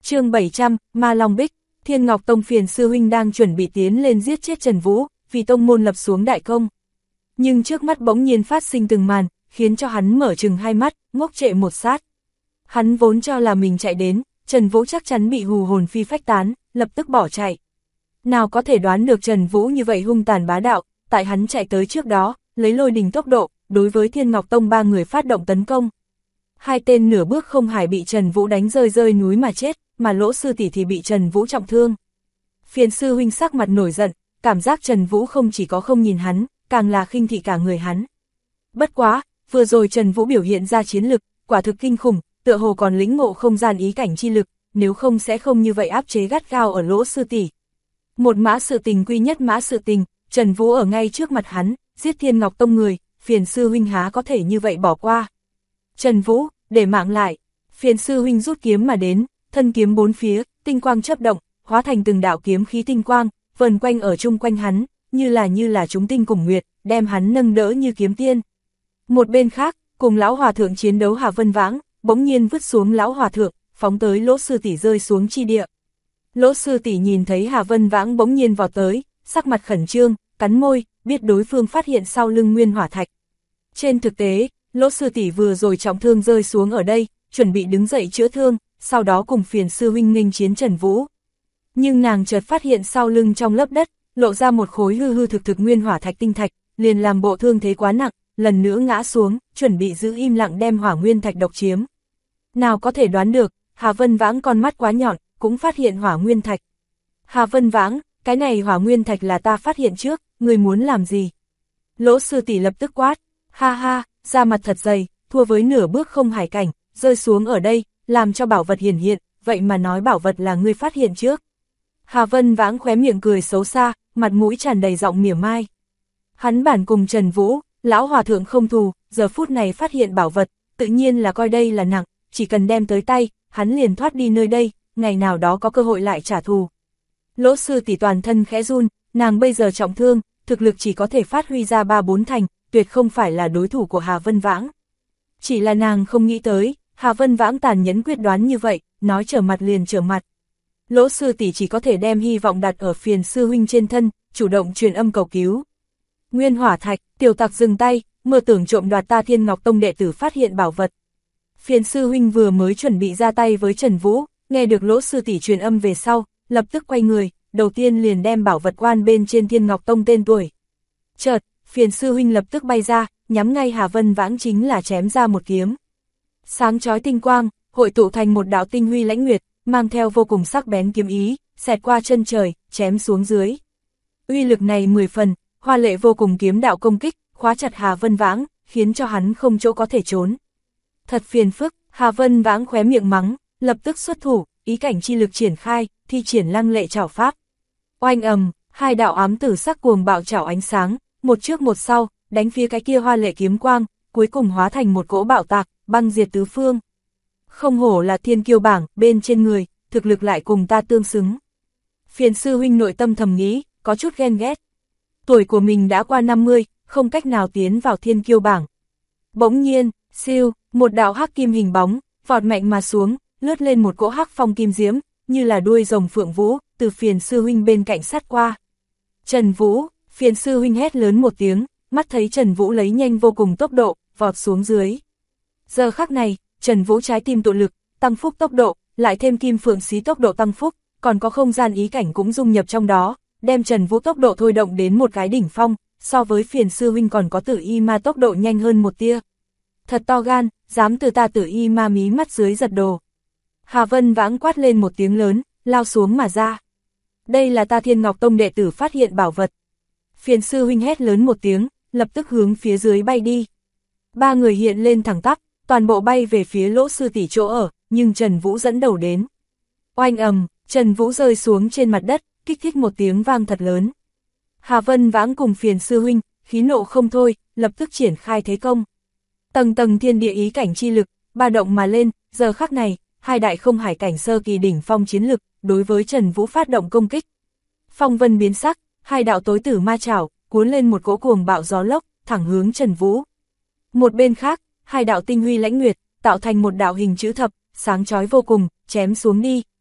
Chương 700, Ma Long Bích. Thiên Ngọc Tông Phiền sư huynh đang chuẩn bị tiến lên giết chết Trần Vũ, vì tông môn lập xuống đại công. Nhưng trước mắt bỗng nhiên phát sinh từng màn, khiến cho hắn mở trừng hai mắt, ngốc trệ một sát. Hắn vốn cho là mình chạy đến, Trần Vũ chắc chắn bị hù hồn phi phách tán, lập tức bỏ chạy. Nào có thể đoán được Trần Vũ như vậy hung tàn bá đạo, tại hắn chạy tới trước đó, lấy lôi đình tốc độ, đối với Thiên Ngọc Tông 3 người phát động tấn công. Hai tên nửa bước không hải bị Trần Vũ đánh rơi núi mà chết, mà Lỗ sư tỷ thì bị Trần Vũ trọng thương. Phiền sư huynh sắc mặt nổi giận, cảm giác Trần Vũ không chỉ có không nhìn hắn, càng là khinh thị cả người hắn. Bất quá, vừa rồi Trần Vũ biểu hiện ra chiến lực, quả thực kinh khủng, tựa hồ còn lĩnh ngộ không gian ý cảnh chi lực, nếu không sẽ không như vậy áp chế gắt gao ở Lỗ sư tỷ. Một mã sự tình quy nhất mã sự tình, Trần Vũ ở ngay trước mặt hắn, giết Thiên Ngọc Tông người, Phiền sư huynh há có thể như vậy bỏ qua. Trần Vũ, để mạng lại. Phiền sư huynh rút kiếm mà đến, thân kiếm bốn phía, tinh quang chớp động, hóa thành từng đạo kiếm khí tinh quang, vần quanh ở chung quanh hắn, như là chúng tinh cùng nguyệt, đem hắn nâng đỡ như kiếm tiên. Một bên khác, cùng lão hòa thượng chiến đấu Hà Vân Vãng, bỗng nhiên vứt xuống lão hòa thượng, phóng tới Lỗ sư tỷ rơi xuống chi địa. Lỗ sư tỷ nhìn thấy Hà Vân Vãng bỗng nhiên vọt tới, sắc mặt khẩn trương, cắn môi, biết đối phương phát hiện sau lưng nguyên hỏa thạch. Trên thực tế, Lỗ sư tỷ vừa rồi trọng thương rơi xuống ở đây, chuẩn bị đứng dậy chữa thương, sau đó cùng Phiền sư huynh nghênh chiến Trần Vũ. Nhưng nàng chợt phát hiện sau lưng trong lớp đất, lộ ra một khối hư thực nguyên hỏa thạch tinh thạch, liền làm bộ thương thế quá nặng, lần nữa ngã xuống, chuẩn bị giữ im lặng đem hỏa nguyên thạch độc chiếm. Nào có thể đoán được, Hà Vân Vãng con mắt quá nhọn, cũng phát hiện hỏa nguyên thạch. Hà Vân Vãng, cái này hỏa nguyên thạch là ta phát hiện trước, người muốn làm gì? Lỗ sư tỷ lập tức quát, ha ha, da mặt thật dày, thua với nửa bước không hải cảnh, rơi xuống ở đây, làm cho bảo vật hiển hiện, vậy mà nói bảo vật là ngươi phát hiện trước. Hà Vân Vãng khóe miệng cười xấu xa, mặt mũi tràn đầy giọng mỉa mai. Hắn bản cùng Trần Vũ, lão hòa thượng không thù, giờ phút này phát hiện bảo vật, tự nhiên là coi đây là nặng, chỉ cần đem tới tay, hắn liền thoát đi nơi đây, ngày nào đó có cơ hội lại trả thù. Lỗ sư tỷ toàn thân khẽ run, nàng bây giờ trọng thương, thực lực chỉ có thể phát huy ra 3-4 thành, tuyệt không phải là đối thủ của Hà Vân Vãng. Chỉ là nàng không nghĩ tới, Hà Vân Vãng tàn nhẫn quyết đoán như vậy, nói trở mặt liền trở mặt. Lỗ sư tỷ chỉ có thể đem hy vọng đặt ở Phiền sư huynh trên thân, chủ động truyền âm cầu cứu. Nguyên hỏa thạch, tiểu tặc dừng tay, mơ tưởng trộm đoạt ta Thiên Ngọc Tông đệ tử phát hiện bảo vật. Phiền sư huynh vừa mới chuẩn bị ra tay với Trần Vũ, nghe được Lỗ sư tỷ truyền âm về sau, lập tức quay người, đầu tiên liền đem bảo vật quan bên trên Thiên Ngọc Tông tên tuổi. Chợt, Phiền sư huynh lập tức bay ra, nhắm ngay Hà Vân Vãng chính là chém ra một kiếm. Sáng chói tinh quang, hội tụ thành một đạo tinh huy lãnh nguyệt, mang theo vô cùng sắc bén kiếm ý, xẹt qua chân trời, chém xuống dưới. Uy lực này 10 phần, hoa lệ vô cùng kiếm đạo công kích, khóa chặt Hà Vân Vãng, khiến cho hắn không chỗ có thể trốn. Thật phiền phức, Hà Vân Vãng khóe miệng mắng, lập tức xuất thủ, ý cảnh chi lực triển khai, thi triển lăng lệ trảo pháp. Oanh ầm, hai đạo ám tử sắc cuồng bạo trảo ánh sáng, một trước một sau, đánh phía cái kia hoa lệ kiếm quang, cuối cùng hóa thành một cỗ bạo tạc, băng diệt tứ phương. Không hổ là thiên kiêu bảng, bên trên người, thực lực lại cùng ta tương xứng. Phiền sư huynh nội tâm thầm nghĩ, có chút ghen ghét. Tuổi của mình đã qua 50, không cách nào tiến vào thiên kiêu bảng. Bỗng nhiên, siêu, một đạo hắc kim hình bóng, vọt mạnh mà xuống, lướt lên một cỗ hắc phong kim diễm, như là đuôi rồng phượng vũ, từ Phiền sư huynh bên cạnh sát qua. Trần Vũ, Phiền sư huynh hét lớn một tiếng, mắt thấy Trần Vũ lấy nhanh vô cùng tốc độ, vọt xuống dưới. Giờ khắc này, Trần Vũ trái tim tụ lực, tăng phúc tốc độ, lại thêm kim phượng xí tốc độ tăng phúc, còn có không gian ý cảnh cũng dung nhập trong đó, đem Trần Vũ tốc độ thôi động đến một cái đỉnh phong, so với Phiền sư huynh còn có Tử Y Ma tốc độ nhanh hơn một tia. Thật to gan, dám từ ta Tử Y Ma mí mắt dưới giật đồ. Hà Vân Vãng quát lên một tiếng lớn, lao xuống mà ra. Đây là ta Thiên Ngọc Tông đệ tử phát hiện bảo vật. Phiền sư huynh hét lớn một tiếng, lập tức hướng phía dưới bay đi. Ba người hiện lên thẳng tắp, toàn bộ bay về phía Lỗ sư tỷ chỗ ở, nhưng Trần Vũ dẫn đầu đến. Oanh ầm, Trần Vũ rơi xuống trên mặt đất, kích thích một tiếng vang thật lớn. Hà Vân Vãng cùng Phiền sư huynh, khí nộ không thôi, lập tức triển khai thế công. Tầng tầng thiên địa ý cảnh chi lực, ba động mà lên, giờ khắc này, hai đại không hải cảnh sơ kỳ đỉnh phong chiến lực, đối với Trần Vũ phát động công kích. Phong vân biến sắc, hai đạo tối tử ma chảo, cuốn lên một cỗ cuồng bạo gió lốc, thẳng hướng Trần Vũ. Một bên khác, hai đạo tinh huy lãnh nguyệt, tạo thành một đạo hình chữ thập, sáng chói vô cùng, chém xuống đi.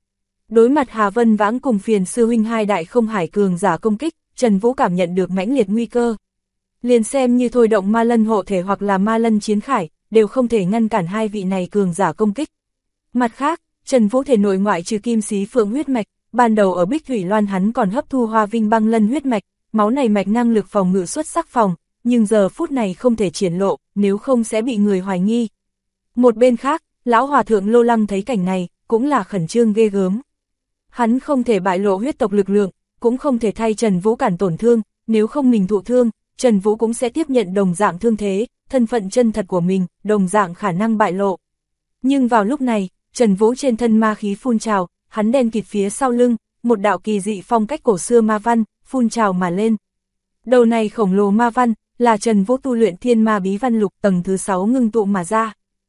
Đối mặt Hà Vân Vãng cùng Phiền sư huynh hai đại không hải cường giả công kích, Trần Vũ cảm nhận được mãnh liệt nguy cơ. Liền xem như thôi động ma lân hộ thể hoặc là ma lân chiến khải, đều không thể ngăn cản hai vị này cường giả công kích. Mặt khác, Trần Vũ thể nội ngoại trừ kim xí phượng huyết mạch, ban đầu ở Bích Thủy Loan hắn còn hấp thu Hoa Vinh băng lân huyết mạch, máu này mạch năng lực phòng ngự xuất sắc phòng, nhưng giờ phút này không thể triển lộ, nếu không sẽ bị người hoài nghi. Một bên khác, lão hòa thượng Lô Lăng thấy cảnh này, cũng là khẩn trương ghê gớm. Hắn không thể bại lộ huyết tộc lực lượng, cũng không thể thay Trần Vũ cản tổn thương, nếu không mình thụ thương, Trần Vũ cũng sẽ tiếp nhận đồng dạng thương thế, thân phận chân thật của mình, đồng dạng khả năng bại lộ. Nhưng vào lúc này, Trần Vũ trên thân ma khí phun trào, hắn đen kịt phía sau lưng, một đạo kỳ dị phong cách cổ xưa ma văn, phun trào mà lên. Đầu này khổng lồ ma văn, là Trần Vũ tu luyện thiên ma bí văn lục tầng thứ 6 ngưng tụ mà ra.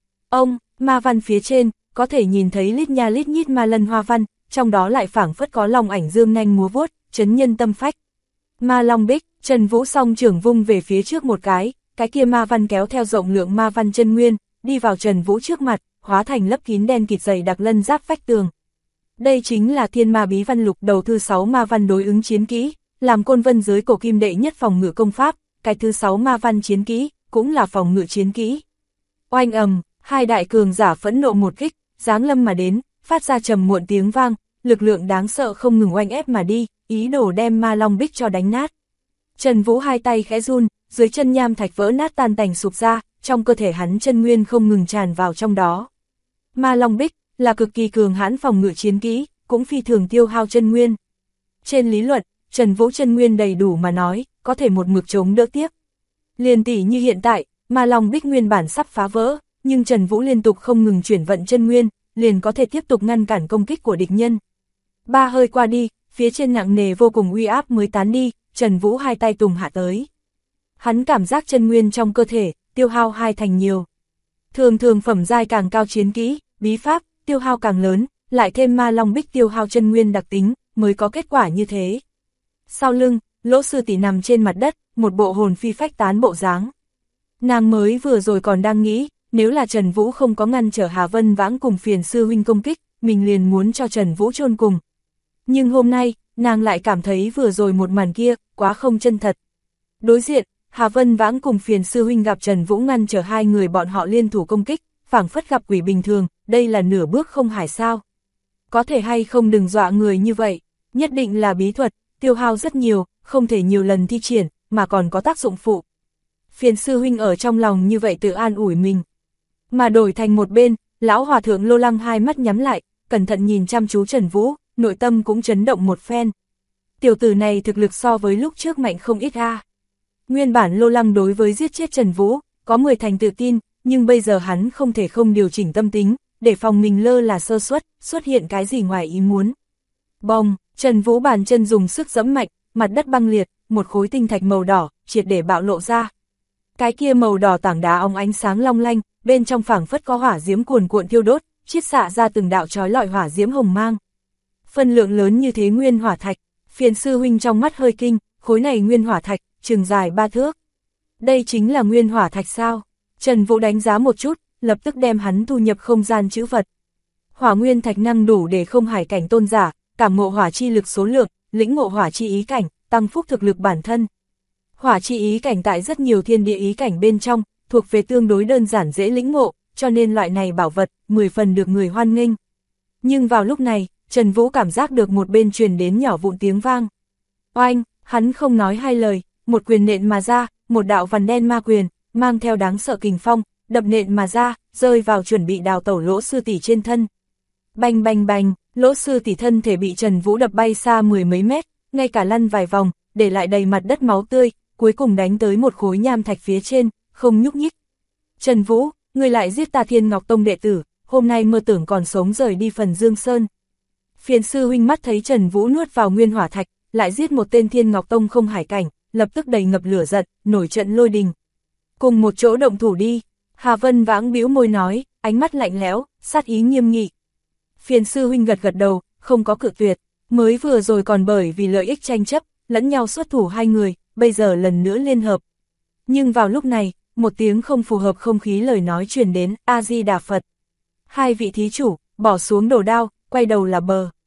Ma văn phía trên, có thể nhìn thấy lít nha lít nhít ma lân hoa văn, trong đó lại phảng phất có long ảnh dương nanh múa vuốt, chấn nhân tâm phách. Ma long bích, Trần Vũ song trưởng vung về phía trước một cái kia ma văn kéo theo rộng lượng ma văn chân nguyên, đi vào Trần Vũ trước mặt, hóa thành lấp kín đen kịt dày đặc lân giáp vách tường. Đây chính là thiên ma bí văn lục đầu thứ 6 ma văn đối ứng chiến kỹ, làm côn vân giới cổ kim đệ nhất phòng ngự công pháp, cái thứ 6 ma văn chiến kỹ, cũng là phòng ngự chiến kỹ. Oanh ầm, hai đại cường giả phẫn nộ một kích, giáng lâm mà đến, phát ra trầm muộn tiếng vang, lực lượng đáng sợ không ngừng oanh ép mà đi, ý đồ đem ma long bích cho đánh nát. Trần Vũ hai tay khẽ run, dưới chân nham thạch vỡ nát tan tành sụp ra, trong cơ thể hắn chân nguyên không ngừng tràn vào trong đó. Ma long bích là cực kỳ cường hãn phòng ngự chiến kỹ, cũng phi thường tiêu hao chân nguyên. Trên lý luận, Trần Vũ chân nguyên đầy đủ mà nói, có thể một mực chống đỡ tiếp. Liên tỷ như hiện tại, ma long bích nguyên bản sắp phá vỡ, nhưng Trần Vũ liên tục không ngừng chuyển vận chân nguyên, liền có thể tiếp tục ngăn cản công kích của địch nhân. Ba hơi qua đi, phía trên nặng nề vô cùng uy áp mới tán đi, Trần Vũ hai tay tùng hạ tới. Hắn cảm giác chân nguyên trong cơ thể, tiêu hao hai thành nhiều. Thường phẩm giai càng cao chiến kỹ, bí pháp, tiêu hao càng lớn, lại thêm ma long bích tiêu hao chân nguyên đặc tính, mới có kết quả như thế. Sau lưng, Lỗ sư tỷ nằm trên mặt đất, một bộ hồn phi phách tán bộ dáng. Nàng mới vừa rồi còn đang nghĩ, nếu là Trần Vũ không có ngăn trở Hà Vân Vãng cùng Phiền sư huynh công kích, mình liền muốn cho Trần Vũ chôn cùng. Nhưng hôm nay, nàng lại cảm thấy vừa rồi một màn kia, quá không chân thật. Đối diện, Hà Vân Vãng cùng Phiền sư huynh gặp Trần Vũ ngăn trở hai người bọn họ liên thủ công kích, phảng phất gặp quỷ bình thường, đây là nửa bước không hải sao. Có thể hay không đừng dọa người như vậy, nhất định là bí thuật, tiêu hao rất nhiều, không thể nhiều lần thi triển, mà còn có tác dụng phụ. Phiền sư huynh ở trong lòng như vậy tự an ủi mình. Mà đổi thành một bên, lão hòa thượng Lô Lăng hai mắt nhắm lại, cẩn thận nhìn chăm chú Trần Vũ, nội tâm cũng chấn động một phen. Tiểu tử này thực lực so với lúc trước mạnh không ít a. Nguyên bản Lô Lăng đối với giết chết Trần Vũ, có 10 thành tự tin, nhưng bây giờ hắn không thể không điều chỉnh tâm tính, để phòng mình lơ là sơ suất, xuất hiện cái gì ngoài ý muốn. Bong, Trần Vũ bàn chân dùng sức giẫm mạnh, mặt đất băng liệt, một khối tinh thạch màu đỏ, triệt để bạo lộ ra. Cái kia màu đỏ tảng đá óng ánh sáng long lanh, bên trong phảng phất có hỏa diễm cuồn cuộn thiêu đốt, chiết xạ ra từng đạo chói lọi hỏa diễm hồng mang. Phân lượng lớn như thế nguyên hỏa thạch, Phiền sư huynh trong mắt hơi kinh, khối này nguyên hỏa thạch, chừng dài 3 thước. Đây chính là nguyên hỏa thạch sao? Trần Vũ đánh giá một chút, lập tức đem hắn thu nhập không gian trữ vật. Hỏa nguyên thạch năng đủ để không hải cảnh tôn giả, cảm ngộ hỏa chi lực số lượng, lĩnh ngộ hỏa chi ý cảnh, tăng phúc thực lực bản thân. Hỏa chi ý cảnh tại rất nhiều thiên địa ý cảnh bên trong, thuộc về tương đối đơn giản dễ lĩnh ngộ, cho nên loại này bảo vật, 10 phần được người hoan nghênh. Nhưng vào lúc này, Trần Vũ cảm giác được một bên truyền đến nhỏ vụn tiếng vang. Oanh, hắn không nói hai lời, một quyền nện mà ra, một đạo vằn đen ma quyền, mang theo đáng sợ kình phong, đập nện mà ra, rơi vào chuẩn bị đào tẩu Lỗ sư tỷ trên thân. Bành bành bành, Lỗ sư tỷ thân thể bị Trần Vũ đập bay xa 10 mấy mét, ngay cả lăn vài vòng, để lại đầy mặt đất máu tươi, cuối cùng đánh tới một khối nham thạch phía trên, không nhúc nhích. Trần Vũ, ngươi lại giết ta Thiên Ngọc Tông đệ tử, hôm nay mơ tưởng còn sống rời đi phần Dương Sơn. Phiền sư huynh mắt thấy Trần Vũ nuốt vào nguyên hỏa thạch, lại giết một tên Thiên Ngọc Tông không hải cảnh, lập tức đầy ngập lửa giận, nổi trận lôi đình. Cùng một chỗ động thủ đi, Hà Vân Vãng bĩu môi nói, ánh mắt lạnh lẽo, sát ý nghiêm nghị. Phiền sư huynh gật gật đầu, không có cự tuyệt, mới vừa rồi còn bởi vì lợi ích tranh chấp, lẫn nhau xuất thủ hai người, bây giờ lần nữa liên hợp. Nhưng vào lúc này, một tiếng không phù hợp không khí lời nói truyền đến, A Di Đà Phật. Hai vị thí chủ, bỏ xuống đồ đao, quay đầu là bờ.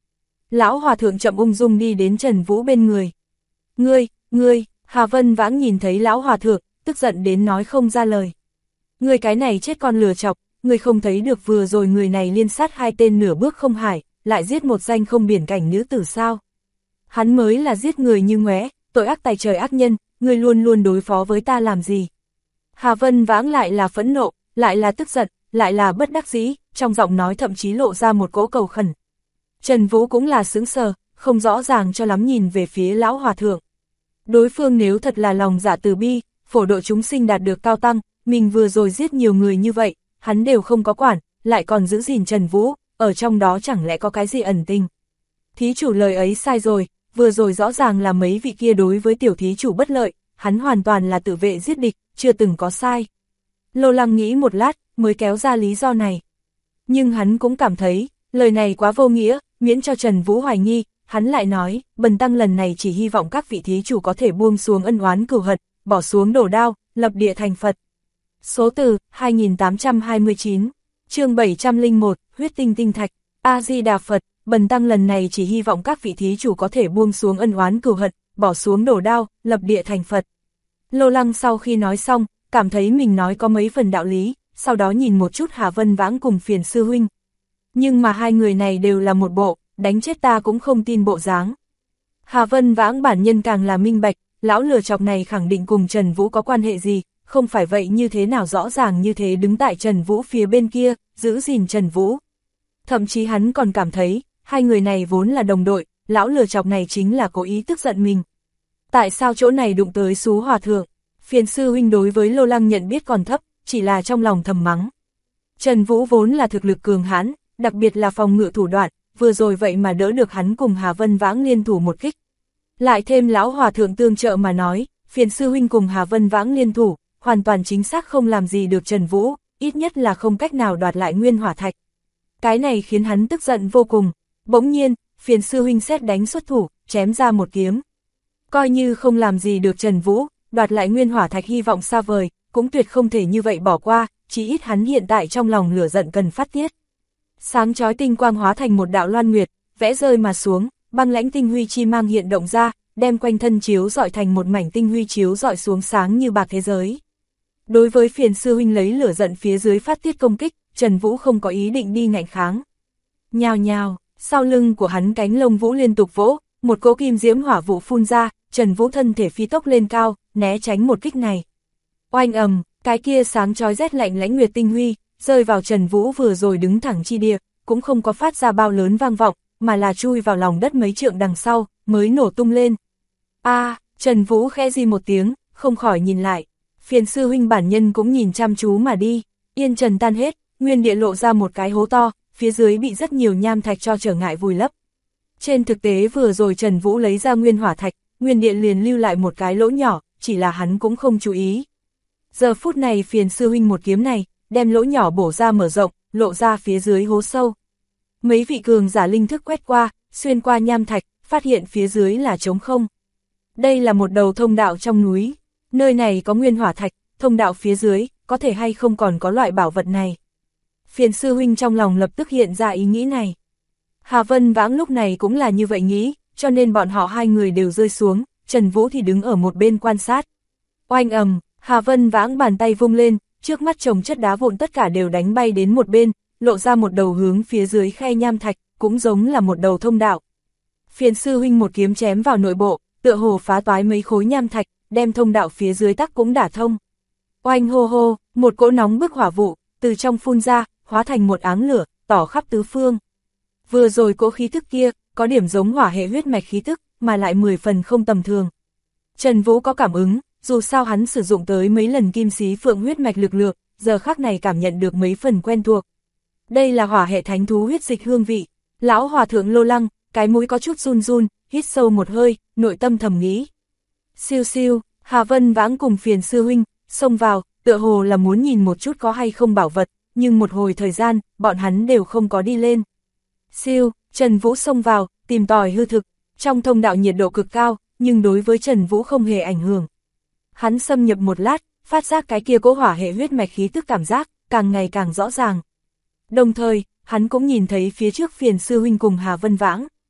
Lão hòa thượng chậm ung dung đi đến Trần Vũ bên người. Ngươi, Hà Vân Vãng nhìn thấy lão hòa thượng, tức giận đến nói không ra lời. Ngươi cái này chết con lừa chọc, ngươi không thấy được vừa rồi người này liên sát 2 tên nửa bước không hải, lại giết một danh không biển cảnh nữ tử sao? Hắn mới là giết người như ngoé, tội ác tày trời ác nhân, ngươi luôn luôn đối phó với ta làm gì? Hà Vân Vãng lại là phẫn nộ, lại là tức giận, lại là bất đắc dĩ, trong giọng nói thậm chí lộ ra một cỗ cầu khẩn. Trần Vũ cũng là sững sờ, không rõ ràng cho lắm nhìn về phía lão hòa thượng. Đối phương nếu thật là lòng dạ từ bi, phổ độ chúng sinh đạt được cao tăng, mình vừa rồi giết nhiều người như vậy, hắn đều không có quản, lại còn giữ gìn Trần Vũ, ở trong đó chẳng lẽ có cái gì ẩn tình. Thí chủ lời ấy sai rồi, vừa rồi rõ ràng là mấy vị kia đối với tiểu thí chủ bất lợi, hắn hoàn toàn là tự vệ giết địch, chưa từng có sai. Lô Lăng nghĩ một lát, mới kéo ra lý do này. Nhưng hắn cũng cảm thấy, lời này quá vô nghĩa, miễn cho Trần Vũ hoài nghi, hắn lại nói, bần tăng lần này chỉ hy vọng các vị thí chủ có thể buông xuống ân oán cừu hận, bỏ xuống đồ đao, lập địa thành Phật. Số từ, 2829, chương 701, huyết tinh tinh thạch, A-di-đà Phật, bần tăng lần này chỉ hy vọng các vị thí chủ có thể buông xuống ân oán cừu hận, bỏ xuống đồ đao, lập địa thành Phật. Lô Lăng sau khi nói xong, cảm thấy mình nói có mấy phần đạo lý, sau đó nhìn một chút Hà Vân Vãng cùng Phiền sư huynh. Nhưng mà hai người này đều là một bộ, đánh chết ta cũng không tin bộ dáng. Hà Vân Vãng bản nhân càng là minh bạch, lão lừa chọc này khẳng định cùng Trần Vũ có quan hệ gì, không phải vậy như thế nào rõ ràng như thế đứng tại Trần Vũ phía bên kia, giữ gìn Trần Vũ. Thậm chí hắn còn cảm thấy, hai người này vốn là đồng đội, lão lừa chọc này chính là cố ý tức giận mình. Tại sao chỗ này đụng tới Sú Hòa Thượng? Phiền sư huynh đối với Lô Lăng nhận biết còn thấp, chỉ là trong lòng thầm mắng. Trần Vũ vốn là thực lực cường hãn, đặc biệt là phòng ngự thủ đoạn, vừa rồi vậy mà đỡ được hắn cùng Hà Vân Vãng liên thủ một kích. Lại thêm lão hòa thượng tương trợ mà nói, Phiền sư huynh cùng Hà Vân Vãng liên thủ, hoàn toàn chính xác không làm gì được Trần Vũ, ít nhất là không cách nào đoạt lại nguyên hỏa thạch. Cái này khiến hắn tức giận vô cùng, bỗng nhiên, Phiền sư huynh xét đánh xuất thủ, chém ra một kiếm. Coi như không làm gì được Trần Vũ, đoạt lại nguyên hỏa thạch hy vọng xa vời, cũng tuyệt không thể như vậy bỏ qua, chỉ ít hắn hiện tại trong lòng lửa giận cần phát tiết. Sáng chói tinh quang hóa thành một đạo loan nguyệt, vẽ rơi mà xuống, băng lãnh tinh huy chi mang hiện động ra, đem quanh thân chiếu rọi thành một mảnh tinh huy chiếu rọi xuống sáng như bạc thế giới. Đối với Phiền sư huynh lấy lửa giận phía dưới phát tiết công kích, Trần Vũ không có ý định đi ngạnh kháng. Nhào nhào, sau lưng của hắn cánh lông vũ liên tục vỗ, một cỗ kim diễm hỏa vụ phun ra, Trần Vũ thân thể phi tốc lên cao, né tránh một kích này. Oanh ầm, cái kia sáng chói rét lạnh lãnh nguyệt tinh huy, rơi vào Trần Vũ vừa rồi đứng thẳng chi địa, cũng không có phát ra bao lớn vang vọng, mà là chui vào lòng đất mấy trượng đằng sau, mới nổ tung lên. Trần Vũ khẽ di một tiếng, không khỏi nhìn lại. Phiền sư huynh bản nhân cũng nhìn chăm chú mà đi, yên trần tan hết, nguyên địa lộ ra một cái hố to, phía dưới bị rất nhiều nham thạch cho trở ngại vùi lấp. Trên thực tế vừa rồi Trần Vũ lấy ra nguyên hỏa thạch, nguyên địa liền lưu lại một cái lỗ nhỏ, chỉ là hắn cũng không chú ý. Giờ phút này Phiền sư huynh một kiếm này, đem lỗ nhỏ bổ ra mở rộng, lộ ra phía dưới hố sâu. Mấy vị cường giả linh thức quét qua, xuyên qua nham thạch, phát hiện phía dưới là trống không. Đây là một đầu thông đạo trong núi, nơi này có nguyên hỏa thạch, thông đạo phía dưới, có thể hay không còn có loại bảo vật này. Phiền sư huynh trong lòng lập tức hiện ra ý nghĩ này. Hà Vân Vãng lúc này cũng là như vậy nghĩ, cho nên bọn họ hai người đều rơi xuống, Trần Vũ thì đứng ở một bên quan sát. Oanh ầm, Hà Vân Vãng bàn tay vung lên, trước mắt chồng chất đá vụn tất cả đều đánh bay đến một bên, lộ ra một đầu hướng phía dưới khe nham thạch, cũng giống là một đầu thông đạo. Phiền sư huynh một kiếm chém vào nội bộ, tựa hồ phá toái mấy khối nham thạch, đem thông đạo phía dưới tắc cũng đả thông. Oanh hô hô, một cỗ nóng bức hỏa vụ, từ trong phun ra, hóa thành một áng lửa, tỏ khắp tứ phương. Vừa rồi cỗ khí thức kia, có điểm giống hỏa hệ huyết mạch khí thức, mà lại 10 phần không tầm thường. Trần Vũ có cảm ứng, dù sao hắn sử dụng tới mấy lần kim xí phượng huyết mạch lực lượng, giờ khắc này cảm nhận được mấy phần quen thuộc. Đây là hỏa hệ thánh thú huyết dịch hương vị. Lão hòa thượng Lô Lăng, cái mũi có chút run run, hít sâu một hơi, nội tâm thầm nghĩ. Siêu siêu, Hà Vân Vãng cùng Phiền sư huynh, xông vào, tựa hồ là muốn nhìn một chút có hay không bảo vật, nhưng một hồi thời gian, bọn hắn đều không có đi lên. Siêu, Trần Vũ xông vào, tìm tòi hư thực, trong thông đạo nhiệt độ cực cao, nhưng đối với Trần Vũ không hề ảnh hưởng. Hắn xâm nhập một lát, phát giác cái kia cỗ hỏa hệ huyết mạch khí tức cảm giác, càng ngày càng rõ ràng. Đồng thời, hắn cũng nhìn thấy phía trước Phiền sư huynh cùng Hà Vân Vãng.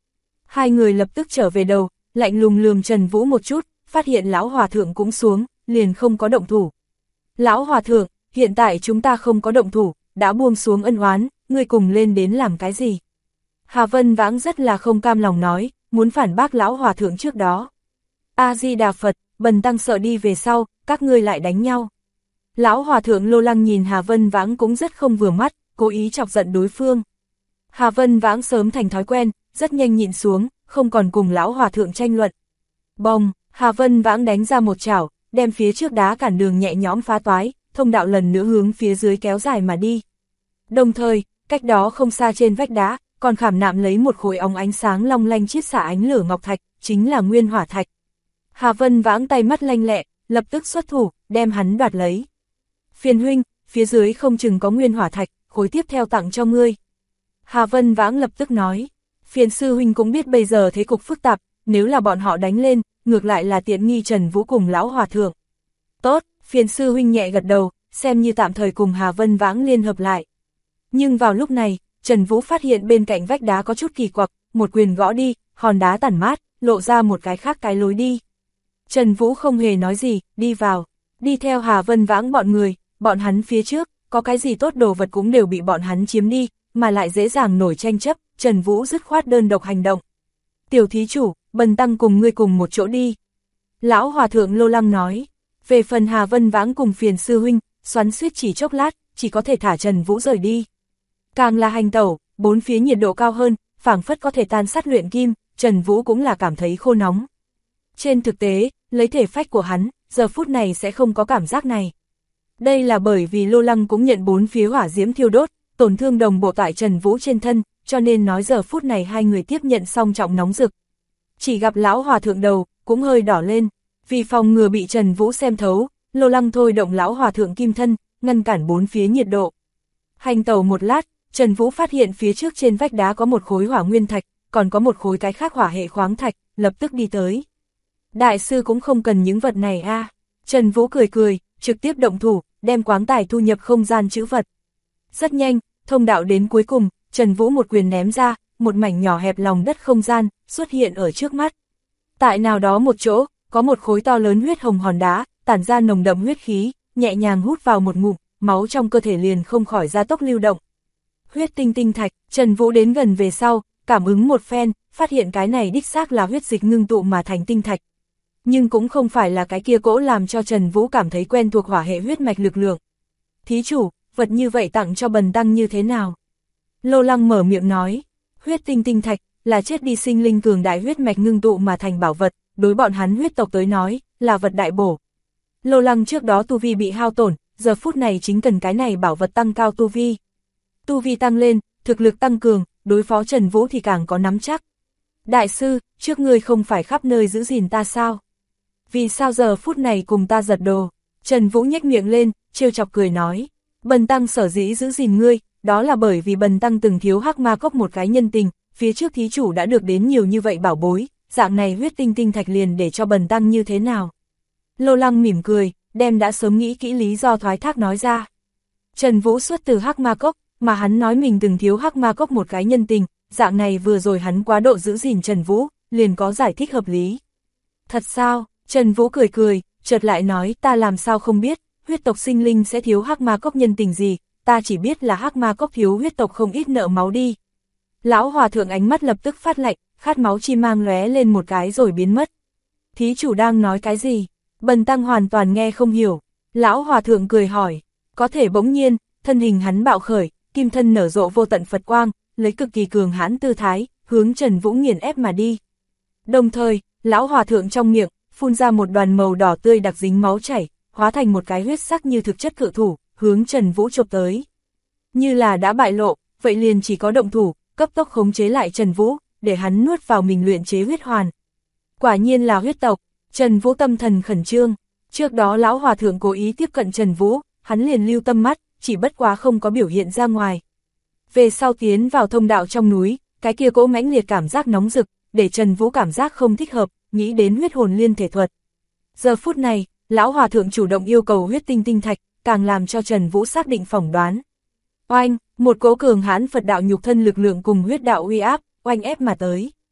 Hai người lập tức trở về đầu, lạnh lùng lườm Trần Vũ một chút, phát hiện lão hòa thượng cũng xuống, liền không có động thủ. Lão hòa thượng, hiện tại chúng ta không có động thủ, đã buông xuống ân oán, ngươi cùng lên đến làm cái gì? Hà Vân Vãng rất là không cam lòng nói, muốn phản bác lão hòa thượng trước đó. A-di-đà Phật, bần tăng sợ đi về sau, các ngươi lại đánh nhau. Lão hòa thượng Lô Lăng nhìn Hà Vân Vãng cũng rất không vừa mắt, cố ý chọc giận đối phương. Hà Vân Vãng sớm thành thói quen, rất nhanh nhịn xuống, không còn cùng lão hòa thượng tranh luận. Bồng, Hà Vân Vãng đánh ra một chảo, đem phía trước đá cản đường nhẹ nhõm phá toái, thông đạo lần nữa hướng phía dưới kéo dài mà đi. Đồng thời, cách đó không xa trên vách đá, còn khảm nạm lấy một khối óng ánh sáng long lanh chiết xạ ánh lửa ngọc thạch, chính là nguyên hỏa thạch. Hà Vân Vãng tay mắt lanh lẹ, lập tức xuất thủ, đem hắn đoạt lấy. Phiền huynh, phía dưới không chừng có nguyên hỏa thạch, khối tiếp theo tặng cho ngươi. Hà Vân Vãng lập tức nói, phiền sư huynh cũng biết bây giờ thế cục phức tạp, nếu là bọn họ đánh lên, ngược lại là tiện nghi Trần Vũ cùng lão hòa thượng. Tốt, phiền sư huynh nhẹ gật đầu, xem như tạm thời cùng Hà Vân Vãng liên hợp lại. Nhưng vào lúc này, Trần Vũ phát hiện bên cạnh vách đá có chút kỳ quặc, một quyền gõ đi, hòn đá tản mát, lộ ra một cái khác cái lối đi. Trần Vũ không hề nói gì, đi vào, đi theo Hà Vân Vãng bọn người, bọn hắn phía trước, có cái gì tốt đồ vật cũng đều bị bọn hắn chiếm đi, mà lại dễ dàng nổi tranh chấp, Trần Vũ dứt khoát đơn độc hành động. Tiểu thí chủ, bần tăng cùng ngươi cùng một chỗ đi. Lão hòa thượng Lô Lăng nói, về phần Hà Vân Vãng cùng phiền sư huynh, xoắn xuýt chỉ chốc lát, chỉ có thể thả Trần Vũ rời đi. Càng là hành tẩu, bốn phía nhiệt độ cao hơn, phảng phất có thể tan sắt luyện kim, Trần Vũ cũng là cảm thấy khô nóng. Trên thực tế, lấy thể phách của hắn, giờ phút này sẽ không có cảm giác này. Đây là bởi vì Lô Lăng cũng nhận bốn phía hỏa diễm thiêu đốt, tổn thương đồng bộ tại Trần Vũ trên thân, cho nên nói giờ phút này hai người tiếp nhận song trọng nóng rực. Chỉ gặp lão hòa thượng đầu, cũng hơi đỏ lên, vì phòng ngừa bị Trần Vũ xem thấu, Lô Lăng thôi động lão hòa thượng kim thân, ngăn cản bốn phía nhiệt độ. Hành tẩu một lát, Trần Vũ phát hiện phía trước trên vách đá có một khối hỏa nguyên thạch, còn có một khối cái khác hỏa hệ khoáng thạch, lập tức đi tới. Đại sư cũng không cần những vật này a. Trần Vũ cười cười, trực tiếp động thủ, đem quáng tài thu nhập không gian trữ vật. Rất nhanh, thông đạo đến cuối cùng, Trần Vũ một quyền ném ra, một mảnh nhỏ hẹp lòng đất không gian, xuất hiện ở trước mắt. Tại nào đó một chỗ, có một khối to lớn huyết hồng hòn đá, tản ra nồng đậm huyết khí, nhẹ nhàng hút vào một ngụm, máu trong cơ thể liền không khỏi gia tốc lưu động. Huyết tinh tinh thạch, Trần Vũ đến gần về sau, cảm ứng một phen, phát hiện cái này đích xác là huyết dịch ngưng tụ mà thành tinh thạch. Nhưng cũng không phải là cái kia cỗ làm cho Trần Vũ cảm thấy quen thuộc hỏa hệ huyết mạch lực lượng. Thí chủ, vật như vậy tặng cho bần tăng như thế nào? Lô Lăng mở miệng nói, huyết tinh tinh thạch là chết đi sinh linh cường đại huyết mạch ngưng tụ mà thành bảo vật, đối bọn hắn huyết tộc tới nói, là vật đại bổ. Lô Lăng trước đó tu vi bị hao tổn, giờ phút này chính cần cái này bảo vật tăng cao tu vi. Tu vi tăng lên, thực lực tăng cường, đối phó Trần Vũ thì càng có nắm chắc. Đại sư, trước ngươi không phải khắp nơi giữ gìn ta sao? Vì sao giờ phút này cùng ta giật đồ? Trần Vũ nhếch miệng lên, trêu chọc cười nói, bần tăng sở dĩ giữ gìn ngươi, đó là bởi vì bần tăng từng thiếu Hắc Ma Cốc một cái nhân tình, phía trước thí chủ đã được đến nhiều như vậy bảo bối, dạng này huyết tinh tinh thạch liền để cho bần tăng như thế nào? Lô Lăng mỉm cười, đem đã sớm nghĩ kỹ lý do thoái thác nói ra. Trần Vũ xuất từ Hắc Ma Cốc, mà hắn nói mình từng thiếu Hắc Ma Cốc một cái nhân tình, dạng này vừa rồi hắn quá độ giữ gìn Trần Vũ, liền có giải thích hợp lý. Thật sao? Trần Vũ cười cười, chợt lại nói, ta làm sao không biết, huyết tộc sinh linh sẽ thiếu Hắc Ma Cốc nhân tình gì, ta chỉ biết là Hắc Ma Cốc thiếu huyết tộc không ít nợ máu đi. Lão hòa thượng ánh mắt lập tức phát lạnh, khát máu chi mang lóe lên một cái rồi biến mất. Thí chủ đang nói cái gì? Bần tăng hoàn toàn nghe không hiểu. Lão hòa thượng cười hỏi, có thể bỗng nhiên, thân hình hắn bạo khởi, kim thân nở rộ vô tận Phật quang, lấy cực kỳ cường hãn tư thái, hướng Trần Vũ nghiền ép mà đi. Đồng thời, lão hòa thượng trong miệng, phun ra một đoàn màu đỏ tươi đặc dính máu chảy, hóa thành một cái huyết sắc như thực chất cự thủ, hướng Trần Vũ chộp tới. Như là đã bại lộ, vậy liền chỉ có động thủ, cấp tốc khống chế lại Trần Vũ, để hắn nuốt vào mình luyện chế huyết hoàn. Quả nhiên là huyết tộc, Trần Vũ tâm thần khẩn trương, trước đó lão hòa thượng cố ý tiếp cận Trần Vũ, hắn liền lưu tâm mắt, chỉ bất quá không có biểu hiện ra ngoài. Về sau tiến vào thông đạo trong núi, cái kia cỗ mãnh liệt cảm giác nóng rực, để Trần Vũ cảm giác không thích hợp, nghĩ đến huyết hồn liên thể thuật. Giờ phút này, lão hòa thượng chủ động yêu cầu huyết tinh tinh thạch, càng làm cho Trần Vũ xác định phỏng đoán. Oanh, một cỗ cường hãn Phật đạo nhục thân lực lượng cùng huyết đạo uy áp, oanh ép mà tới.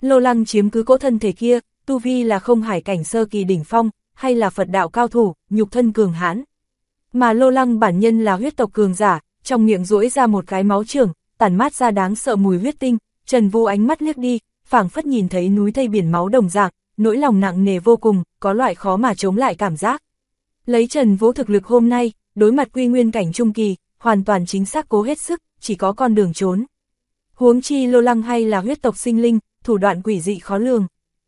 Lô Lăng chiếm cứ cỗ thân thể kia, tu vi là không hải cảnh sơ kỳ đỉnh phong, hay là Phật đạo cao thủ, nhục thân cường hãn. Mà Lô Lăng bản nhân là huyết tộc cường giả, trong miệng duỗi ra một cái máu trưởng, tản mát ra đáng sợ mùi huyết tinh. Trần Vũ ánh mắt liếc đi, phảng phất nhìn thấy núi thây biển máu đồng dạng, nỗi lòng nặng nề vô cùng, có loại khó mà chống lại cảm giác. Lấy Trần Vũ thực lực hôm nay, đối mặt quy nguyên cảnh trung kỳ, hoàn toàn chính xác cố hết sức, chỉ có con đường trốn. Huống chi Lô Lăng hay là huyết tộc sinh linh, thủ đoạn quỷ dị khó lường.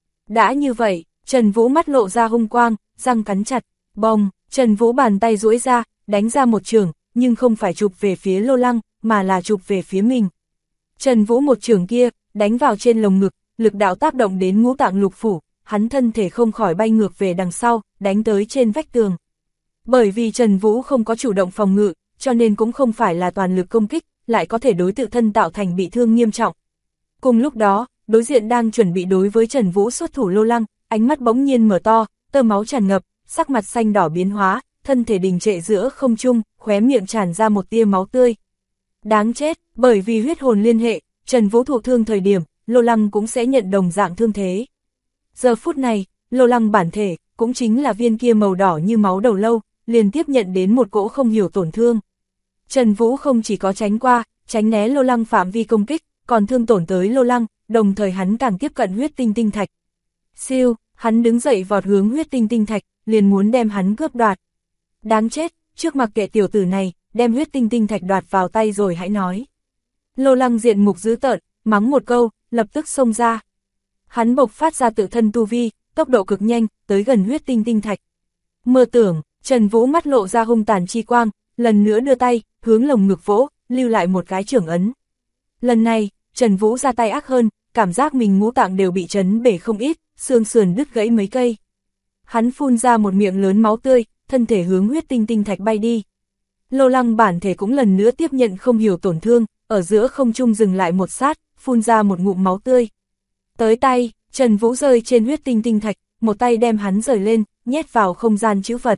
Đã như vậy, Trần Vũ mắt lộ ra hung quang, răng cắn chặt, bồng, Trần Vũ bàn tay duỗi ra, đánh ra một chưởng, nhưng không phải chụp về phía Lô Lăng, mà là chụp về phía mình. Trần Vũ một chưởng kia, đánh vào trên lồng ngực, lực đạo tác động đến ngũ tạng lục phủ, hắn thân thể không khỏi bay ngược về đằng sau, đánh tới trên vách tường. Bởi vì Trần Vũ không có chủ động phòng ngự, cho nên cũng không phải là toàn lực công kích, lại có thể đối tự thân tạo thành bị thương nghiêm trọng. Cùng lúc đó, đối diện đang chuẩn bị đối với Trần Vũ xuất thủ Lô Lăng, ánh mắt bỗng nhiên mở to, tơ máu tràn ngập, sắc mặt xanh đỏ biến hóa, thân thể đình trệ giữa không trung, khóe miệng tràn ra một tia máu tươi. Đáng chết, bởi vì huyết hồn liên hệ, Trần Vũ thụ thương thời điểm, Lô Lăng cũng sẽ nhận đồng dạng thương thế. Giờ phút này, Lô Lăng bản thể, cũng chính là viên kia màu đỏ như máu đầu lâu, liền tiếp nhận đến một cỗ không hiểu tổn thương. Trần Vũ không chỉ có tránh qua, tránh né Lô Lăng phạm vi công kích, còn thương tổn tới Lô Lăng, đồng thời hắn càng tiếp cận huyết tinh tinh thạch. Siêu, hắn đứng dậy vọt hướng huyết tinh tinh thạch, liền muốn đem hắn cướp đoạt. Đáng chết, trước mặc kệ tiểu tử này, đem huyết tinh tinh thạch đoạt vào tay rồi hãy nói. Lô Lăng diện mục dữ tợn, mắng một câu, lập tức xông ra. Hắn bộc phát ra tự thân tu vi, tốc độ cực nhanh, tới gần huyết tinh tinh thạch. Mơ tưởng, Trần Vũ mắt lộ ra hung tàn chi quang, lần nữa đưa tay, hướng lồng ngực vỗ, lưu lại một cái chưởng ấn. Lần này, Trần Vũ ra tay ác hơn, cảm giác mình ngũ tạng đều bị chấn bể không ít, xương sườn đứt gãy mấy cây. Hắn phun ra một miệng lớn máu tươi, thân thể hướng huyết tinh tinh thạch bay đi. Lô Lăng bản thể cũng lần nữa tiếp nhận không hiểu tổn thương, ở giữa không trung dừng lại một sát, phun ra một ngụm máu tươi. Tới tay, Trần Vũ rơi trên huyết tinh tinh thạch, một tay đem hắn rời lên, nhét vào không gian chữ vật.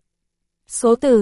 Số từ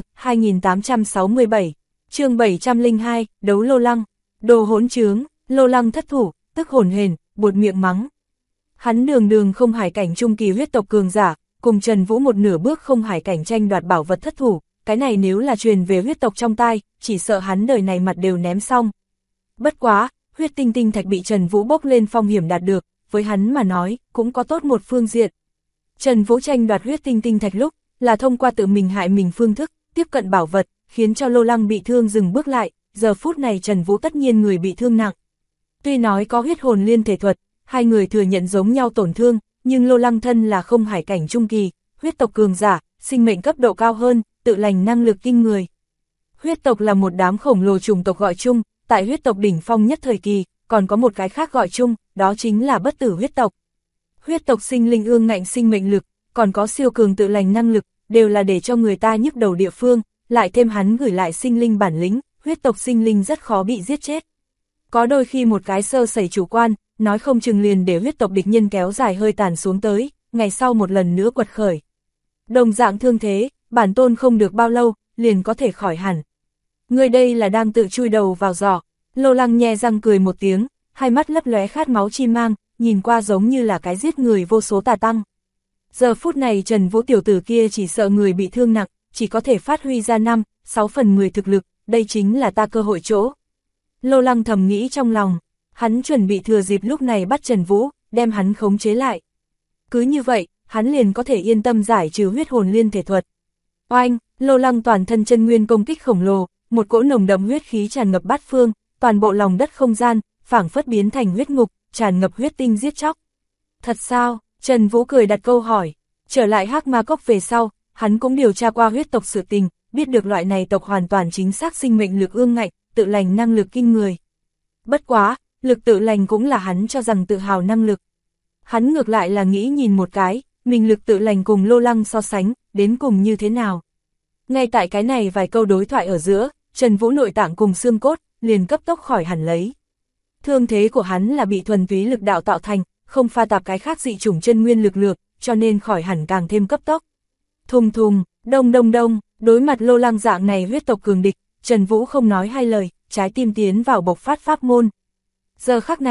2867, chương 702, đấu Lô Lăng, đồ hỗn trướng. Lô Lăng thất thủ, tức hổn hển, buột miệng mắng. Hắn đường đường không hải cảnh trung kỳ huyết tộc cường giả, cùng Trần Vũ một nửa bước không hải cảnh tranh đoạt bảo vật thất thủ, cái này nếu là truyền về huyết tộc trong tai, chỉ sợ hắn đời này mặt đều ném xong. Bất quá, huyết tinh tinh thạch bị Trần Vũ bốc lên phong hiểm đạt được, với hắn mà nói, cũng có tốt một phương diện. Trần Vũ tranh đoạt huyết tinh tinh thạch lúc, là thông qua tự mình hại mình phương thức, tiếp cận bảo vật, khiến cho Lô Lăng bị thương dừng bước lại, giờ phút này Trần Vũ tất nhiên người bị thương nặng. Tuy nói có huyết hồn liên thể thuật, hai người thừa nhận giống nhau tổn thương, nhưng Lô Lăng thân là không hải cảnh trung kỳ, huyết tộc cường giả, sinh mệnh cấp độ cao hơn, tự lành năng lực kinh người. Huyết tộc là một đám khổng lồ chủng tộc gọi chung, tại huyết tộc đỉnh phong nhất thời kỳ, còn có một cái khác gọi chung, đó chính là bất tử huyết tộc. Huyết tộc sinh linh ương ngạnh sinh mệnh lực, còn có siêu cường tự lành năng lực, đều là để cho người ta nhức đầu địa phương, lại thêm hắn gửi lại sinh linh bản lĩnh, huyết tộc sinh linh rất khó bị giết chết. Có đôi khi một cái sơ sẩy chủ quan, nói không chừng liền để huyết tộc địch nhân kéo dài hơi tàn xuống tới, ngày sau một lần nữa quật khởi. Đồng dạng thương thế, bản tôn không được bao lâu, liền có thể khỏi hẳn. Người đây là đang tự chui đầu vào giỏ. Lô Lăng nhe răng cười một tiếng, hai mắt lấp lóe khát máu chi mang, nhìn qua giống như là cái giết người vô số tà tăng. Giờ phút này Trần Vũ tiểu tử kia chỉ sợ người bị thương nặng, chỉ có thể phát huy ra 5-6/10 thực lực, đây chính là ta cơ hội chỗ. Lô Lăng thầm nghĩ trong lòng, hắn chuẩn bị thừa dịp lúc này bắt Trần Vũ, đem hắn khống chế lại. Cứ như vậy, hắn liền có thể yên tâm giải trừ huyết hồn liên thể thuật. Oanh, Lô Lăng toàn thân chân nguyên công kích khổng lồ, một cỗ nồng đậm huyết khí tràn ngập bát phương, toàn bộ lòng đất không gian, phảng phất biến thành huyết ngục, tràn ngập huyết tinh giết chóc. Thật sao? Trần Vũ cười đặt câu hỏi. Trở lại Hắc Ma Cốc về sau, hắn cũng điều tra qua huyết tộc sự tình, biết được loại này tộc hoàn toàn chính xác sinh mệnh lực ương ngạnh, tự lành năng lực kinh người. Bất quá, lực tự lành cũng là hắn cho rằng tự hào năng lực. Hắn ngược lại là nghĩ nhìn một cái, mình lực tự lành cùng Lô Lăng so sánh, đến cùng như thế nào. Ngay tại cái này vài câu đối thoại ở giữa, Trần Vũ nội tạng cùng xương cốt, liền cấp tốc khỏi hẳn lấy. Thương thế của hắn là bị thuần túy lực đạo tạo thành, không pha tạp cái khác dị chủng chân nguyên lực lượng, cho nên khỏi hẳn càng thêm cấp tốc. Thùng thùng, đông đông đông, đối mặt Lô Lăng dạng này huyết tộc cường địch, Trần Vũ không nói hai lời, trái tim tiến vào bộc phát pháp môn. Giờ khắc này,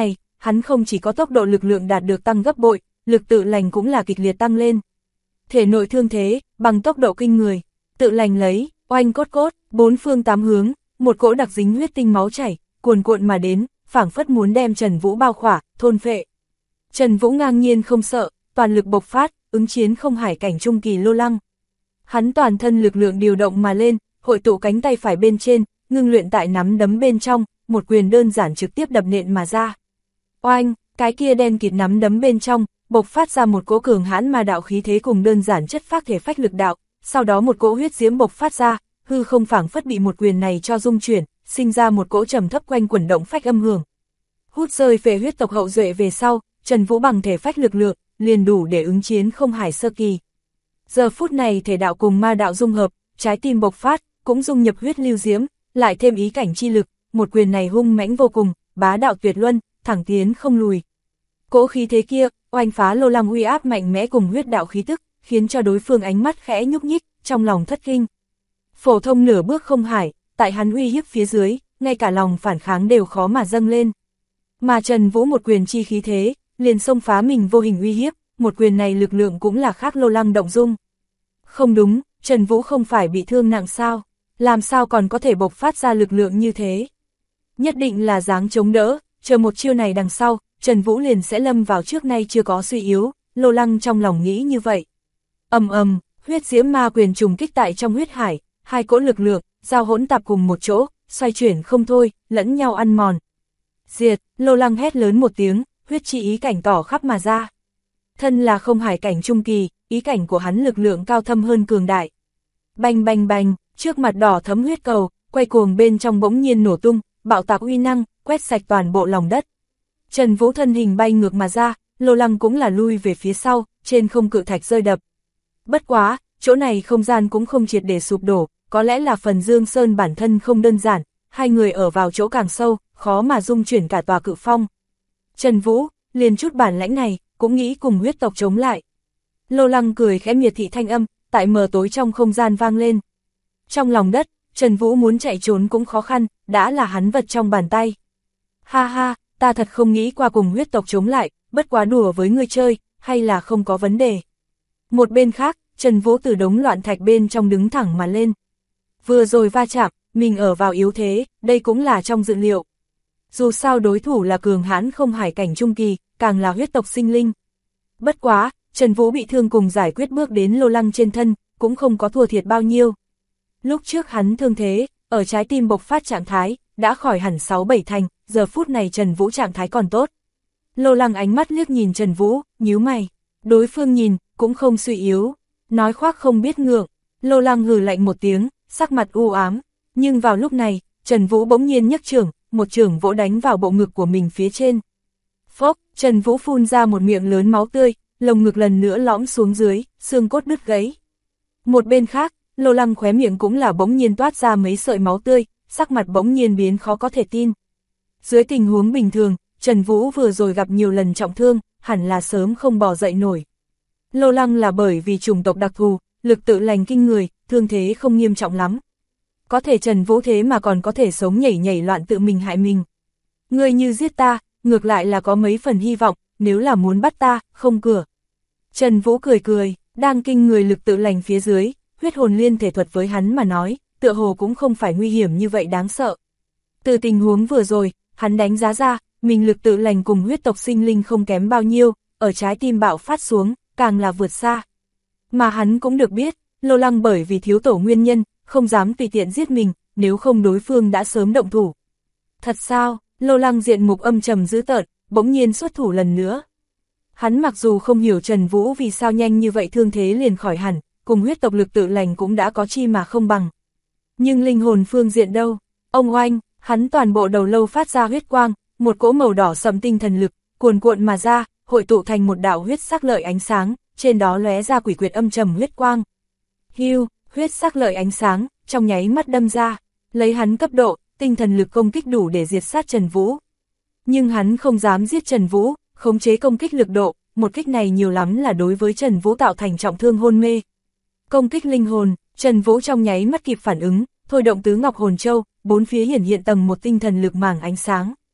hắn không chỉ có tốc độ lực lượng đạt được tăng gấp bội, lực tự lành cũng là kịch liệt tăng lên. Thể nội thương thế, bằng tốc độ kinh người, tự lành lấy, oanh cốt cốt, bốn phương tám hướng, một cỗ đặc dính huyết tinh máu chảy, cuồn cuộn mà đến, phảng phất muốn đem Trần Vũ bao khỏa, thôn phệ. Trần Vũ ngang nhiên không sợ, toàn lực bộc phát, ứng chiến không hải cảnh trung kỳ Lô Lăng. Hắn toàn thân lực lượng điều động mà lên, hội tụ cánh tay phải bên trên, ngưng luyện tại nắm đấm bên trong, một quyền đơn giản trực tiếp đập nện mà ra. Oanh, cái kia đen kịt nắm đấm bên trong, bộc phát ra một cỗ cường hãn ma đạo khí thế cùng đơn giản chất phác thể phách lực đạo, sau đó một cỗ huyết diễm bộc phát ra, hư không phảng phất bị một quyền này cho rung chuyển, sinh ra một cỗ trầm thấp quanh quẩn động phách âm hưởng. Hút rơi về huyết tộc hậu duệ về sau, Trần Vũ bằng thể phách lực lượng, liền đủ để ứng chiến không hải sơ kỳ. Giờ phút này thể đạo cùng ma đạo dung hợp, trái tim bộc phát, cũng dung nhập huyết lưu diễm, lại thêm ý cảnh chi lực, một quyền này hung mãnh vô cùng, bá đạo tuyệt luân, thẳng tiến không lùi. Cỗ khí thế kia, oanh phá Lô Lăng uy áp mạnh mẽ cùng huyết đạo khí tức, khiến cho đối phương ánh mắt khẽ nhúc nhích, trong lòng thất kinh. Phổ thông nửa bước không hải, tại hắn uy hiếp phía dưới, ngay cả lòng phản kháng đều khó mà dâng lên. Mà Trần Vũ một quyền chi khí thế, liền xông phá mình vô hình uy hiếp, một quyền này lực lượng cũng là khác Lô Lăng động dung. Không đúng, Trần Vũ không phải bị thương nặng sao, làm sao còn có thể bộc phát ra lực lượng như thế. Nhất định là dáng chống đỡ, chờ một chiêu này đằng sau, Trần Vũ liền sẽ lâm vào trước nay chưa có suy yếu, Lô Lăng trong lòng nghĩ như vậy. Ầm ầm, huyết diễm ma quyền trùng kích tại trong huyết hải, hai cỗ lực lượng, giao hỗn tạp cùng một chỗ, xoay chuyển không thôi, lẫn nhau ăn mòn. Diệt, Lô Lăng hét lớn một tiếng, huyết chi ý cảnh tỏ khắp mà ra. Thân là không hải cảnh trung kỳ, ý cảnh của hắn lực lượng cao thâm hơn cường đại. Bành bành bành, trước mặt đỏ thấm huyết cầu, quay cuồng bên trong bỗng nhiên nổ tung, bạo tạc uy năng, quét sạch toàn bộ lòng đất. Trần Vũ thân hình bay ngược mà ra, Lô Lăng cũng là lui về phía sau, trên không cự thạch rơi đập. Bất quá, chỗ này không gian cũng không triệt để sụp đổ, có lẽ là phần Dương Sơn bản thân không đơn giản, hai người ở vào chỗ càng sâu, khó mà dung chuyển cả tòa cự phong. Trần Vũ, liền chút bản lãnh này, cũng nghĩ cùng huyết tộc chống lại. Lô Lăng cười khẽ miệt thị thanh âm, tại mờ tối trong không gian vang lên. Trong lòng đất, Trần Vũ muốn chạy trốn cũng khó khăn, đã là hắn vật trong bàn tay. Ha ha, ta thật không nghĩ qua cùng huyết tộc chống lại, bất quá đùa với ngươi chơi, hay là không có vấn đề. Một bên khác, Trần Vũ từ đống loạn thạch bên trong đứng thẳng mà lên. Vừa rồi va chạm, mình ở vào yếu thế, đây cũng là trong dự liệu. Dù sao đối thủ là cường hãn không hải cảnh trung kỳ, càng là huyết tộc sinh linh. Bất quá, Trần Vũ bị thương cùng giải quyết bước đến Lô Lăng trên thân, cũng không có thua thiệt bao nhiêu. Lúc trước hắn thương thế, ở trái tim bộc phát trạng thái, đã khỏi hẳn 6-7 thành, giờ phút này Trần Vũ trạng thái còn tốt. Lô Lăng ánh mắt liếc nhìn Trần Vũ, nhíu mày, đối phương nhìn, cũng không suy yếu, nói khoác không biết ngượng. Lô Lăng hừ lạnh một tiếng, sắc mặt u ám, nhưng vào lúc này, Trần Vũ bỗng nhiên nhấc chưởng, một chưởng vỗ đánh vào bộ ngực của mình phía trên. Phốc, Trần Vũ phun ra một miệng lớn máu tươi, lồng ngực lần nữa lõm xuống dưới, xương cốt đứt gãy. Một bên khác, Lô Lăng khóe miệng cũng là bỗng nhiên toát ra mấy sợi máu tươi, sắc mặt bỗng nhiên biến khó có thể tin. Dưới tình huống bình thường, Trần Vũ vừa rồi gặp nhiều lần trọng thương, hẳn là sớm không bò dậy nổi. Lô Lăng là bởi vì chủng tộc đặc thù, lực tự lành kinh người, thương thế không nghiêm trọng lắm. Có thể Trần Vũ thế mà còn có thể sống nhảy nhảy loạn tự mình hại mình. Ngươi như giết ta, ngược lại là có mấy phần hy vọng, nếu là muốn bắt ta, không cửa. Trần Vũ cười cười, đang kinh người lực tự lành phía dưới, huyết hồn liên thể thuật với hắn mà nói, tựa hồ cũng không phải nguy hiểm như vậy đáng sợ. Từ tình huống vừa rồi, hắn đánh giá ra, mình lực tự lành cùng huyết tộc sinh linh không kém bao nhiêu, ở trái tim bạo phát xuống, càng là vượt xa. Mà hắn cũng được biết, Lô Lăng bởi vì thiếu tổ nguyên nhân, không dám tùy tiện giết mình, nếu không đối phương đã sớm động thủ. Thật sao? Lô Lăng diện mục âm trầm dữ tợn, bỗng nhiên xuất thủ lần nữa. Hắn mặc dù không hiểu Trần Vũ vì sao nhanh như vậy thương thế liền khỏi hẳn, cùng huyết tộc lực tự lành cũng đã có chi mà không bằng. Nhưng linh hồn phương diện đâu? Ông oanh, hắn toàn bộ đầu lâu phát ra huyết quang, một cỗ màu đỏ sẫm tinh thần lực, cuồn cuộn mà ra, hội tụ thành một đạo huyết sắc lợi ánh sáng, trên đó lóe ra quỷ quyệt âm trầm huyết quang. Hưu, huyết sắc lợi ánh sáng, trong nháy mắt đâm ra, lấy hắn cấp độ, tinh thần lực công kích đủ để diệt sát Trần Vũ. Nhưng hắn không dám giết Trần Vũ, khống chế công kích lực độ, một kích này nhiều lắm là đối với Trần Vũ tạo thành trọng thương hôn mê. Công kích linh hồn, Trần Vũ trong nháy mắt kịp phản ứng, thôi động tứ ngọc hồn châu, bốn phía hiển hiện tầng một tinh thần lực màng ánh sáng.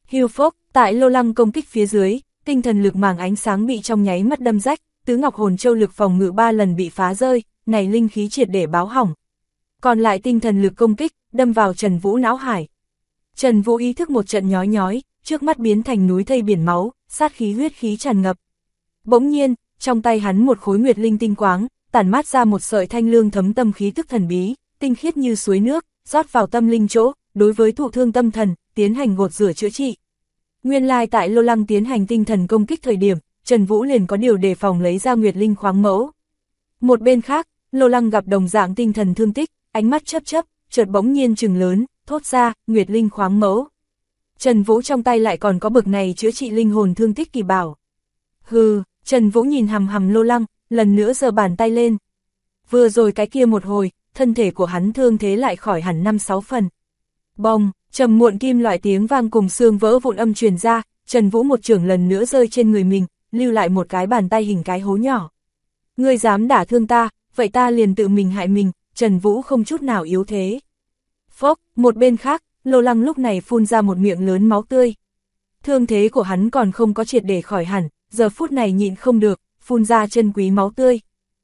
Hiu phốc, tại Lô Lăng công kích phía dưới, tinh thần lực màng ánh sáng bị trong nháy mắt đâm rách, tứ ngọc hồn châu lực phòng ngự 3 lần bị phá rơi, này linh khí triệt để báo hỏng. Còn lại tinh thần lực công kích, đâm vào Trần Vũ não hải. Trần Vũ ý thức một trận nhói nhói, trước mắt biến thành núi thây biển máu, sát khí huyết khí tràn ngập. Bỗng nhiên, trong tay hắn một khối nguyệt linh tinh quáng, tản mát ra một sợi thanh lương thấm tâm khí tức thần bí, tinh khiết như suối nước, rót vào tâm linh chỗ, đối với thụ thương tâm thần, tiến hành gột rửa chữa trị. Nguyên lai tại Lô Lăng tiến hành tinh thần công kích thời điểm, Trần Vũ liền có điều đề phòng lấy ra nguyệt linh khoáng mẫu. Một bên khác, Lô Lăng gặp đồng dạng tinh thần thương tích, ánh mắt chớp chớp, chợt bỗng nhiên trừng lớn, thốt ra, nguyệt linh khoáng mẫu. Trần Vũ trong tay lại còn có bực này chữa trị linh hồn thương tích kỳ bảo. Hừ, Trần Vũ nhìn hằm hằm Lô Lăng, lần nữa giơ bàn tay lên. Vừa rồi cái kia một hồi, thân thể của hắn thương thế lại khỏi hẳn 5-6 phần. Bong, trầm muộn kim loại tiếng vang cùng xương vỡ vụn âm truyền ra, Trần Vũ một chưởng lần nữa rơi trên người mình, lưu lại một cái bàn tay hình cái hố nhỏ. Ngươi dám đả thương ta, vậy ta liền tự mình hại mình, Trần Vũ không chút nào yếu thế. Phốc, một bên khác, Lô Lăng lúc này phun ra một miệng lớn máu tươi. Thương thế của hắn còn không có triệt để khỏi hẳn, giờ phút này nhịn không được, phun ra chân quý máu tươi.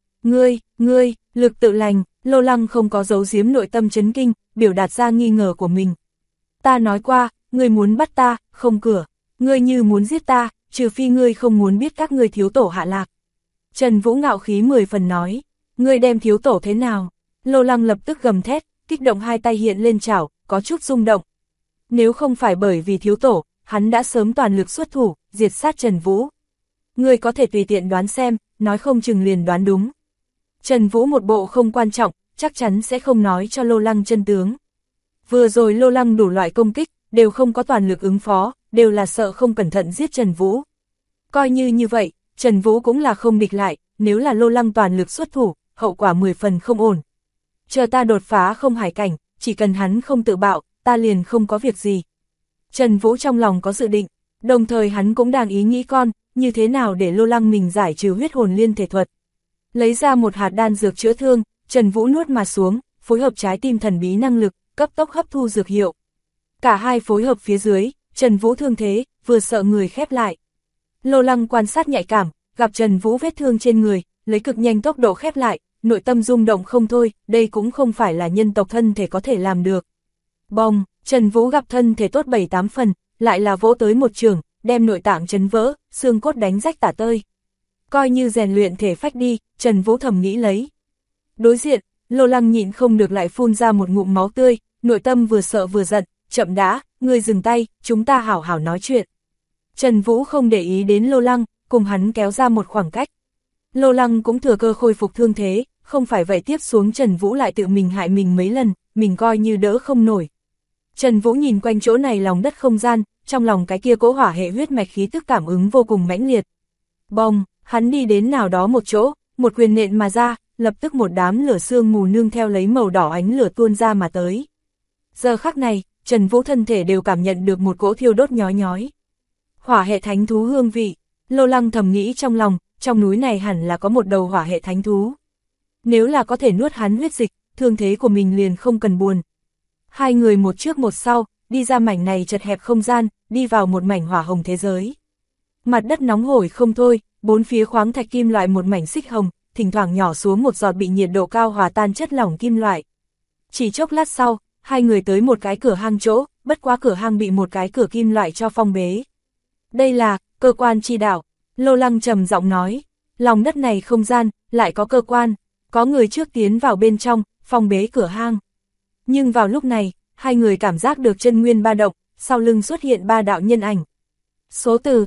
Ngươi, lực tự lành, Lô Lăng không có giấu giếm nội tâm chấn kinh, biểu đạt ra nghi ngờ của mình. Ta nói qua, ngươi muốn bắt ta, không cửa, ngươi như muốn giết ta, trừ phi ngươi không muốn biết các ngươi thiếu tổ hạ lạc. Trần Vũ ngạo khí 10 phần nói, ngươi đem thiếu tổ thế nào? Lô Lăng lập tức gầm thét, kích động hai tay hiện lên chảo, có chút rung động. Nếu không phải bởi vì thiếu tổ, hắn đã sớm toàn lực xuất thủ, diệt sát Trần Vũ. Ngươi có thể tùy tiện đoán xem, nói không chừng liền đoán đúng. Trần Vũ một bộ không quan trọng, chắc chắn sẽ không nói cho Lô Lăng chân tướng. Vừa rồi Lô Lăng đủ loại công kích, đều không có toàn lực ứng phó, đều là sợ không cẩn thận giết Trần Vũ. Coi như vậy, Trần Vũ cũng là không địch lại, nếu là Lô Lăng toàn lực xuất thủ, hậu quả 10 phần không ổn. Chờ ta đột phá không hải cảnh, chỉ cần hắn không tự bạo, ta liền không có việc gì. Trần Vũ trong lòng có dự định, đồng thời hắn cũng đang ý nghĩ như thế nào để Lô Lăng mình giải trừ huyết hồn liên thể thuật. Lấy ra một hạt đan dược chữa thương, Trần Vũ nuốt mà xuống, phối hợp trái tim thần bí năng lực, cấp tốc hấp thu dược hiệu. Cả hai phối hợp phía dưới, Trần Vũ thương thế, vừa sợ người khép lại. Lô Lăng quan sát nhạy cảm, gặp Trần Vũ vết thương trên người, lấy cực nhanh tốc độ khép lại, nội tâm rung động không thôi, đây cũng không phải là nhân tộc thân thể có thể làm được. Bong, Trần Vũ gặp thân thể tốt 7-8 phần, lại là vỗ tới một trường, đem nội tạng chấn vỡ, xương cốt đánh rách tả tơi. Coi như rèn luyện thể phách đi, Trần Vũ thầm nghĩ lấy. Đối diện, Lô Lăng nhịn không được lại phun ra một ngụm máu tươi, nội tâm vừa sợ vừa giận, chậm đã, ngươi dừng tay, chúng ta hảo hảo nói chuyện. Trần Vũ không để ý đến Lô Lăng, cùng hắn kéo ra một khoảng cách. Lô Lăng cũng thừa cơ khôi phục thương thế, không phải vậy tiếp xuống Trần Vũ lại tự mình hại mình mấy lần, mình coi như đỡ không nổi. Trần Vũ nhìn quanh chỗ này lòng đất không gian, trong lòng cái kia cỗ hỏa hệ huyết mạch khí tức cảm ứng vô cùng mãnh liệt. Bong, hắn đi đến nào đó một chỗ, một quyền nện mà ra, lập tức một đám lửa sương mù nương theo lấy màu đỏ ánh lửa tuôn ra mà tới. Giờ khắc này, Trần Vũ thân thể đều cảm nhận được một cỗ thiêu đốt nhói nhói. Hỏa hệ thánh thú hương vị, Lô Lăng thầm nghĩ trong lòng, trong núi này hẳn là có một đầu hỏa hệ thánh thú. Nếu là có thể nuốt hắn huyết dịch, thương thế của mình liền không cần buồn. Hai người một trước một sau, đi ra mảnh này chật hẹp không gian, đi vào một mảnh hỏa hồng thế giới. Mặt đất nóng hổi không thôi, bốn phía khoáng thạch kim loại một mảnh xích hồng, thỉnh thoảng nhỏ xuống một giọt bị nhiệt độ cao hòa tan chất lỏng kim loại. Chỉ chốc lát sau, hai người tới một cái cửa hang chỗ, bất quá cửa hang bị một cái cửa kim loại cho phong bế. Đây là cơ quan chi đạo, Lô Lăng trầm giọng nói, lòng đất này không gian, lại có cơ quan, có người trước tiến vào bên trong, phong bế cửa hang. Nhưng vào lúc này, hai người cảm giác được chân nguyên ba động, sau lưng xuất hiện ba đạo nhân ảnh. Số từ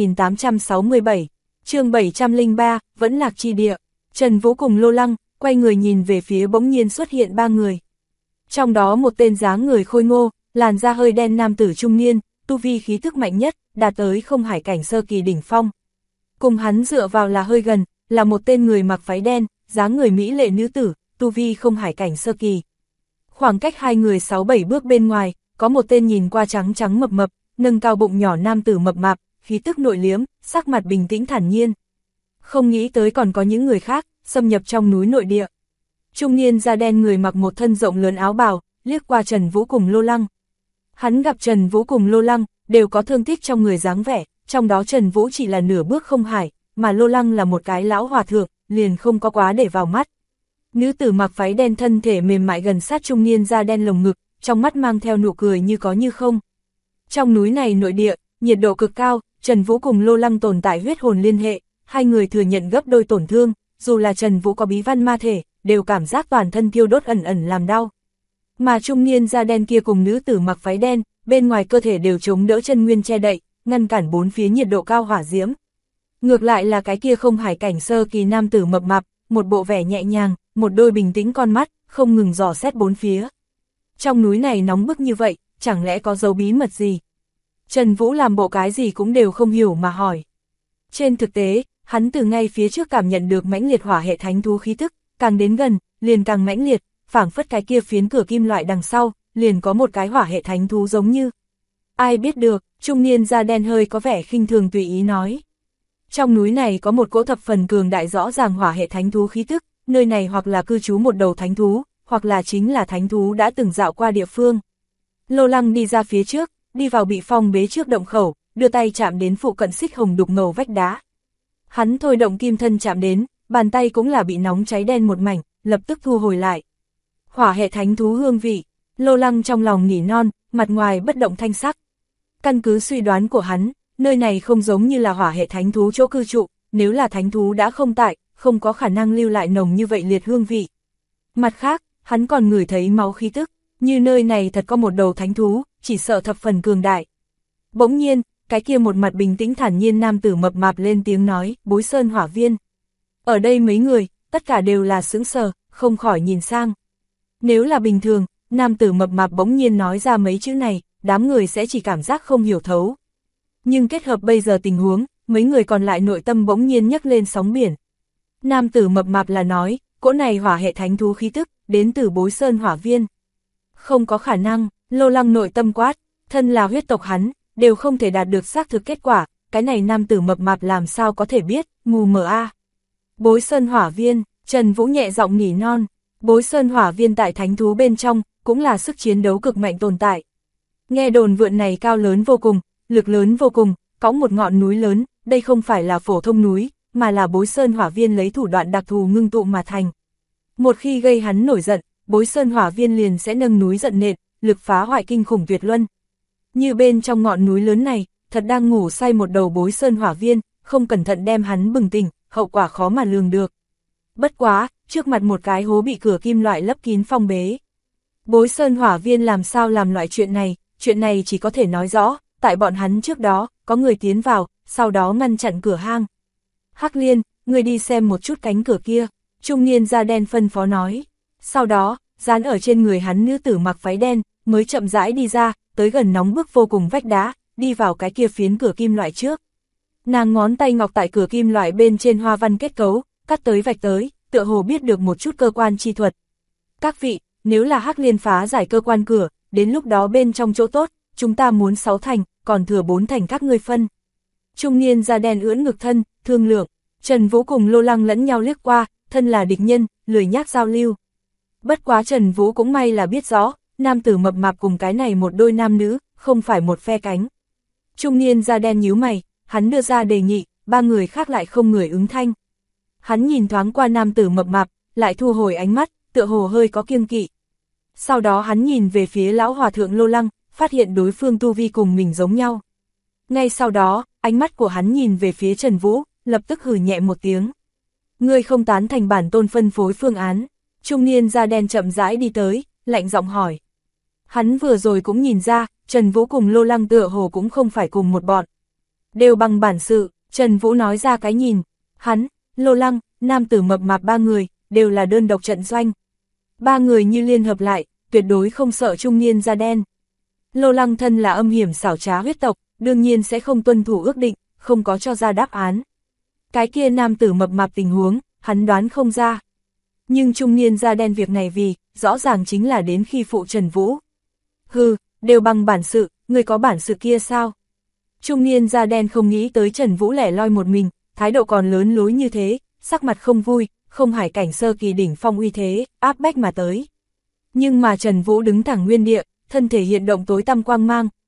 2867, chương 703, vẫn lạc chi địa. Trần Vũ cùng Lô Lăng, quay người nhìn về phía bỗng nhiên xuất hiện ba người. Trong đó một tên dáng người khôi ngô, làn da hơi đen nam tử trung niên, tu vi khí thức mạnh nhất, đạt tới không hải cảnh sơ kỳ đỉnh phong. Cùng hắn dựa vào là hơi gần, là một tên người mặc váy đen, dáng người mỹ lệ nữ tử, tu vi không hải cảnh sơ kỳ. Khoảng cách hai người 6-7 bước bên ngoài, có một tên nhìn qua trắng trắng mập mập, nâng cao bụng nhỏ nam tử mập mạp, khí tức nội liếm, sắc mặt bình tĩnh thản nhiên. Không nghĩ tới còn có những người khác, xâm nhập trong núi nội địa. Trung niên da đen người mặc một thân rộng lớn áo bào, liếc qua Trần Vũ cùng Lô Lăng. Hắn gặp Trần Vũ cùng Lô Lăng, đều có thương tích trong người dáng vẻ, trong đó Trần Vũ chỉ là nửa bước không hải, mà Lô Lăng là một cái lão hòa thượng, liền không có quá để vào mắt. Nữ tử mặc váy đen thân thể mềm mại gần sát trung niên da đen lồng ngực, trong mắt mang theo nụ cười như có như không. Trong núi này nội địa, nhiệt độ cực cao, Trần Vũ cùng Lô Lăng tồn tại huyết hồn liên hệ, hai người thừa nhận gấp đôi tổn thương, dù là Trần Vũ có bí văn ma thể, đều cảm giác toàn thân thiêu đốt ẩn ẩn làm đau. Mà trung niên da đen kia cùng nữ tử mặc váy đen, bên ngoài cơ thể đều chống đỡ chân nguyên che đậy, ngăn cản bốn phía nhiệt độ cao hỏa diễm. Ngược lại là cái kia không hải cảnh sơ kỳ nam tử mập mạp, một bộ vẻ nhẹ nhàng, một đôi bình tĩnh con mắt, không ngừng dò xét bốn phía. Trong núi này nóng bức như vậy, chẳng lẽ có dấu bí mật gì? Trần Vũ làm bộ cái gì cũng đều không hiểu mà hỏi. Trên thực tế, hắn từ ngay phía trước cảm nhận được mãnh liệt hỏa hệ thánh thú khí tức, càng đến gần, liền càng mãnh liệt, phảng phất cái kia phiến cửa kim loại đằng sau, liền có một cái hỏa hệ thánh thú giống như. Ai biết được, trung niên da đen hơi có vẻ khinh thường tùy ý nói. Trong núi này có một cỗ thập phần cường đại rõ ràng hỏa hệ thánh thú khí tức, nơi này hoặc là cư trú một đầu thánh thú, hoặc là chính là thánh thú đã từng dạo qua địa phương. Lô Lăng đi ra phía trước, đi vào bị phong bế trước động khẩu, đưa tay chạm đến phụ cận xích hồng đục ngầu vách đá. Hắn thôi động kim thân chạm đến, bàn tay cũng là bị nóng cháy đen một mảnh, lập tức thu hồi lại. Hỏa hệ thánh thú hương vị, Lô Lăng trong lòng nỉ non, mặt ngoài bất động thanh sắc. Căn cứ suy đoán của hắn, nơi này không giống như là hỏa hệ thánh thú chỗ cư trụ, nếu là thánh thú đã không tại, không có khả năng lưu lại nồng như vậy liệt hương vị. Mặt khác, hắn còn ngửi thấy máu khí tức, như nơi này thật có một đầu thánh thú, chỉ sợ thập phần cường đại. Bỗng nhiên, cái kia một mặt bình tĩnh thản nhiên nam tử mập mạp lên tiếng nói, Bối Sơn Hỏa Viên. Ở đây mấy người, tất cả đều là sững sờ, không khỏi nhìn sang. Nếu là bình thường, nam tử mập mạp bỗng nhiên nói ra mấy chữ này, đám người sẽ chỉ cảm giác không hiểu thấu. Nhưng kết hợp bây giờ tình huống, mấy người còn lại nội tâm bỗng nhiên nhấc lên sóng biển. Nam tử mập mạp là nói, cỗ này hỏa hệ thánh thú khí tức, đến từ Bối Sơn Hỏa Viên. Không có khả năng, Lô Lăng nội tâm quát, thân là huyết tộc hắn, đều không thể đạt được xác thực kết quả, cái này nam tử mập mạp làm sao có thể biết, mù mờ a. Bối Sơn Hỏa Viên, Trần Vũ nhẹ giọng nỉ non, Bối Sơn Hỏa Viên tại thánh thú bên trong, cũng là sức chiến đấu cực mạnh tồn tại. Nghe đồn vượn này cao lớn vô cùng, lực lớn vô cùng, cõng một ngọn núi lớn, đây không phải là phổ thông núi, mà là Bối Sơn Hỏa Viên lấy thủ đoạn đặc thù ngưng tụ mà thành. Một khi gây hắn nổi giận, Bối Sơn Hỏa Viên liền sẽ nâng núi giận nện, lực phá hoại kinh khủng tuyệt luân. Như bên trong ngọn núi lớn này, thật đang ngủ say một đầu Bối Sơn Hỏa Viên, không cẩn thận đem hắn bừng tỉnh, hậu quả khó mà lường được. Bất quá, trước mặt một cái hố bị cửa kim loại lấp kín phong bế. Bối Sơn Hỏa Viên làm sao làm loại chuyện này chỉ có thể nói rõ, tại bọn hắn trước đó, có người tiến vào, sau đó ngăn chặn cửa hang. Hắc Liên, người đi xem một chút cánh cửa kia, trung niên da đen phân phó nói. Sau đó, dán ở trên người hắn nữ tử mặc váy đen, mới chậm rãi đi ra, tới gần nóng bức vô cùng vách đá, đi vào cái kia phiến cửa kim loại trước. Nàng ngón tay ngọc tại cửa kim loại bên trên hoa văn kết cấu, cắt tới vạch tới, tựa hồ biết được một chút cơ quan chi thuật. Các vị, nếu là Hắc Liên phá giải cơ quan cửa, đến lúc đó bên trong chỗ tốt, chúng ta muốn 6 thành, còn thừa 4 thành các ngươi phân. Trung niên da đen ưỡn ngực thân, thương lượng, Trần Vũ cùng Lô Lăng lẫn nhau liếc qua, thân là địch nhân, lười nhác giao lưu. Bất quá Trần Vũ cũng may là biết rõ, nam tử mập mạp cùng cái này một đôi nam nữ, không phải một phe cánh. Trung niên da đen nhíu mày, hắn đưa ra đề nghị, ba người khác lại không người ứng thanh. Hắn nhìn thoáng qua nam tử mập mạp, lại thu hồi ánh mắt, tựa hồ hơi có kiêng kỵ. Sau đó hắn nhìn về phía lão hòa thượng Lô Lăng, phát hiện đối phương tu vi cùng mình giống nhau. Ngay sau đó, ánh mắt của hắn nhìn về phía Trần Vũ, lập tức hừ nhẹ một tiếng. Ngươi không tán thành bản tôn phân phối phương án. Trung niên da đen chậm rãi đi tới, lạnh giọng hỏi. Hắn vừa rồi cũng nhìn ra, Trần Vũ cùng Lô Lăng tựa hồ cũng không phải cùng một bọn. Đều bằng bản sự, Trần Vũ nói ra cái nhìn. Hắn, Lô Lăng, nam tử mập mạp ba người, đều là đơn độc trận doanh. Ba người như liên hợp lại, tuyệt đối không sợ trung niên da đen. Lô Lăng thân là âm hiểm xảo trá huyết tộc, đương nhiên sẽ không tuân thủ ước định, không có cho ra đáp án. Cái kia nam tử mập mạp tình huống, hắn đoán không ra. Nhưng trung niên da đen việc này vì, rõ ràng chính là đến khi phụ Trần Vũ. Hừ, đều bằng bản sự, người có bản sự kia sao? Trung niên da đen không nghĩ tới Trần Vũ lẻ loi một mình, thái độ còn lớn lối như thế, sắc mặt không vui, không hải cảnh sơ kỳ đỉnh phong uy thế, áp bách mà tới. Nhưng mà Trần Vũ đứng thẳng nguyên địa, thân thể hiện động tối tăm quang mang,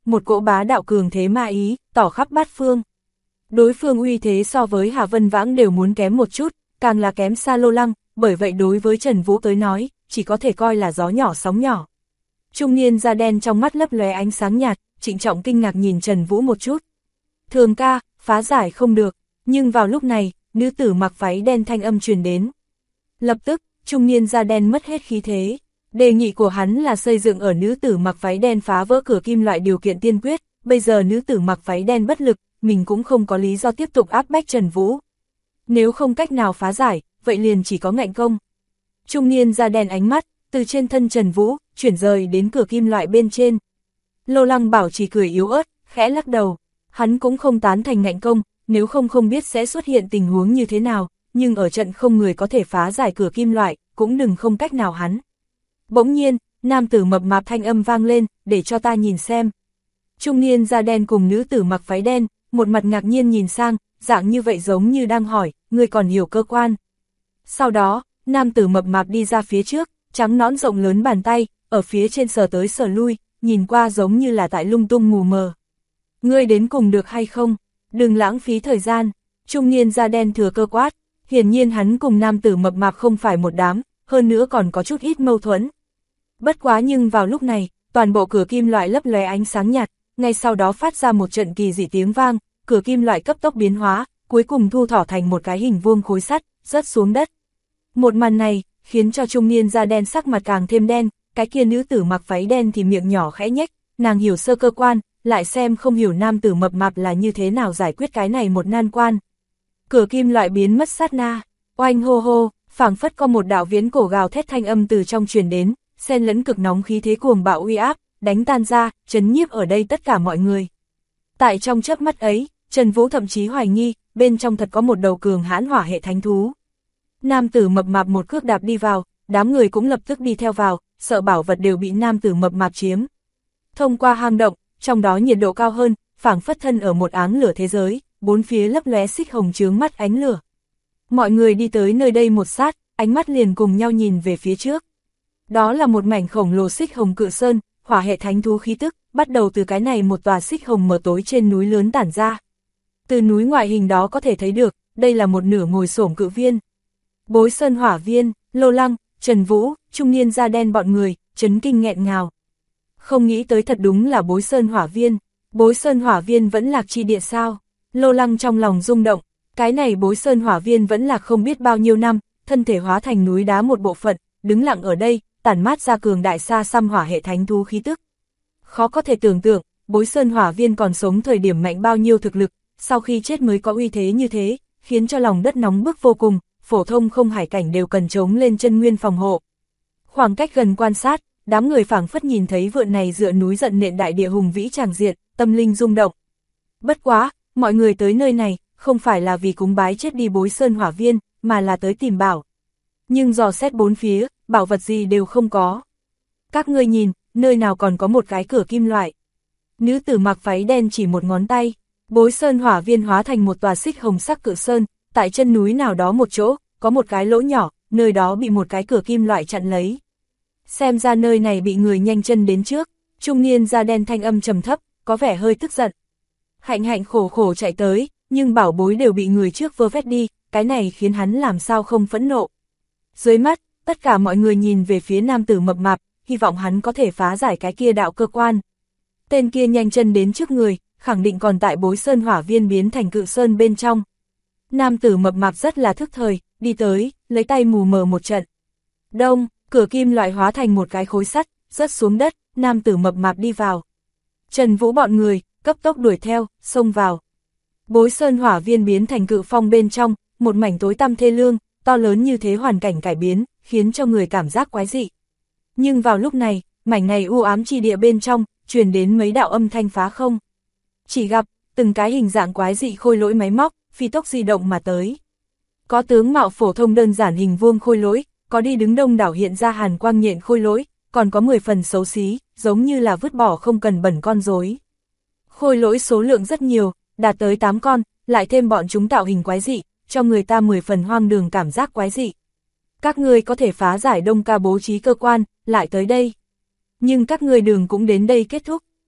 một cỗ bá đạo cường thế ma ý, tỏ khắp bát phương. Đối phương uy thế so với Hà Vân Vãng đều muốn kém một chút, càng là kém xa Lô Lăng, bởi vậy đối với Trần Vũ tới nói, chỉ có thể coi là gió nhỏ sóng nhỏ. Trung niên da đen trong mắt lấp lóe ánh sáng nhạt, trịnh trọng kinh ngạc nhìn Trần Vũ một chút. Thường ca, phá giải không được, nhưng vào lúc này, nữ tử mặc váy đen thanh âm truyền đến. Lập tức, trung niên da đen mất hết khí thế. Đề nghị của hắn là xây dựng ở nữ tử mặc váy đen phá vỡ cửa kim loại điều kiện tiên quyết, bây giờ nữ tử mặc váy đen bất lực, mình cũng không có lý do tiếp tục áp bách Trần Vũ. Nếu không cách nào phá giải, vậy liền chỉ có ngạnh công. Trung niên da đen ánh mắt, từ trên thân Trần Vũ, chuyển rời đến cửa kim loại bên trên. Lô Lăng bảo chỉ cười yếu ớt, khẽ lắc đầu. Hắn cũng không tán thành ngạnh công, nếu không biết sẽ xuất hiện tình huống như thế nào, nhưng ở trận không người có thể phá giải cửa kim loại, cũng đừng không cách nào hắn. Bỗng nhiên, nam tử mập mạp thanh âm vang lên, để cho ta nhìn xem. Trung niên da đen cùng nữ tử mặc váy đen, một mặt ngạc nhiên nhìn sang, dạng như vậy giống như đang hỏi, người còn hiểu cơ quan. Sau đó, nam tử mập mạp đi ra phía trước, trắng nõn rộng lớn bàn tay, ở phía trên sờ tới sờ lui, nhìn qua giống như là tại lung tung mù mờ. Ngươi đến cùng được hay không? Đừng lãng phí thời gian. Trung niên da đen thừa cơ quát, hiển nhiên hắn cùng nam tử mập mạp không phải một đám, hơn nữa còn có chút ít mâu thuẫn. Bất quá nhưng vào lúc này, toàn bộ cửa kim loại lấp lóe ánh sáng nhạt, ngay sau đó phát ra một trận kỳ dị tiếng vang, cửa kim loại cấp tốc biến hóa, cuối cùng thu thỏ thành một cái hình vuông khối sắt, rớt xuống đất. Một màn này, khiến cho trung niên da đen sắc mặt càng thêm đen, cái kia nữ tử mặc váy đen thì miệng nhỏ khẽ nhếch, nàng hiểu sơ cơ quan, lại xem không hiểu nam tử mập mạp là như thế nào giải quyết cái này một nan quan. Cửa kim loại biến mất sát na, oanh hô hô, phảng phất có một đạo viễn cổ gào thét thanh âm từ trong truyền đến, xen lẫn cực nóng khí thế cuồng bạo uy áp, đánh tan ra, chấn nhiếp ở đây tất cả mọi người. Tại trong chớp mắt ấy, Trần Vũ thậm chí hoài nghi, bên trong thật có một đầu cường hãn hỏa hệ thánh thú. Nam tử mập mạp một cước đạp đi vào, đám người cũng lập tức đi theo vào, sợ bảo vật đều bị nam tử mập mạp chiếm. Thông qua hang động, trong đó nhiệt độ cao hơn, phảng phất thân ở một áng lửa thế giới, bốn phía lấp lóe xích hồng chướng mắt ánh lửa. Mọi người đi tới nơi đây một sát, ánh mắt liền cùng nhau nhìn về phía trước. Đó là một mảnh khổng lồ xích hồng cự sơn, hỏa hệ thánh thú khí tức, bắt đầu từ cái này một tòa xích hồng mờ tối trên núi lớn tản ra. Từ núi ngoại hình đó có thể thấy được, đây là một nửa ngồi xổm cự viên. Bối Sơn Hỏa Viên, Lô Lăng, Trần Vũ, trung niên da đen bọn người, chấn kinh nghẹn ngào. Không nghĩ tới thật đúng là Bối Sơn Hỏa Viên, Bối Sơn Hỏa Viên vẫn lạc chi địa sao? Lô Lăng trong lòng rung động, cái này Bối Sơn Hỏa Viên vẫn lạc không biết bao nhiêu năm, thân thể hóa thành núi đá một bộ phận, đứng lặng ở đây, tản mát ra cường đại xa xăm hỏa hệ thánh thú khí tức. Khó có thể tưởng tượng, Bối Sơn Hỏa Viên còn sống thời điểm mạnh bao nhiêu thực lực, sau khi chết mới có uy thế như thế, khiến cho lòng đất nóng bức vô cùng, phổ thông không hải cảnh đều cần chống lên chân nguyên phòng hộ. Khoảng cách gần quan sát, đám người phảng phất nhìn thấy vượn này dựa núi giận nện đại địa hùng vĩ tràng diện, tâm linh rung động. Bất quá, mọi người tới nơi này, không phải là vì cúng bái chết đi Bối Sơn Hỏa Viên, mà là tới tìm bảo. Nhưng dò xét bốn phía, bảo vật gì đều không có. Các ngươi nhìn, nơi nào còn có một cái cửa kim loại. Nữ tử mặc váy đen chỉ một ngón tay, Bối Sơn Hỏa Viên hóa thành một tòa xích hồng sắc cự sơn, tại chân núi nào đó một chỗ, có một cái lỗ nhỏ, nơi đó bị một cái cửa kim loại chặn lấy. Xem ra nơi này bị người nhanh chân đến trước, trung niên da đen thanh âm trầm thấp, có vẻ hơi tức giận. Hạnh hạnh khổ khổ chạy tới, nhưng bảo bối đều bị người trước vơ vét đi, cái này khiến hắn làm sao không phẫn nộ. Dưới mắt, tất cả mọi người nhìn về phía nam tử mập mạp, hy vọng hắn có thể phá giải cái kia đạo cơ quan. Tên kia nhanh chân đến trước người, khẳng định còn tại Bối Sơn Hỏa Viên biến thành cự sơn bên trong. Nam tử mập mạp rất là thức thời, đi tới, lấy tay mù mờ một trận. Đông, cửa kim loại hóa thành một cái khối sắt, rớt xuống đất, nam tử mập mạp đi vào. Trần Vũ bọn người, cấp tốc đuổi theo, xông vào. Bối Sơn Hỏa Viên biến thành cự phong bên trong, một mảnh tối tăm thê lương, to lớn như thế hoàn cảnh cải biến, khiến cho người cảm giác quái dị. Nhưng vào lúc này, mảnh này u ám chi địa bên trong, truyền đến mấy đạo âm thanh phá không. Chỉ gặp, từng cái hình dạng quái dị khôi lỗi máy móc, phi tốc di động mà tới. Có tướng mạo phổ thông đơn giản hình vuông khôi lỗi, có đi đứng đông đảo hiện ra hàn quang nhện khôi lỗi, còn có 10 phần xấu xí, giống như là vứt bỏ không cần bẩn con rối. Khôi lỗi số lượng rất nhiều, đạt tới 8 con, lại thêm bọn chúng tạo hình quái dị, cho người ta 10 phần hoang đường cảm giác quái dị. Các ngươi có thể phá giải Đông Ca bố trí cơ quan, lại tới đây. Nhưng các ngươi đường cũng đến đây kết thúc,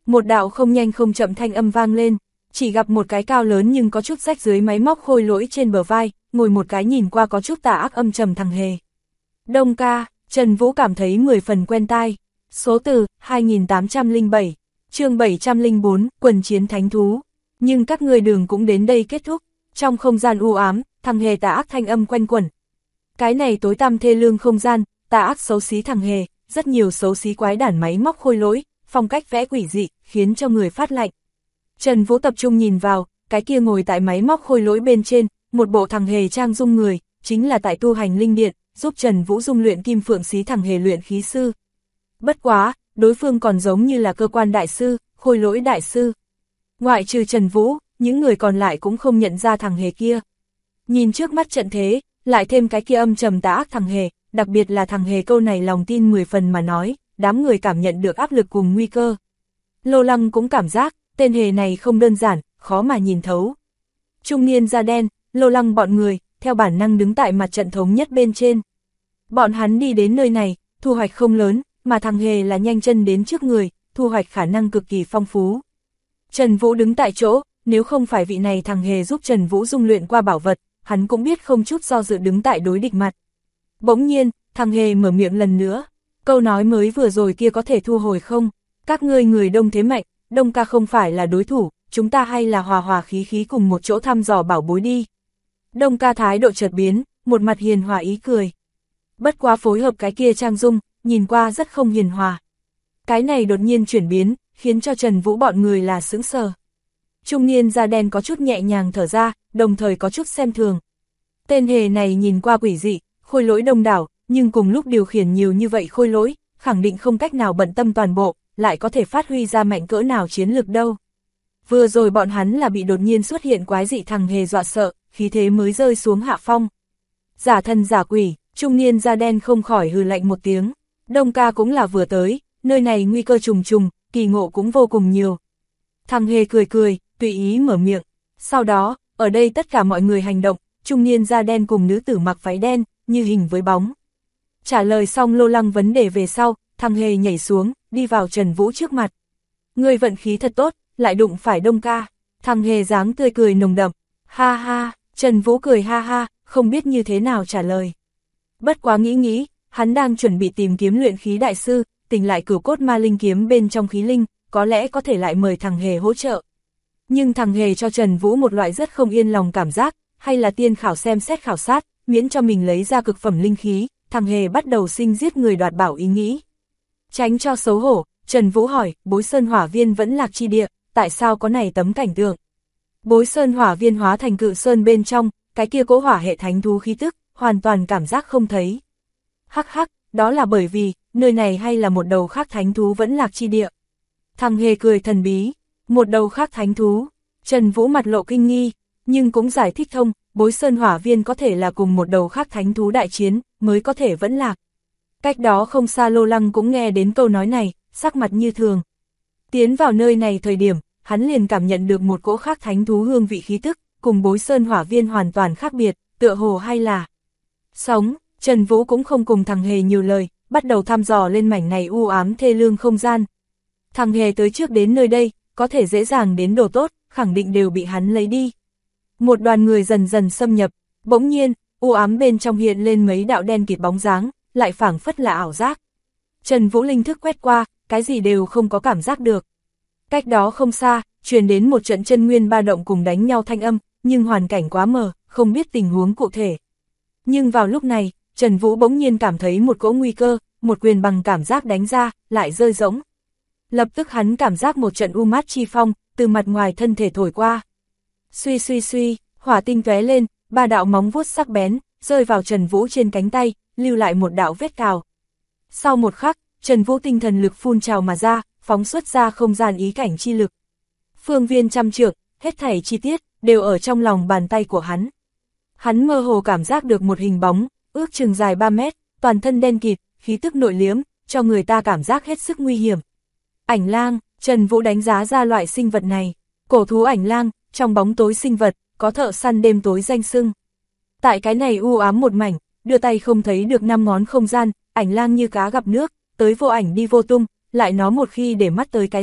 Một đạo không nhanh không chậm thanh âm vang lên, chỉ gặp một cái cao lớn nhưng có chút rách dưới máy móc khôi lỗi trên bờ vai, ngồi một cái nhìn qua có chút tà ác âm trầm thằng hề. Đông ca, Trần Vũ cảm thấy 10 phần quen tai. Số từ 2807, chương 704, quần chiến thánh thú. Nhưng các ngươi đường cũng đến đây kết thúc. Trong không gian u ám, thằng hề tà ác thanh âm quanh quẩn. Cái này tối tăm thê lương không gian, tà ác xấu xí thằng hề, rất nhiều xấu xí quái đản máy móc khôi lỗi, phong cách vẽ quỷ dị, khiến cho người phát lạnh. Trần Vũ tập trung nhìn vào, cái kia ngồi tại máy móc khôi lỗi bên trên, một bộ thằng hề trang dung người, chính là tại tu hành linh điện, giúp Trần Vũ dung luyện kim phượng xí thằng hề luyện khí sư. Bất quá, đối phương còn giống như là cơ quan đại sư, khôi lỗi đại sư. Ngoại trừ Trần Vũ, những người còn lại cũng không nhận ra thằng hề kia. Nhìn trước mắt trận thế, lại thêm cái kia âm trầm tà ác thằng hề, đặc biệt là thằng hề câu này lòng tin 10 phần mà nói, đám người cảm nhận được áp lực cùng nguy cơ. Lô Lăng cũng cảm giác, tên hề này không đơn giản, khó mà nhìn thấu. Trung niên da đen, Lô Lăng bọn người, theo bản năng đứng tại mặt trận thống nhất bên trên. Bọn hắn đi đến nơi này, thu hoạch không lớn, mà thằng hề là nhanh chân đến trước người, thu hoạch khả năng cực kỳ phong phú. Trần Vũ đứng tại chỗ, nếu không phải vị này thằng hề giúp Trần Vũ dung luyện qua bảo vật, hắn cũng biết không chút do dự đứng tại đối địch mặt. Bỗng nhiên, thằng hề mở miệng lần nữa, câu nói mới vừa rồi kia có thể thu hồi không? Các ngươi người đông thế mạnh, Đông ca không phải là đối thủ, chúng ta hay là hòa hòa khí khí cùng một chỗ thăm dò bảo bối đi. Đông ca thái độ chợt biến, một mặt hiền hòa ý cười. Bất quá phối hợp cái kia trang dung, nhìn qua rất không hiền hòa. Cái này đột nhiên chuyển biến, khiến cho Trần Vũ bọn người là sững sờ. Trung niên da đen có chút nhẹ nhàng thở ra, đồng thời có chút xem thường. Tên hề này nhìn qua quỷ dị, khôi lỗi đông đảo, nhưng cùng lúc điều khiển nhiều như vậy khôi lỗi, khẳng định không cách nào bận tâm toàn bộ, lại có thể phát huy ra mạnh cỡ nào chiến lược đâu. Vừa rồi bọn hắn là bị đột nhiên xuất hiện quái dị thằng hề dọa sợ, khí thế mới rơi xuống hạ phong. Giả thần giả quỷ, trung niên da đen không khỏi hừ lạnh một tiếng. Đông ca cũng là vừa tới, nơi này nguy cơ trùng trùng, kỳ ngộ cũng vô cùng nhiều. Thằng hề cười cười, tùy ý mở miệng. Sau đó, ở đây tất cả mọi người hành động, trung niên da đen cùng nữ tử mặc váy đen, như hình với bóng. Trả lời xong Lô Lăng vấn đề về sau, thằng hề nhảy xuống, đi vào Trần Vũ trước mặt. Người vận khí thật tốt, lại đụng phải Đông ca. Thằng hề dáng tươi cười nồng đậm. Ha ha, Trần Vũ cười ha ha, không biết như thế nào trả lời. Bất quá nghĩ, hắn đang chuẩn bị tìm kiếm luyện khí đại sư, tỉnh lại cửu cốt ma linh kiếm bên trong khí linh, có lẽ có thể lại mời thằng hề hỗ trợ. Nhưng thằng hề cho Trần Vũ một loại rất không yên lòng cảm giác, hay là tiên khảo xem xét khảo sát, miễn cho mình lấy ra cực phẩm linh khí, thằng hề bắt đầu sinh giết người đoạt bảo ý nghĩ. Tránh cho xấu hổ, Trần Vũ hỏi, Bối Sơn Hỏa Viên vẫn lạc chi địa, tại sao có này tấm cảnh tượng? Bối Sơn Hỏa Viên hóa thành cự sơn bên trong, cái kia cỗ hỏa hệ thánh thú khí tức, hoàn toàn cảm giác không thấy. Hắc hắc, đó là bởi vì, nơi này hay là một đầu khác thánh thú vẫn lạc chi địa. Thằng hề cười thần bí, một đầu khác thánh thú. Trần Vũ mặt lộ kinh nghi, nhưng cũng giải thích thông, Bối Sơn Hỏa Viên có thể là cùng một đầu khác thánh thú đại chiến, mới có thể vẫn lạc. Cách đó không xa Lô Lăng cũng nghe đến câu nói này, sắc mặt như thường. Tiến vào nơi này thời điểm, hắn liền cảm nhận được một cỗ khác thánh thú hương vị khí tức, cùng Bối Sơn Hỏa Viên hoàn toàn khác biệt, tựa hồ hay là sống. Trần Vũ cũng không cùng thằng hề nhiều lời, bắt đầu thăm dò lên mảnh này u ám thê lương không gian. Thằng hề tới trước đến nơi đây, có thể dễ dàng đến đồ tốt, khẳng định đều bị hắn lấy đi. Một đoàn người dần dần xâm nhập, bỗng nhiên, u ám bên trong hiện lên mấy đạo đen kịt bóng dáng, lại phảng phất là ảo giác. Trần Vũ linh thức quét qua, cái gì đều không có cảm giác được. Cách đó không xa, truyền đến một trận chân nguyên ba động cùng đánh nhau thanh âm, nhưng hoàn cảnh quá mờ, không biết tình huống cụ thể. Nhưng vào lúc này, Trần Vũ bỗng nhiên cảm thấy một cỗ nguy cơ, một quyền bằng cảm giác đánh ra, lại rơi rỗng. Lập tức hắn cảm giác một trận u mát chi phong, từ mặt ngoài thân thể thổi qua. Suy suy suy, hỏa tinh tóe lên, ba đạo móng vuốt sắc bén, rơi vào Trần Vũ trên cánh tay, lưu lại một đạo vết cào. Sau một khắc, Trần Vũ tinh thần lực phun trào mà ra, phóng xuất ra không gian ý cảnh chi lực. Phương viên trăm trượng, hết thảy chi tiết, đều ở trong lòng bàn tay của hắn. Hắn mơ hồ cảm giác được một hình bóng, ước chừng dài 3 mét, toàn thân đen kịt, khí tức nội liếm, cho người ta cảm giác hết sức nguy hiểm. Ảnh lang, Trần Vũ đánh giá ra loại sinh vật này. Cổ thú ảnh lang, trong bóng tối sinh vật, có thợ săn đêm tối danh xưng. Tại cái này u ám một mảnh, đưa tay không thấy được 5 ngón không gian, ảnh lang như cá gặp nước, tới vô ảnh đi vô tung, lại nó một khi để mắt tới cái gì,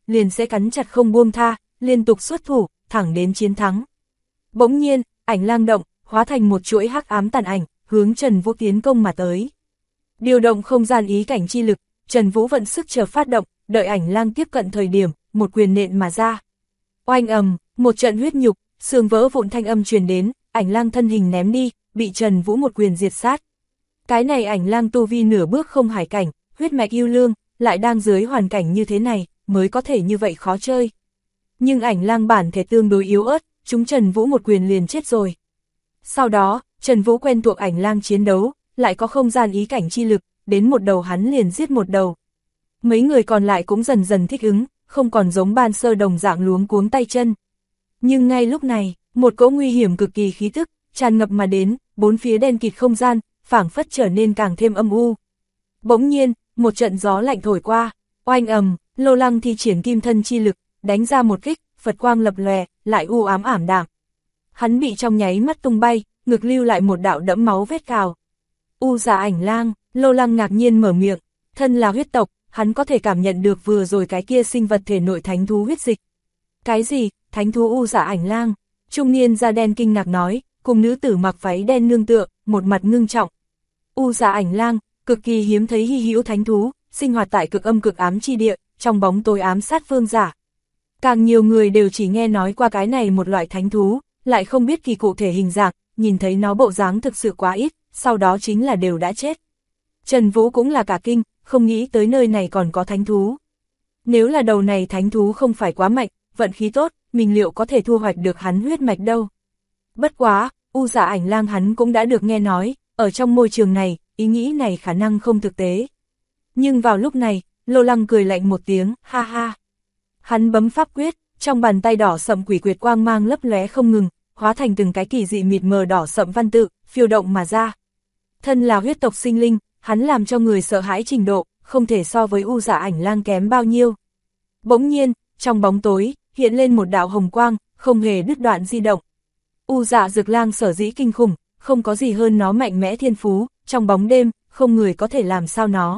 liền sẽ cắn chặt không buông tha, liên tục xuất thủ, thẳng đến chiến thắng. Bỗng nhiên, ảnh lang động, hóa thành một chuỗi hắc ám tàn ảnh, hướng Trần Vũ tiến công mà tới. Điều động không gian ý cảnh chi lực, Trần Vũ vận sức chờ phát động, đợi ảnh lang tiếp cận thời điểm, một quyền nện mà ra. Oanh ầm, một trận huyết nhục, xương vỡ vụn thanh âm truyền đến, ảnh lang thân hình ném đi, bị Trần Vũ một quyền diệt sát. Cái này ảnh lang tu vi nửa bước không hải cảnh, huyết mạch yêu lương, lại đang dưới hoàn cảnh như thế này, mới có thể như vậy khó chơi. Nhưng ảnh lang bản thể tương đối yếu ớt, chúng Trần Vũ một quyền liền chết rồi. Sau đó, Trần Vũ quen thuộc ảnh lang chiến đấu, lại có không gian ý cảnh chi lực, đến một đầu hắn liền giết một đầu. Mấy người còn lại cũng dần dần thích ứng, không còn giống ban sơ đồng dạng luống cuống tay chân. Nhưng ngay lúc này, một cỗ nguy hiểm cực kỳ khí tức, tràn ngập mà đến, bốn phía đen kịt không gian, phảng phất trở nên càng thêm âm u. Bỗng nhiên, một trận gió lạnh thổi qua, oanh ầm, Lô Lăng thi triển kim thân chi lực, đánh ra một kích, Phật quang lập lòe, lại u ám ảm đạm. Hắn bị trong nháy mắt tung bay, ngực lưu lại một đạo đẫm máu vết cào. U Dạ Ảnh Lang, Lô Lăng ngạc nhiên mở miệng, thân là huyết tộc, hắn có thể cảm nhận được vừa rồi cái kia sinh vật thể nội thánh thú huyết dịch. Cái gì, thánh thú U Dạ Ảnh Lang? Trung niên da đen kinh ngạc nói, cùng nữ tử mặc váy đen nương tựa, một mặt ngưng trọng. U Dạ Ảnh Lang, cực kỳ hiếm thấy hy hữu thánh thú, sinh hoạt tại cực âm cực ám chi địa, trong bóng tối ám sát vương giả. Càng nhiều người đều chỉ nghe nói qua cái này một loại thánh thú, lại không biết kỳ cụ thể hình dạng, nhìn thấy nó bộ dáng thực sự quá ít, sau đó chính là đều đã chết. Trần Vũ cũng là cả kinh, không nghĩ tới nơi này còn có thánh thú. Nếu là đầu này thánh thú không phải quá mạnh, vận khí tốt, mình liệu có thể thu hoạch được hắn huyết mạch đâu. Bất quá, U Dạ Ảnh Lang hắn cũng đã được nghe nói, ở trong môi trường này, ý nghĩ này khả năng không thực tế. Nhưng vào lúc này, Lô Lăng cười lạnh một tiếng, ha ha. Hắn bấm pháp quyết, trong bàn tay đỏ sậm quỷ quyệt quang mang lấp lóe không ngừng, hóa thành từng cái kỳ dị mịt mờ đỏ sậm văn tự, phiêu động mà ra. Thân là huyết tộc sinh linh, hắn làm cho người sợ hãi trình độ, không thể so với U Dạ Ảnh Lang kém bao nhiêu. Bỗng nhiên, trong bóng tối, hiện lên một đạo hồng quang, không hề đứt đoạn di động. U Dạ Dực Lang sở dĩ kinh khủng, không có gì hơn nó mạnh mẽ thiên phú, trong bóng đêm, không người có thể làm sao nó.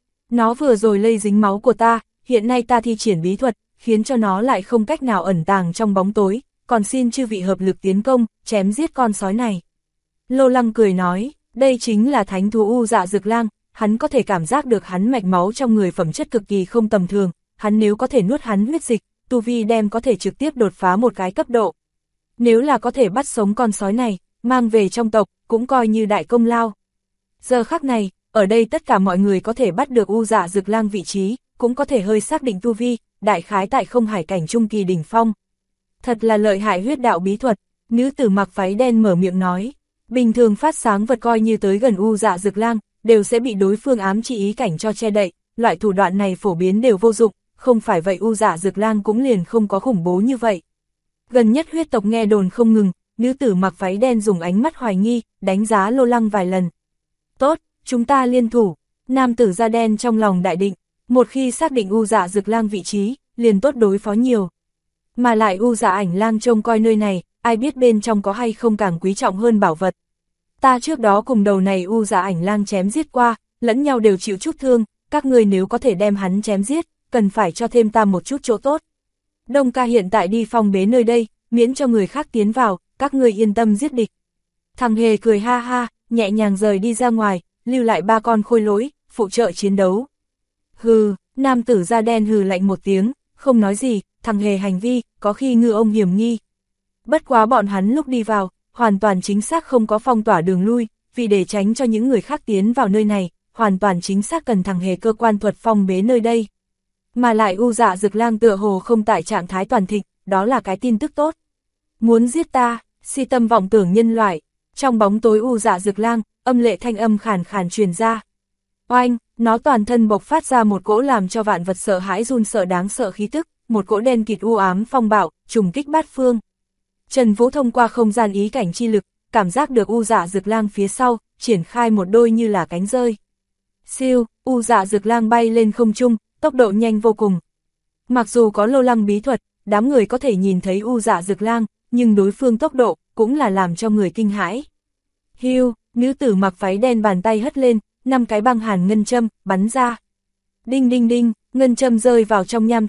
Nó vừa rồi lây dính máu của ta, hiện nay ta thi triển bí thuật, khiến cho nó lại không cách nào ẩn tàng trong bóng tối, còn xin chư vị hợp lực tiến công, chém giết con sói này. Lô Lăng cười nói, đây chính là thánh thú U Dạ Dực Lang, hắn có thể cảm giác được hắn mạch máu trong người phẩm chất cực kỳ không tầm thường, hắn nếu có thể nuốt hắn huyết dịch, tu vi đem có thể trực tiếp đột phá một cái cấp độ. Nếu là có thể bắt sống con sói này, mang về trong tộc, cũng coi như đại công lao. Giờ khắc này, ở đây tất cả mọi người có thể bắt được U Dạ Dực Lang vị trí, cũng có thể hơi xác định tu vi, đại khái tại không hải cảnh trung kỳ đỉnh phong. Thật là lợi hại huyết đạo bí thuật, nữ tử mặc váy đen mở miệng nói. Bình thường phát sáng vật coi như tới gần U Dạ Dực Lang, đều sẽ bị đối phương ám chỉ ý cảnh cho che đậy, loại thủ đoạn này phổ biến đều vô dụng, không phải vậy U Dạ Dực Lang cũng liền không có khủng bố như vậy. Gần nhất huyết tộc nghe đồn không ngừng, nữ tử mặc váy đen dùng ánh mắt hoài nghi, đánh giá Lô Lăng vài lần. Tốt, chúng ta liên thủ, nam tử da đen trong lòng đại định, một khi xác định U Dạ Dực Lang vị trí, liền tốt đối phó nhiều. Mà lại U Dạ Ảnh Lang trông coi nơi này, ai biết bên trong có hay không càng quý trọng hơn bảo vật. Ta trước đó cùng đầu này U Dạ Ảnh Lang chém giết qua, lẫn nhau đều chịu chút thương, các ngươi nếu có thể đem hắn chém giết, cần phải cho thêm ta một chút chỗ tốt. Đông ca hiện tại đi phong bế nơi đây, miễn cho người khác tiến vào, các ngươi yên tâm giết địch. Thằng Hề cười ha ha, nhẹ nhàng rời đi ra ngoài, lưu lại 3 con khôi lỗi, phụ trợ chiến đấu. Hừ, nam tử da đen hừ lạnh một tiếng, không nói gì, thằng Hề hành vi, có khi ngư ông hiểm nghi. Bất quá bọn hắn lúc đi vào, hoàn toàn chính xác không có phong tỏa đường lui, vì để tránh cho những người khác tiến vào nơi này, hoàn toàn chính xác cần thằng Hề cơ quan thuật phong bế nơi đây. Mà lại U Dạ Dực Lang tựa hồ không tại trạng thái toàn thịnh, đó là cái tin tức tốt. Muốn giết ta, si tâm vọng tưởng nhân loại. Trong bóng tối U Dạ Dực Lang, âm lệ thanh âm khàn khàn truyền ra. Oanh, nó toàn thân bộc phát ra một cỗ làm cho vạn vật sợ hãi run sợ đáng sợ khí tức, một cỗ đen kịt u ám phong bạo, trùng kích bát phương. Trần Vũ thông qua không gian ý cảnh chi lực, cảm giác được U Dạ Dực Lang phía sau, triển khai một đôi như là cánh rơi. Siêu, U Dạ Dực Lang bay lên không trung, tốc độ nhanh vô cùng. Mặc dù có Lô Lăng bí thuật, đám người có thể nhìn thấy U Dạ Dực Lang, nhưng đối phương tốc độ cũng là làm cho người kinh hãi. Hiu, nữ tử mặc váy đen bàn tay hất lên, 5 cái băng hàn ngân châm bắn ra. Đinh đinh đinh, ngân châm rơi vào trong nham thạch,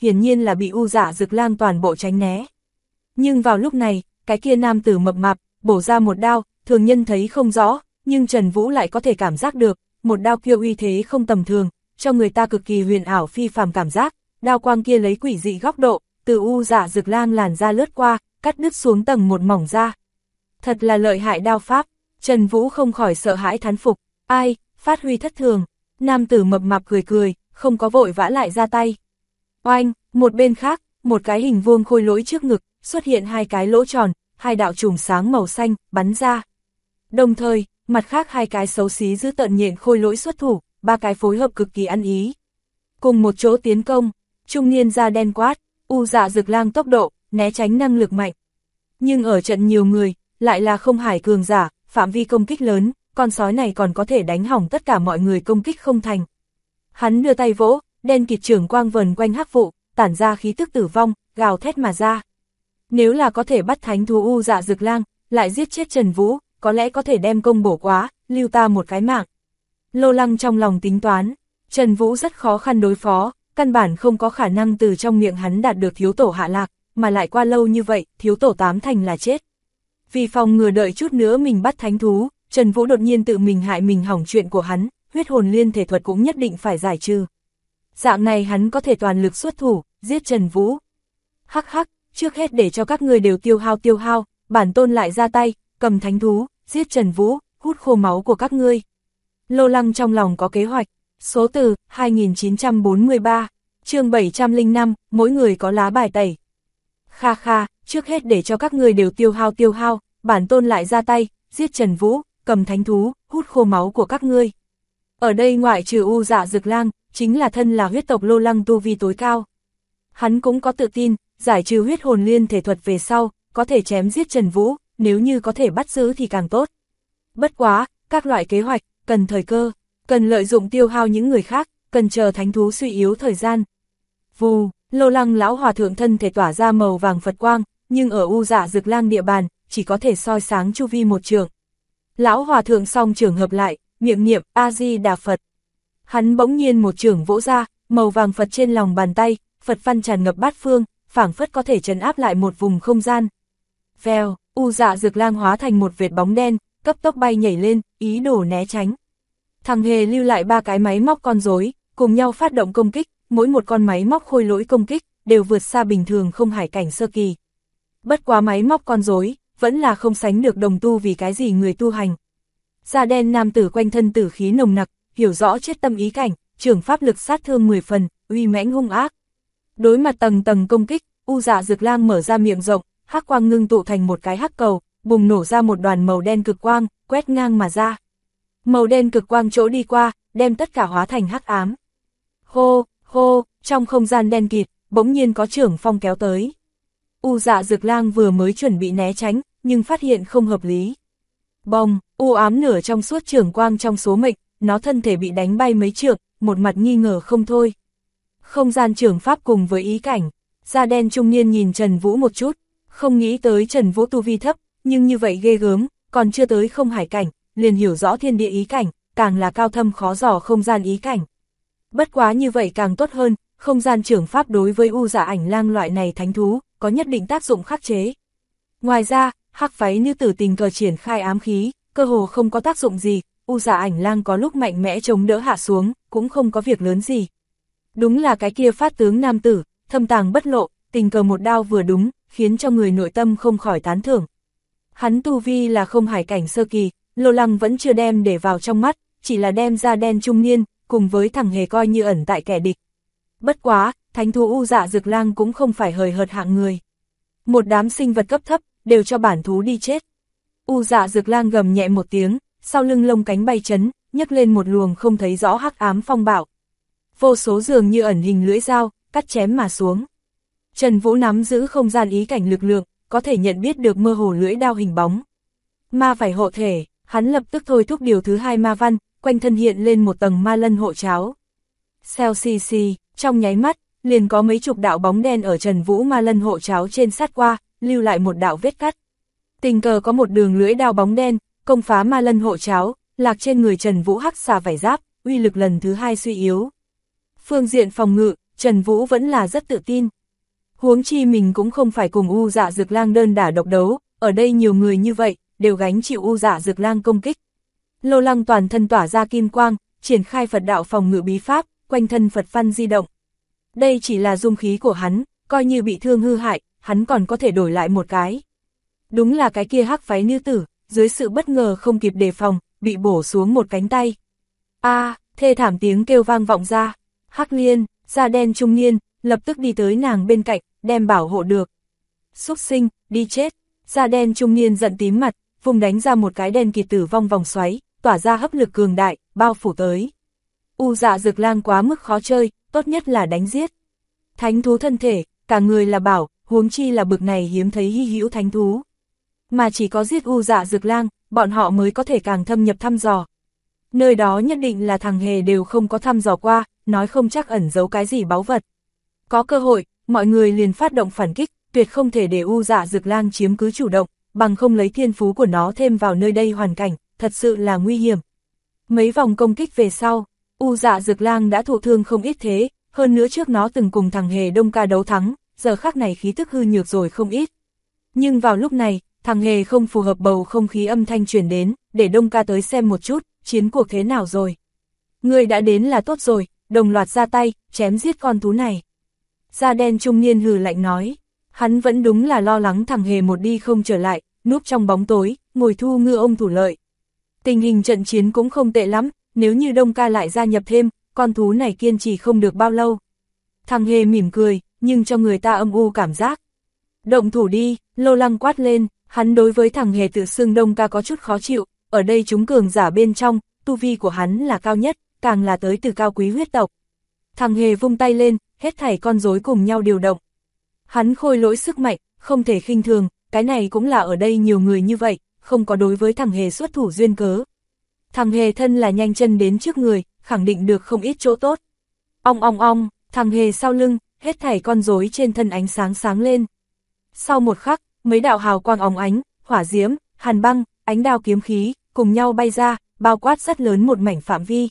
hiển nhiên là bị U Dạ Dực Lang toàn bộ tránh né. Nhưng vào lúc này, cái kia nam tử mập mạp, bổ ra một đao, thường nhân thấy không rõ, nhưng Trần Vũ lại có thể cảm giác được, một đao kia uy thế không tầm thường, cho người ta cực kỳ huyền ảo phi phàm cảm giác, đao quang kia lấy quỷ dị góc độ, từ U Dạ Dực Lang làn ra lướt qua, cắt đứt xuống tầng một mỏng da. Thật là lợi hại đao pháp, Trần Vũ không khỏi sợ hãi thán phục, ai, phát huy thất thường, nam tử mập mạp cười cười, không có vội vã lại ra tay. Oanh, một bên khác, một cái hình vuông khôi lỗi trước ngực, xuất hiện hai cái lỗ tròn, hai đạo chùm sáng màu xanh, bắn ra. Đồng thời, mặt khác hai cái xấu xí giữ tợn nhện khôi lỗi xuất thủ, ba cái phối hợp cực kỳ ăn ý. Cùng một chỗ tiến công, trung niên da đen quát, U Dạ Dực Lang tốc độ, né tránh năng lực mạnh. Nhưng ở trận nhiều người, lại là không hải cường giả, phạm vi công kích lớn, con sói này còn có thể đánh hỏng tất cả mọi người công kích không thành. Hắn đưa tay vỗ, đen kịt trưởng quang vần quanh hắc vụ, tản ra khí tức tử vong, gào thét mà ra. Nếu là có thể bắt thánh thú U Dạ Dực Lang, lại giết chết Trần Vũ, có lẽ có thể đem công bổ quá, lưu ta một cái mạng. Lô Lăng trong lòng tính toán, Trần Vũ rất khó khăn đối phó, căn bản không có khả năng từ trong miệng hắn đạt được thiếu tổ hạ lạc, mà lại qua lâu như vậy, thiếu tổ 8 thành là chết. Vì phòng ngừa đợi chút nữa mình bắt thánh thú, Trần Vũ đột nhiên tự mình hại mình hỏng chuyện của hắn, huyết hồn liên thể thuật cũng nhất định phải giải trừ. Dạng này hắn có thể toàn lực xuất thủ, giết Trần Vũ. Hắc hắc, trước hết để cho các ngươi đều tiêu hao, bản tôn lại ra tay, cầm thánh thú, giết Trần Vũ, hút khô máu của các ngươi. Lô Lăng trong lòng có kế hoạch, số từ 2943, chương 705, mỗi người có lá bài tẩy. Kha kha, trước hết để cho các ngươi đều tiêu hao, bản tôn lại ra tay, giết Trần Vũ, cầm thánh thú, hút khô máu của các ngươi. Ở đây ngoại trừ U Dạ Dực Lang, chính là thân là huyết tộc Lô Lăng tu vi tối cao. Hắn cũng có tự tin, giải trừ huyết hồn liên thể thuật về sau, có thể chém giết Trần Vũ, nếu như có thể bắt giữ thì càng tốt. Bất quá, các loại kế hoạch, cần thời cơ, cần lợi dụng tiêu hao những người khác, cần chờ thánh thú suy yếu thời gian. Vù, Lô Lăng lão hòa thượng thân thể tỏa ra màu vàng Phật quang, nhưng ở U Dạ Dực Lang địa bàn, chỉ có thể soi sáng chu vi một trường. Lão hòa thượng song trường hợp lại, miệng niệm A-di-đà Phật. Hắn bỗng nhiên một trường vỗ ra, màu vàng Phật trên lòng bàn tay, Phật văn tràn ngập bát phương, phảng phất có thể trấn áp lại một vùng không gian. Vèo, U Dạ Dực Lang hóa thành một vệt bóng đen, cấp tốc bay nhảy lên, ý đồ né tránh. Thằng hề lưu lại ba cái máy móc con rối, cùng nhau phát động công kích, mỗi một con máy móc khôi lỗi công kích, đều vượt xa bình thường không hải cảnh sơ kỳ. Bất quá máy móc con rối, vẫn là không sánh được đồng tu vì cái gì người tu hành. Da đen nam tử quanh thân tử khí nồng nặc, hiểu rõ chết tâm ý cảnh, trưởng pháp lực sát thương 10 phần, uy mãnh hung ác. Đối mặt tầng tầng công kích, U Dạ Dực Lang mở ra miệng rộng, hắc quang ngưng tụ thành một cái hắc cầu, bùng nổ ra một đoàn màu đen cực quang, quét ngang mà ra. Màu đen cực quang chỗ đi qua, đem tất cả hóa thành hắc ám. Hô, hô, trong không gian đen kịt, bỗng nhiên có trưởng phong kéo tới. U Dạ Dực Lang vừa mới chuẩn bị né tránh, nhưng phát hiện không hợp lý. Bồng, u ám nửa trong suốt trưởng quang trong số mệnh, nó thân thể bị đánh bay mấy trượng, một mặt nghi ngờ không thôi. Không gian trưởng pháp cùng với ý cảnh, da đen trung niên nhìn Trần Vũ một chút, không nghĩ tới Trần Vũ tu vi thấp, nhưng như vậy ghê gớm, còn chưa tới không hải cảnh, liền hiểu rõ thiên địa ý cảnh, càng là cao thâm khó dò không gian ý cảnh. Bất quá như vậy càng tốt hơn, không gian trưởng pháp đối với U Dạ Ảnh Lang loại này thánh thú, có nhất định tác dụng khắc chế. Ngoài ra, hắc váy nữ tử tình cờ triển khai ám khí, cơ hồ không có tác dụng gì, U Dạ Ảnh Lang có lúc mạnh mẽ chống đỡ hạ xuống, cũng không có việc lớn gì. Đúng là cái kia phát tướng nam tử, thâm tàng bất lộ, tình cờ một đao vừa đúng, khiến cho người nội tâm không khỏi tán thưởng. Hắn tu vi là không hải cảnh sơ kỳ, Lô Lăng vẫn chưa đem để vào trong mắt, chỉ là đem da đen trung niên, cùng với thằng hề coi như ẩn tại kẻ địch. Bất quá, thánh thú U Dạ Dực Lang cũng không phải hời hợt hạng người. Một đám sinh vật cấp thấp, đều cho bản thú đi chết. U Dạ Dực Lang gầm nhẹ một tiếng, sau lưng lông cánh bay chấn, nhấc lên một luồng không thấy rõ hắc ám phong bạo. Vô số dường như ẩn hình lưỡi dao, cắt chém mà xuống. Trần Vũ nắm giữ không gian ý cảnh lực lượng, có thể nhận biết được mơ hồ lưỡi đao hình bóng. Ma vảy hộ thể, hắn lập tức thôi thúc điều thứ hai ma văn, quanh thân hiện lên một tầng ma lân hộ cháo. Xèo xì xì, trong nháy mắt, liền có mấy chục đạo bóng đen ở Trần Vũ ma lân hộ cháo trên sát qua, lưu lại một đạo vết cắt. Tình cờ có một đường lưỡi đao bóng đen, công phá ma lân hộ cháo, lạc trên người Trần Vũ hắc xà vảy giáp, uy lực lần thứ hai suy yếu. Phương diện phòng ngự, Trần Vũ vẫn là rất tự tin. Huống chi mình cũng không phải cùng U Dạ Dực Lang đơn đả độc đấu, ở đây nhiều người như vậy, đều gánh chịu U Dạ Dực Lang công kích. Lô Lăng toàn thân tỏa ra kim quang, triển khai Phật đạo phòng ngự bí pháp, quanh thân Phật văn di động. Đây chỉ là dung khí của hắn, coi như bị thương hư hại, hắn còn có thể đổi lại một cái. Đúng là cái kia hắc váy nữ tử, dưới sự bất ngờ không kịp đề phòng, bị bổ xuống một cánh tay. Thê thảm tiếng kêu vang vọng ra. Hắc Liên, da đen trung niên, lập tức đi tới nàng bên cạnh, đem bảo hộ được. Súc sinh, đi chết. Da đen trung niên giận tím mặt, vùng đánh ra một cái đen kịt tử vong vòng xoáy, tỏa ra hấp lực cường đại, bao phủ tới. U Dạ Dực Lang quá mức khó chơi, tốt nhất là đánh giết. Thánh thú thân thể, cả người là bảo, huống chi là bực này hiếm thấy hy hữu thánh thú. Mà chỉ có giết U Dạ Dực Lang, bọn họ mới có thể càng thâm nhập thăm dò. Nơi đó nhất định là thằng hề đều không có thăm dò qua, nói không chắc ẩn giấu cái gì báu vật. Có cơ hội, mọi người liền phát động phản kích, tuyệt không thể để U Dạ Dực Lang chiếm cứ chủ động, bằng không lấy thiên phú của nó thêm vào nơi đây hoàn cảnh, thật sự là nguy hiểm. Mấy vòng công kích về sau, U Dạ Dực Lang đã thụ thương không ít thế, hơn nữa trước nó từng cùng thằng hề Đông Ca đấu thắng, giờ khắc này khí tức hư nhược rồi không ít. Nhưng vào lúc này, thằng hề không phù hợp bầu không khí âm thanh truyền đến, để Đông Ca tới xem một chút, chiến cuộc thế nào rồi. Người đã đến là tốt rồi, đồng loạt ra tay, chém giết con thú này. Da đen trung niên hừ lạnh nói, hắn vẫn đúng là lo lắng thằng hề một đi không trở lại, núp trong bóng tối, ngồi thu ngư ông thủ lợi. Tình hình trận chiến cũng không tệ lắm, nếu như Đông Ca lại gia nhập thêm, con thú này kiên trì không được bao lâu. Thằng hề mỉm cười, nhưng cho người ta âm u cảm giác. Động thủ đi, Lô Lăng quát lên, hắn đối với thằng hề tự xưng Đông Ca có chút khó chịu, ở đây chúng cường giả bên trong, tu vi của hắn là cao nhất, càng là tới từ cao quý huyết tộc. Thằng hề vung tay lên, hết thảy con rối cùng nhau điều động. Hắn khôi lỗi sức mạnh, không thể khinh thường, cái này cũng là ở đây nhiều người như vậy, không có đối với thằng hề xuất thủ duyên cớ. Thằng hề thân là nhanh chân đến trước người, khẳng định được không ít chỗ tốt. Ong ong ong, thằng hề sau lưng, hết thảy con rối trên thân ánh sáng sáng lên. Sau một khắc, mấy đạo hào quang óng ánh, hỏa diễm, hàn băng, ánh đao kiếm khí, cùng nhau bay ra, bao quát rất lớn một mảnh phạm vi.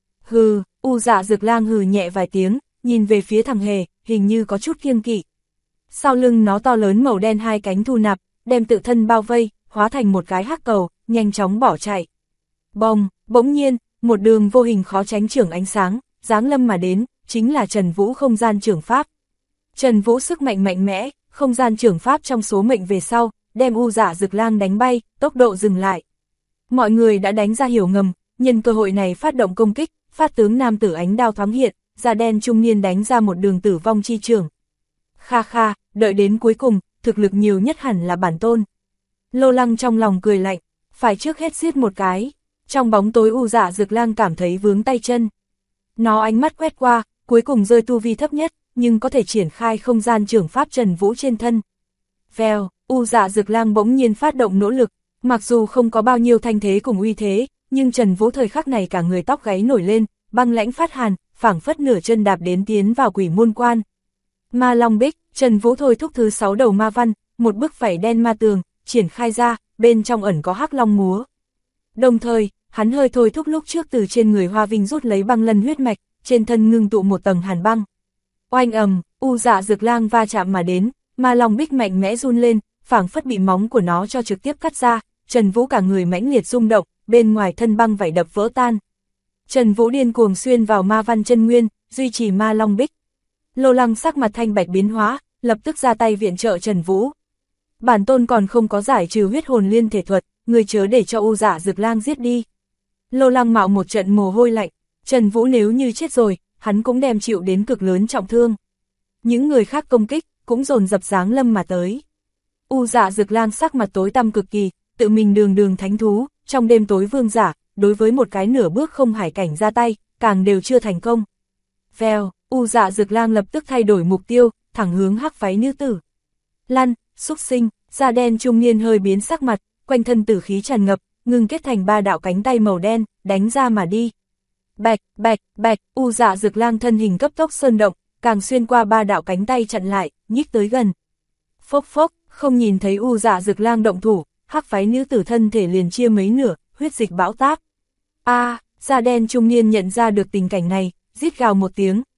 Hừ, U Dạ Dực Lang hừ nhẹ vài tiếng, nhìn về phía thằng hề, hình như có chút kiêng kỵ. Sau lưng nó to lớn màu đen hai cánh thu nạp, đem tự thân bao vây, hóa thành một cái hắc cầu, nhanh chóng bỏ chạy. Bồng, bỗng nhiên, một đường vô hình khó tránh chưởng ánh sáng, giáng lâm mà đến, chính là Trần Vũ không gian chưởng pháp. Trần Vũ sức mạnh mạnh mẽ, không gian chưởng pháp trong số mệnh về sau, đem U Dạ Dực Lang đánh bay, tốc độ dừng lại. Mọi người đã đánh ra hiểu ngầm, nhân cơ hội này phát động công kích, phát tướng nam tử ánh đao thoáng hiện, da đen trung niên đánh ra một đường tử vong chi chưởng. Kha kha, đợi đến cuối cùng, thực lực nhiều nhất hẳn là bản tôn. Lô Lăng trong lòng cười lạnh, phải trước hết giết một cái. Trong bóng tối U Dạ Dực Lang cảm thấy vướng tay chân. Nó ánh mắt quét qua, cuối cùng rơi tu vi thấp nhất, nhưng có thể triển khai không gian chưởng pháp Trần Vũ trên thân. Vèo, U Dạ Dực Lang bỗng nhiên phát động nỗ lực, mặc dù không có bao nhiêu thanh thế cùng uy thế, nhưng Trần Vũ thời khắc này cả người tóc gáy nổi lên, băng lãnh phát hàn, phảng phất nửa chân đạp đến tiến vào quỷ môn quan. Ma Long Bích, Trần Vũ thôi thúc thứ 6 đầu ma văn, một bức vảy đen ma tường, triển khai ra, bên trong ẩn có hắc long múa. Đồng thời, hắn hơi thôi thúc lúc trước từ trên người Hoa Vinh rút lấy băng lân huyết mạch, trên thân ngưng tụ một tầng hàn băng. Oanh ầm, U Dạ Dực Lang va chạm mà đến, Ma Long Bích mạnh mẽ run lên, phảng phất bị móng của nó cho trực tiếp cắt ra, Trần Vũ cả người mãnh liệt rung động, bên ngoài thân băng vảy đập vỡ tan. Trần Vũ điên cuồng xuyên vào ma văn chân nguyên, duy trì Ma Long Bích. Lô Lăng sắc mặt thanh bạch biến hóa, lập tức ra tay viện trợ Trần Vũ. Bản tôn còn không có giải trừ huyết hồn liên thể thuật, người chớ để cho U Dạ Dực Lang giết đi. Lô Lăng mạo một trận mồ hôi lạnh, Trần Vũ nếu như chết rồi, hắn cũng đem chịu đến cực lớn trọng thương. Những người khác công kích, cũng dồn dập giáng lâm mà tới. U Dạ Dực Lang sắc mặt tối tăm cực kỳ, tự mình đường thánh thú, trong đêm tối vương giả, đối với một cái nửa bước không hải cảnh ra tay, càng đều chưa thành công. Vèo, U Dạ Dực Lang lập tức thay đổi mục tiêu, thẳng hướng hắc váy nữ tử. Lăn, xúc sinh, da đen trung niên hơi biến sắc mặt, quanh thân tử khí tràn ngập, ngưng kết thành 3 đạo cánh tay màu đen, đánh ra mà đi. Bạch, bạch, bạch, U Dạ Dực Lang thân hình cấp tốc sơn động, càng xuyên qua 3 đạo cánh tay chặn lại, nhích tới gần. Phốc phốc, không nhìn thấy U Dạ Dực Lang động thủ, hắc váy nữ tử thân thể liền chia mấy nửa, huyết dịch bão táp. Da đen trung niên nhận ra được tình cảnh này, rít gào một tiếng,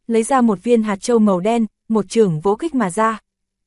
lấy ra một viên hạt châu màu đen, một chưởng vỗ kích mà ra.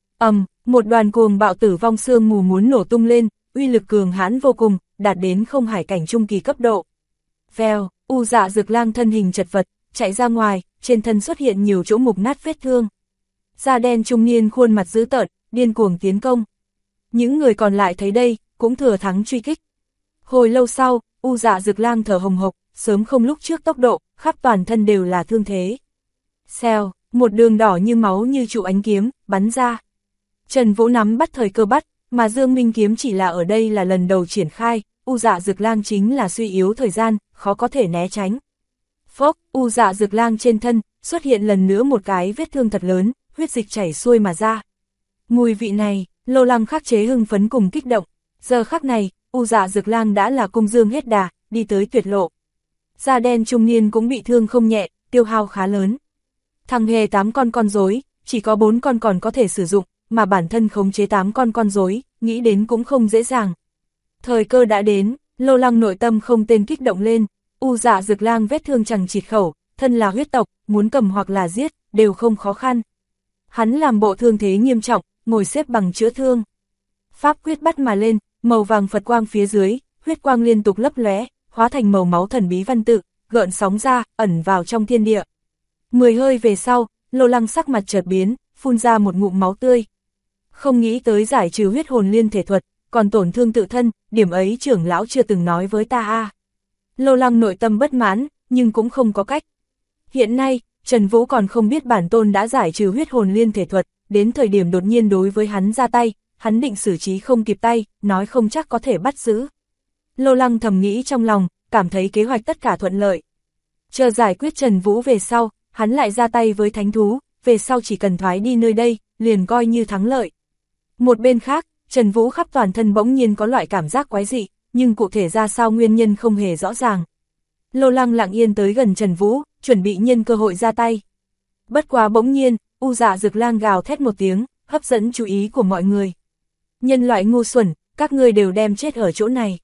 Một đoàn cuồng bạo tử vong sương mù muốn nổ tung lên, uy lực cường hãn vô cùng, đạt đến không hải cảnh trung kỳ cấp độ. Vèo, U Dạ Dược Lang thân hình chật vật, chạy ra ngoài, trên thân xuất hiện nhiều chỗ mục nát vết thương. Da đen trung niên khuôn mặt dữ tợn, điên cuồng tiến công. Những người còn lại thấy đây, cũng thừa thắng truy kích. Hồi lâu sau, U Dạ Dược Lang thở hồng hộc, sớm không lúc trước tốc độ, khắp toàn thân đều là thương thế. Xèo, một đường đỏ như máu như trụ ánh kiếm, bắn ra. Trần Vũ nắm bắt thời cơ bắt, mà Dương Minh kiếm chỉ là ở đây là lần đầu triển khai, U Dạ Dược Lang chính là suy yếu thời gian, khó có thể né tránh. Phốc, U Dạ Dược Lang trên thân, xuất hiện lần nữa một cái vết thương thật lớn, huyết dịch chảy xuôi mà ra. Mùi vị này, Lô Lăng khắc chế hưng phấn cùng kích động. Giờ khắc này, U Dạ Dược Lang đã là cung dương hết đà, đi tới tuyệt lộ. Da đen trung niên cũng bị thương không nhẹ, tiêu hao khá lớn. Thằng hề 8 con rối, chỉ có 4 con còn có thể sử dụng, mà bản thân khống chế 8 con rối, nghĩ đến cũng không dễ dàng. Thời cơ đã đến, Lô Lăng nội tâm không tên kích động lên, U Dạ Dược Lang vết thương chẳng chịt khẩu, thân là huyết tộc, muốn cầm hoặc là giết, đều không khó khăn. Hắn làm bộ thương thế nghiêm trọng, ngồi xếp bằng chữa thương. Pháp quyết bắt mà lên, màu vàng Phật quang phía dưới, huyết quang liên tục lấp lóe, hóa thành màu máu thần bí văn tự, gợn sóng ra, ẩn vào trong thiên địa. 10 hơi về sau, Lô Lăng sắc mặt chợt biến, phun ra một ngụm máu tươi. Không nghĩ tới giải trừ huyết hồn liên thể thuật, còn tổn thương tự thân, điểm ấy trưởng lão chưa từng nói với ta a. Lô Lăng nội tâm bất mãn, nhưng cũng không có cách. Hiện nay, Trần Vũ còn không biết bản tôn đã giải trừ huyết hồn liên thể thuật, đến thời điểm đột nhiên đối với hắn ra tay, hắn định xử trí không kịp tay, nói không chắc có thể bắt giữ. Lô Lăng thầm nghĩ trong lòng, cảm thấy kế hoạch tất cả thuận lợi. Chờ giải quyết Trần Vũ về sau, hắn lại ra tay với thánh thú, về sau chỉ cần thoái đi nơi đây, liền coi như thắng lợi. Một bên khác, Trần Vũ khắp toàn thân bỗng nhiên có loại cảm giác quái dị, nhưng cụ thể ra sao nguyên nhân không hề rõ ràng. Lô Lăng lặng yên tới gần Trần Vũ, chuẩn bị nhân cơ hội ra tay. Bất quá bỗng nhiên, U Dạ Dược Lang gào thét một tiếng, hấp dẫn chú ý của mọi người. Nhân loại ngu xuẩn, các ngươi đều đem chết ở chỗ này.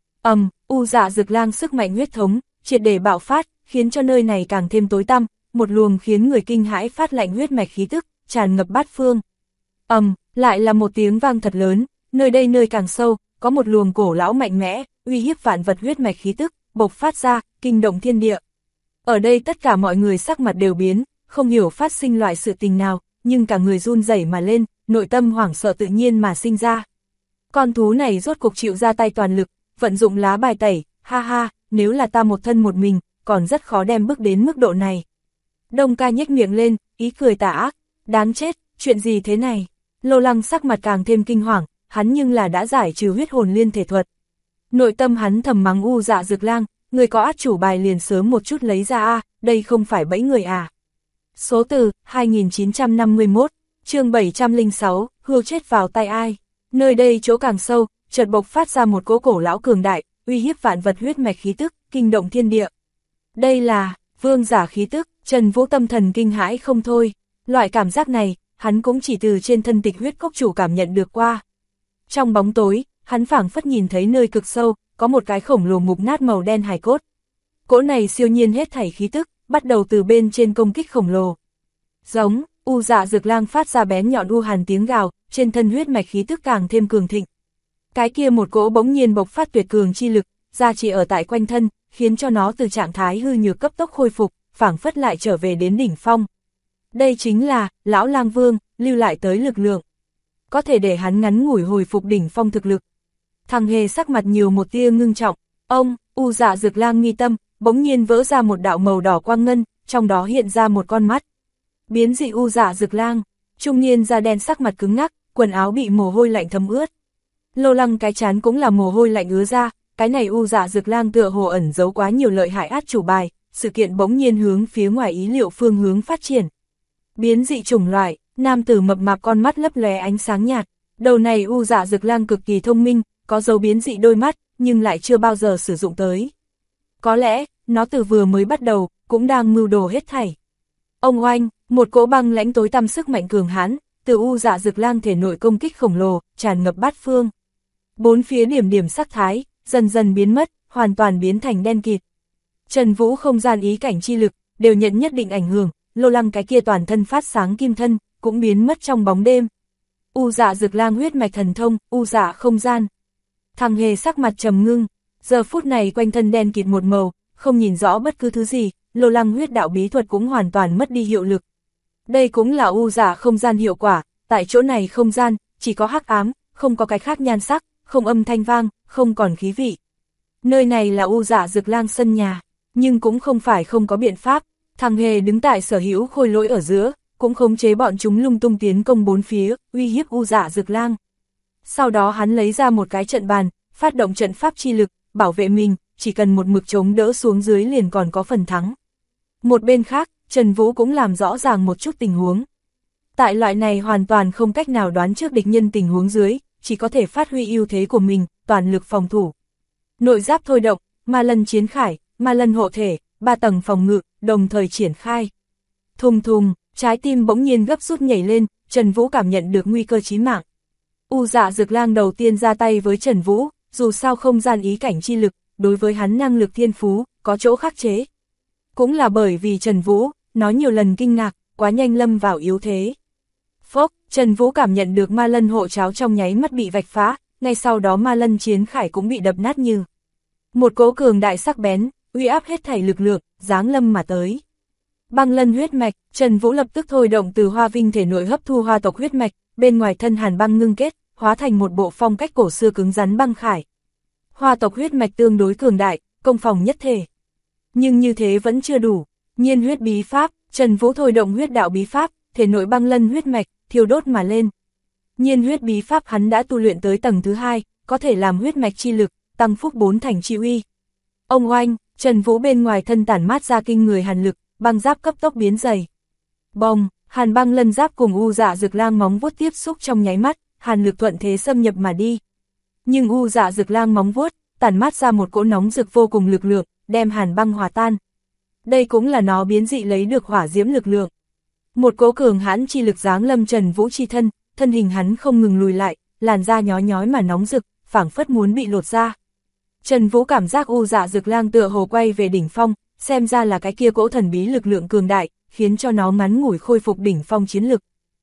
U Dạ Dược Lang sức mạnh huyết thống, triệt để bạo phát, khiến cho nơi này càng thêm tối tăm, một luồng khiến người kinh hãi phát lạnh huyết mạch khí tức, tràn ngập bát phương. Lại là một tiếng vang thật lớn, nơi đây nơi càng sâu, có một luồng cổ lão mạnh mẽ, uy hiếp vạn vật huyết mạch khí tức, bộc phát ra, kinh động thiên địa. Ở đây tất cả mọi người sắc mặt đều biến, không hiểu phát sinh loại sự tình nào, nhưng cả người run rẩy mà lên, nội tâm hoảng sợ tự nhiên mà sinh ra. Con thú này rốt cục chịu ra tay toàn lực, vận dụng lá bài tẩy, ha ha, nếu là ta một thân một mình, còn rất khó đem bước đến mức độ này. Đông Ca nhếch miệng lên, ý cười tà ác, đáng chết, chuyện gì thế này? Lô Lăng sắc mặt càng thêm kinh hoàng, hắn nhưng là đã giải trừ huyết hồn liên thể thuật. Nội tâm hắn thầm mắng U Dạ Dược Lang, người có át chủ bài liền sớm một chút lấy ra a, đây không phải bẫy người à. Số từ, 2951, chương 706, hươu chết vào tay ai. Nơi đây chỗ càng sâu, chợt bộc phát ra một cỗ cổ lão cường đại, uy hiếp vạn vật huyết mạch khí tức, kinh động thiên địa. Đây là, vương giả khí tức, Trần Vũ tâm thần kinh hãi không thôi. Loại cảm giác này, hắn cũng chỉ từ trên thân Tịch Huyết Cốc chủ cảm nhận được qua. Trong bóng tối, hắn phảng phất nhìn thấy nơi cực sâu, có một cái khổng lồ mục nát màu đen hài cốt. Cỗ này siêu nhiên hết thảy khí tức, bắt đầu từ bên trên công kích khổng lồ. Giống, U Dạ Dược Lang phát ra bén nhọn u hàn tiếng gào, trên thân huyết mạch khí tức càng thêm cường thịnh. Cái kia một cỗ bỗng nhiên bộc phát tuyệt cường chi lực, ra chỉ ở tại quanh thân, khiến cho nó từ trạng thái hư nhược cấp tốc khôi phục, phảng phất lại trở về đến đỉnh phong. Đây chính là, lão lang vương, lưu lại tới lực lượng. Có thể để hắn ngắn ngủi hồi phục đỉnh phong thực lực. Thằng hề sắc mặt nhiều một tia ngưng trọng, U Dạ Dược Lang mi tâm, bỗng nhiên vỡ ra một đạo màu đỏ quang ngân, trong đó hiện ra một con mắt. Biến dị U Dạ Dược Lang, trung niên da đen sắc mặt cứng ngắc, quần áo bị mồ hôi lạnh thấm ướt. Lô Lăng cái trán cũng là mồ hôi lạnh ứa ra, cái này U Dạ Dược Lang tựa hồ ẩn giấu quá nhiều lợi hại át chủ bài, sự kiện bỗng nhiên hướng phía ngoài ý liệu phương hướng phát triển. Biến dị chủng loại, nam tử mập mạp con mắt lấp lóe ánh sáng nhạt, đầu này U Dạ Dược Lang cực kỳ thông minh, có dấu biến dị đôi mắt, nhưng lại chưa bao giờ sử dụng tới. Có lẽ, nó từ vừa mới bắt đầu, cũng đang mưu đồ hết thảy. Ông oanh, một cỗ băng lãnh tối tăm sức mạnh cường hãn, từ U Dạ Dược Lang thể nội công kích khổng lồ, tràn ngập bát phương. Bốn phía điểm điểm sắc thái, dần dần biến mất, hoàn toàn biến thành đen kịt. Trần Vũ không gian ý cảnh chi lực, đều nhận nhất định ảnh hưởng, Lô Lăng cái kia toàn thân phát sáng kim thân, cũng biến mất trong bóng đêm. U Dạ Dược Lang huyết mạch thần thông, U Dạ không gian. Thằng Hề sắc mặt trầm ngưng, giờ phút này quanh thân đen kịt một màu, không nhìn rõ bất cứ thứ gì, Lô Lăng huyết đạo bí thuật cũng hoàn toàn mất đi hiệu lực. Đây cũng là U Dạ không gian hiệu quả, tại chỗ này không gian, chỉ có hắc ám, không có cái khác nhan sắc, không âm thanh vang, không còn khí vị. Nơi này là U Dạ Dược Lang sân nhà, nhưng cũng không phải không có biện pháp. Thằng Hề đứng tại sở hữu khôi lỗi ở giữa, cũng khống chế bọn chúng lung tung tiến công bốn phía, uy hiếp U Dạ Dược Lang. Sau đó hắn lấy ra một cái trận bàn, phát động trận pháp chi lực, bảo vệ mình, chỉ cần một mực chống đỡ xuống dưới liền còn có phần thắng. Một bên khác, Trần Vũ cũng làm rõ ràng một chút tình huống. Tại loại này hoàn toàn không cách nào đoán trước địch nhân tình huống dưới, chỉ có thể phát huy ưu thế của mình, toàn lực phòng thủ. Nội giáp thôi động, ma lân chiến khải, ma lân hộ thể, 3 tầng phòng ngự, đồng thời triển khai. Thùng thùng, trái tim bỗng nhiên gấp rút nhảy lên, Trần Vũ cảm nhận được nguy cơ chí mạng. U Dạ Dược Lang đầu tiên ra tay với Trần Vũ, dù sao không gian ý cảnh chi lực, đối với hắn năng lực thiên phú, có chỗ khắc chế. Cũng là bởi vì Trần Vũ, nó nhiều lần kinh ngạc, quá nhanh lâm vào yếu thế. Phốc, Trần Vũ cảm nhận được ma lân hộ cháo trong nháy mắt bị vạch phá, ngay sau đó ma lân chiến khải cũng bị đập nát như một cỗ cường đại sắc bén, uy áp hết thảy lực lượng, giáng lâm mà tới. Băng lân huyết mạch, Trần Vũ lập tức thôi động từ Hoa Vinh thể nội hấp thu hoa tộc huyết mạch, bên ngoài thân hàn băng ngưng kết, hóa thành một bộ phong cách cổ xưa cứng rắn băng khải. Hoa tộc huyết mạch tương đối cường đại, công phòng nhất thể. Nhưng như thế vẫn chưa đủ, nhiên huyết bí pháp, Trần Vũ thôi động huyết đạo bí pháp, thể nội băng lân huyết mạch, thiêu đốt mà lên. Nhiên huyết bí pháp hắn đã tu luyện tới tầng thứ 2, có thể làm huyết mạch chi lực, tăng phúc 4 thành chi uy. Ông oanh, Trần Vũ bên ngoài thân tản mát ra kinh người hàn lực, băng giáp cấp tốc biến dày. Bồng, hàn băng lân giáp cùng U Dạ Dược Lang móng vuốt tiếp xúc trong nháy mắt, hàn lực thuận thế xâm nhập mà đi. Nhưng U Dạ Dược Lang móng vuốt, tản mát ra một cỗ nóng rực vô cùng lực lượng, đem hàn băng hòa tan. Đây cũng là nó biến dị lấy được hỏa diễm lực lượng. Một cỗ cường hãn chi lực giáng lâm Trần Vũ chi thân, thân hình hắn không ngừng lùi lại, làn da nhói nhói mà nóng rực, phảng phất muốn bị lột ra. Trần Vũ cảm giác U Dạ Dược Lang tựa hồ quay về đỉnh phong, xem ra là cái kia cỗ thần bí lực lượng cường đại, khiến cho nó ngắn ngủi khôi phục đỉnh phong chiến lực.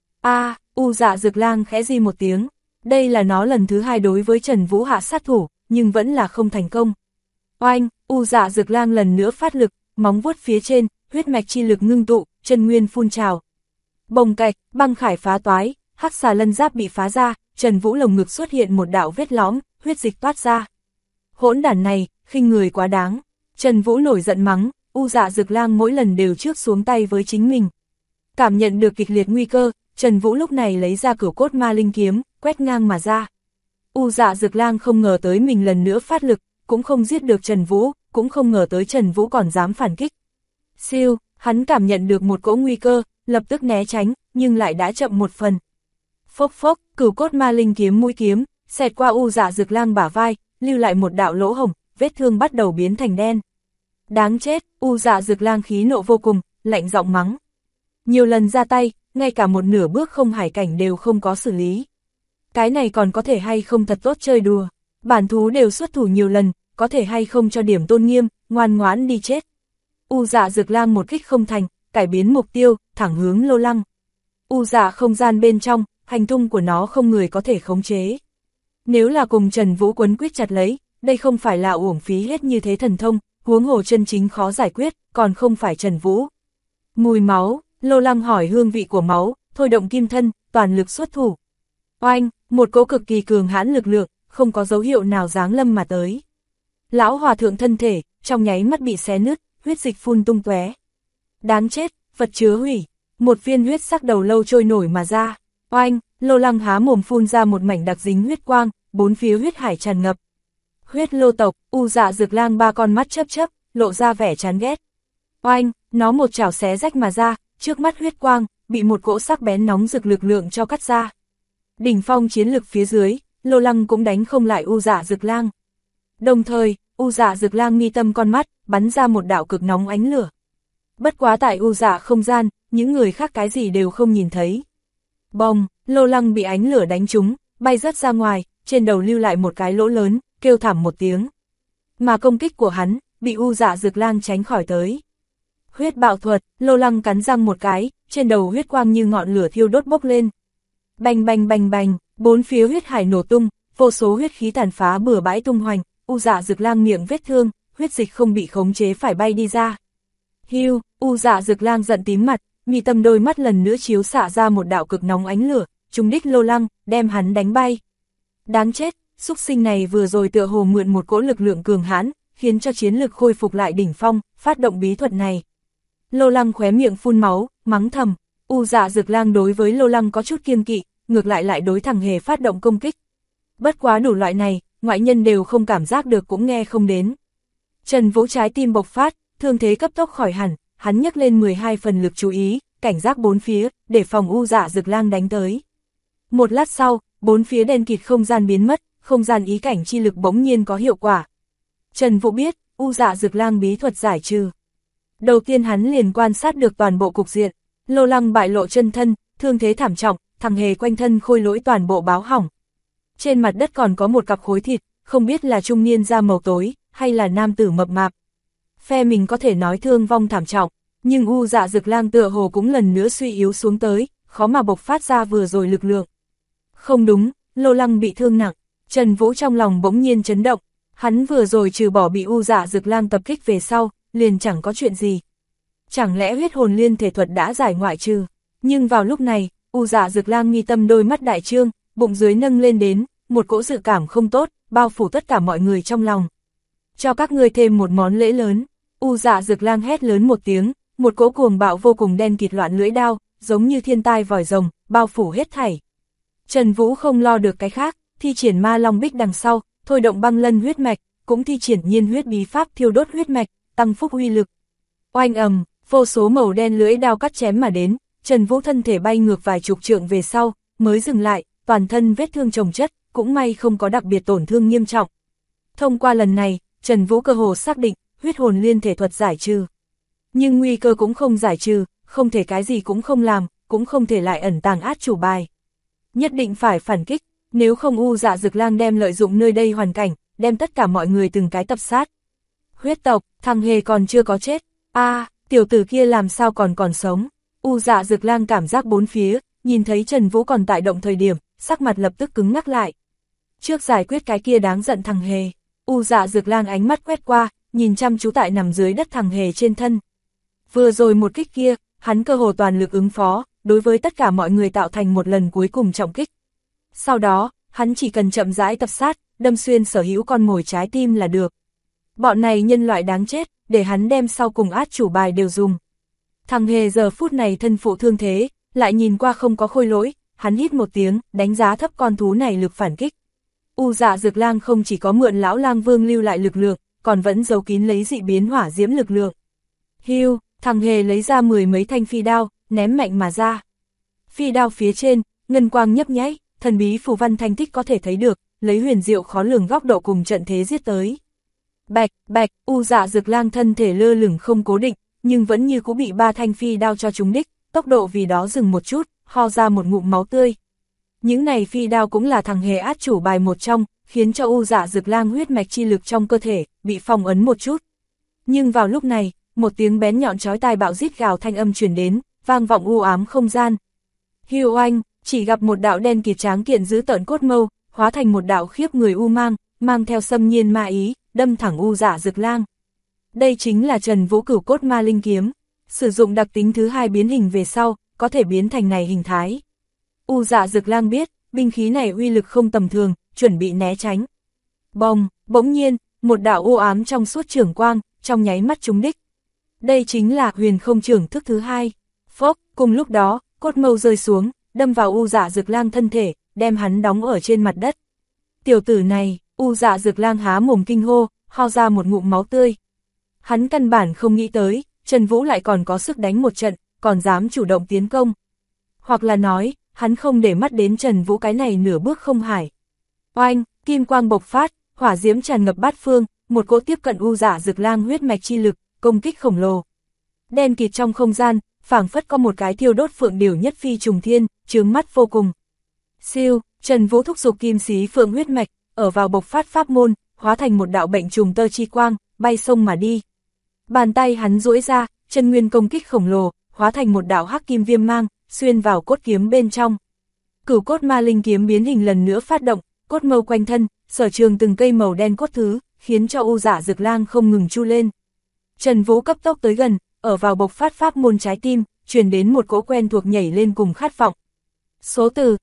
U Dạ Dược Lang khẽ di một tiếng, đây là nó lần thứ 2 đối với Trần Vũ hạ sát thủ, nhưng vẫn là không thành công. Oanh, U Dạ Dược Lang lần nữa phát lực, móng vuốt phía trên, huyết mạch chi lực ngưng tụ, chân nguyên phun trào. Bồng cạch, băng khải phá toái, hắc xà lân giáp bị phá ra, Trần Vũ lồng ngực xuất hiện một đạo vết lõm, huyết dịch toát ra. Hỗn đản này, khinh người quá đáng. Trần Vũ nổi giận mắng, U Dạ Dược Lang mỗi lần đều trước xuống tay với chính mình. Cảm nhận được kịch liệt nguy cơ, Trần Vũ lúc này lấy ra cửu cốt ma linh kiếm, quét ngang mà ra. U Dạ Dược Lang không ngờ tới mình lần nữa phát lực, cũng không giết được Trần Vũ, cũng không ngờ tới Trần Vũ còn dám phản kích. Siêu, hắn cảm nhận được một cỗ nguy cơ, lập tức né tránh, nhưng lại đã chậm một phần. Phốc phốc, cửu cốt ma linh kiếm mũi kiếm, xẹt qua U Dạ Dược Lang bả vai, lưu lại một đạo lỗ hổng, vết thương bắt đầu biến thành đen. Đáng chết, U Dạ Dược Lang khí nộ vô cùng, lạnh giọng mắng. Nhiều lần ra tay, ngay cả một nửa bước không hải cảnh đều không có xử lý. Cái này còn có thể hay không thật tốt chơi đùa, bản thú đều xuất thủ nhiều lần, có thể hay không cho điểm tôn nghiêm, ngoan ngoãn đi chết. U Dạ Dược Lang một kích không thành, cải biến mục tiêu, thẳng hướng Lô Lăng. U Dạ không gian bên trong, hành tung của nó không người có thể khống chế. Nếu là cùng Trần Vũ quấn quýt chặt lấy, đây không phải là uổng phí hết như thế thần thông, huống hồ chân chính khó giải quyết, còn không phải Trần Vũ. Mùi máu, Lô Lăng hỏi hương vị của máu, thôi động kim thân, toàn lực xuất thủ. Oanh, một cỗ cực kỳ cường hãn lực lượng, không có dấu hiệu nào giáng lâm mà tới. Lão hòa thượng thân thể, trong nháy mắt bị xé nứt, huyết dịch phun tung tóe. Đáng chết, vật chứa hủy, một viên huyết sắc đầu lâu trôi nổi mà ra. Oanh, Lô Lăng há mồm phun ra một mảnh đặc dính huyết quang, bốn phía huyết hải tràn ngập. Huyết lô tộc, U Dạ Dược Lang ba con mắt chớp chớp, lộ ra vẻ chán ghét. Oanh, nó một chảo xé rách mà ra, trước mắt huyết quang, bị một cỗ sắc bén nóng rực lực lượng cho cắt ra. Đỉnh phong chiến lực phía dưới, Lô Lăng cũng đánh không lại U Dạ Dược Lang. Đồng thời, U Dạ Dược Lang mi tâm con mắt, bắn ra một đạo cực nóng ánh lửa. Bất quá tại U Dạ không gian, những người khác cái gì đều không nhìn thấy. Bồng, Lô Lăng bị ánh lửa đánh trúng, bay rớt ra ngoài, trên đầu lưu lại một cái lỗ lớn, kêu thảm một tiếng. Mà công kích của hắn, bị U Dạ Dược Lang tránh khỏi tới. Huyết bạo thuật, Lô Lăng cắn răng một cái, trên đầu huyết quang như ngọn lửa thiêu đốt bốc lên. Bành bành bành bành, bốn phía huyết hải nổ tung, vô số huyết khí tàn phá bừa bãi tung hoành, U Dạ Dực Lang miệng vết thương, huyết dịch không bị khống chế phải bay đi ra. Hiu, U Dạ Dực Lang giận tím mặt, mi tâm đôi mắt lần nữa chiếu xạ ra một đạo cực nóng ánh lửa, trúng đích Lô Lăng, đem hắn đánh bay. Đáng chết, xúc sinh này vừa rồi tựa hồ mượn một cỗ lực lượng cường hãn, khiến cho chiến lực khôi phục lại đỉnh phong, phát động bí thuật này. Lô Lăng khóe miệng phun máu, mắng thầm, U Dạ Dực Lang đối với Lô Lăng có chút kiêng kỵ, ngược lại đối thằng hề phát động công kích. Bất quá đủ loại này, ngoại nhân đều không cảm giác được cũng nghe không đến. Trần Vũ trái tim bộc phát, thương thế cấp tốc khỏi hẳn, hắn nhấc lên 12 phần lực chú ý, cảnh giác bốn phía, để phòng U Dạ Dực Lang đánh tới. Một lát sau, bốn phía đen kịt không gian biến mất, không gian ý cảnh chi lực bỗng nhiên có hiệu quả. Trần Vũ biết, U Dạ Dực Lang bí thuật giải trừ. Đầu tiên hắn liền quan sát được toàn bộ cục diện, Lô Lăng bại lộ chân thân, thương thế thảm trọng, thằng hề quanh thân khôi lỗi toàn bộ báo hỏng. Trên mặt đất còn có một cặp khối thịt, không biết là trung niên da màu tối, hay là nam tử mập mạp. Phe mình có thể nói thương vong thảm trọng, nhưng U Dạ Dực Lang tựa hồ cũng lần nữa suy yếu xuống tới, khó mà bộc phát ra vừa rồi lực lượng. Không đúng, Lô Lăng bị thương nặng, Trần Vũ trong lòng bỗng nhiên chấn động, hắn vừa rồi trừ bỏ bị U Dạ Dực Lang tập kích về sau, liền chẳng có chuyện gì. Chẳng lẽ huyết hồn liên thể thuật đã giải ngoại trừ, nhưng vào lúc này, U Dạ Dực Lang mi tâm đôi mắt đại trương, bụng dưới nâng lên đến, một cỗ dự cảm không tốt, bao phủ tất cả mọi người trong lòng. Cho các ngươi thêm một món lễ lớn, U Dạ Dực Lang hét lớn một tiếng, một cỗ cuồng bạo vô cùng đen kịt loạn lưỡi đao, giống như thiên tai vòi rồng, bao phủ hết thảy. Trần Vũ không lo được cái khác, thi triển ma long bích đằng sau, thôi động băng lân huyết mạch, cũng thi triển nhiên huyết bí pháp thiêu đốt huyết mạch, tăng phúc uy lực. Oanh ầm, vô số màu đen lưỡi đao cắt chém mà đến, Trần Vũ thân thể bay ngược vài chục trượng về sau, mới dừng lại, toàn thân vết thương chồng chất, cũng may không có đặc biệt tổn thương nghiêm trọng. Thông qua lần này, Trần Vũ cơ hồ xác định, huyết hồn liên thể thuật giải trừ. Nhưng nguy cơ cũng không giải trừ, không thể cái gì cũng không làm, cũng không thể lại ẩn tàng át chủ bài. Nhất định phải phản kích, nếu không U Dạ Dực Lang đem lợi dụng nơi đây hoàn cảnh, đem tất cả mọi người từng cái tập sát. Huyết tộc, thằng hề còn chưa có chết, tiểu tử kia làm sao còn sống. U Dạ Dực Lang cảm giác bốn phía, nhìn thấy Trần Vũ còn tại động thời điểm, sắc mặt lập tức cứng ngắc lại. Trước giải quyết cái kia đáng giận thằng hề, U Dạ Dực Lang ánh mắt quét qua, nhìn chăm chú tại nằm dưới đất thằng hề trên thân. Vừa rồi một kích kia, hắn cơ hồ toàn lực ứng phó, đối với tất cả mọi người tạo thành một lần cuối cùng trọng kích. Sau đó, hắn chỉ cần chậm rãi tập sát, đâm xuyên sở hữu con mồi trái tim là được. Bọn này nhân loại đáng chết, để hắn đem sau cùng át chủ bài đều dùng. Thằng hề giờ phút này thân phụ thương thế, lại nhìn qua không có khôi lỗi, hắn hít một tiếng, đánh giá thấp con thú này lực phản kích. U Dạ Dực Lang không chỉ có mượn lão lang vương lưu lại lực lượng, còn vẫn giấu kín lấy dị biến hỏa diễm lực lượng. Hiu, thằng hề lấy ra 10 mấy thanh phi đao, ném mạnh mà ra. Phi đao phía trên, ngân quang nhấp nháy, thần bí phù văn thanh tích có thể thấy được, lấy huyền diệu khó lường góc độ cùng trận thế giết tới. Bạch, bạch, U Dạ Dực Lang thân thể lơ lửng không cố định, nhưng vẫn như cũ bị 3 thanh phi đao cho trúng đích, tốc độ vì đó dừng một chút, ho ra một ngụm máu tươi. Những này phi đao cũng là thằng hề át chủ bài một trong, khiến cho U Dạ Dực Lang huyết mạch chi lực trong cơ thể bị phong ấn một chút. Nhưng vào lúc này, một tiếng bén nhọn chói tai bạo rít gào thanh âm truyền đến, vang vọng u ám không gian. Hiu oanh, chỉ gặp một đạo đen kịt tráng kiện giữ tợn cốt mâu, hóa thành một đạo khiếp người u mang theo xâm nhiên ma ý, đâm thẳng U Dạ Dực Lang. Đây chính là Trần Vũ Cửu Cốt Ma Linh Kiếm, sử dụng đặc tính thứ 2 biến hình về sau, có thể biến thành này hình thái. U Dạ Dực Lang biết, binh khí này uy lực không tầm thường, chuẩn bị né tránh. Bồng, bỗng nhiên, một đạo u ám trong suốt chưởng quang, trong nháy mắt trúng đích. Đây chính là huyền không chưởng thức thứ 2. Phốc, cùng lúc đó, cốt mâu rơi xuống, đâm vào U Dạ Dực Lang thân thể, đem hắn đóng ở trên mặt đất. Tiểu tử này, U Dạ Dực Lang há mồm kinh hô, ho ra một ngụm máu tươi. Hắn căn bản không nghĩ tới, Trần Vũ lại còn có sức đánh một trận, còn dám chủ động tiến công. Hoặc là nói, hắn không để mắt đến Trần Vũ cái này nửa bước không hải. Oanh, kim quang bộc phát, hỏa diễm tràn ngập bát phương, một cỗ tiếp cận U Dạ Dực Lang huyết mạch chi lực, công kích khổng lồ. Đen kịt trong không gian, phảng phất có một cái thiêu đốt phượng điểu nhất phi trùng thiên, chướng mắt vô cùng. Siêu, Trần Vũ thúc giục kim xí phượng huyết mạch, ở vào bộc phát pháp môn, hóa thành một đạo bệnh trùng tơ chi quang, bay sông mà đi. Bàn tay hắn duỗi ra, chân nguyên công kích khổng lồ, hóa thành một đạo hắc kim viêm mang, xuyên vào cốt kiếm bên trong. Cửu cốt ma linh kiếm biến hình lần nữa phát động, cốt mâu quanh thân, sở trường từng cây màu đen cốt thứ, khiến cho U Dạ Dực Lang không ngừng chu lên. Trần Vũ cấp tốc tới gần, ở vào bộc phát pháp môn trái tim, truyền đến một cỗ quen thuộc nhảy lên cùng khát vọng. Số từ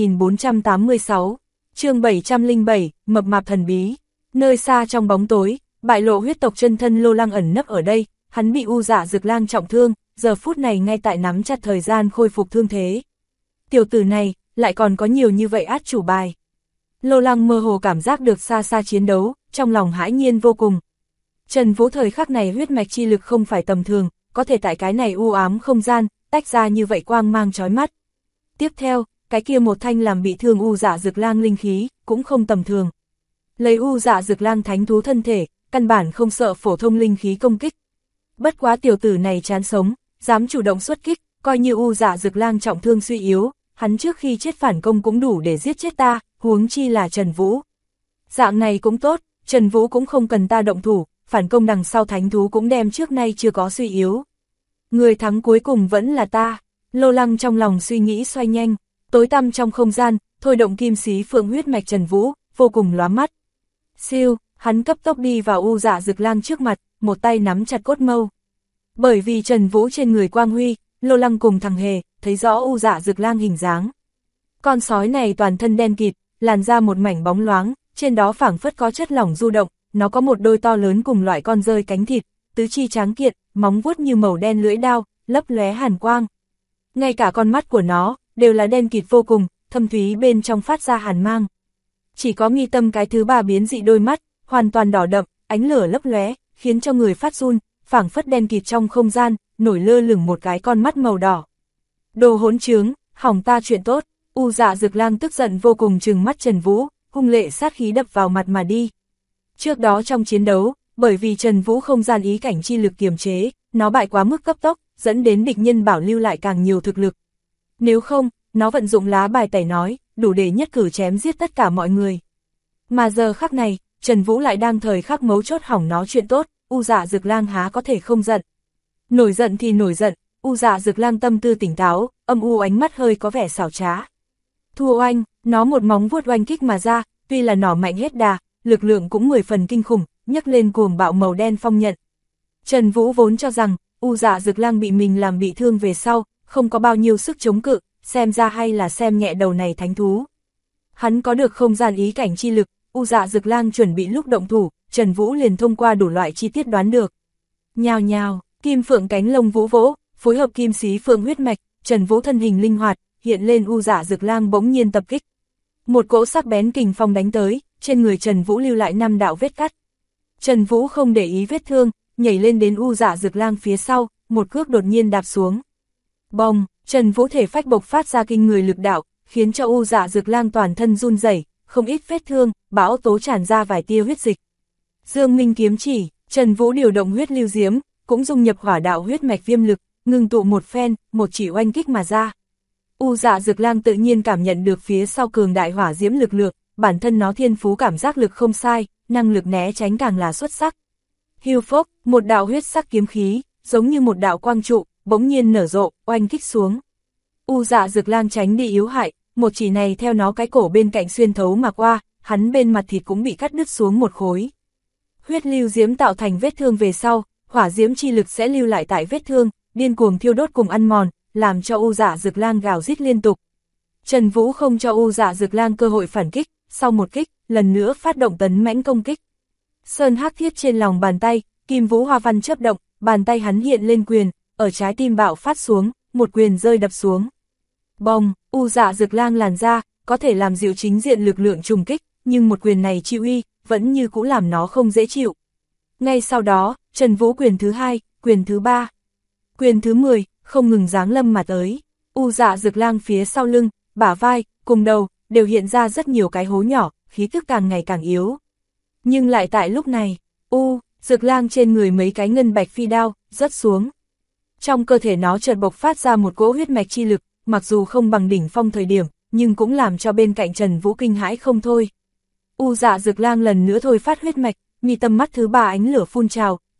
2486, chương 707, mập mạp thần bí. Nơi xa trong bóng tối, bại lộ huyết tộc chân thân Lô Lăng ẩn nấp ở đây, hắn bị U Dạ Dực Lang trọng thương, giờ phút này ngay tại nắm chặt thời gian khôi phục thương thế. Tiểu tử này, lại còn có nhiều như vậy át chủ bài. Lô Lăng mơ hồ cảm giác được xa xa chiến đấu, trong lòng hãi nhiên vô cùng. Trần Vũ thời khắc này huyết mạch chi lực không phải tầm thường, có thể tại cái này u ám không gian, tách ra như vậy quang mang chói mắt. Tiếp theo, cái kia một thanh làm bị thương U Dạ Dực Lang linh khí, cũng không tầm thường. Lấy U Dạ Dực Lang thánh thú thân thể, căn bản không sợ phổ thông linh khí công kích. Bất quá tiểu tử này chán sống, dám chủ động xuất kích, coi như U Dạ Dực Lang trọng thương suy yếu, hắn trước khi chết phản công cũng đủ để giết chết ta, huống chi là Trần Vũ. Dạng này cũng tốt, Trần Vũ cũng không cần ta động thủ, phản công đằng sau thánh thú cũng đem trước nay chưa có suy yếu. Người thắng cuối cùng vẫn là ta. Lô Lăng trong lòng suy nghĩ xoay nhanh, tối tăm trong không gian, thôi động kim xí phượng huyết mạch Trần Vũ, vô cùng lóa mắt. Siêu, hắn cấp tốc đi vào U Dạ Dực Lang trước mặt, một tay nắm chặt cốt mâu. Bởi vì Trần Vũ trên người quang huy, Lô Lăng cùng thằng Hề, thấy rõ U Dạ Dực Lang hình dáng. Con sói này toàn thân đen kịt, làn da một mảnh bóng loáng, trên đó phảng phất có chất lỏng du động, nó có một đôi to lớn cùng loại con dơi cánh thịt, tứ chi tráng kiện, móng vuốt như màu đen lưỡi đao, lấp lóe hàn quang. Ngay cả con mắt của nó, đều là đen kịt vô cùng, thâm thúy bên trong phát ra hàn mang. Chỉ có mi tâm cái thứ ba biến dị đôi mắt, hoàn toàn đỏ đậm, ánh lửa lấp lóe, khiến cho người phát run, phảng phất đen kịt trong không gian, nổi lơ lửng một cái con mắt màu đỏ. Đồ hỗn trướng, hỏng ta chuyện tốt. U Dạ Dực Lang tức giận vô cùng trừng mắt Trần Vũ, hung lệ sát khí đập vào mặt mà đi. Trước đó trong chiến đấu, bởi vì Trần Vũ không gian ý cảnh chi lực kiềm chế, nó bại quá mức cấp tốc, dẫn đến địch nhân bảo lưu lại càng nhiều thực lực. Nếu không, nó vận dụng lá bài tẩy nói, đủ để nhất cử chém giết tất cả mọi người. Mà giờ khắc này, Trần Vũ lại đang thời khắc mấu chốt hỏng nó chuyện tốt, U Dạ Dực Lang há có thể không giận. Nổi giận thì nổi giận, U Dạ Dực Lang tâm tư tỉnh táo, âm u ánh mắt hơi có vẻ xảo trá. Thua oanh, nó một móng vuốt oanh kích mà ra, tuy là nỏ mạnh hết đà, lực lượng cũng 10 phần kinh khủng, nhấc lên cuồng bạo màu đen phong nhận. Trần Vũ vốn cho rằng, U Dạ Dực Lang bị mình làm bị thương về sau, không có bao nhiêu sức chống cự, xem ra hay là xem nhẹ đầu này thánh thú. Hắn có được không gian ý cảnh chi lực, U Dạ Dực Lang chuẩn bị lúc động thủ, Trần Vũ liền thông qua đủ loại chi tiết đoán được. Nhào nhào, kim phượng cánh lông vũ vỗ, phối hợp kim xí phượng huyết mạch, Trần Vũ thân hình linh hoạt, hiện lên U Dạ Dực Lang bỗng nhiên tập kích. Một cỗ sắc bén kình phong đánh tới, trên người Trần Vũ lưu lại 5 đạo vết cắt. Trần Vũ không để ý vết thương, nhảy lên đến U Dạ Dực Lang phía sau, một cước đột nhiên đạp xuống. Bồng, Trần Vũ thể phách bộc phát ra kinh người lực đạo, khiến cho U Dạ Dực Lang toàn thân run rẩy, không ít vết thương, bão tố tràn ra vài tia huyết dịch. Dương Minh kiếm chỉ, Trần Vũ điều động huyết lưu diễm, cũng dung nhập hỏa đạo huyết mạch viêm lực, ngừng tụ một phen, một chỉ oanh kích mà ra. U Dạ Dực Lang tự nhiên cảm nhận được phía sau cường đại hỏa diễm lực lượng, bản thân nó thiên phú cảm giác lực không sai, năng lực né tránh càng là xuất sắc. Hưu phốc, một đạo huyết sắc kiếm khí, giống như một đạo quang trụ, bỗng nhiên nở rộ, oanh kích xuống. U Dạ Dực Lang tránh đi yếu hại, một chỉ này theo nó cái cổ bên cạnh xuyên thấu mà qua, hắn bên mặt thịt cũng bị cắt đứt xuống một khối. Huyết lưu diễm tạo thành vết thương về sau, hỏa diễm chi lực sẽ lưu lại tại vết thương, điên cuồng thiêu đốt cùng ăn mòn, làm cho U Dạ Dực Lang gào rít liên tục. Trần Vũ không cho U Dạ Dực Lang cơ hội phản kích, sau một kích, lần nữa phát động tấn mãnh công kích. Sơn hắc thiết trên lòng bàn tay, kim vũ hoa văn chớp động, bàn tay hắn hiện lên quyền, ở trái tim bạo phát xuống, một quyền rơi đập xuống. Bồng, U Dạ Dực Lang làn ra, có thể làm dịu chính diện lực lượng trùng kích, nhưng một quyền này chịu uy, vẫn như cũ làm nó không dễ chịu. Ngay sau đó, Trần Vũ quyền thứ 2, quyền thứ 3, quyền thứ 10, không ngừng giáng lâm mà tới. U Dạ Dực Lang phía sau lưng, bả vai, cùng đầu, đều hiện ra rất nhiều cái hố nhỏ, khí tức càng ngày càng yếu. Nhưng lại tại lúc này, Dực Lang trên người mấy cái ngân bạch phi đao, rớt xuống. Trong cơ thể nó chợt bộc phát ra một cỗ huyết mạch chi lực, mặc dù không bằng đỉnh phong thời điểm, nhưng cũng làm cho bên cạnh Trần Vũ kinh hãi không thôi. U Dạ Dực Lang lần nữa thôi phát huyết mạch, mi tâm mắt thứ 3 ánh lửa phun trào,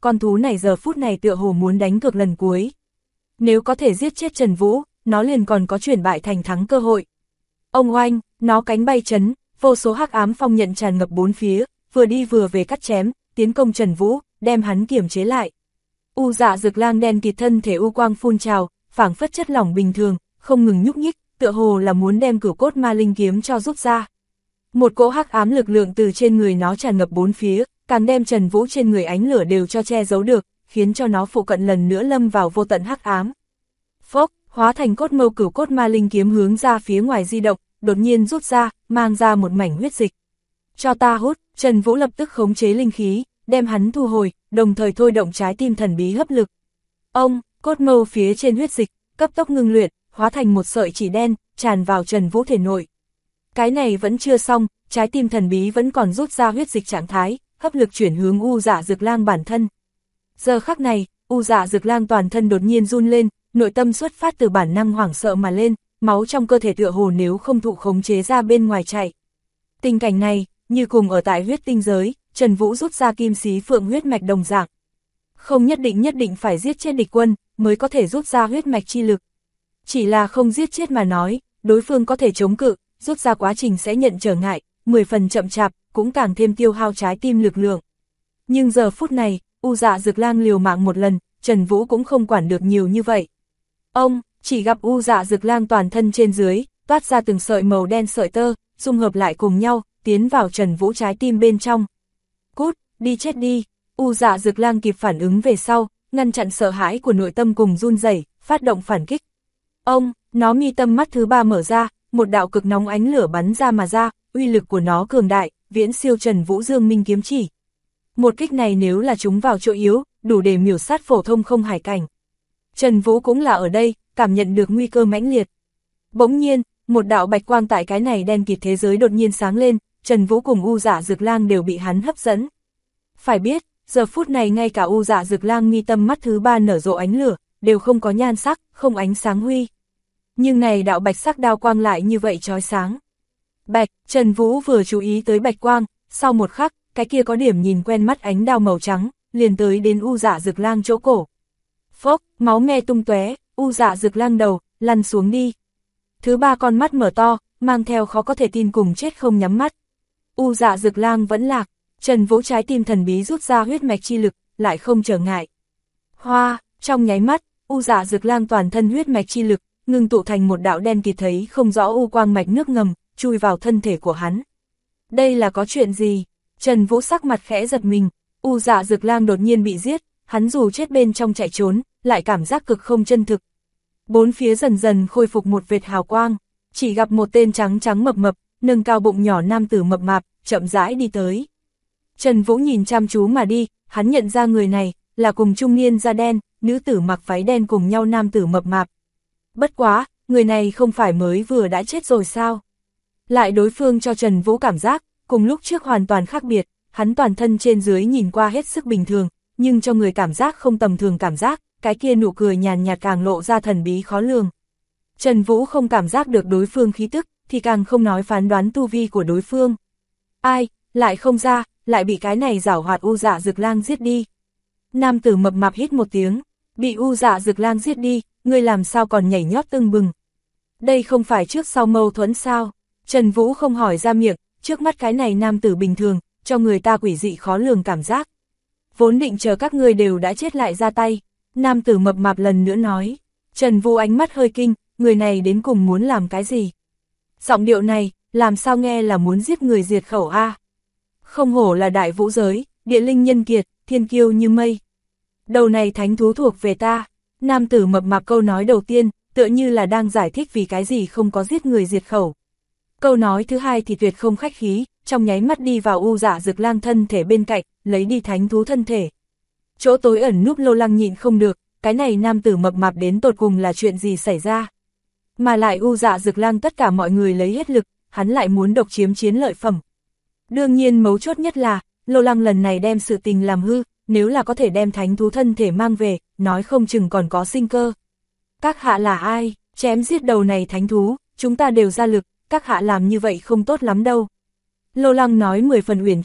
con thú này giờ phút này tựa hồ muốn đánh cược lần cuối. Nếu có thể giết chết Trần Vũ, nó liền còn có chuyển bại thành thắng cơ hội. Ông oanh, nó cánh bay chấn, vô số hắc ám phong nhận tràn ngập bốn phía, vừa đi vừa về cắt chém, tiến công Trần Vũ, đem hắn kiềm chế lại. U Dạ Dực Lang đen kịt thân thể u quang phun trào, phảng phất chất lỏng bình thường, không ngừng nhúc nhích, tựa hồ là muốn đem Cửu Cốt Ma Linh kiếm cho rút ra. Một cỗ hắc ám lực lượng từ trên người nó tràn ngập bốn phía, càng đem Trần Vũ trên người ánh lửa đều cho che giấu được, khiến cho nó phụ cận lần nữa lâm vào vô tận hắc ám. Phốc, hóa thành cốt mâu Cửu Cốt Ma Linh kiếm hướng ra phía ngoài di động, đột nhiên rút ra, mang ra một mảnh huyết dịch. Cho ta hút, Trần Vũ lập tức khống chế linh khí, đem hắn thu hồi, đồng thời thôi động trái tim thần bí hấp lực. Ông, cốt mâu phía trên huyết dịch, cấp tốc ngưng luyện, hóa thành một sợi chỉ đen, tràn vào Trần Vũ thể nội. Cái này vẫn chưa xong, trái tim thần bí vẫn còn rút ra huyết dịch trạng thái, hấp lực chuyển hướng U Dạ Dực Lang bản thân. Giờ khắc này, U Dạ Dực Lang toàn thân đột nhiên run lên, nội tâm xuất phát từ bản năng hoảng sợ mà lên, máu trong cơ thể tựa hồ nếu không thụ khống chế ra bên ngoài chạy. Tình cảnh này, như cùng ở tại huyết tinh giới, Trần Vũ rút ra kim xí phượng huyết mạch đồng dạng. Không nhất định phải giết chết địch quân, mới có thể rút ra huyết mạch chi lực. Chỉ là không giết chết mà nói, đối phương có thể chống cự, rút ra quá trình sẽ nhận trở ngại, 10 phần chậm chạp, cũng càng thêm tiêu hao trái tim lực lượng. Nhưng giờ phút này, U Dạ Dực Lang liều mạng một lần, Trần Vũ cũng không quản được nhiều như vậy. Ông, chỉ gặp U Dạ Dực Lang toàn thân trên dưới, toát ra từng sợi màu đen sợi tơ, dung hợp lại cùng nhau, tiến vào Trần Vũ trái tim bên trong. Cút, đi chết đi, U Dạ Dực Lang kịp phản ứng về sau, ngăn chặn sợ hãi của nội tâm cùng run rẩy, phát động phản kích. Ông, nó mi tâm mắt thứ ba mở ra, một đạo cực nóng ánh lửa bắn ra mà ra, uy lực của nó cường đại, viễn siêu Trần Vũ Dương Minh kiếm chỉ. Một kích này nếu là chúng vào chỗ yếu, đủ để miểu sát phổ thông không hải cảnh. Trần Vũ cũng là ở đây, cảm nhận được nguy cơ mãnh liệt. Bỗng nhiên, một đạo bạch quang tại cái này đen kịt thế giới đột nhiên sáng lên, Trần Vũ cùng U Dạ Dực Lang đều bị hắn hấp dẫn. Phải biết, giờ phút này ngay cả U Dạ Dực Lang mi tâm mắt thứ ba nở rộ ánh lửa, đều không có nhan sắc, không ánh sáng huy. Nhưng này đạo bạch sắc đao quang lại như vậy chói sáng. Bạch, Trần Vũ vừa chú ý tới bạch quang, sau một khắc, cái kia có điểm nhìn quen mắt ánh đao màu trắng, liền tới đến U Dạ Dực Lang chỗ cổ. Phốc, máu me tung tóe, U Dạ Dực Lang đầu, lăn xuống đi. Thứ ba con mắt mở to, mang theo khó có thể tin cùng chết không nhắm mắt. U Dạ Dực Lang vẫn lạc, Trần Vũ trái tim thần bí rút ra huyết mạch chi lực, lại không trở ngại. Hoa, trong nháy mắt, U Dạ Dực Lang toàn thân huyết mạch chi lực, ngưng tụ thành một đạo đen kịt thấy không rõ u quang mạch nước ngầm, chui vào thân thể của hắn. Đây là có chuyện gì? Trần Vũ sắc mặt khẽ giật mình, U Dạ Dực Lang đột nhiên bị giết, hắn dù chết bên trong chạy trốn, lại cảm giác cực không chân thực. Bốn phía dần dần khôi phục một vệt hào quang, chỉ gặp một tên trắng trắng mập mập, nâng cao bụng nhỏ nam tử mập mạp, chậm rãi đi tới. Trần Vũ nhìn chăm chú mà đi, hắn nhận ra người này, là cùng trung niên da đen, nữ tử mặc váy đen cùng nhau nam tử mập mạp. Bất quá, người này không phải mới vừa đã chết rồi sao? Lại đối phương cho Trần Vũ cảm giác, cùng lúc trước hoàn toàn khác biệt, hắn toàn thân trên dưới nhìn qua hết sức bình thường, nhưng cho người cảm giác không tầm thường cảm giác, cái kia nụ cười nhàn nhạt càng lộ ra thần bí khó lường. Trần Vũ không cảm giác được đối phương khí tức, thì càng không nói phán đoán tu vi của đối phương. Ai, lại không ra, lại bị cái này giảo hoạt U Dạ Dực Lang giết đi. Nam tử mập mạp hít một tiếng, bị U Dạ Dực Lang giết đi, ngươi làm sao còn nhảy nhót tưng bừng. Đây không phải trước sau mâu thuẫn sao? Trần Vũ không hỏi ra miệng, trước mắt cái này nam tử bình thường, cho người ta quỷ dị khó lường cảm giác. Vốn định chờ các ngươi đều đã chết lại ra tay, nam tử mập mạp lần nữa nói. Trần Vũ ánh mắt hơi kinh, người này đến cùng muốn làm cái gì? Giọng điệu này, làm sao nghe là muốn giết người diệt khẩu a? Không hổ là đại vũ giới, địa linh nhân kiệt, thiên kiêu như mây. Đầu này thánh thú thuộc về ta. Nam tử mập mạp câu nói đầu tiên, tựa như là đang giải thích vì cái gì không có giết người diệt khẩu. Câu nói thứ hai thì tuyệt không khách khí, trong nháy mắt đi vào U Dạ Dực Lang thân thể bên cạnh, lấy đi thánh thú thân thể. Chỗ tối ẩn núp Lô Lăng nhịn không được, cái này nam tử mập mạp đến tột cùng là chuyện gì xảy ra. Mà lại U Dạ Dực Lang tất cả mọi người lấy hết lực, hắn lại muốn độc chiếm chiến lợi phẩm. Đương nhiên mấu chốt nhất là, Lô Lăng lần này đem sự tình làm hư, nếu là có thể đem thánh thú thân thể mang về, nói không chừng còn có sinh cơ. Các hạ là ai, chém giết đầu này thánh thú, chúng ta đều ra lực, các hạ làm như vậy không tốt lắm đâu. Lô Lăng nói 10 phần uyển chuyển,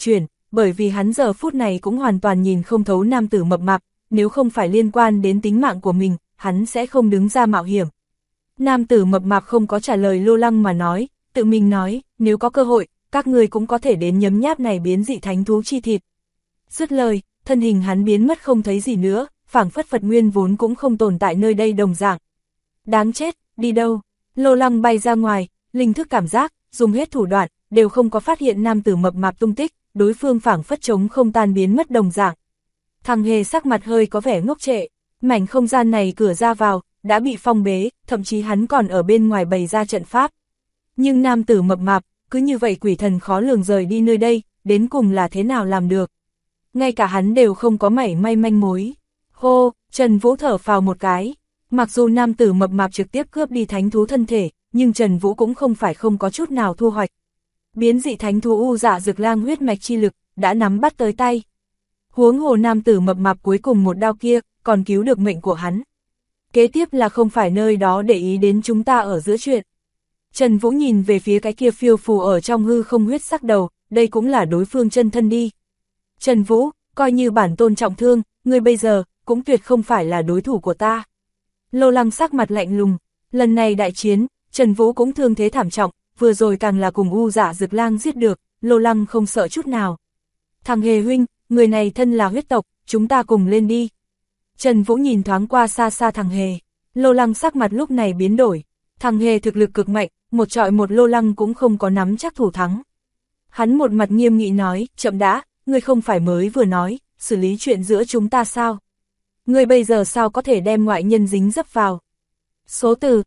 bởi vì hắn giờ phút này cũng hoàn toàn nhìn không thấu nam tử mập mạp, nếu không phải liên quan đến tính mạng của mình, hắn sẽ không đứng ra mạo hiểm. Nam tử mập mạp không có trả lời Lô Lăng mà nói, tự mình nói, nếu có cơ hội, các người cũng có thể đến nhấm nháp này biến dị thánh thú chi thịt. Dứt lời, thân hình hắn biến mất không thấy gì nữa, phảng phất Phật nguyên vốn cũng không tồn tại nơi đây đồng dạng. Đáng chết, đi đâu? Lô Lăng bay ra ngoài, linh thức cảm giác, dùng hết thủ đoạn, đều không có phát hiện nam tử mập mạp tung tích, đối phương phảng phất trống không tan biến mất đồng dạng. Thằng Hề sắc mặt hơi có vẻ ngốc trệ, mảnh không gian này cửa ra vào, đã bị phong bế, thậm chí hắn còn ở bên ngoài bày ra trận pháp. Nhưng nam tử mập mạp, cứ như vậy quỷ thần khó lường rời đi nơi đây, đến cùng là thế nào làm được. Ngay cả hắn đều không có mảy may manh mối. Hô, Trần Vũ thở phào một cái. Mặc dù nam tử mập mạp trực tiếp cướp đi thánh thú thân thể, nhưng Trần Vũ cũng không phải không có chút nào thu hoạch. Biến dị thánh thú U Dạ Dực Lang huyết mạch chi lực, đã nắm bắt tới tay. Huống hồ nam tử mập mạp cuối cùng một đao kia, còn cứu được mệnh của hắn. Kế tiếp là không phải nơi đó để ý đến chúng ta ở giữa chuyện. Trần Vũ nhìn về phía cái kia phiêu phù ở trong hư không huyết sắc đầu, đây cũng là đối phương chân thân đi. Trần Vũ, coi như bản tôn trọng thương, ngươi bây giờ, cũng tuyệt không phải là đối thủ của ta. Lô Lăng sắc mặt lạnh lùng, lần này đại chiến, Trần Vũ cũng thương thế thảm trọng, vừa rồi càng là cùng U Dạ Dực Lang giết được, Lô Lăng không sợ chút nào. Thằng Hề huynh, người này thân là huyết tộc, chúng ta cùng lên đi. Trần Vũ nhìn thoáng qua xa xa thằng Hề, Lô Lăng sắc mặt lúc này biến đổi. Thằng Hề thực lực cực mạnh, một trọi một Lô Lăng cũng không có nắm chắc thủ thắng. Hắn một mặt nghiêm nghị nói, chậm đã, ngươi không phải mới vừa nói, xử lý chuyện giữa chúng ta sao? Ngươi bây giờ sao có thể đem ngoại nhân dính dấp vào? Số từ,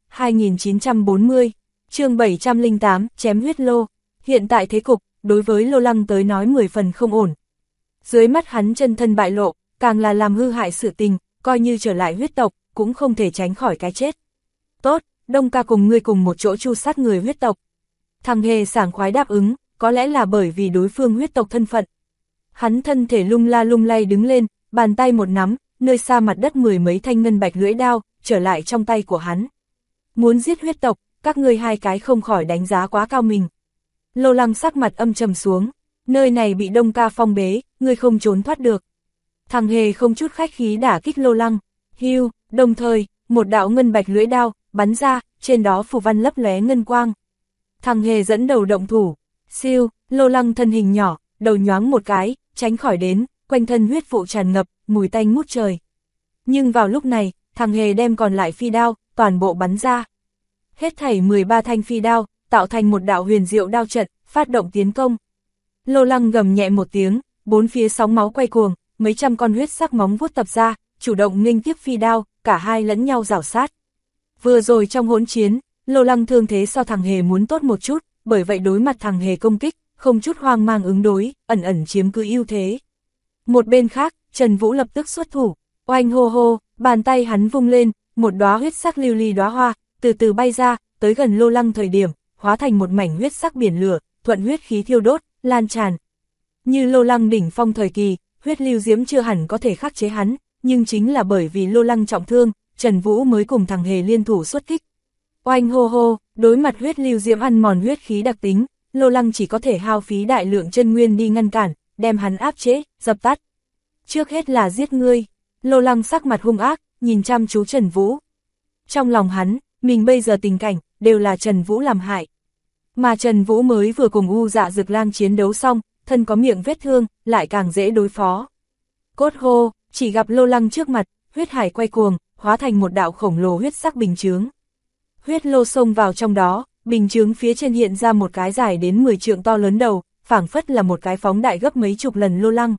2940, chương 708, chém huyết lô. Hiện tại thế cục, đối với Lô Lăng tới nói 10 phần không ổn. Dưới mắt hắn chân thân bại lộ, càng là làm hư hại sự tình, coi như trở lại huyết tộc, cũng không thể tránh khỏi cái chết. Tốt, Đông ca cùng ngươi cùng một chỗ tru sát người huyết tộc. Thằng Hề sảng khoái đáp ứng, có lẽ là bởi vì đối phương huyết tộc thân phận. Hắn thân thể lung la lung lay đứng lên, bàn tay một nắm, nơi xa mặt đất 10 mấy thanh ngân bạch lưỡi đao, trở lại trong tay của hắn. Muốn giết huyết tộc, các ngươi hai cái không khỏi đánh giá quá cao mình. Lô Lăng sắc mặt âm trầm xuống, nơi này bị Đông ca phong bế, ngươi không trốn thoát được. Thằng Hề không chút khách khí đả kích Lô Lăng, hưu, đồng thời, một đạo ngân bạch lưỡi đao, bắn ra, trên đó phù văn lấp lóe ngân quang. Thằng Hề dẫn đầu động thủ, siêu, Lô Lăng thân hình nhỏ, đầu nhoáng một cái, tránh khỏi đến, quanh thân huyết vụ tràn ngập, mùi tanh ngút trời. Nhưng vào lúc này, thằng Hề đem còn lại phi đao, toàn bộ bắn ra. Hết thảy 13 thanh phi đao, tạo thành một đạo huyền diệu đao trận, phát động tiến công. Lô Lăng gầm nhẹ một tiếng, bốn phía sóng máu quay cuồng, mấy trăm con huyết sắc móng vuốt tập ra, chủ động nghênh tiếp phi đao, cả hai lẫn nhau rảo sát. Vừa rồi trong hỗn chiến, Lô Lăng thương thế so thằng Hề muốn tốt một chút, bởi vậy đối mặt thằng Hề công kích, không chút hoang mang ứng đối, ẩn ẩn chiếm cứ ưu thế. Một bên khác, Trần Vũ lập tức xuất thủ, oanh hô hô, bàn tay hắn vung lên, một đóa huyết sắc lưu ly đóa hoa, từ từ bay ra, tới gần Lô Lăng thời điểm, hóa thành một mảnh huyết sắc biển lửa, thuận huyết khí thiêu đốt, lan tràn. Như Lô Lăng đỉnh phong thời kỳ, huyết lưu diễm chưa hẳn có thể khắc chế hắn, nhưng chính là bởi vì Lô Lăng trọng thương, Trần Vũ mới cùng thằng Hề liên thủ xuất kích. Oanh hô hô, đối mặt huyết lưu diễm ăn mòn huyết khí đặc tính, Lô Lăng chỉ có thể hao phí đại lượng chân nguyên đi ngăn cản, đem hắn áp chế, dập tắt. Trước hết là giết ngươi. Lô Lăng sắc mặt hung ác, nhìn chăm chú Trần Vũ. Trong lòng hắn, mình bây giờ tình cảnh, đều là Trần Vũ làm hại. Mà Trần Vũ mới vừa cùng U Dạ Dực Lang chiến đấu xong, thân có miệng vết thương, lại càng dễ đối phó. Cốt hô, chỉ gặp Lô Lăng trước mặt, huyết hải quay cuồng, hóa thành một đạo khổng lồ huyết sắc bình chướng. Huyết lô xông vào trong đó, bình chướng phía trên hiện ra một cái dài đến 10 trượng to lớn đầu, phảng phất là một cái phóng đại gấp mấy chục lần Lô Lăng.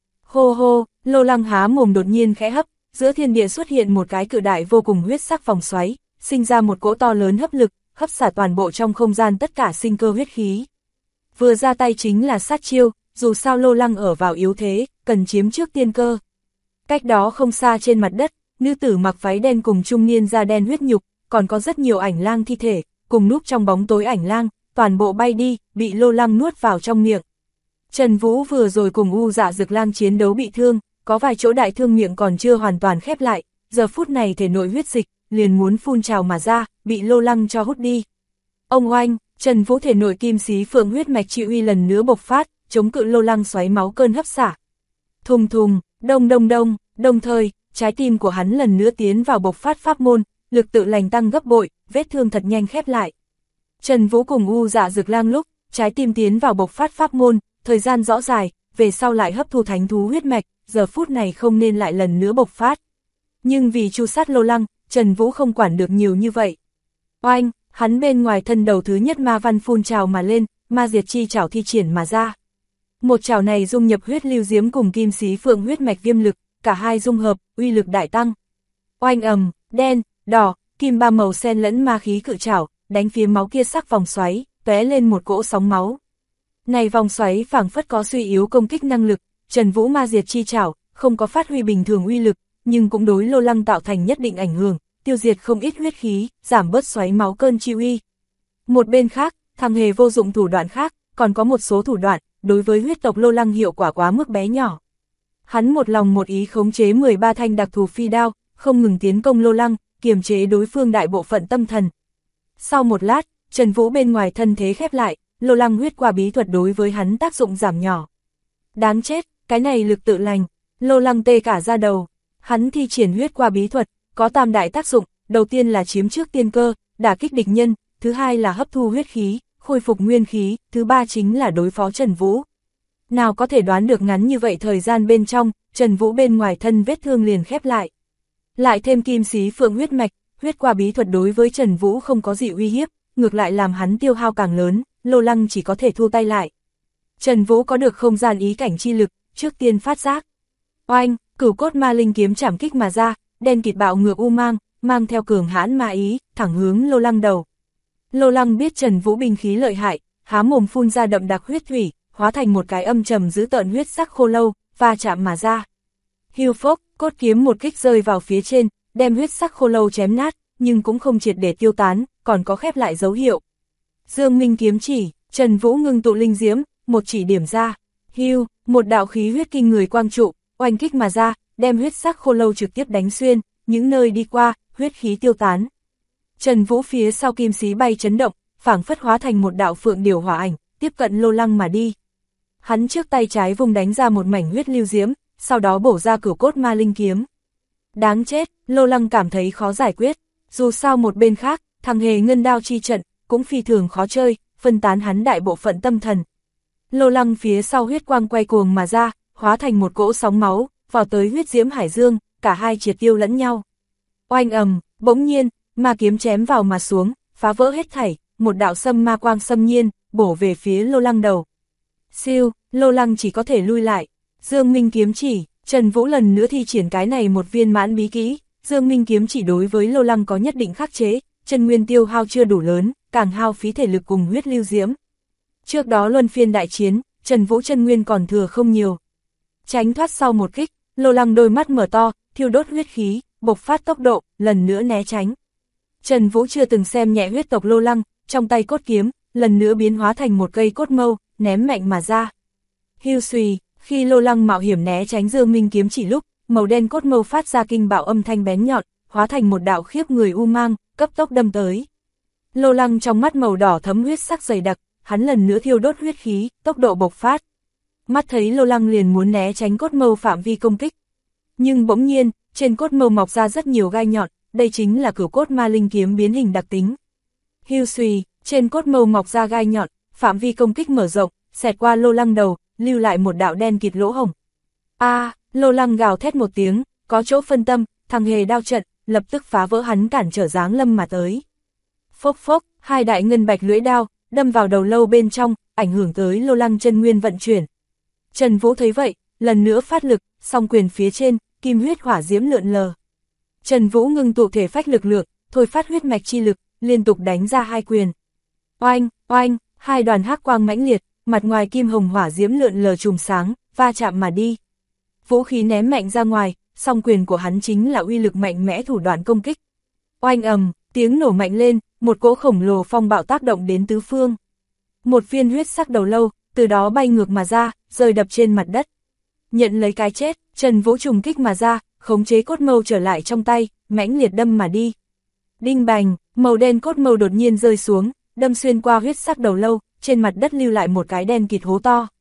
Hô hô, Lô Lăng há mồm đột nhiên khẽ hấp, giữa thiên địa xuất hiện một cái cự đại vô cùng huyết sắc vòng xoáy, sinh ra một cỗ to lớn hấp lực, hấp xả toàn bộ trong không gian tất cả sinh cơ huyết khí. Vừa ra tay chính là sát chiêu, dù sao Lô Lăng ở vào yếu thế, cần chiếm trước tiên cơ. Cách đó không xa trên mặt đất, nữ tử mặc váy đen cùng trung niên da đen huyết nhục, còn có rất nhiều ảnh lang thi thể, cùng núp trong bóng tối ảnh lang, toàn bộ bay đi, bị Lô Lăng nuốt vào trong miệng. Trần Vũ vừa rồi cùng U Dạ Dực Lang chiến đấu bị thương, có vài chỗ đại thương miệng còn chưa hoàn toàn khép lại, giờ phút này thể nội huyết dịch, liền muốn phun trào mà ra, bị Lô Lăng cho hút đi. Ông oanh, Trần Vũ thể nội kim xí phượng huyết mạch chi uy lần nữa bộc phát, chống cự Lô Lăng xoáy máu cơn hấp xả. Thùng thùng, đông đông đông, đồng thời, trái tim của hắn lần nữa tiến vào bộc phát pháp môn, lực tự lành tăng gấp bội, vết thương thật nhanh khép lại. Trần Vũ cùng U Dạ Dực Lang lúc, trái tim tiến vào bộc phát pháp môn, thời gian rõ dài, về sau lại hấp thu thánh thú huyết mạch, giờ phút này không nên lại lần nữa bộc phát. Nhưng vì tru sát Lô Lăng, Trần Vũ không quản được nhiều như vậy. Oanh, hắn bên ngoài thân đầu thứ nhất ma văn phun trào mà lên, ma diệt chi trảo thi triển mà ra. Một trảo này dung nhập huyết lưu diếm cùng kim xí phượng huyết mạch viêm lực, cả hai dung hợp, uy lực đại tăng. Oanh ầm, đen, đỏ, kim ba màu xen lẫn ma khí cự trảo, đánh phía máu kia sắc vòng xoáy, tóe lên một cỗ sóng máu. Này vòng xoáy phảng phất có suy yếu công kích năng lực, Trần Vũ ma diệt chi trảo, không có phát huy bình thường uy lực, nhưng cũng đối Lô Lăng tạo thành nhất định ảnh hưởng, tiêu diệt không ít huyết khí, giảm bớt xoáy máu cơn chi uy. Một bên khác, thằng hề vô dụng thủ đoạn khác, còn có một số thủ đoạn, đối với huyết tộc Lô Lăng hiệu quả quá mức bé nhỏ. Hắn một lòng một ý khống chế 13 thanh đặc thù phi đao, không ngừng tiến công Lô Lăng, kiềm chế đối phương đại bộ phận tâm thần. Sau một lát, Trần Vũ bên ngoài thân thế khép lại, Lô Lăng huyết qua bí thuật đối với hắn tác dụng giảm nhỏ. Đáng chết, cái này lực tự lành, Lô Lăng tê cả da đầu. Hắn thi triển huyết qua bí thuật, có tam đại tác dụng, đầu tiên là chiếm trước tiên cơ, đả kích địch nhân, thứ hai là hấp thu huyết khí, khôi phục nguyên khí, thứ ba chính là đối phó Trần Vũ. Nào có thể đoán được ngắn như vậy thời gian bên trong, Trần Vũ bên ngoài thân vết thương liền khép lại. Lại thêm kim xí phượng huyết mạch, huyết qua bí thuật đối với Trần Vũ không có gì uy hiếp, ngược lại làm hắn tiêu hao càng lớn, Lô Lăng chỉ có thể thu tay lại. Trần Vũ có được không gian ý cảnh chi lực, trước tiên phát giác. Oanh, cửu cốt ma linh kiếm chảm kích mà ra, đen kịt bạo ngược u mang, mang theo cường hãn ma ý, thẳng hướng Lô Lăng đầu. Lô Lăng biết Trần Vũ binh khí lợi hại, há mồm phun ra đậm đặc huyết thủy, hóa thành một cái âm trầm dữ tợn huyết sắc khô lâu, va chạm mà ra. Hiu phốc, cốt kiếm một kích rơi vào phía trên, đem huyết sắc khô lâu chém nát, nhưng cũng không triệt để tiêu tán, còn có khép lại dấu hiệu. Dương Minh kiếm chỉ, Trần Vũ ngưng tụ linh diễm, một chỉ điểm ra. Hiu, một đạo khí huyết kinh người quang trụ, oanh kích mà ra, đem huyết sắc khô lâu trực tiếp đánh xuyên, những nơi đi qua, huyết khí tiêu tán. Trần Vũ phía sau kim xí bay chấn động, phảng phất hóa thành một đạo phượng điểu hỏa ảnh, tiếp cận Lô Lăng mà đi. Hắn trước tay trái vùng đánh ra một mảnh huyết lưu diễm, sau đó bổ ra cửu cốt ma linh kiếm. Đáng chết, Lô Lăng cảm thấy khó giải quyết, dù sao một bên khác, thằng hề ngân đao chi trận, cũng phi thường khó chơi, phân tán hắn đại bộ phận tâm thần. Lô Lăng phía sau huyết quang quay cuồng mà ra, hóa thành một cỗ sóng máu, vào tới huyết diễm hải dương, cả hai triệt tiêu lẫn nhau. Oanh ầm, bỗng nhiên, ma kiếm chém vào mà xuống, phá vỡ hết thảy, một đạo sâm ma quang xâm nhiên, bổ về phía Lô Lăng đầu. Siêu, Lô Lăng chỉ có thể lui lại. Dương Minh kiếm chỉ, Trần Vũ lần nữa thi triển cái này một viên mãn bí kỹ, Dương Minh kiếm chỉ đối với Lô Lăng có nhất định khắc chế, chân nguyên tiêu hao chưa đủ lớn, càng hao phí thể lực cùng huyết lưu diễm. Trước đó luân phiên đại chiến, Trần Vũ chân nguyên còn thừa không nhiều. Tránh thoát sau một kích, Lô Lăng đôi mắt mở to, thiêu đốt huyết khí, bộc phát tốc độ, lần nữa né tránh. Trần Vũ chưa từng xem nhẹ huyết tộc Lô Lăng, trong tay cốt kiếm, lần nữa biến hóa thành một cây cốt mâu, ném mạnh mà ra. Hiu xùy, khi Lô Lăng mạo hiểm né tránh Dương Minh kiếm chỉ lúc, màu đen cốt mâu phát ra kinh bạo âm thanh bén nhọn, hóa thành một đạo khiếp người u mang, cấp tốc đâm tới. Lô Lăng trong mắt màu đỏ thấm huyết sắc dày đặc, hắn lần nữa thiêu đốt huyết khí, tốc độ bộc phát. Mắt thấy Lô Lăng liền muốn né tránh cốt mâu phạm vi công kích. Nhưng bỗng nhiên, trên cốt mâu mọc ra rất nhiều gai nhọn, đây chính là cửu cốt ma linh kiếm biến hình đặc tính. Hiu xùy, trên cốt mâu mọc ra gai nhọn, phạm vi công kích mở rộng, xẹt qua Lô Lăng đầu, lưu lại một đạo đen kịt lỗ hổng. Lô Lăng gào thét một tiếng, có chỗ phân tâm, thằng hề đao trận, lập tức phá vỡ hắn cản trở giáng lâm mà tới. Phốc phốc, hai đại ngân bạch lưỡi đao, đâm vào đầu lâu bên trong, ảnh hưởng tới Lô Lăng chân nguyên vận chuyển. Trần Vũ thấy vậy, lần nữa phát lực, song quyền phía trên, kim huyết hỏa diễm lượn lờ. Trần Vũ ngưng tụ thể phách lực lượng, thôi phát huyết mạch chi lực, liên tục đánh ra hai quyền. Oanh, oanh, hai đoàn hắc quang mãnh liệt, mặt ngoài kim hồng hỏa diễm lượn lờ chùm sáng, va chạm mà đi. Vũ khí ném mạnh ra ngoài, song quyền của hắn chính là uy lực mạnh mẽ thủ đoạn công kích. Oanh ầm, tiếng nổ mạnh lên, một cỗ khổng lồ phong bạo tác động đến tứ phương. Một viên huyết sắc đầu lâu, từ đó bay ngược mà ra, rơi đập trên mặt đất. Nhận lấy cái chết, Trần Vũ trùng kích mà ra, khống chế cốt mâu trở lại trong tay, mãnh liệt đâm mà đi. Đinh bành, màu đen cốt mâu đột nhiên rơi xuống, đâm xuyên qua huyết sắc đầu lâu, trên mặt đất lưu lại một cái đen kịt hố to.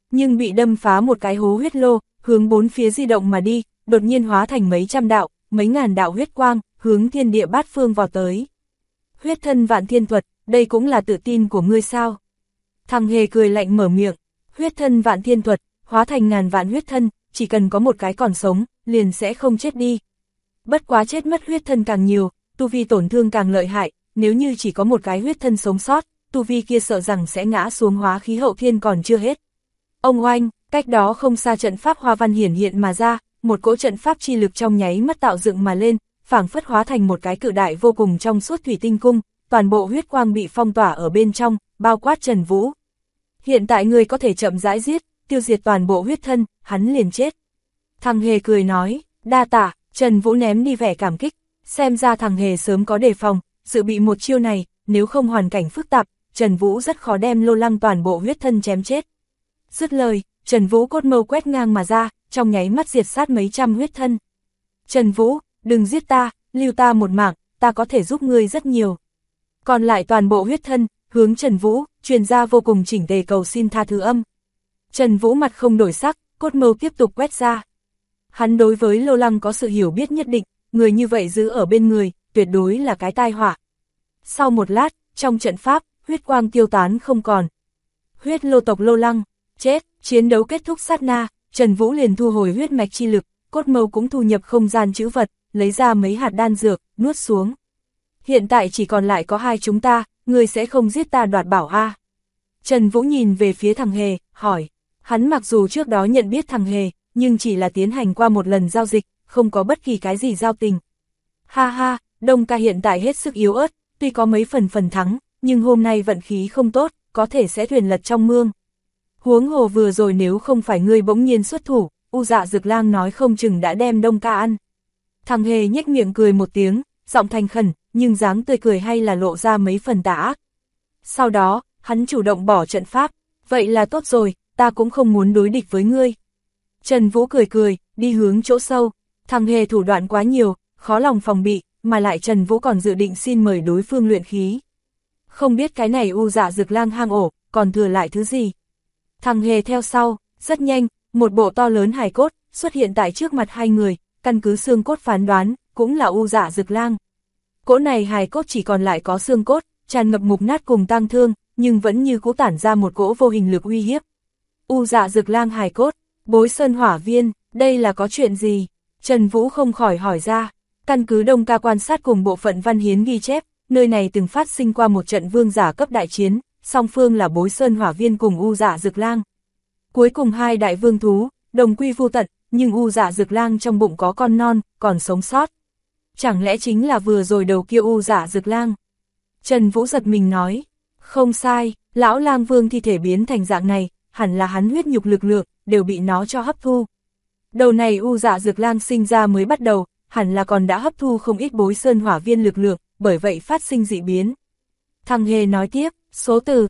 nhưng bị đâm phá một cái hố huyết lô, hướng bốn phía di động mà đi, đột nhiên hóa thành mấy trăm đạo, mấy ngàn đạo huyết quang, hướng thiên địa bát phương vào tới. Huyết thân vạn thiên thuật, đây cũng là tự tin của ngươi sao? Thằng Hề cười lạnh mở miệng, huyết thân vạn thiên thuật, hóa thành ngàn vạn huyết thân, chỉ cần có một cái còn sống, liền sẽ không chết đi. Bất quá chết mất huyết thân càng nhiều, tu vi tổn thương càng lợi hại, nếu như chỉ có một cái huyết thân sống sót, tu vi kia sợ rằng sẽ ngã xuống hóa khí hậu thiên còn chưa hết. Ông oanh, cách đó không xa trận pháp hoa văn hiển hiện mà ra, một cỗ trận pháp chi lực trong nháy mắt tạo dựng mà lên, phảng phất hóa thành một cái cự đại vô cùng trong suốt thủy tinh cung, toàn bộ huyết quang bị phong tỏa ở bên trong, bao quát Trần Vũ. Hiện tại ngươi có thể chậm rãi giết, tiêu diệt toàn bộ huyết thân, hắn liền chết. Thằng Hề cười nói, đa tạ. Trần Vũ ném đi vẻ cảm kích, xem ra thằng Hề sớm có đề phòng, dự bị một chiêu này, nếu không hoàn cảnh phức tạp, Trần Vũ rất khó đem Lô Lăng toàn bộ huyết thân chém chết. Dứt lời, Trần Vũ cốt mâu quét ngang mà ra, trong nháy mắt diệt sát mấy trăm huyết thân. Trần Vũ, đừng giết ta, lưu ta một mạng, ta có thể giúp ngươi rất nhiều. Còn lại toàn bộ huyết thân, hướng Trần Vũ, truyền ra vô cùng chỉnh tề cầu xin tha thứ âm. Trần Vũ mặt không đổi sắc, cốt mâu tiếp tục quét ra. Hắn đối với Lô Lăng có sự hiểu biết nhất định, người như vậy giữ ở bên người, tuyệt đối là cái tai họa. Sau một lát, trong trận pháp, huyết quang tiêu tán không còn. Huyết lô tộc Lô Lăng, chết, chiến đấu kết thúc sát na, Trần Vũ liền thu hồi huyết mạch chi lực, cốt mâu cũng thu nhập không gian trữ vật, lấy ra mấy hạt đan dược, nuốt xuống. Hiện tại chỉ còn lại có hai chúng ta, người sẽ không giết ta đoạt bảo a? Trần Vũ nhìn về phía thằng Hề, hỏi. Hắn mặc dù trước đó nhận biết thằng Hề, nhưng chỉ là tiến hành qua một lần giao dịch, không có bất kỳ cái gì giao tình. Ha ha, Đông ca hiện tại hết sức yếu ớt, tuy có mấy phần thắng, nhưng hôm nay vận khí không tốt, có thể sẽ thuyền lật trong mương. Huống hồ vừa rồi nếu không phải ngươi bỗng nhiên xuất thủ, U Dạ Dực Lang nói không chừng đã đem Đông ca ăn. Thằng Hề nhếch miệng cười một tiếng, giọng thành khẩn, nhưng dáng tươi cười hay là lộ ra mấy phần tà ác. Sau đó, hắn chủ động bỏ trận pháp, vậy là tốt rồi, ta cũng không muốn đối địch với ngươi. Trần Vũ cười, đi hướng chỗ sâu, thằng Hề thủ đoạn quá nhiều, khó lòng phòng bị, mà lại Trần Vũ còn dự định xin mời đối phương luyện khí. Không biết cái này U Dạ Dực Lang hang ổ, còn thừa lại thứ gì. Thằng Hề theo sau, rất nhanh, một bộ to lớn hài cốt, xuất hiện tại trước mặt hai người, căn cứ xương cốt phán đoán, cũng là U Dạ Dực Lang. Cỗ này hài cốt chỉ còn lại có xương cốt, tràn ngập mục nát cùng tang thương, nhưng vẫn như cũ tản ra một cỗ vô hình lực uy hiếp. U Dạ Dực Lang hài cốt, Bối Sơn Hỏa Viên, đây là có chuyện gì? Trần Vũ không khỏi hỏi ra, căn cứ Đông ca quan sát cùng bộ phận văn hiến ghi chép, nơi này từng phát sinh qua một trận vương giả cấp đại chiến, song phương là Bối Sơn Hỏa Viên cùng U Dạ Dực Lang. Cuối cùng hai đại vương thú, đồng quy vu tận, nhưng U Dạ Dực Lang trong bụng có con non, còn sống sót. Chẳng lẽ chính là vừa rồi đầu kia U Dạ Dực Lang? Trần Vũ giật mình nói, không sai, lão lang vương thi thể biến thành dạng này, hẳn là hắn huyết nhục lực lượng, đều bị nó cho hấp thu. Đầu này U Dạ Dực Lang sinh ra mới bắt đầu, hẳn là còn đã hấp thu không ít Bối Sơn Hỏa Viên lực lượng, bởi vậy phát sinh dị biến. Thằng Hề nói tiếp, số từ,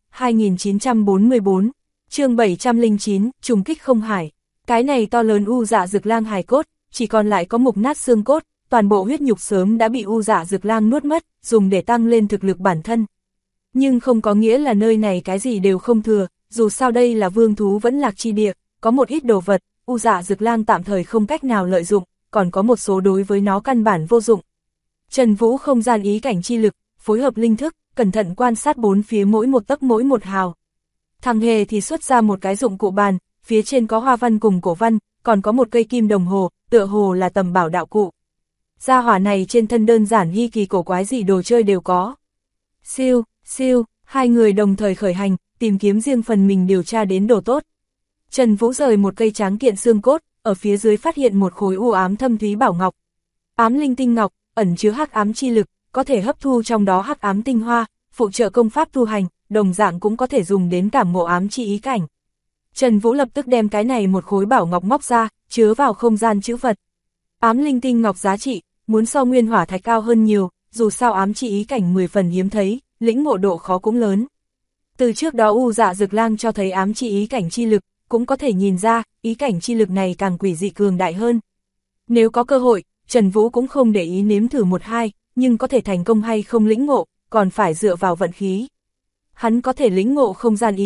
2944, chương 709, trùng kích không hải. Cái này to lớn U Dạ Dực Lang hài cốt, chỉ còn lại có mục nát xương cốt, toàn bộ huyết nhục sớm đã bị U Dạ Dực Lang nuốt mất, dùng để tăng lên thực lực bản thân. Nhưng không có nghĩa là nơi này cái gì đều không thừa, dù sao đây là vương thú vẫn lạc chi địa, có một ít đồ vật, U Dạ Dực Lang tạm thời không cách nào lợi dụng, còn có một số đối với nó căn bản vô dụng. Trần Vũ không gian ý cảnh chi lực, phối hợp linh thức, cẩn thận quan sát bốn phía mỗi một tấc mỗi một hào. Thằng Hề thì xuất ra một cái dụng cụ bàn, phía trên có hoa văn cùng cổ văn, còn có một cây kim đồng hồ, tựa hồ là tầm bảo đạo cụ. Gia hỏa này trên thân đơn giản hi kỳ cổ quái gì đồ chơi đều có. Siêu, siêu, hai người đồng thời khởi hành, tìm kiếm riêng phần mình điều tra đến đồ tốt. Trần Vũ rời một cây tráng kiện xương cốt, ở phía dưới phát hiện một khối u ám thâm thúy bảo ngọc. Ám linh tinh ngọc, ẩn chứa hắc ám chi lực, có thể hấp thu trong đó hắc ám tinh hoa, phụ trợ công pháp tu hành, đồng dạng cũng có thể dùng đến cảm ngộ ám chi ý cảnh. Trần Vũ lập tức đem cái này một khối bảo ngọc móc ra, chứa vào không gian trữ vật. Ám linh tinh ngọc giá trị, muốn so nguyên hỏa thạch cao hơn nhiều, dù sao ám chi ý cảnh 10 phần hiếm thấy, lĩnh ngộ độ khó cũng lớn. Từ trước đó U Dạ Dực Lang cho thấy ám chi ý cảnh chi lực, cũng có thể nhìn ra, ý cảnh chi lực này càng quỷ dị cường đại hơn. Nếu có cơ hội, Trần Vũ cũng không để ý nếm thử một hai, nhưng có thể thành công hay không lĩnh ngộ, còn phải dựa vào vận khí. Hắn có thể lĩnh ngộ không gian ý cảnh,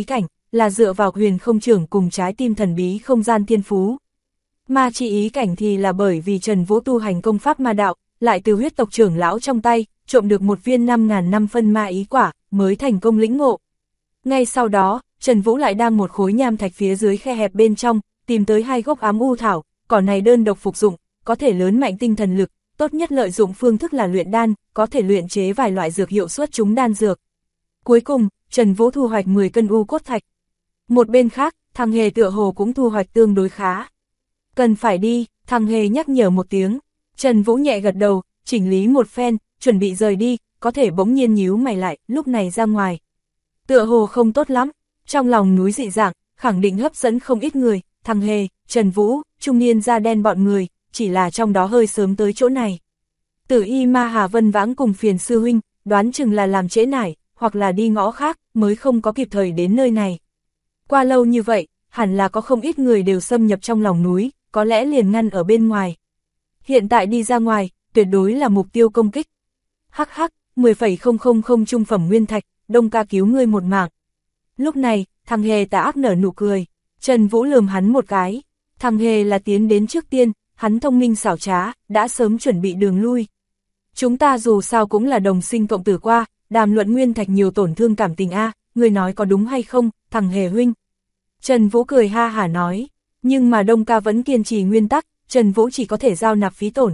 là dựa vào huyền không trưởng cùng trái tim thần bí không gian thiên phú. Ma chi ý cảnh thì là bởi vì Trần Vũ tu hành công pháp ma đạo, lại từ huyết tộc trưởng lão trong tay, trộm được một viên 5.000 năm phân ma ý quả, mới thành công lĩnh ngộ. Ngay sau đó, Trần Vũ lại đang một khối nham thạch phía dưới khe hẹp bên trong, tìm tới 2 gốc ám u thảo, cỏ này đơn độc phục dụng, có thể lớn mạnh tinh thần lực, tốt nhất lợi dụng phương thức là luyện đan, có thể luyện chế vài loại dược hiệu xuất chúng đan dược. Cuối cùng, Trần Vũ thu hoạch 10 cân u cốt thạch. Một bên khác, thằng Hề tựa hồ cũng thu hoạch tương đối khá. Cần phải đi, thằng Hề nhắc nhở một tiếng. Trần Vũ nhẹ gật đầu, chỉnh lý một phen, chuẩn bị rời đi, có thể bỗng nhiên nhíu mày lại, lúc này ra ngoài. Tựa hồ không tốt lắm, trong lòng núi dị dạng, khẳng định hấp dẫn không ít người, thằng Hề, Trần Vũ, trung niên da đen bọn người, chỉ là trong đó hơi sớm tới chỗ này. Tử Y Ma Hà Vân Vãng cùng Phiền sư huynh, đoán chừng là làm trễ nải, hoặc là đi ngõ khác, mới không có kịp thời đến nơi này. Qua lâu như vậy, hẳn là có không ít người đều xâm nhập trong lòng núi, có lẽ liền ngăn ở bên ngoài. Hiện tại đi ra ngoài, tuyệt đối là mục tiêu công kích. Hắc hắc, 10,000 trung phẩm nguyên thạch, Đông ca cứu ngươi một mạng. Lúc này, thằng Hề tà ác nở nụ cười, Trần Vũ lườm hắn một cái. Thằng Hề là tiến đến trước tiên, hắn thông minh xảo trá, đã sớm chuẩn bị đường lui. Chúng ta dù sao cũng là đồng sinh cộng tử qua, đàm luận nguyên thạch nhiều tổn thương cảm tình a, ngươi nói có đúng hay không, thằng Hề huynh. Trần Vũ cười ha hả nói, nhưng mà Đông ca vẫn kiên trì nguyên tắc, Trần Vũ chỉ có thể giao nạp phí tổn.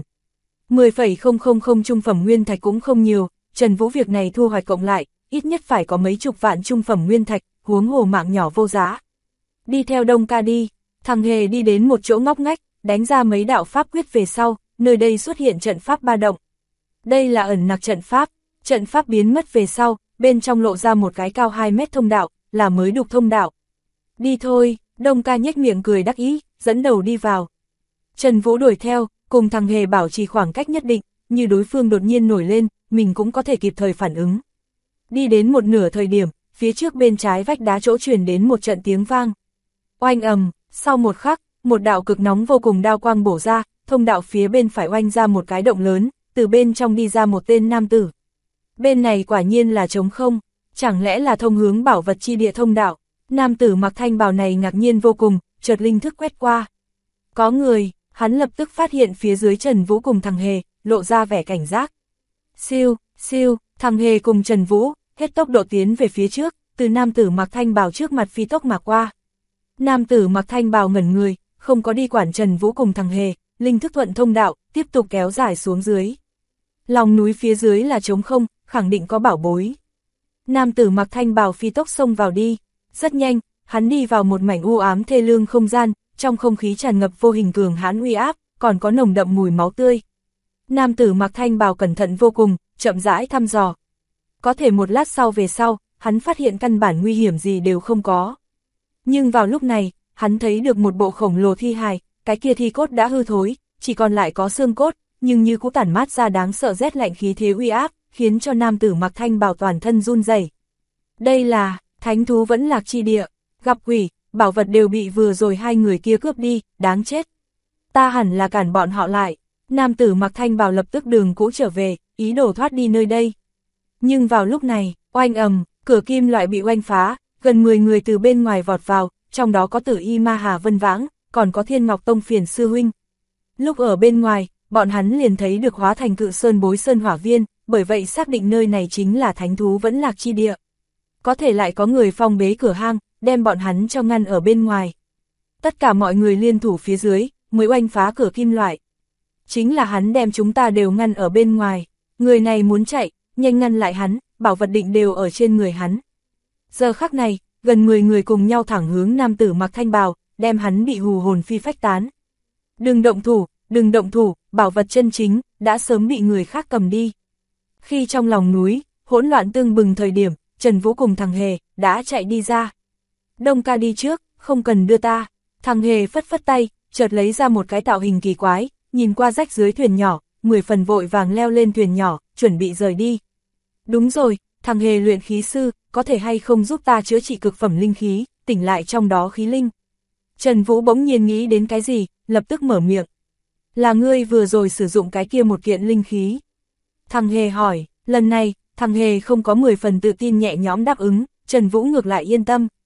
10,000 trung phẩm nguyên thạch cũng không nhiều, Trần Vũ việc này thu hoạch cộng lại, ít nhất phải có mấy chục vạn trung phẩm nguyên thạch, huống hồ mạng nhỏ vô giá. Đi theo Đông ca đi, thằng Hề đi đến một chỗ ngóc ngách, đánh ra mấy đạo pháp quyết về sau, nơi đây xuất hiện trận pháp ba động. Đây là ẩn nặc trận pháp biến mất về sau, bên trong lộ ra một cái cao 2 mét thông đạo, là mới đục thông đạo. Đi thôi, Đông ca nhếch miệng cười đắc ý, dẫn đầu đi vào. Trần Vũ đuổi theo, cùng thằng Hề bảo trì khoảng cách nhất định, như đối phương đột nhiên nổi lên, mình cũng có thể kịp thời phản ứng. Đi đến một nửa thời điểm, phía trước bên trái vách đá chỗ truyền đến một trận tiếng vang. Oanh ầm, sau một khắc, một đạo cực nóng vô cùng đao quang bổ ra, thông đạo phía bên phải oanh ra một cái động lớn, từ bên trong đi ra một tên nam tử. Bên này quả nhiên là trống không, chẳng lẽ là thông hướng bảo vật chi địa thông đạo. Nam tử mặc thanh bào này ngạc nhiên vô cùng, chợt linh thức quét qua. Có người, hắn lập tức phát hiện phía dưới Trần Vũ cùng thằng Hề, lộ ra vẻ cảnh giác. Siêu, siêu, thằng Hề cùng Trần Vũ, hết tốc độ tiến về phía trước, từ nam tử mặc thanh bào trước mặt phi tốc mà qua. Nam tử mặc thanh bào ngẩn người, không có đi quản Trần Vũ cùng thằng Hề, linh thức thuận thông đạo, tiếp tục kéo dài xuống dưới. Lòng núi phía dưới là trống không, khẳng định có bảo bối. Nam tử mặc thanh bào phi tốc xông vào đi. Rất nhanh, hắn đi vào một mảnh u ám thê lương không gian, trong không khí tràn ngập vô hình cường hãn uy áp, còn có nồng đậm mùi máu tươi. Nam tử mặc thanh bào cẩn thận vô cùng, chậm rãi thăm dò. Có thể một lát sau về sau, hắn phát hiện căn bản nguy hiểm gì đều không có. Nhưng vào lúc này, hắn thấy được một bộ khổng lồ thi hài, cái kia thi cốt đã hư thối, chỉ còn lại có xương cốt, nhưng như cũng tản mát ra đáng sợ rét lạnh khí thế uy áp, khiến cho nam tử mặc thanh bào toàn thân run rẩy. Đây là thánh thú vẫn lạc chi địa, gặp quỷ, bảo vật đều bị vừa rồi 2 người kia cướp đi, đáng chết. Ta hẳn là cản bọn họ lại. Nam tử mặc thanh bào lập tức đường cũ trở về, ý đồ thoát đi nơi đây. Nhưng vào lúc này, oanh ầm, cửa kim loại bị oanh phá, gần 10 người từ bên ngoài vọt vào, trong đó có Tử Y Ma Hà Vân Vãng, còn có Thiên Ngọc Tông Phiền sư huynh. Lúc ở bên ngoài, bọn hắn liền thấy được hóa thành cự sơn bối sơn hỏa viên, bởi vậy xác định nơi này chính là thánh thú vẫn lạc chi địa. Có thể lại có người phong bế cửa hang, đem bọn hắn cho ngăn ở bên ngoài. Tất cả mọi người liên thủ phía dưới, mới oanh phá cửa kim loại. Chính là hắn đem chúng ta đều ngăn ở bên ngoài. Người này muốn chạy, nhanh ngăn lại hắn, bảo vật định đều ở trên người hắn. Giờ khắc này, gần 10 người cùng nhau thẳng hướng nam tử mặc thanh bào, đem hắn bị hù hồn phi phách tán. Đừng động thủ, bảo vật chân chính, đã sớm bị người khác cầm đi. Khi trong lòng núi, hỗn loạn tương bừng thời điểm, Trần Vũ cùng thằng Hề, đã chạy đi ra. Đông ca đi trước, không cần đưa ta. Thằng Hề phất phất tay, chợt lấy ra một cái tạo hình kỳ quái, nhìn qua rách dưới thuyền nhỏ, 10 phần vội vàng leo lên thuyền nhỏ, chuẩn bị rời đi. Đúng rồi, thằng Hề luyện khí sư, có thể hay không giúp ta chữa trị cực phẩm linh khí, tỉnh lại trong đó khí linh. Trần Vũ bỗng nhiên nghĩ đến cái gì, lập tức mở miệng. Là ngươi vừa rồi sử dụng cái kia một kiện linh khí. Thằng Hề hỏi, lần này, thằng Hề không có 10 phần tự tin nhẹ nhõm đáp ứng, Trần Vũ ngược lại yên tâm.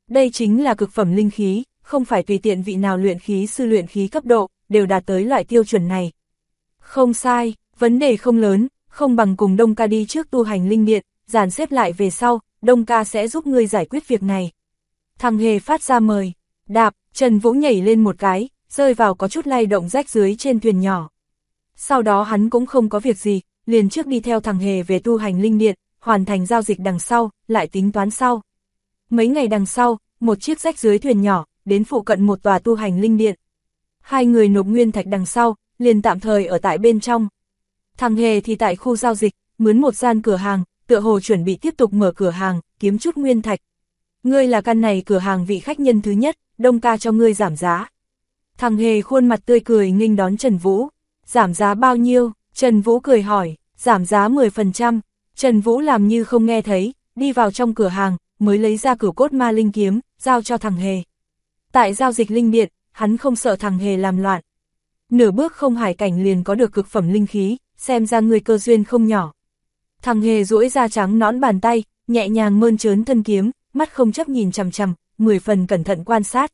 Đây chính là cực phẩm linh khí, không phải tùy tiện vị nào luyện khí sư luyện khí cấp độ, đều đạt tới loại tiêu chuẩn này. Không sai, vấn đề không lớn, không bằng cùng Đông ca đi trước tu hành linh điện, dàn xếp lại về sau, Đông ca sẽ giúp ngươi giải quyết việc này. Thằng Hề phát ra mời, đạp, Trần Vũ nhảy lên một cái, rơi vào có chút lay động rách dưới trên thuyền nhỏ. Sau đó hắn cũng không có việc gì, liền trước đi theo thằng Hề về tu hành linh điện, hoàn thành giao dịch đằng sau, lại tính toán sau. Mấy ngày đằng sau, một chiếc rách dưới thuyền nhỏ, đến phụ cận một tòa tu hành linh điện. Hai người nộp nguyên thạch đằng sau, liền tạm thời ở tại bên trong. Thằng Hề thì tại khu giao dịch, mướn một gian cửa hàng, tựa hồ chuẩn bị tiếp tục mở cửa hàng, kiếm chút nguyên thạch. Ngươi là căn này cửa hàng vị khách nhân thứ nhất, Đông ca cho ngươi giảm giá. Thằng Hề khuôn mặt tươi cười nghênh đón Trần Vũ. Giảm giá bao nhiêu? Trần Vũ cười hỏi, giảm giá 10%. Trần Vũ làm như không nghe thấy, đi vào trong cửa hàng, mới lấy ra cửu cốt ma linh kiếm, giao cho thằng Hề. Tại giao dịch linh điện, hắn không sợ thằng Hề làm loạn. Nửa bước không hải cảnh liền có được cực phẩm linh khí, xem ra người cơ duyên không nhỏ. Thằng Hề duỗi ra trắng nõn bàn tay, nhẹ nhàng mơn trớn thân kiếm, mắt không chấp nhìn chằm chằm, 10 phần cẩn thận quan sát.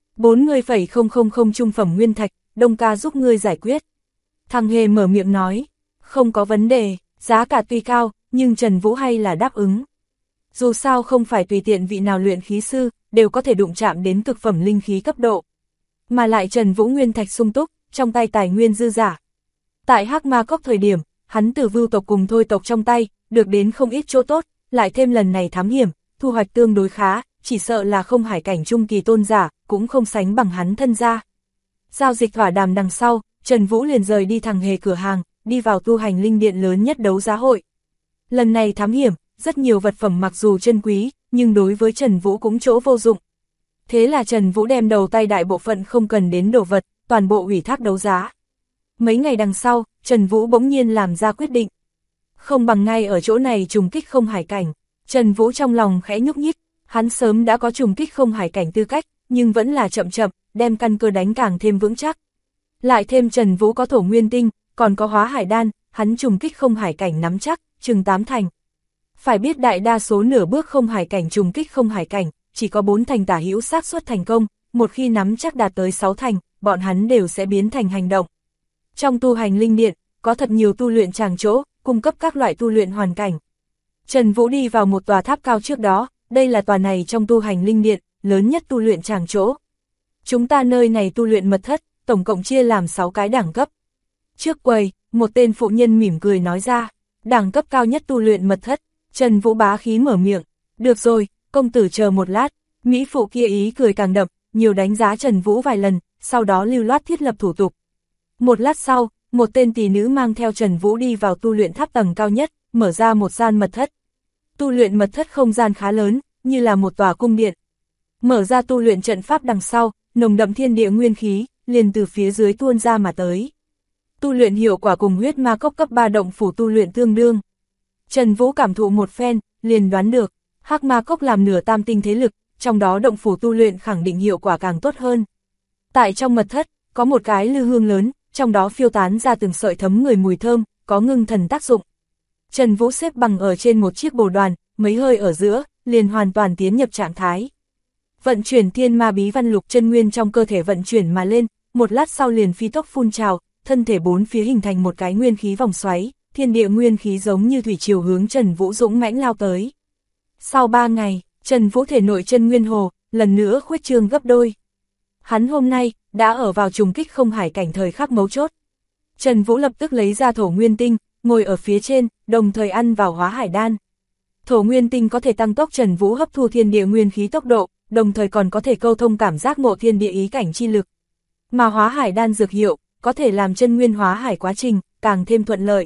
40,000 trung phẩm nguyên thạch, Đông ca giúp ngươi giải quyết. Thằng Hề mở miệng nói, không có vấn đề, giá cả tuy cao, nhưng Trần Vũ hay là đáp ứng. Dù sao không phải tùy tiện vị nào luyện khí sư, đều có thể đụng chạm đến cực phẩm linh khí cấp độ. Mà lại Trần Vũ nguyên thạch sung túc, trong tay tài nguyên dư giả. Tại Hắc Ma Cốc thời điểm, hắn từ Vưu tộc cùng Thôi tộc trong tay, được đến không ít chỗ tốt, lại thêm lần này thám hiểm, thu hoạch tương đối khá, chỉ sợ là không hải cảnh trung kỳ tôn giả, cũng không sánh bằng hắn thân gia. Giao dịch thỏa đàm đằng sau, Trần Vũ liền rời đi thằng Hề cửa hàng, đi vào tu hành linh điện lớn nhất đấu giá hội. Lần này thám hiểm, rất nhiều vật phẩm mặc dù chân quý, nhưng đối với Trần Vũ cũng chỗ vô dụng. Thế là Trần Vũ đem đầu tay đại bộ phận không cần đến đồ vật, toàn bộ ủy thác đấu giá. Mấy ngày đằng sau, Trần Vũ bỗng nhiên làm ra quyết định. Không bằng ngay ở chỗ này trùng kích không hải cảnh. Trần Vũ trong lòng khẽ nhúc nhích, hắn sớm đã có trùng kích không hải cảnh tư cách, nhưng vẫn là chậm chậm, đem căn cơ đánh càng thêm vững chắc. Lại thêm Trần Vũ có thổ nguyên tinh, còn có hóa hải đan, hắn trùng kích không hải cảnh nắm chắc, chừng 8 thành. Phải biết đại đa số nửa bước không hải cảnh trùng kích không hải cảnh, chỉ có 4 thành tả hữu xác suất thành công, một khi nắm chắc đạt tới 6 thành, bọn hắn đều sẽ biến thành hành động. Trong tu hành linh điện, có thật nhiều tu luyện tràng chỗ, cung cấp các loại tu luyện hoàn cảnh. Trần Vũ đi vào một tòa tháp cao trước đó, đây là tòa này trong tu hành linh điện, lớn nhất tu luyện tràng chỗ. Chúng ta nơi này tu luyện mật thất, tổng cộng chia làm 6 cái đẳng cấp. Trước quầy, một tên phụ nhân mỉm cười nói ra, đẳng cấp cao nhất tu luyện mật thất. Trần Vũ bá khí mở miệng, được rồi, công tử chờ một lát. Mỹ phụ kia ý cười càng đậm, nhiều đánh giá Trần Vũ vài lần, sau đó lưu loát thiết lập thủ tục. Một lát sau, một tên tỷ nữ mang theo Trần Vũ đi vào tu luyện tháp tầng cao nhất, mở ra một gian mật thất. Tu luyện mật thất không gian khá lớn, như là một tòa cung điện. Mở ra tu luyện trận pháp đằng sau, nồng đậm thiên địa nguyên khí, liền từ phía dưới tuôn ra mà tới. Tu luyện hiệu quả cùng huyết ma cốc cấp 3 động phủ tu luyện tương đương. Trần Vũ cảm thụ một phen, liền đoán được, Hắc Ma Cốc làm nửa tam tinh thế lực, trong đó động phủ tu luyện khẳng định hiệu quả càng tốt hơn. Tại trong mật thất, có một cái lư hương lớn, trong đó phiêu tán ra từng sợi thấm người mùi thơm, có ngưng thần tác dụng. Trần Vũ xếp bằng ở trên một chiếc bồ đoàn, mấy hơi ở giữa, liền hoàn toàn tiến nhập trạng thái. Vận chuyển thiên ma bí văn lục chân nguyên trong cơ thể vận chuyển mà lên, một lát sau liền phi tốc phun trào, thân thể bốn phía hình thành một cái nguyên khí vòng xoáy, thiên địa nguyên khí giống như thủy triều hướng Trần Vũ dũng mãnh lao tới. Sau 3 ngày, Trần Vũ thể nội chân nguyên hồ, lần nữa khuếch trương gấp đôi. Hắn hôm nay, đã ở vào trùng kích không hải cảnh thời khắc mấu chốt. Trần Vũ lập tức lấy ra thổ nguyên tinh, ngồi ở phía trên, đồng thời ăn vào hóa hải đan. Thổ nguyên tinh có thể tăng tốc Trần Vũ hấp thu thiên địa nguyên khí tốc độ, đồng thời còn có thể câu thông cảm giác ngộ thiên địa ý cảnh chi lực. Mà hóa hải đan dược hiệu, có thể làm chân nguyên hóa hải quá trình, càng thêm thuận lợi.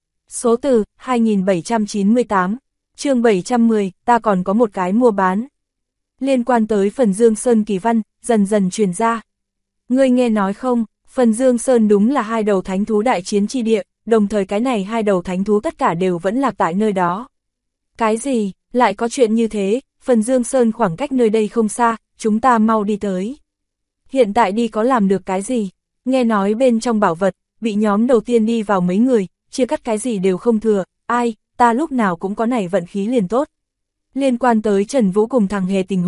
Số từ, 2798, chương 710, ta còn có một cái mua bán. Liên quan tới phần Dương Sơn kỳ văn, dần dần truyền ra. Ngươi nghe nói không, phần Dương Sơn đúng là 2 đầu thánh thú đại chiến chi địa, đồng thời cái này 2 đầu thánh thú tất cả đều vẫn lạc tại nơi đó. Cái gì, lại có chuyện như thế, phần Dương Sơn khoảng cách nơi đây không xa, chúng ta mau đi tới. Hiện tại đi có làm được cái gì? Nghe nói bên trong bảo vật, bị nhóm đầu tiên đi vào mấy người, chia cắt cái gì đều không thừa, ai, ta lúc nào cũng có này vận khí liền tốt. Liên quan tới Trần Vũ cùng thằng Hề tình huống,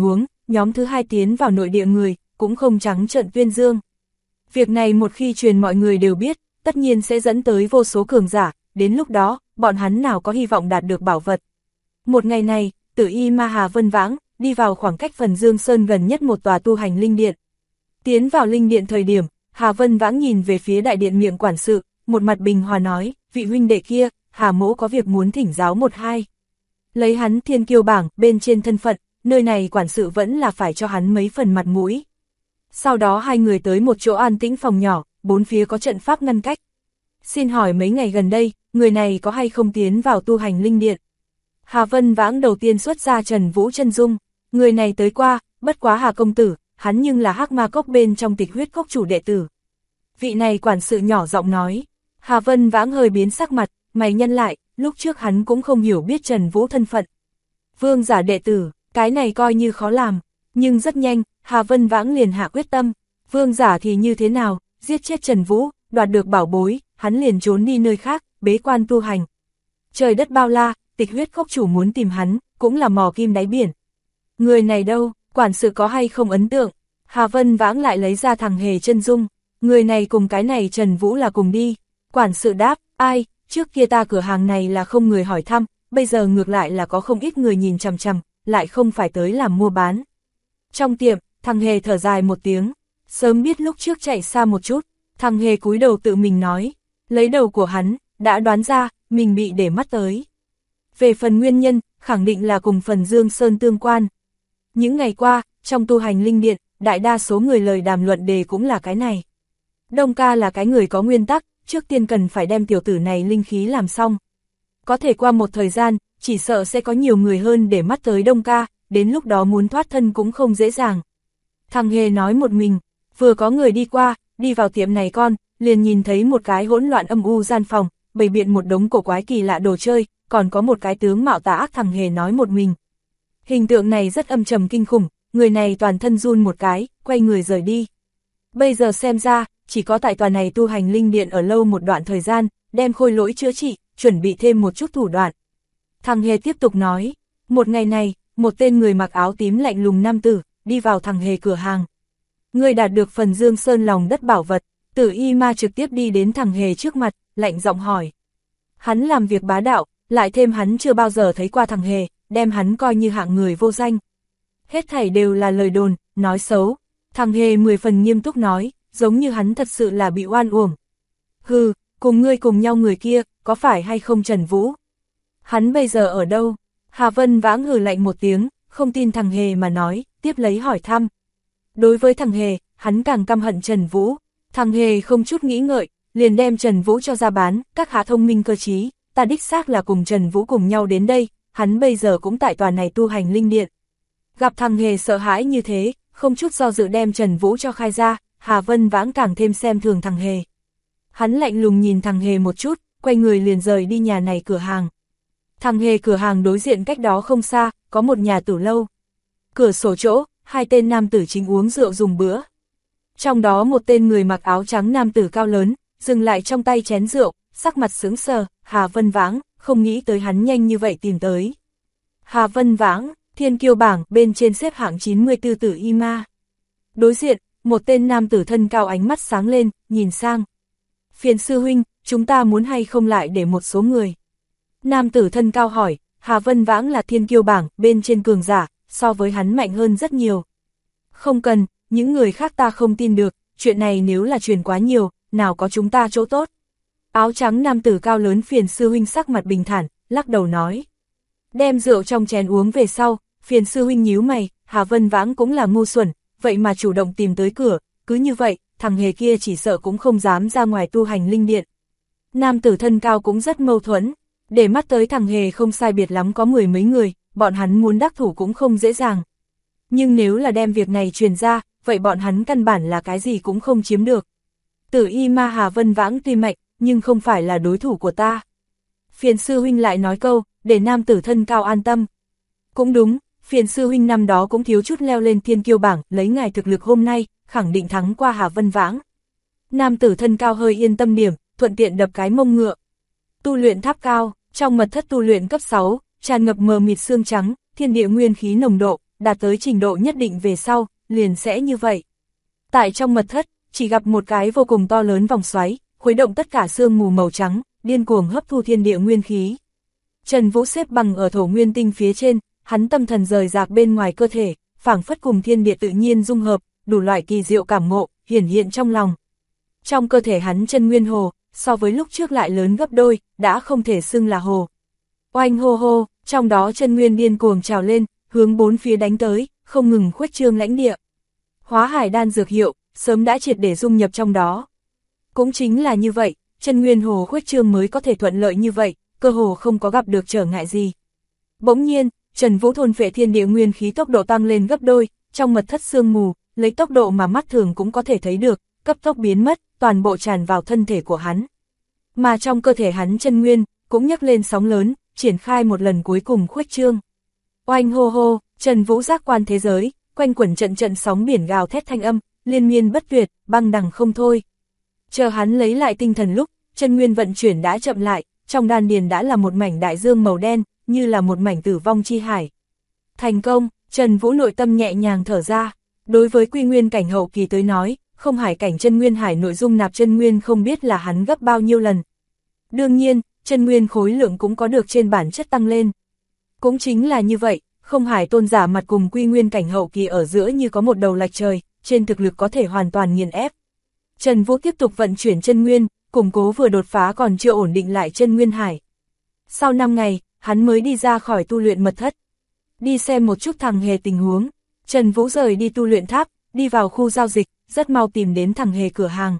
nhóm thứ hai tiến vào nội địa người, cũng không trắng trợn tuyên dương. Việc này một khi truyền mọi người đều biết, tất nhiên sẽ dẫn tới vô số cường giả, đến lúc đó, bọn hắn nào có hy vọng đạt được bảo vật. Một ngày này, Tử Y Ma Hà Vân Vãng, đi vào khoảng cách Phần Dương Sơn gần nhất một tòa tu hành linh điện. Tiến vào linh điện thời điểm, Hà Vân Vãng nhìn về phía đại điện miệng quản sự, một mặt bình hòa nói, vị huynh đệ kia, Hà mỗ có việc muốn thỉnh giáo một hai. Lấy hắn thiên kiêu bảng, bên trên thân phận, nơi này quản sự vẫn là phải cho hắn mấy phần mặt mũi. Sau đó hai người tới một chỗ an tĩnh phòng nhỏ, bốn phía có trận pháp ngăn cách. Xin hỏi mấy ngày gần đây, người này có hay không tiến vào tu hành linh điện? Hà Vân Vãng đầu tiên xuất ra Trần Vũ chân dung, người này tới qua, bất quá Hà công tử, hắn nhưng là Hắc Ma Cốc bên trong Tịch Huyết Cốc chủ đệ tử. Vị này quản sự nhỏ giọng nói. Hà Vân Vãng hơi biến sắc mặt, mày nhân lại, lúc trước hắn cũng không hiểu biết Trần Vũ thân phận. Vương giả đệ tử, cái này coi như khó làm, nhưng rất nhanh, Hà Vân Vãng liền hạ quyết tâm, vương giả thì như thế nào, giết chết Trần Vũ, đoạt được bảo bối, hắn liền trốn đi nơi khác, bế quan tu hành. Trời đất bao la, Tịch Huyết Cốc chủ muốn tìm hắn, cũng là mò kim đáy biển. Người này đâu, quản sự có hay không ấn tượng? Hà Vân Vãng lại lấy ra thằng hề chân dung, người này cùng cái này Trần Vũ là cùng đi. Quản sự đáp, ai, trước kia ta cửa hàng này là không người hỏi thăm, bây giờ ngược lại là có không ít người nhìn chằm chằm, lại không phải tới làm mua bán. Trong tiệm, thằng hề thở dài một tiếng, sớm biết lúc trước chạy xa một chút, thằng hề cúi đầu tự mình nói, lấy đầu của hắn, đã đoán ra, mình bị để mắt tới. Về phần nguyên nhân, khẳng định là cùng Phần Dương Sơn tương quan. Những ngày qua, trong tu hành linh điện, đại đa số người lời đàm luận đề cũng là cái này. Đông ca là cái người có nguyên tắc, trước tiên cần phải đem tiểu tử này linh khí làm xong. Có thể qua một thời gian, chỉ sợ sẽ có nhiều người hơn để mắt tới Đông ca, đến lúc đó muốn thoát thân cũng không dễ dàng. Thằng hề nói một mình, vừa có người đi qua, đi vào tiệm này liền nhìn thấy một cái hỗn loạn âm u gian phòng, bày biện một đống cổ quái kỳ lạ đồ chơi, còn có một cái tướng mạo tà ác. Thằng hề nói một mình. Hình tượng này rất âm trầm kinh khủng, người này toàn thân run một cái, quay người rời đi. Bây giờ xem ra, chỉ có tại tòa này tu hành linh điện ở lâu một đoạn thời gian, đem khôi lỗi chữa trị, chuẩn bị thêm một chút thủ đoạn. Thằng hề tiếp tục nói, một ngày này, một tên người mặc áo tím lạnh lùng nam tử, đi vào thằng hề cửa hàng. Người đạt được Phần Dương Sơn lòng đất bảo vật, Tử Y Ma trực tiếp đi đến thằng hề trước mặt, lạnh giọng hỏi. Hắn làm việc bá đạo, lại thêm hắn chưa bao giờ thấy qua thằng hề, đem hắn coi như hạng người vô danh. Hết thảy đều là lời đồn, nói xấu. Thằng hề 10 phần nghiêm túc nói, giống như hắn thật sự là bị oan uổng. Hừ, cùng ngươi cùng nhau người kia, có phải hay không Trần Vũ? Hắn bây giờ ở đâu? Hà Vân Vãng hừ lạnh một tiếng, không tin thằng hề mà nói, tiếp lấy hỏi thăm. Đối với thằng hề, hắn càng căm hận Trần Vũ. Thằng hề không chút nghĩ ngợi, liền đem Trần Vũ cho ra bán, các hạ thông minh cơ trí, ta đích xác là cùng Trần Vũ cùng nhau đến đây, hắn bây giờ cũng tại tòa này tu hành linh điện. Gặp thằng hề sợ hãi như thế, không chút do dự đem Trần Vũ cho khai ra, Hà Vân Vãng càng thêm xem thường thằng hề. Hắn lạnh lùng nhìn thằng hề một chút, quay người liền rời đi nhà này cửa hàng. Thằng hề cửa hàng đối diện cách đó không xa, có một nhà tử lâu. Cửa sổ chỗ, hai tên nam tử chính uống rượu dùng bữa. Trong đó một tên người mặc áo trắng nam tử cao lớn, dừng lại trong tay chén rượu, sắc mặt sững sờ, Hà Vân Vãng, không nghĩ tới hắn nhanh như vậy tìm tới. Hà Vân Vãng, thiên kiêu bảng, bên trên xếp hạng 94 Tử Y Ma. Đối diện, một tên nam tử thân cao ánh mắt sáng lên, nhìn sang. Phiền sư huynh, chúng ta muốn hay không lại để một số người. Nam tử thân cao hỏi, Hà Vân Vãng là thiên kiêu bảng, bên trên cường giả, so với hắn mạnh hơn rất nhiều. Không cần, những người khác ta không tin được, chuyện này nếu là truyền quá nhiều, nào có chúng ta chỗ tốt. Áo trắng nam tử cao lớn phiền sư huynh sắc mặt bình thản, lắc đầu nói. Đem rượu trong chén uống về sau, phiền sư huynh nhíu mày, Hà Vân Vãng cũng là ngu xuẩn, vậy mà chủ động tìm tới cửa, cứ như vậy, thằng hề kia chỉ sợ cũng không dám ra ngoài tu hành linh điện. Nam tử thân cao cũng rất mâu thuẫn, để mắt tới thằng hề không sai biệt lắm có 10 mấy người, bọn hắn muốn đắc thủ cũng không dễ dàng. Nhưng nếu là đem việc này truyền ra, vậy bọn hắn căn bản là cái gì cũng không chiếm được. Tử Y Ma Hà Vân Vãng tuy mạnh, nhưng không phải là đối thủ của ta. Phiền sư huynh lại nói câu, để nam tử thân cao an tâm. Cũng đúng, phiền sư huynh năm đó cũng thiếu chút leo lên thiên kiêu bảng, lấy ngài thực lực hôm nay, khẳng định thắng qua Hà Vân Vãng. Nam tử thân cao hơi yên tâm điểm, thuận tiện đập cái mông ngựa. Tu luyện tháp cao, trong mật thất tu luyện cấp 6, tràn ngập mờ mịt xương trắng, thiên địa nguyên khí nồng độ, đạt tới trình độ nhất định về sau, liền sẽ như vậy. Tại trong mật thất, chỉ gặp một cái vô cùng to lớn vòng xoáy, khuấy động tất cả sương mù màu trắng, điên cuồng hấp thu thiên địa nguyên khí. Trần Vũ xếp bằng ở thổ nguyên tinh phía trên, hắn tâm thần rời rạc bên ngoài cơ thể, phảng phất cùng thiên địa tự nhiên dung hợp, đủ loại kỳ diệu cảm ngộ, hiển hiện trong lòng. Trong cơ thể hắn chân nguyên hồ, so với lúc trước lại lớn gấp đôi, đã không thể xưng là hồ. Oanh hô hô, trong đó chân nguyên điên cuồng trào lên, hướng bốn phía đánh tới, không ngừng khuếch trương lãnh địa. Hóa hải đan dược hiệu, sớm đã triệt để dung nhập trong đó. Cũng chính là như vậy, chân nguyên hồ khuếch trương mới có thể thuận lợi như vậy, cơ hồ không có gặp được trở ngại gì. Bỗng nhiên, Trần Vũ thôn phệ thiên địa nguyên khí tốc độ tăng lên gấp đôi, trong mật thất sương mù, lấy tốc độ mà mắt thường cũng có thể thấy được, cấp tốc biến mất, toàn bộ tràn vào thân thể của hắn. Mà trong cơ thể hắn chân nguyên, cũng nhấc lên sóng lớn, triển khai một lần cuối cùng khuếch trương. Oanh hô hô, Trần Vũ giác quan thế giới, quanh quẩn trận trận sóng biển gào thét thanh âm, liên miên bất tuyệt, băng đằng không thôi. Chờ hắn lấy lại tinh thần lúc, chân nguyên vận chuyển đã chậm lại, trong đan điền đã là một mảnh đại dương màu đen, như là một mảnh tử vong chi hải. Thành công, Trần Vũ nội tâm nhẹ nhàng thở ra. Đối với quy nguyên cảnh hậu kỳ tới nói, không hải cảnh chân nguyên hải nội dung nạp chân nguyên không biết là hắn gấp bao nhiêu lần. Đương nhiên, chân nguyên khối lượng cũng có được trên bản chất tăng lên. Cũng chính là như vậy, không hải tôn giả mặt cùng quy nguyên cảnh hậu kỳ ở giữa như có một đầu lạch trời, trên thực lực có thể hoàn toàn nghiền ép. Trần Vũ tiếp tục vận chuyển chân nguyên, củng cố vừa đột phá còn chưa ổn định lại chân nguyên hải. Sau 5 ngày, hắn mới đi ra khỏi tu luyện mật thất. Đi xem một chút thằng Hề tình huống. Trần Vũ rời đi tu luyện tháp, đi vào khu giao dịch, rất mau tìm đến thằng Hề cửa hàng.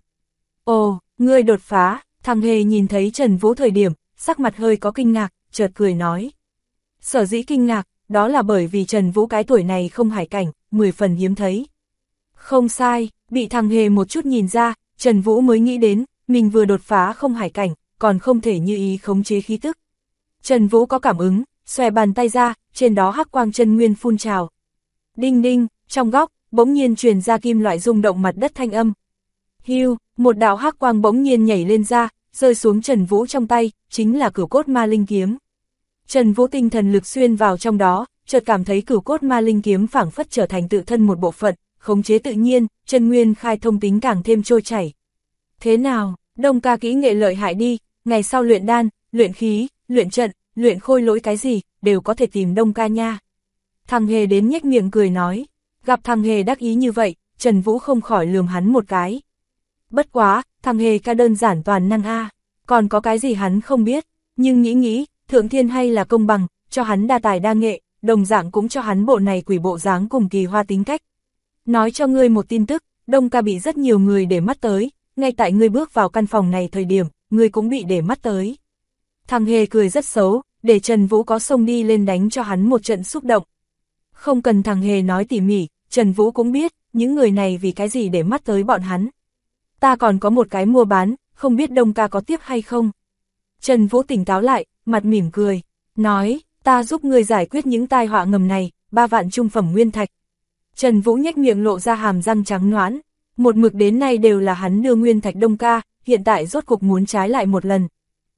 Ồ, ngươi đột phá, thằng Hề nhìn thấy Trần Vũ thời điểm, sắc mặt hơi có kinh ngạc, chợt cười nói. Sở dĩ kinh ngạc, đó là bởi vì Trần Vũ cái tuổi này không hải cảnh, 10 phần hiếm thấy. Không sai, bị thằng Hề một chút nhìn ra, Trần Vũ mới nghĩ đến, mình vừa đột phá không hải cảnh, còn không thể như ý khống chế khí tức. Trần Vũ có cảm ứng, xòe bàn tay ra, trên đó hắc quang chân nguyên phun trào. Đinh đinh, trong góc, bỗng nhiên truyền ra kim loại rung động mặt đất thanh âm. Hưu, một đạo hắc quang bỗng nhiên nhảy lên ra, rơi xuống Trần Vũ trong tay, chính là Cửu Cốt Ma Linh kiếm. Trần Vũ tinh thần lực xuyên vào trong đó, chợt cảm thấy Cửu Cốt Ma Linh kiếm phảng phất trở thành tự thân một bộ phận, khống chế tự nhiên, chân nguyên khai thông tính càng thêm trôi chảy. Thế nào, Đông ca kỹ nghệ lợi hại đi, ngày sau luyện đan, luyện khí, luyện trận, luyện khôi lỗi cái gì, đều có thể tìm Đông ca nha. Thằng Hề đến nhếch miệng cười nói, gặp thằng Hề đắc ý như vậy, Trần Vũ không khỏi lườm hắn một cái. Bất quá, thằng Hề ca đơn giản toàn năng a, còn có cái gì hắn không biết, nhưng nghĩ, thượng thiên hay là công bằng, cho hắn đa tài đa nghệ, đồng dạng cũng cho hắn bộ này quỷ bộ dáng cùng kỳ hoa tính cách. Nói cho ngươi một tin tức, Đông ca bị rất nhiều người để mắt tới, ngay tại ngươi bước vào căn phòng này thời điểm, ngươi cũng bị để mắt tới. Thằng Hề cười rất xấu, để Trần Vũ có xông đi lên đánh cho hắn một trận xúc động. Không cần thằng Hề nói tỉ mỉ, Trần Vũ cũng biết, những người này vì cái gì để mắt tới bọn hắn. Ta còn có một cái mua bán, không biết Đông ca có tiếp hay không. Trần Vũ tỉnh táo lại, mặt mỉm cười, nói, ta giúp ngươi giải quyết những tai họa ngầm này, 3 vạn trung phẩm nguyên thạch. Trần Vũ nhếch miệng lộ ra hàm răng trắng nõn, một mực đến nay đều là hắn đưa nguyên thạch Đông ca, hiện tại rốt cục muốn trái lại một lần.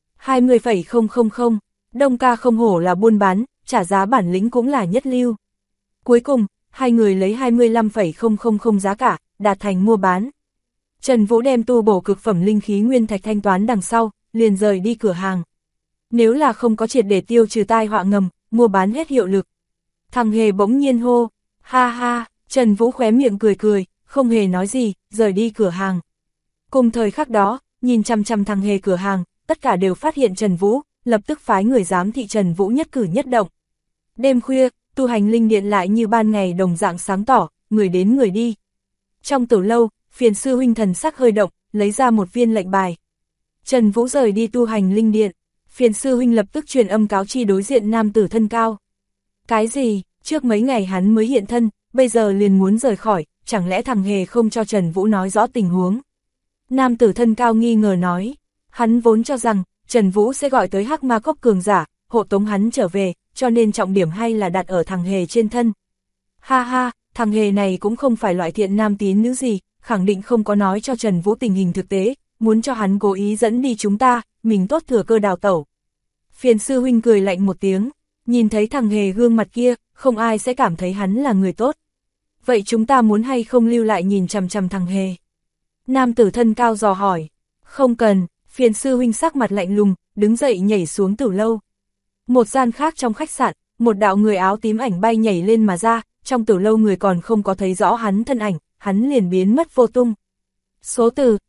20,000, Đông ca không hổ là buôn bán, trả giá bản lĩnh cũng là nhất lưu. Cuối cùng, hai người lấy 25,000 giá cả, đạt thành mua bán. Trần Vũ đem tu bổ cực phẩm linh khí nguyên thạch thanh toán đằng sau, liền rời đi cửa hàng. Nếu là không có triệt để tiêu trừ tai họa ngầm, mua bán hết hiệu lực. Thằng Hề bỗng nhiên hô, ha ha, Trần Vũ khóe miệng cười, không hề nói gì, rời đi cửa hàng. Cùng thời khắc đó, nhìn chăm chăm thằng Hề cửa hàng, tất cả đều phát hiện Trần Vũ, lập tức phái người giám thị Trần Vũ nhất cử nhất động. Đêm khuya, tu hành linh điện lại như ban ngày đồng dạng sáng tỏ, người đến người đi. Trong tử lâu, Phiền sư huynh thần sắc hơi động, lấy ra một viên lệnh bài. Trần Vũ rời đi tu hành linh điện, Phiền sư huynh lập tức truyền âm cáo chi đối diện nam tử thân cao. Cái gì, trước mấy ngày hắn mới hiện thân, bây giờ liền muốn rời khỏi, chẳng lẽ thằng Hề không cho Trần Vũ nói rõ tình huống. Nam tử thân cao nghi ngờ nói, hắn vốn cho rằng, Trần Vũ sẽ gọi tới Hắc Ma Cốc cường giả, hộ tống hắn trở về, cho nên trọng điểm hay là đặt ở thằng Hề trên thân. Ha ha, thằng Hề này cũng không phải loại thiện nam tín nữ gì, khẳng định không có nói cho Trần Vũ tình hình thực tế, muốn cho hắn cố ý dẫn đi chúng ta, mình tốt thừa cơ đào tẩu. Phiền sư huynh cười lạnh một tiếng, Nhìn thấy thằng Hề gương mặt kia, không ai sẽ cảm thấy hắn là người tốt. Vậy chúng ta muốn hay không lưu lại nhìn chằm chằm thằng Hề? Nam tử thân cao dò hỏi. Không cần, Phiền sư huynh sắc mặt lạnh lùng, đứng dậy nhảy xuống tử lâu. Một gian khác trong khách sạn, một đạo người áo tím ảnh bay nhảy lên mà ra, trong tử lâu người còn không có thấy rõ hắn thân ảnh, hắn liền biến mất vô tung. Số từ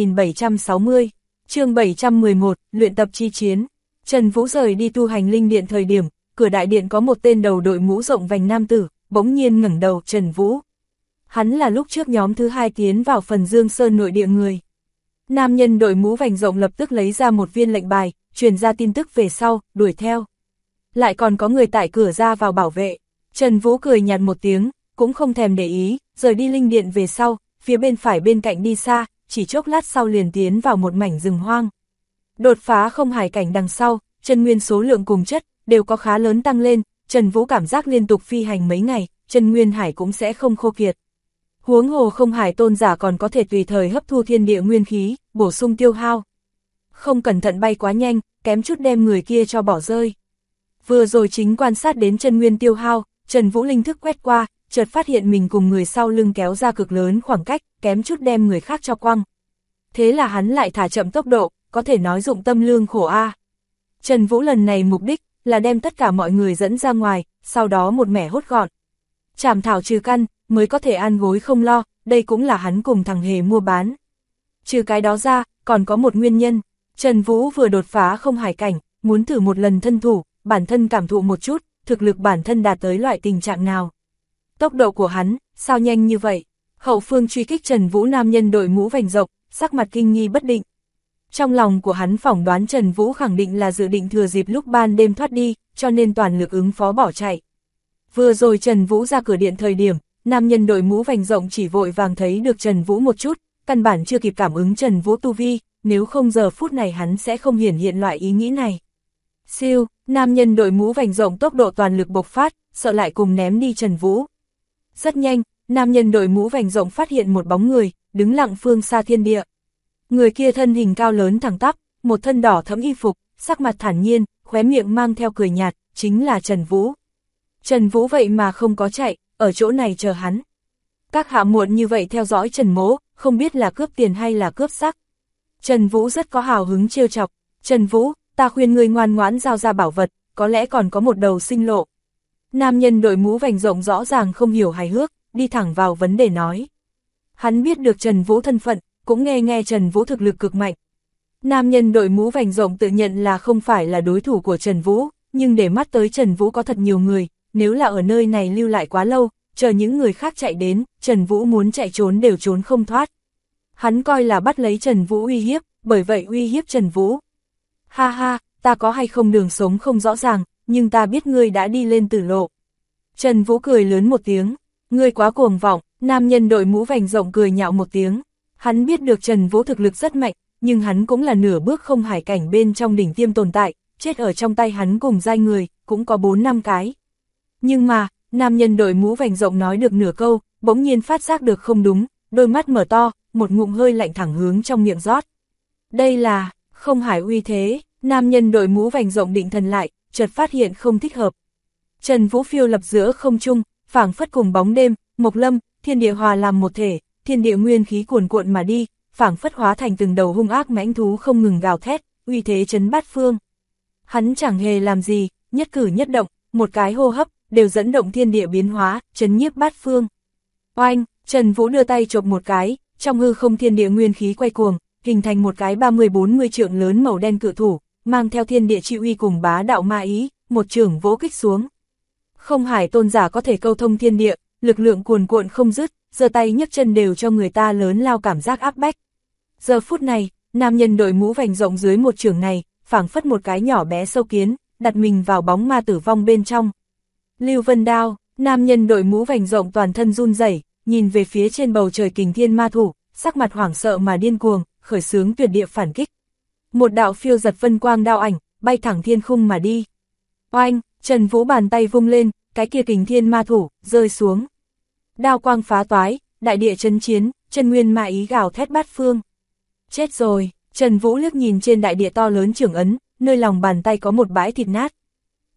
2760, chương 711, luyện tập chi chiến. Trần Vũ rời đi tu hành linh điện thời điểm, cửa đại điện có một tên đầu đội mũ rộng vành nam tử, bỗng nhiên ngẩng đầu. Trần Vũ. Hắn là lúc trước nhóm thứ 2 tiến vào phần Dương Sơn nội địa người. Nam nhân đội mũ vành rộng lập tức lấy ra một viên lệnh bài, truyền ra tin tức về sau, đuổi theo. Lại còn có người tại cửa ra vào bảo vệ. Trần Vũ cười nhạt một tiếng, cũng không thèm để ý, rời đi linh điện về sau, phía bên phải bên cạnh đi xa, chỉ chốc lát sau liền tiến vào một mảnh rừng hoang. Đột phá không hải cảnh đằng sau, chân nguyên số lượng cùng chất, đều có khá lớn tăng lên, Trần Vũ cảm giác liên tục phi hành mấy ngày, chân nguyên hải cũng sẽ không khô kiệt. Huống hồ không hải tôn giả còn có thể tùy thời hấp thu thiên địa nguyên khí, bổ sung tiêu hao. Không cẩn thận bay quá nhanh, kém chút đem người kia cho bỏ rơi. Vừa rồi chính quan sát đến chân nguyên tiêu hao, Trần Vũ linh thức quét qua, chợt phát hiện mình cùng người sau lưng kéo ra cực lớn khoảng cách, kém chút đem người khác cho quăng. Thế là hắn lại thả chậm tốc độ, có thể nói dụng tâm lương khổ a. Trần Vũ lần này mục đích là đem tất cả mọi người dẫn ra ngoài, sau đó một mẻ hốt gọn. Chảm thảo trừ căn, mới có thể ăn gối không lo, đây cũng là hắn cùng thằng Hề mua bán. Trừ cái đó ra, còn có một nguyên nhân, Trần Vũ vừa đột phá không hải cảnh, muốn thử một lần thân thủ, bản thân cảm thụ một chút, thực lực bản thân đạt tới loại tình trạng nào. Tốc độ của hắn, sao nhanh như vậy? Hậu phương truy kích Trần Vũ nam nhân đội mũ vành rộng, sắc mặt kinh nghi bất định. Trong lòng của hắn phỏng đoán Trần Vũ khẳng định là dự định thừa dịp lúc ban đêm thoát đi, cho nên toàn lực ứng phó bỏ chạy. Vừa rồi Trần Vũ ra cửa điện thời điểm, nam nhân đội mũ vành rộng chỉ vội vàng thấy được Trần Vũ một chút, căn bản chưa kịp cảm ứng Trần Vũ tu vi, nếu không giờ phút này hắn sẽ không hiển hiện loại ý nghĩ này. Siêu, nam nhân đội mũ vành rộng tốc độ toàn lực bộc phát, sợ lại cùng ném đi Trần Vũ. Rất nhanh, nam nhân đội mũ vành rộng phát hiện một bóng người, đứng lặng phương xa thiên địa. Người kia thân hình cao lớn thẳng tắp, một thân đỏ thẫm y phục, sắc mặt thản nhiên, khóe miệng mang theo cười nhạt, chính là Trần Vũ. Trần Vũ vậy mà không có chạy, ở chỗ này chờ hắn. Các hạ muộn như vậy theo dõi Trần Mỗ, không biết là cướp tiền hay là cướp sắc. Trần Vũ rất có hào hứng trêu chọc. Trần Vũ, ta khuyên ngươi ngoan ngoãn giao ra bảo vật, có lẽ còn có một đầu sinh lộ. Nam nhân đội mũ vành rộng rõ ràng không hiểu hài hước, đi thẳng vào vấn đề nói. Hắn biết được Trần Vũ thân phận, cũng nghe Trần Vũ thực lực cực mạnh. Nam nhân đội mũ vành rộng tự nhận là không phải là đối thủ của Trần Vũ, nhưng để mắt tới Trần Vũ có thật nhiều người, nếu là ở nơi này lưu lại quá lâu, chờ những người khác chạy đến, Trần Vũ muốn chạy trốn đều trốn không thoát. Hắn coi là bắt lấy Trần Vũ uy hiếp, bởi vậy uy hiếp Trần Vũ. Ha ha, ta có hay không đường sống không rõ ràng, nhưng ta biết ngươi đã đi lên tử lộ. Trần Vũ cười lớn một tiếng, ngươi quá cuồng vọng, nam nhân đội mũ vành rộng cười nhạo một tiếng. Hắn biết được Trần Vũ thực lực rất mạnh, nhưng hắn cũng là nửa bước không hải cảnh bên trong đỉnh tiêm tồn tại, chết ở trong tay hắn cùng giai người, cũng có 4-5 cái. Nhưng mà, nam nhân đội mũ vành rộng nói được nửa câu, bỗng nhiên phát giác được không đúng, đôi mắt mở to, một ngụm hơi lạnh thẳng hướng trong miệng rót. Đây là, không hải uy thế, nam nhân đội mũ vành rộng định thần lại, chợt phát hiện không thích hợp. Trần Vũ phiêu lập giữa không trung, phảng phất cùng bóng đêm, mộc lâm, thiên địa hòa làm một thể, thiên địa nguyên khí cuồn cuộn mà đi, phảng phất hóa thành từng đầu hung ác mãnh thú không ngừng gào thét, uy thế chấn bát phương. Hắn chẳng hề làm gì, nhất cử nhất động, một cái hô hấp, đều dẫn động thiên địa biến hóa, chấn nhiếp bát phương. Oanh, Trần Vũ đưa tay chộp một cái, trong hư không thiên địa nguyên khí quay cuồng, hình thành một cái 30-40 trượng lớn màu đen cự thủ, mang theo thiên địa chi uy cùng bá đạo ma ý, một chưởng vỗ kích xuống. Không hải tôn giả có thể câu thông thiên địa, lực lượng cuồn cuộn không dứt, giơ tay nhấc chân đều cho người ta lớn lao cảm giác áp bách. Giờ phút này, nam nhân đội mũ vành rộng dưới một chưởng này, phảng phất một cái nhỏ bé sâu kiến, đặt mình vào bóng ma tử vong bên trong. Lưu Vân Đao, nam nhân đội mũ vành rộng toàn thân run rẩy, nhìn về phía trên bầu trời kình thiên ma thủ, sắc mặt hoảng sợ mà điên cuồng, khởi xướng tuyệt địa phản kích. Một đạo phiêu giật vân quang đao ảnh, bay thẳng thiên khung mà đi. Oanh, Trần Vũ bàn tay vung lên, cái kia kình thiên ma thủ, rơi xuống. Đao quang phá toái, đại địa chấn chiến, chân nguyên ma ý gào thét bát phương. Chết rồi, Trần Vũ liếc nhìn trên đại địa to lớn trưởng ấn, nơi lòng bàn tay có một bãi thịt nát.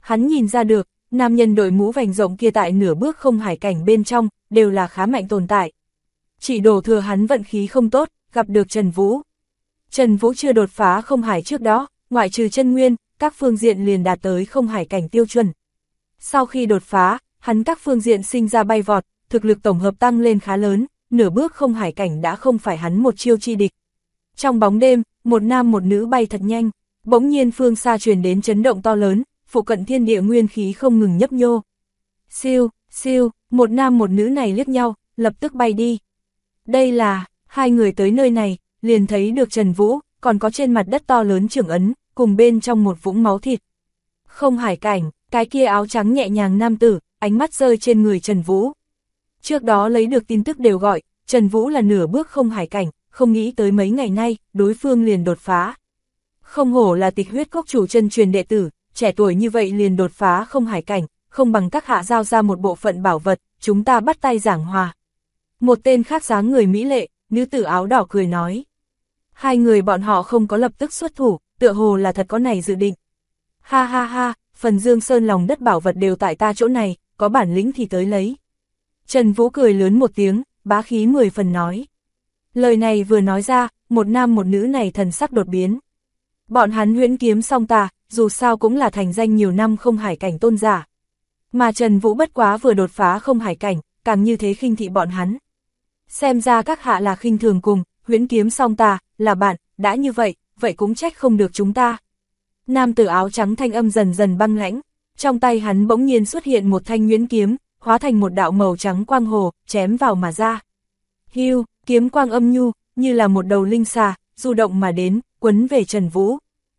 Hắn nhìn ra được, nam nhân đội mũ vành rộng kia tại nửa bước không hải cảnh bên trong, đều là khá mạnh tồn tại. Chỉ đổ thừa hắn vận khí không tốt, gặp được Trần Vũ. Trần Vũ chưa đột phá không hải trước đó, ngoại trừ chân nguyên, các phương diện liền đạt tới không hải cảnh tiêu chuẩn. Sau khi đột phá, hắn các phương diện sinh ra bay vọt, thực lực tổng hợp tăng lên khá lớn, nửa bước không hải cảnh đã không phải hắn một chiêu chi địch. Trong bóng đêm, một nam một nữ bay thật nhanh, bỗng nhiên phương xa truyền đến chấn động to lớn, phụ cận thiên địa nguyên khí không ngừng nhấp nhô. Siêu, siêu, một nam một nữ này liếc nhau, lập tức bay đi. Đây là, hai người tới nơi này, liền thấy được Trần Vũ, còn có trên mặt đất to lớn trưởng ấn, cùng bên trong một vũng máu thịt. Không hải cảnh, cái kia áo trắng nhẹ nhàng nam tử, ánh mắt rơi trên người Trần Vũ. Trước đó lấy được tin tức đều gọi, Trần Vũ là nửa bước không hải cảnh, không nghĩ tới mấy ngày nay, đối phương liền đột phá. Không hổ là Tịch Huyết Cốc chủ chân truyền đệ tử, trẻ tuổi như vậy liền đột phá không hải cảnh, không bằng các hạ giao ra một bộ phận bảo vật, chúng ta bắt tay giảng hòa. Một tên khác dáng người mỹ lệ, nữ tử áo đỏ cười nói. Hai người bọn họ không có lập tức xuất thủ, tựa hồ là thật có này dự định. Ha ha ha, phần Dương Sơn lòng đất bảo vật đều tại ta chỗ này, có bản lĩnh thì tới lấy. Trần Vũ cười lớn một tiếng, bá khí 10 phần nói. Lời này vừa nói ra, một nam một nữ này thần sắc đột biến. Bọn hắn huyễn kiếm song tà, dù sao cũng là thành danh nhiều năm không hải cảnh tôn giả. Mà Trần Vũ bất quá vừa đột phá không hải cảnh, càng như thế khinh thị bọn hắn. Xem ra các hạ là khinh thường cùng, huyễn kiếm song tà, là bạn, đã như vậy, vậy cũng trách không được chúng ta. Nam tử áo trắng thanh âm dần dần băng lãnh, trong tay hắn bỗng nhiên xuất hiện một thanh huyễn kiếm, hóa thành một đạo màu trắng quang hồ, chém vào mà ra. Hưu, kiếm quang âm nhu, như là một đầu linh xà, du động mà đến, quấn về Trần Vũ.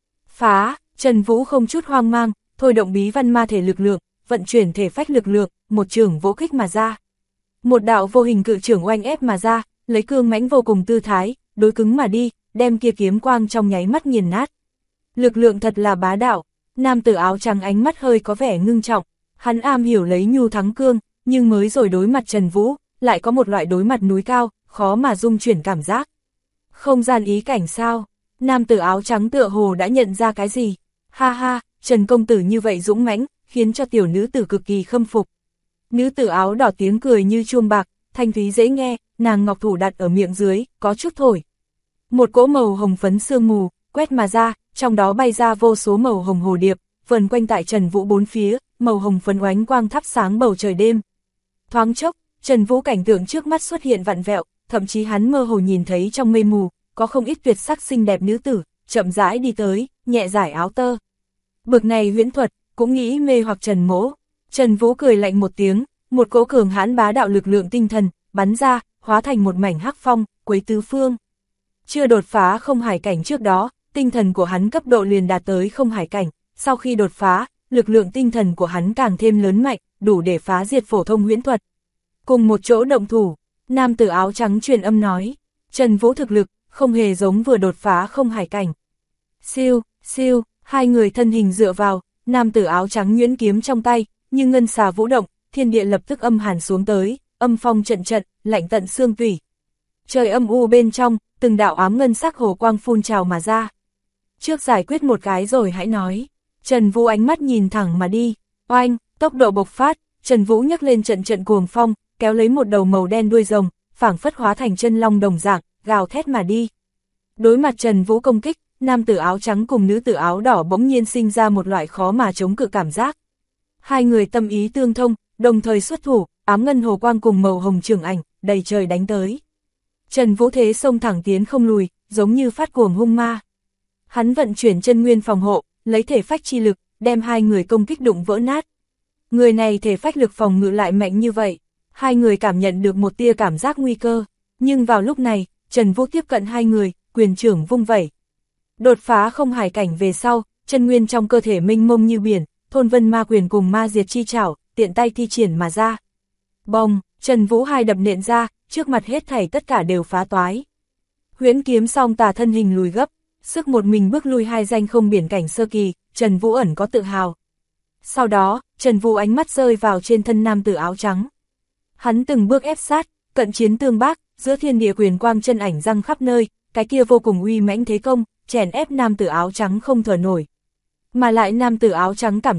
Phá, Trần Vũ không chút hoang mang, thôi động bí văn ma thể lực lượng, vận chuyển thể phách lực lượng, một chưởng vỗ kích mà ra. Một đạo vô hình cự chưởng oanh ép mà ra, lấy cương mãnh vô cùng tư thái, đối cứng mà đi, đem kia kiếm quang trong nháy mắt nghiền nát. Lực lượng thật là bá đạo, nam tử áo trắng ánh mắt hơi có vẻ ngưng trọng, hắn am hiểu lấy nhu thắng cương, nhưng mới rồi đối mặt Trần Vũ, lại có một loại đối mặt núi cao, khó mà dung chuyển cảm giác. Không gian ý cảnh sao? Nam tử áo trắng tựa hồ đã nhận ra cái gì? Ha ha, Trần công tử như vậy dũng mãnh, khiến cho tiểu nữ tử cực kỳ khâm phục. Nữ tử áo đỏ tiếng cười như chuông bạc, thanh thúy dễ nghe, nàng ngọc thủ đặt ở miệng dưới, có chút thổi. Một cỗ màu hồng phấn sương mù, quét mà ra, trong đó bay ra vô số màu hồng hồ điệp, vần quanh tại Trần Vũ bốn phía, màu hồng phấn oánh quang thắp sáng bầu trời đêm. Thoáng chốc, Trần Vũ cảnh tượng trước mắt xuất hiện vặn vẹo, thậm chí hắn mơ hồ nhìn thấy trong mây mù, có không ít tuyệt sắc xinh đẹp nữ tử, chậm rãi đi tới, nhẹ giải áo tơ. Bực này huyễn thuật, cũng nghĩ mê hoặc Trần Mỗ. Trần Vũ cười lạnh một tiếng, một cỗ cường hãn bá đạo lực lượng tinh thần, bắn ra, hóa thành một mảnh hắc phong, quấy tứ phương. Chưa đột phá không hải cảnh trước đó, tinh thần của hắn cấp độ liền đạt tới không hải cảnh, sau khi đột phá, lực lượng tinh thần của hắn càng thêm lớn mạnh, đủ để phá diệt phổ thông huyễn thuật. Cùng một chỗ động thủ, nam tử áo trắng truyền âm nói, Trần Vũ thực lực, không hề giống vừa đột phá không hải cảnh. Siêu, siêu, hai người thân hình dựa vào, nam tử áo trắng nhuyễn kiếm trong tay, như ngân xà vũ động, thiên địa lập tức âm hàn xuống tới, âm phong trận trận, lạnh tận xương tủy. Trời âm u bên trong, từng đạo ám ngân sắc hồ quang phun trào mà ra. Trước giải quyết một cái rồi hãy nói. Trần Vũ ánh mắt nhìn thẳng mà đi, oanh, tốc độ bộc phát, Trần Vũ nhấc lên trận trận cuồng phong, kéo lấy một đầu màu đen đuôi rồng, phảng phất hóa thành chân long đồng dạng, gào thét mà đi. Đối mặt Trần Vũ công kích, nam tử áo trắng cùng nữ tử áo đỏ bỗng nhiên sinh ra một loại khó mà chống cự cảm giác. Hai người tâm ý tương thông, đồng thời xuất thủ, ám ngân hồ quang cùng màu hồng trường ảnh, đầy trời đánh tới. Trần Vũ thế xông thẳng tiến không lùi, giống như phát cuồng hung ma. Hắn vận chuyển chân nguyên phòng hộ, lấy thể phách chi lực, đem hai người công kích đụng vỡ nát. Người này thể phách lực phòng ngự lại mạnh như vậy, hai người cảm nhận được một tia cảm giác nguy cơ, nhưng vào lúc này, Trần Vũ tiếp cận hai người, quyền trưởng vung vẩy. Đột phá không hải cảnh về sau, chân nguyên trong cơ thể mênh mông như biển, thôn vân ma quyền cùng ma diệt chi trảo, tiện tay thi triển mà ra. Bông, Trần Vũ hai đập nện ra, trước mặt hết thảy tất cả đều phá toái. Huyễn kiếm song tà thân hình lùi gấp, sức một mình bước lui hai danh không biển cảnh sơ kỳ, Trần Vũ ẩn có tự hào. Sau đó, Trần Vũ ánh mắt rơi vào trên thân nam tử áo trắng. Hắn từng bước ép sát, cận chiến tương bác, giữa thiên địa quyền quang chân ảnh răng khắp nơi, cái kia vô cùng uy mãnh thế công, chèn ép nam tử áo trắng không thở nổi. Mà lại nam tử áo trắng cảm giác,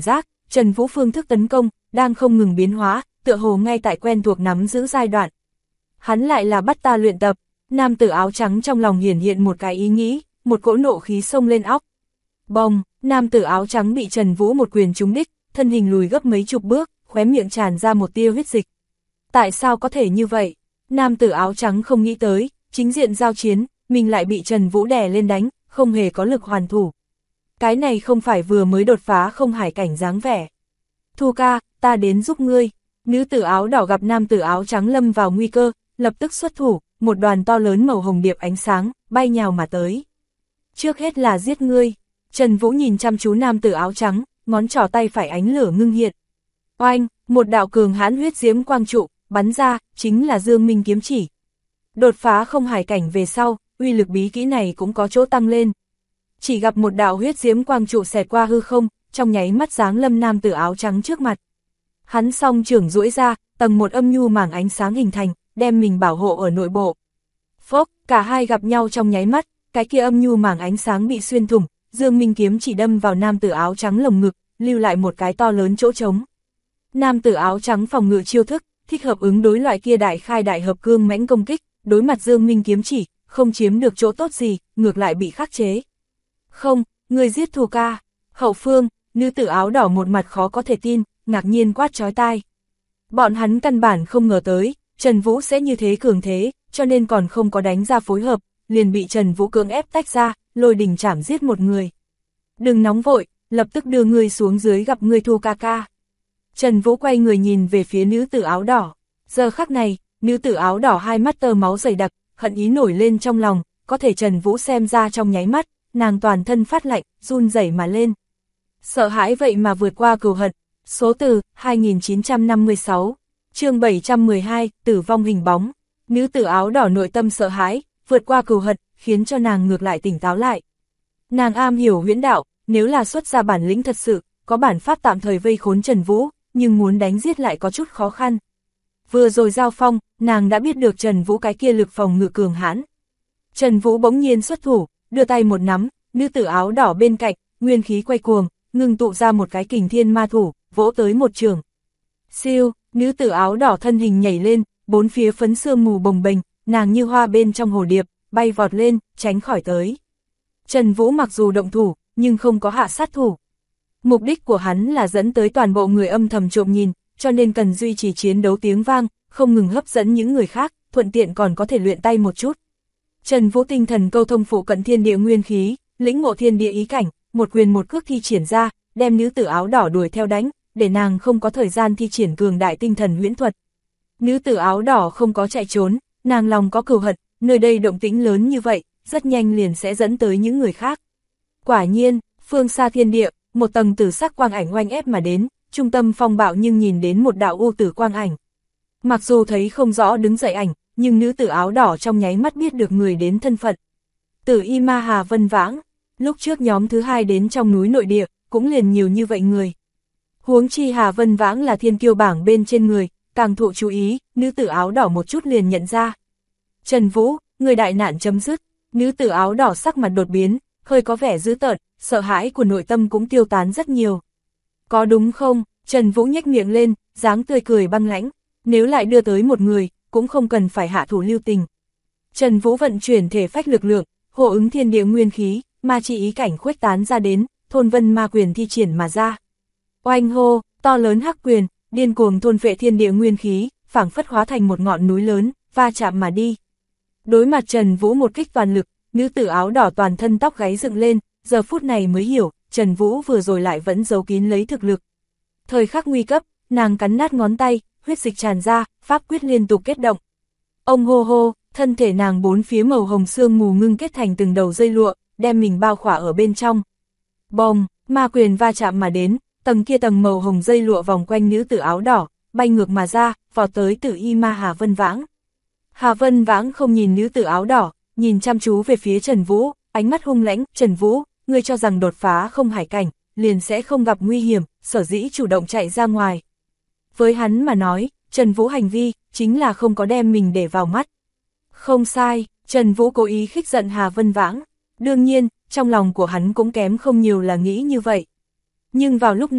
Trần Vũ phương thức tấn công, đang không ngừng biến hóa, tựa hồ ngay tại quen thuộc nắm giữ giai đoạn. Hắn lại là bắt ta luyện tập, nam tử áo trắng trong lòng hiển hiện một cái ý nghĩ, một cỗ nộ khí xông lên óc. Bồng, nam tử áo trắng bị Trần Vũ một quyền trúng đích, thân hình lùi gấp mấy chục bước, khóe miệng tràn ra một tia huyết dịch. Tại sao có thể như vậy? Nam tử áo trắng không nghĩ tới, chính diện giao chiến, mình lại bị Trần Vũ đè lên đánh, không hề có lực hoàn thủ. Cái này không phải vừa mới đột phá không hải cảnh dáng vẻ. Thu ca, ta đến giúp ngươi. Nữ tử áo đỏ gặp nam tử áo trắng lâm vào nguy cơ, lập tức xuất thủ, một đoàn to lớn màu hồng điệp ánh sáng, bay nhào mà tới. Trước hết là giết ngươi. Trần Vũ nhìn chăm chú nam tử áo trắng, ngón trỏ tay phải ánh lửa ngưng hiện. Oanh, một đạo cường hãn huyết diễm quang trụ, bắn ra, chính là Dương Minh kiếm chỉ. Đột phá không hải cảnh về sau, uy lực bí kỹ này cũng có chỗ tăng lên. Chỉ gặp một đạo huyết diễm quang trụ xẹt qua hư không, trong nháy mắt giáng lâm nam tử áo trắng trước mặt. Hắn song trưởng duỗi ra, tầng một âm nhu mảng ánh sáng hình thành, đem mình bảo hộ ở nội bộ. Phốc, cả hai gặp nhau trong nháy mắt, cái kia âm nhu mảng ánh sáng bị xuyên thủng, Dương Minh kiếm chỉ đâm vào nam tử áo trắng lồng ngực, lưu lại một cái to lớn chỗ trống. Nam tử áo trắng phòng ngự chiêu thức, thích hợp ứng đối loại kia đại khai đại hợp cương mãnh công kích, đối mặt Dương Minh kiếm chỉ, không chiếm được chỗ tốt gì, ngược lại bị khắc chế. Không, người giết Thu ca. Hậu phương, nữ tử áo đỏ một mặt khó có thể tin, ngạc nhiên quát chói tai. Bọn hắn căn bản không ngờ tới, Trần Vũ sẽ như thế cường thế, cho nên còn không có đánh ra phối hợp, liền bị Trần Vũ cưỡng ép tách ra, lôi đình chảm giết một người. Đừng nóng vội, lập tức đưa ngươi xuống dưới gặp ngươi Thu ca ca. Trần Vũ quay người nhìn về phía nữ tử áo đỏ. Giờ khắc này, nữ tử áo đỏ hai mắt tơ máu dày đặc, hận ý nổi lên trong lòng, có thể Trần Vũ xem ra trong nháy mắt, nàng toàn thân phát lạnh, run rẩy mà lên. Sợ hãi vậy mà vượt qua cừu hận. Số từ 2956, chương 712, tử vong hình bóng. Nữ tử áo đỏ nội tâm sợ hãi, vượt qua cừu hận, khiến cho nàng ngược lại tỉnh táo lại. Nàng am hiểu huyễn đạo, nếu là xuất ra bản lĩnh thật sự, có bản pháp tạm thời vây khốn Trần Vũ, nhưng muốn đánh giết lại có chút khó khăn. Vừa rồi giao phong, nàng đã biết được Trần Vũ cái kia lực phòng ngự cường hãn. Trần Vũ bỗng nhiên xuất thủ, đưa tay một nắm, nữ tử áo đỏ bên cạnh, nguyên khí quay cuồng, ngưng tụ ra một cái kình thiên ma thủ, vỗ tới một trường. Siêu, nữ tử áo đỏ thân hình nhảy lên, bốn phía phấn sương mù bồng bềnh, nàng như hoa bên trong hồ điệp, bay vọt lên, tránh khỏi tới. Trần Vũ mặc dù động thủ, nhưng không có hạ sát thủ. Mục đích của hắn là dẫn tới toàn bộ người âm thầm trộm nhìn, cho nên cần duy trì chiến đấu tiếng vang, không ngừng hấp dẫn những người khác, thuận tiện còn có thể luyện tay một chút. Trần Vũ tinh thần câu thông phụ cận thiên địa nguyên khí, lĩnh ngộ thiên địa ý cảnh, một quyền một cước thi triển ra, đem nữ tử áo đỏ đuổi theo đánh, để nàng không có thời gian thi triển cường đại tinh thần huyễn thuật. Nữ tử áo đỏ không có chạy trốn, nàng lòng có cừu hận, nơi đây động tĩnh lớn như vậy, rất nhanh liền sẽ dẫn tới những người khác. Quả nhiên, phương xa thiên địa, một tầng tử sắc quang ảnh oanh ép mà đến, trung tâm phong bạo nhưng nhìn đến một đạo u tử quang ảnh. Mặc dù thấy không rõ đứng dậy ảnh, nhưng nữ tử áo đỏ trong nháy mắt biết được người đến thân phận. Tử Y Ma Hà Vân Vãng, lúc trước nhóm thứ hai đến trong núi nội địa, cũng liền nhiều như vậy người. Huống chi Hà Vân Vãng là thiên kiêu bảng bên trên người, càng thụ chú ý, nữ tử áo đỏ một chút liền nhận ra. Trần Vũ, người đại nạn chấm dứt, nữ tử áo đỏ sắc mặt đột biến, hơi có vẻ dữ tợn, sợ hãi của nội tâm cũng tiêu tán rất nhiều. Có đúng không? Trần Vũ nhếch miệng lên, dáng tươi cười băng lãnh, nếu lại đưa tới một người, cũng không cần phải hạ thủ lưu tình. Trần Vũ vận chuyển thể phách lực lượng, hộ ứng thiên địa nguyên khí, ma chi ý cảnh khuếch tán ra đến, thôn vân ma quyền thi triển mà ra. Oanh hô, to lớn hắc quyền, điên cuồng thôn phệ thiên địa nguyên khí, phảng phất hóa thành một ngọn núi lớn, va chạm mà đi. Đối mặt Trần Vũ một kích toàn lực, nữ tử áo đỏ toàn thân tóc gáy dựng lên, giờ phút này mới hiểu, Trần Vũ vừa rồi lại vẫn giấu kín lấy thực lực. Thời khắc nguy cấp, nàng cắn nát ngón tay, huyết dịch tràn ra, pháp quyết liên tục kết động. Ông hô hô, thân thể nàng bốn phía màu hồng sương mù ngưng kết thành từng đầu dây lụa, đem mình bao khỏa ở bên trong. Bồng, ma quyền va chạm mà đến, tầng kia tầng màu hồng dây lụa vòng quanh nữ tử áo đỏ, bay ngược mà ra, vọt tới Tử Y Ma Hà Vân Vãng. Hà Vân Vãng không nhìn nữ tử áo đỏ, nhìn chăm chú về phía Trần Vũ, ánh mắt hung lãnh. Trần Vũ, ngươi cho rằng đột phá không hải cảnh, liền sẽ không gặp nguy hiểm, sở dĩ chủ động chạy ra ngoài. Với hắn mà nói, Trần Vũ hành vi, chính là không có đem mình để vào mắt. Không sai, Trần Vũ cố ý khích giận Hà Vân Vãng. Đương nhiên, trong lòng của hắn cũng kém không nhiều là nghĩ như vậy. Nhưng vào lúc này,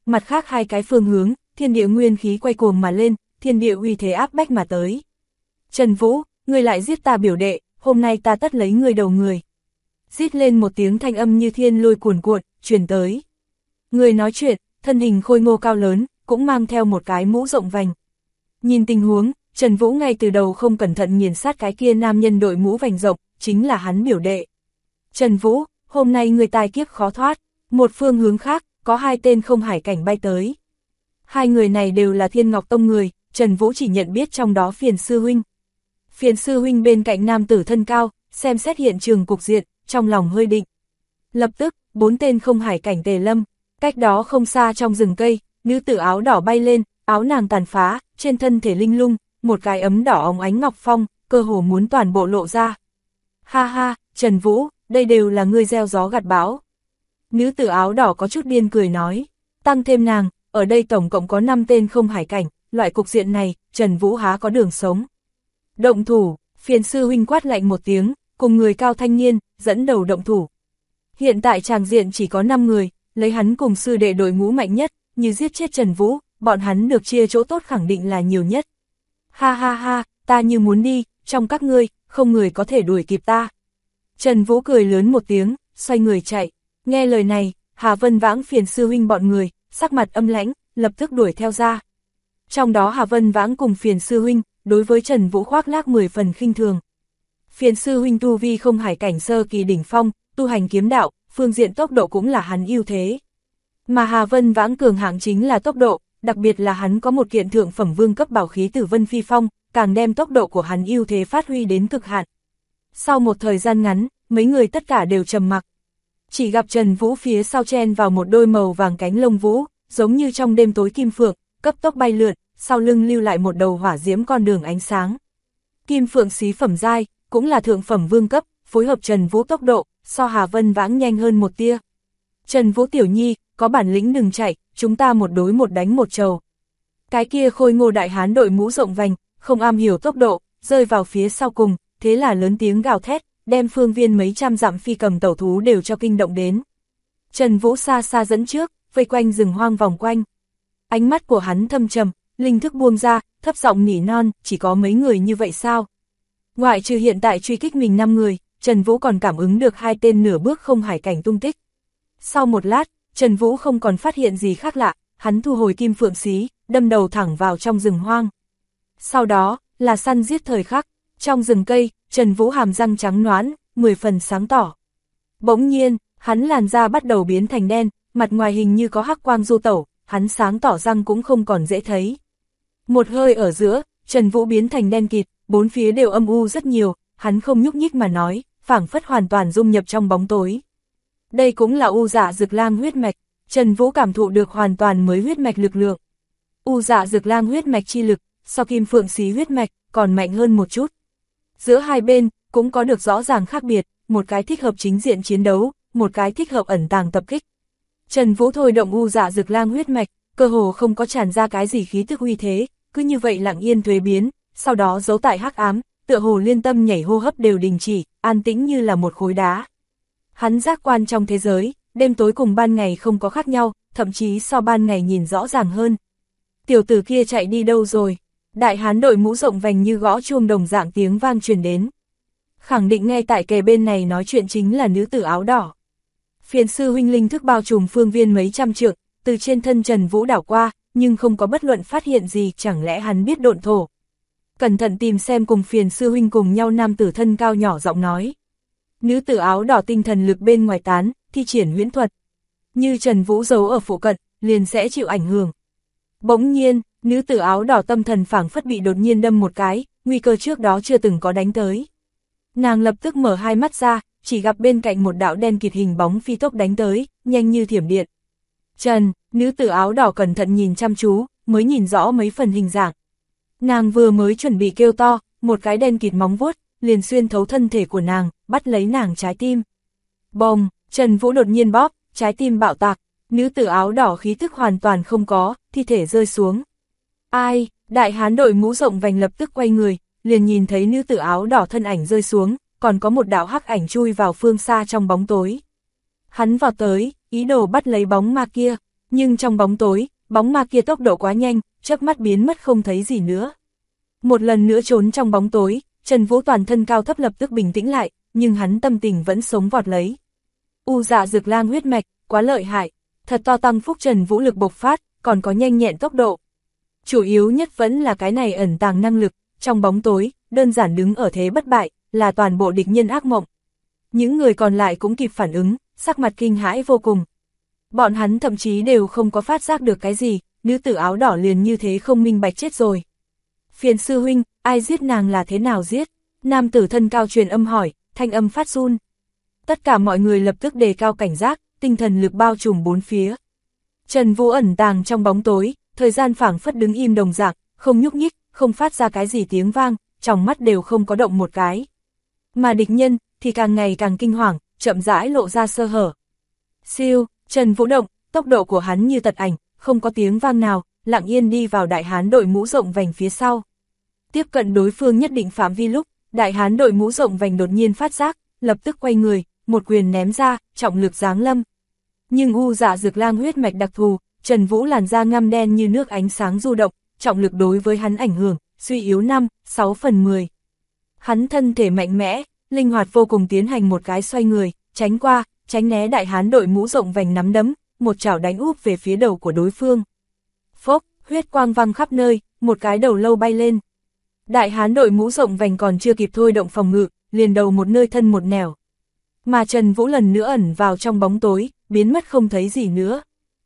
mặt khác hai cái phương hướng, thiên địa nguyên khí quay cuồng mà lên, thiên địa uy thế áp bách mà tới. Trần Vũ, ngươi lại giết ta biểu đệ, hôm nay ta tất lấy ngươi đầu người. Rít lên một tiếng thanh âm như thiên lôi cuồn cuộn, truyền tới. Người nói chuyện, thân hình khôi ngô cao lớn, cũng mang theo một cái mũ rộng vành. Nhìn tình huống, Trần Vũ ngay từ đầu không cẩn thận nghiền sát cái kia nam nhân đội mũ vành rộng, chính là hắn biểu đệ. Trần Vũ, hôm nay người tài kiếp khó thoát. Một phương hướng khác, có hai tên không hải cảnh bay tới. Hai người này đều là Thiên Ngọc Tông người, Trần Vũ chỉ nhận biết trong đó Phiền sư huynh. Phiền sư huynh bên cạnh nam tử thân cao, xem xét hiện trường cục diện, trong lòng hơi định. Lập tức, 4 tên không hải cảnh tề lâm, cách đó không xa trong rừng cây, nữ tử áo đỏ bay lên, áo nàng tàn phá, trên thân thể linh lung, một cái ấm đỏ óng ánh ngọc phong, cơ hồ muốn toàn bộ lộ ra. Ha ha, Trần Vũ, đây đều là ngươi gieo gió gặt bão. Nữ tử áo đỏ có chút điên cười nói, tăng thêm nàng, ở đây tổng cộng có 5 tên không hải cảnh, loại cục diện này, Trần Vũ há có đường sống. Động thủ, Phiền sư huynh quát lạnh một tiếng, cùng người cao thanh niên, dẫn đầu động thủ. Hiện tại tràng diện chỉ có 5 người, lấy hắn cùng sư đệ đội ngũ mạnh nhất, như giết chết Trần Vũ, bọn hắn được chia chỗ tốt khẳng định là nhiều nhất. Ha ha ha, ta như muốn đi, trong các ngươi, không người có thể đuổi kịp ta. Trần Vũ cười lớn một tiếng, xoay người chạy. Nghe lời này, Hà Vân Vãng Phiền sư huynh bọn người, sắc mặt âm lãnh, lập tức đuổi theo ra. Trong đó Hà Vân Vãng cùng Phiền sư huynh, đối với Trần Vũ khoác lác 10 phần khinh thường. Phiền sư huynh tu vi không hải cảnh sơ kỳ đỉnh phong, tu hành kiếm đạo, phương diện tốc độ cũng là hắn ưu thế. Mà Hà Vân Vãng cường hạng chính là tốc độ, đặc biệt là hắn có một kiện thượng phẩm vương cấp bảo khí Tử Vân Phi Phong, càng đem tốc độ của hắn ưu thế phát huy đến cực hạn. Sau một thời gian ngắn, mấy người tất cả đều trầm mặc. Chỉ gặp Trần Vũ phía sau chen vào một đôi màu vàng cánh lông vũ, giống như trong đêm tối kim phượng, cấp tốc bay lượn, sau lưng lưu lại một đầu hỏa diễm con đường ánh sáng. Kim phượng xí phẩm giai, cũng là thượng phẩm vương cấp, phối hợp Trần Vũ tốc độ, so Hà Vân Vãng nhanh hơn một tia. Trần Vũ tiểu nhi, có bản lĩnh đừng chạy, chúng ta một đối một đánh một trầu. Cái kia khôi ngô đại hán đội mũ rộng vành, không am hiểu tốc độ, rơi vào phía sau cùng, thế là lớn tiếng gào thét, đem phương viên mấy trăm dặm phi cầm tẩu thú đều cho kinh động đến. Trần Vũ xa xa dẫn trước, vây quanh rừng hoang vòng quanh. Ánh mắt của hắn thâm trầm, linh thức buông ra, thấp giọng nỉ non, chỉ có mấy người như vậy sao? Ngoại trừ hiện tại truy kích mình 5 người, Trần Vũ còn cảm ứng được 2 tên nửa bước không hải cảnh tung tích. Sau một lát, Trần Vũ không còn phát hiện gì khác lạ, hắn thu hồi kim phượng xí, đâm đầu thẳng vào trong rừng hoang. Sau đó, là săn giết thời khắc, trong rừng cây, Trần Vũ hàm răng trắng nõn, 10 phần sáng tỏ. Bỗng nhiên, hắn làn da bắt đầu biến thành đen, mặt ngoài hình như có hắc quang du tẩu, hắn sáng tỏ răng cũng không còn dễ thấy. Một hơi ở giữa, Trần Vũ biến thành đen kịt, bốn phía đều âm u rất nhiều, hắn không nhúc nhích mà nói, phảng phất hoàn toàn dung nhập trong bóng tối. Đây cũng là U Dạ Dực Lang huyết mạch, Trần Vũ cảm thụ được hoàn toàn mới huyết mạch lực lượng. U Dạ Dực Lang huyết mạch chi lực, so Kim Phượng Xí huyết mạch, còn mạnh hơn một chút. Giữa hai bên, cũng có được rõ ràng khác biệt, một cái thích hợp chính diện chiến đấu, một cái thích hợp ẩn tàng tập kích. Trần Vũ thôi động U Dạ Dực Lang huyết mạch, cơ hồ không có tràn ra cái gì khí tức uy thế, cứ như vậy lặng yên thuế biến, sau đó giấu tại hắc ám, tựa hồ liên tâm nhảy hô hấp đều đình chỉ, an tĩnh như là một khối đá. Hắn giác quan trong thế giới, đêm tối cùng ban ngày không có khác nhau, thậm chí so ban ngày nhìn rõ ràng hơn. Tiểu tử kia chạy đi đâu rồi? Đại hán đội mũ rộng vành như gõ chuông đồng dạng tiếng vang truyền đến. Khẳng định ngay tại kề bên này nói chuyện chính là nữ tử áo đỏ. Phiền sư huynh linh thức bao trùm phương viên mấy trăm trượng, từ trên thân Trần Vũ đảo qua, nhưng không có bất luận phát hiện gì, chẳng lẽ hắn biết độn thổ. Cẩn thận tìm xem cùng Phiền sư huynh cùng nhau nam tử thân cao nhỏ giọng nói. Nữ tử áo đỏ tinh thần lực bên ngoài tán, thi triển huyễn thuật. Như Trần Vũ giấu ở phụ cận, liền sẽ chịu ảnh hưởng. Bỗng nhiên, nữ tử áo đỏ tâm thần phảng phất bị đột nhiên đâm một cái, nguy cơ trước đó chưa từng có đánh tới. Nàng lập tức mở hai mắt ra, chỉ gặp bên cạnh một đạo đen kịt hình bóng phi tốc đánh tới, nhanh như thiểm điện. Trần, nữ tử áo đỏ cẩn thận nhìn chăm chú, mới nhìn rõ mấy phần hình dạng. Nàng vừa mới chuẩn bị kêu to, một cái đen kịt móng vuốt, liền xuyên thấu thân thể của nàng, bắt lấy nàng trái tim. Bồng, Trần Vũ đột nhiên bóp, trái tim bạo tạc, nữ tử áo đỏ khí thức hoàn toàn không có, thi thể rơi xuống. Ai, đại hán đội mũ rộng vành lập tức quay người, liền nhìn thấy nữ tử áo đỏ thân ảnh rơi xuống, còn có một đạo hắc ảnh chui vào phương xa trong bóng tối. Hắn vào tới, ý đồ bắt lấy bóng ma kia, Nhưng trong bóng tối, bóng ma kia tốc độ quá nhanh, chớp mắt biến mất không thấy gì nữa. Một lần nữa trốn trong bóng tối, Trần Vũ toàn thân cao thấp lập tức bình tĩnh lại, nhưng hắn tâm tình vẫn sống vọt lấy. U Dạ Dược Lang huyết mạch, quá lợi hại, thật to tăng phúc Trần Vũ lực bộc phát, còn có nhanh nhẹn tốc độ. Chủ yếu nhất vẫn là cái này ẩn tàng năng lực, trong bóng tối, đơn giản đứng ở thế bất bại, là toàn bộ địch nhân ác mộng. Những người còn lại cũng kịp phản ứng, sắc mặt kinh hãi vô cùng. Bọn hắn thậm chí đều không có phát giác được cái gì, nữ tử áo đỏ liền như thế không minh bạch chết rồi. Phiền sư huynh, ai giết nàng là thế nào giết? Nam tử thân cao truyền âm hỏi, thanh âm phát run. Tất cả mọi người lập tức đề cao cảnh giác, tinh thần lực bao trùm bốn phía. Trần Vũ ẩn tàng trong bóng tối, thời gian phảng phất đứng im đồng dạng, không nhúc nhích, không phát ra cái gì tiếng vang, trong mắt đều không có động một cái. Mà địch nhân thì càng ngày càng kinh hoàng, chậm rãi lộ ra sơ hở. Siêu, Trần Vũ động, tốc độ của hắn như tật ảnh, không có tiếng vang nào, lặng yên đi vào đại hán đội mũ rộng vành phía sau. Tiếp cận đối phương nhất định phạm vi lúc, đại hán đội mũ rộng vành đột nhiên phát giác, lập tức quay người, một quyền ném ra, trọng lực giáng lâm. Nhưng U Dạ Dược Lang huyết mạch đặc thù, Trần Vũ làn da ngăm đen như nước ánh sáng du động, trọng lực đối với hắn ảnh hưởng, suy yếu 5/6/10. Hắn thân thể mạnh mẽ, linh hoạt vô cùng tiến hành một cái xoay người, tránh qua, tránh né đại hán đội mũ rộng vành nắm đấm, một chảo đánh úp về phía đầu của đối phương. Phốc, huyết quang văng khắp nơi, một cái đầu lâu bay lên. Đại hán đội mũ rộng vành còn chưa kịp thôi động phòng ngự, liền đầu một nơi thân một nẻo. Mà Trần Vũ lần nữa ẩn vào trong bóng tối, biến mất không thấy gì nữa.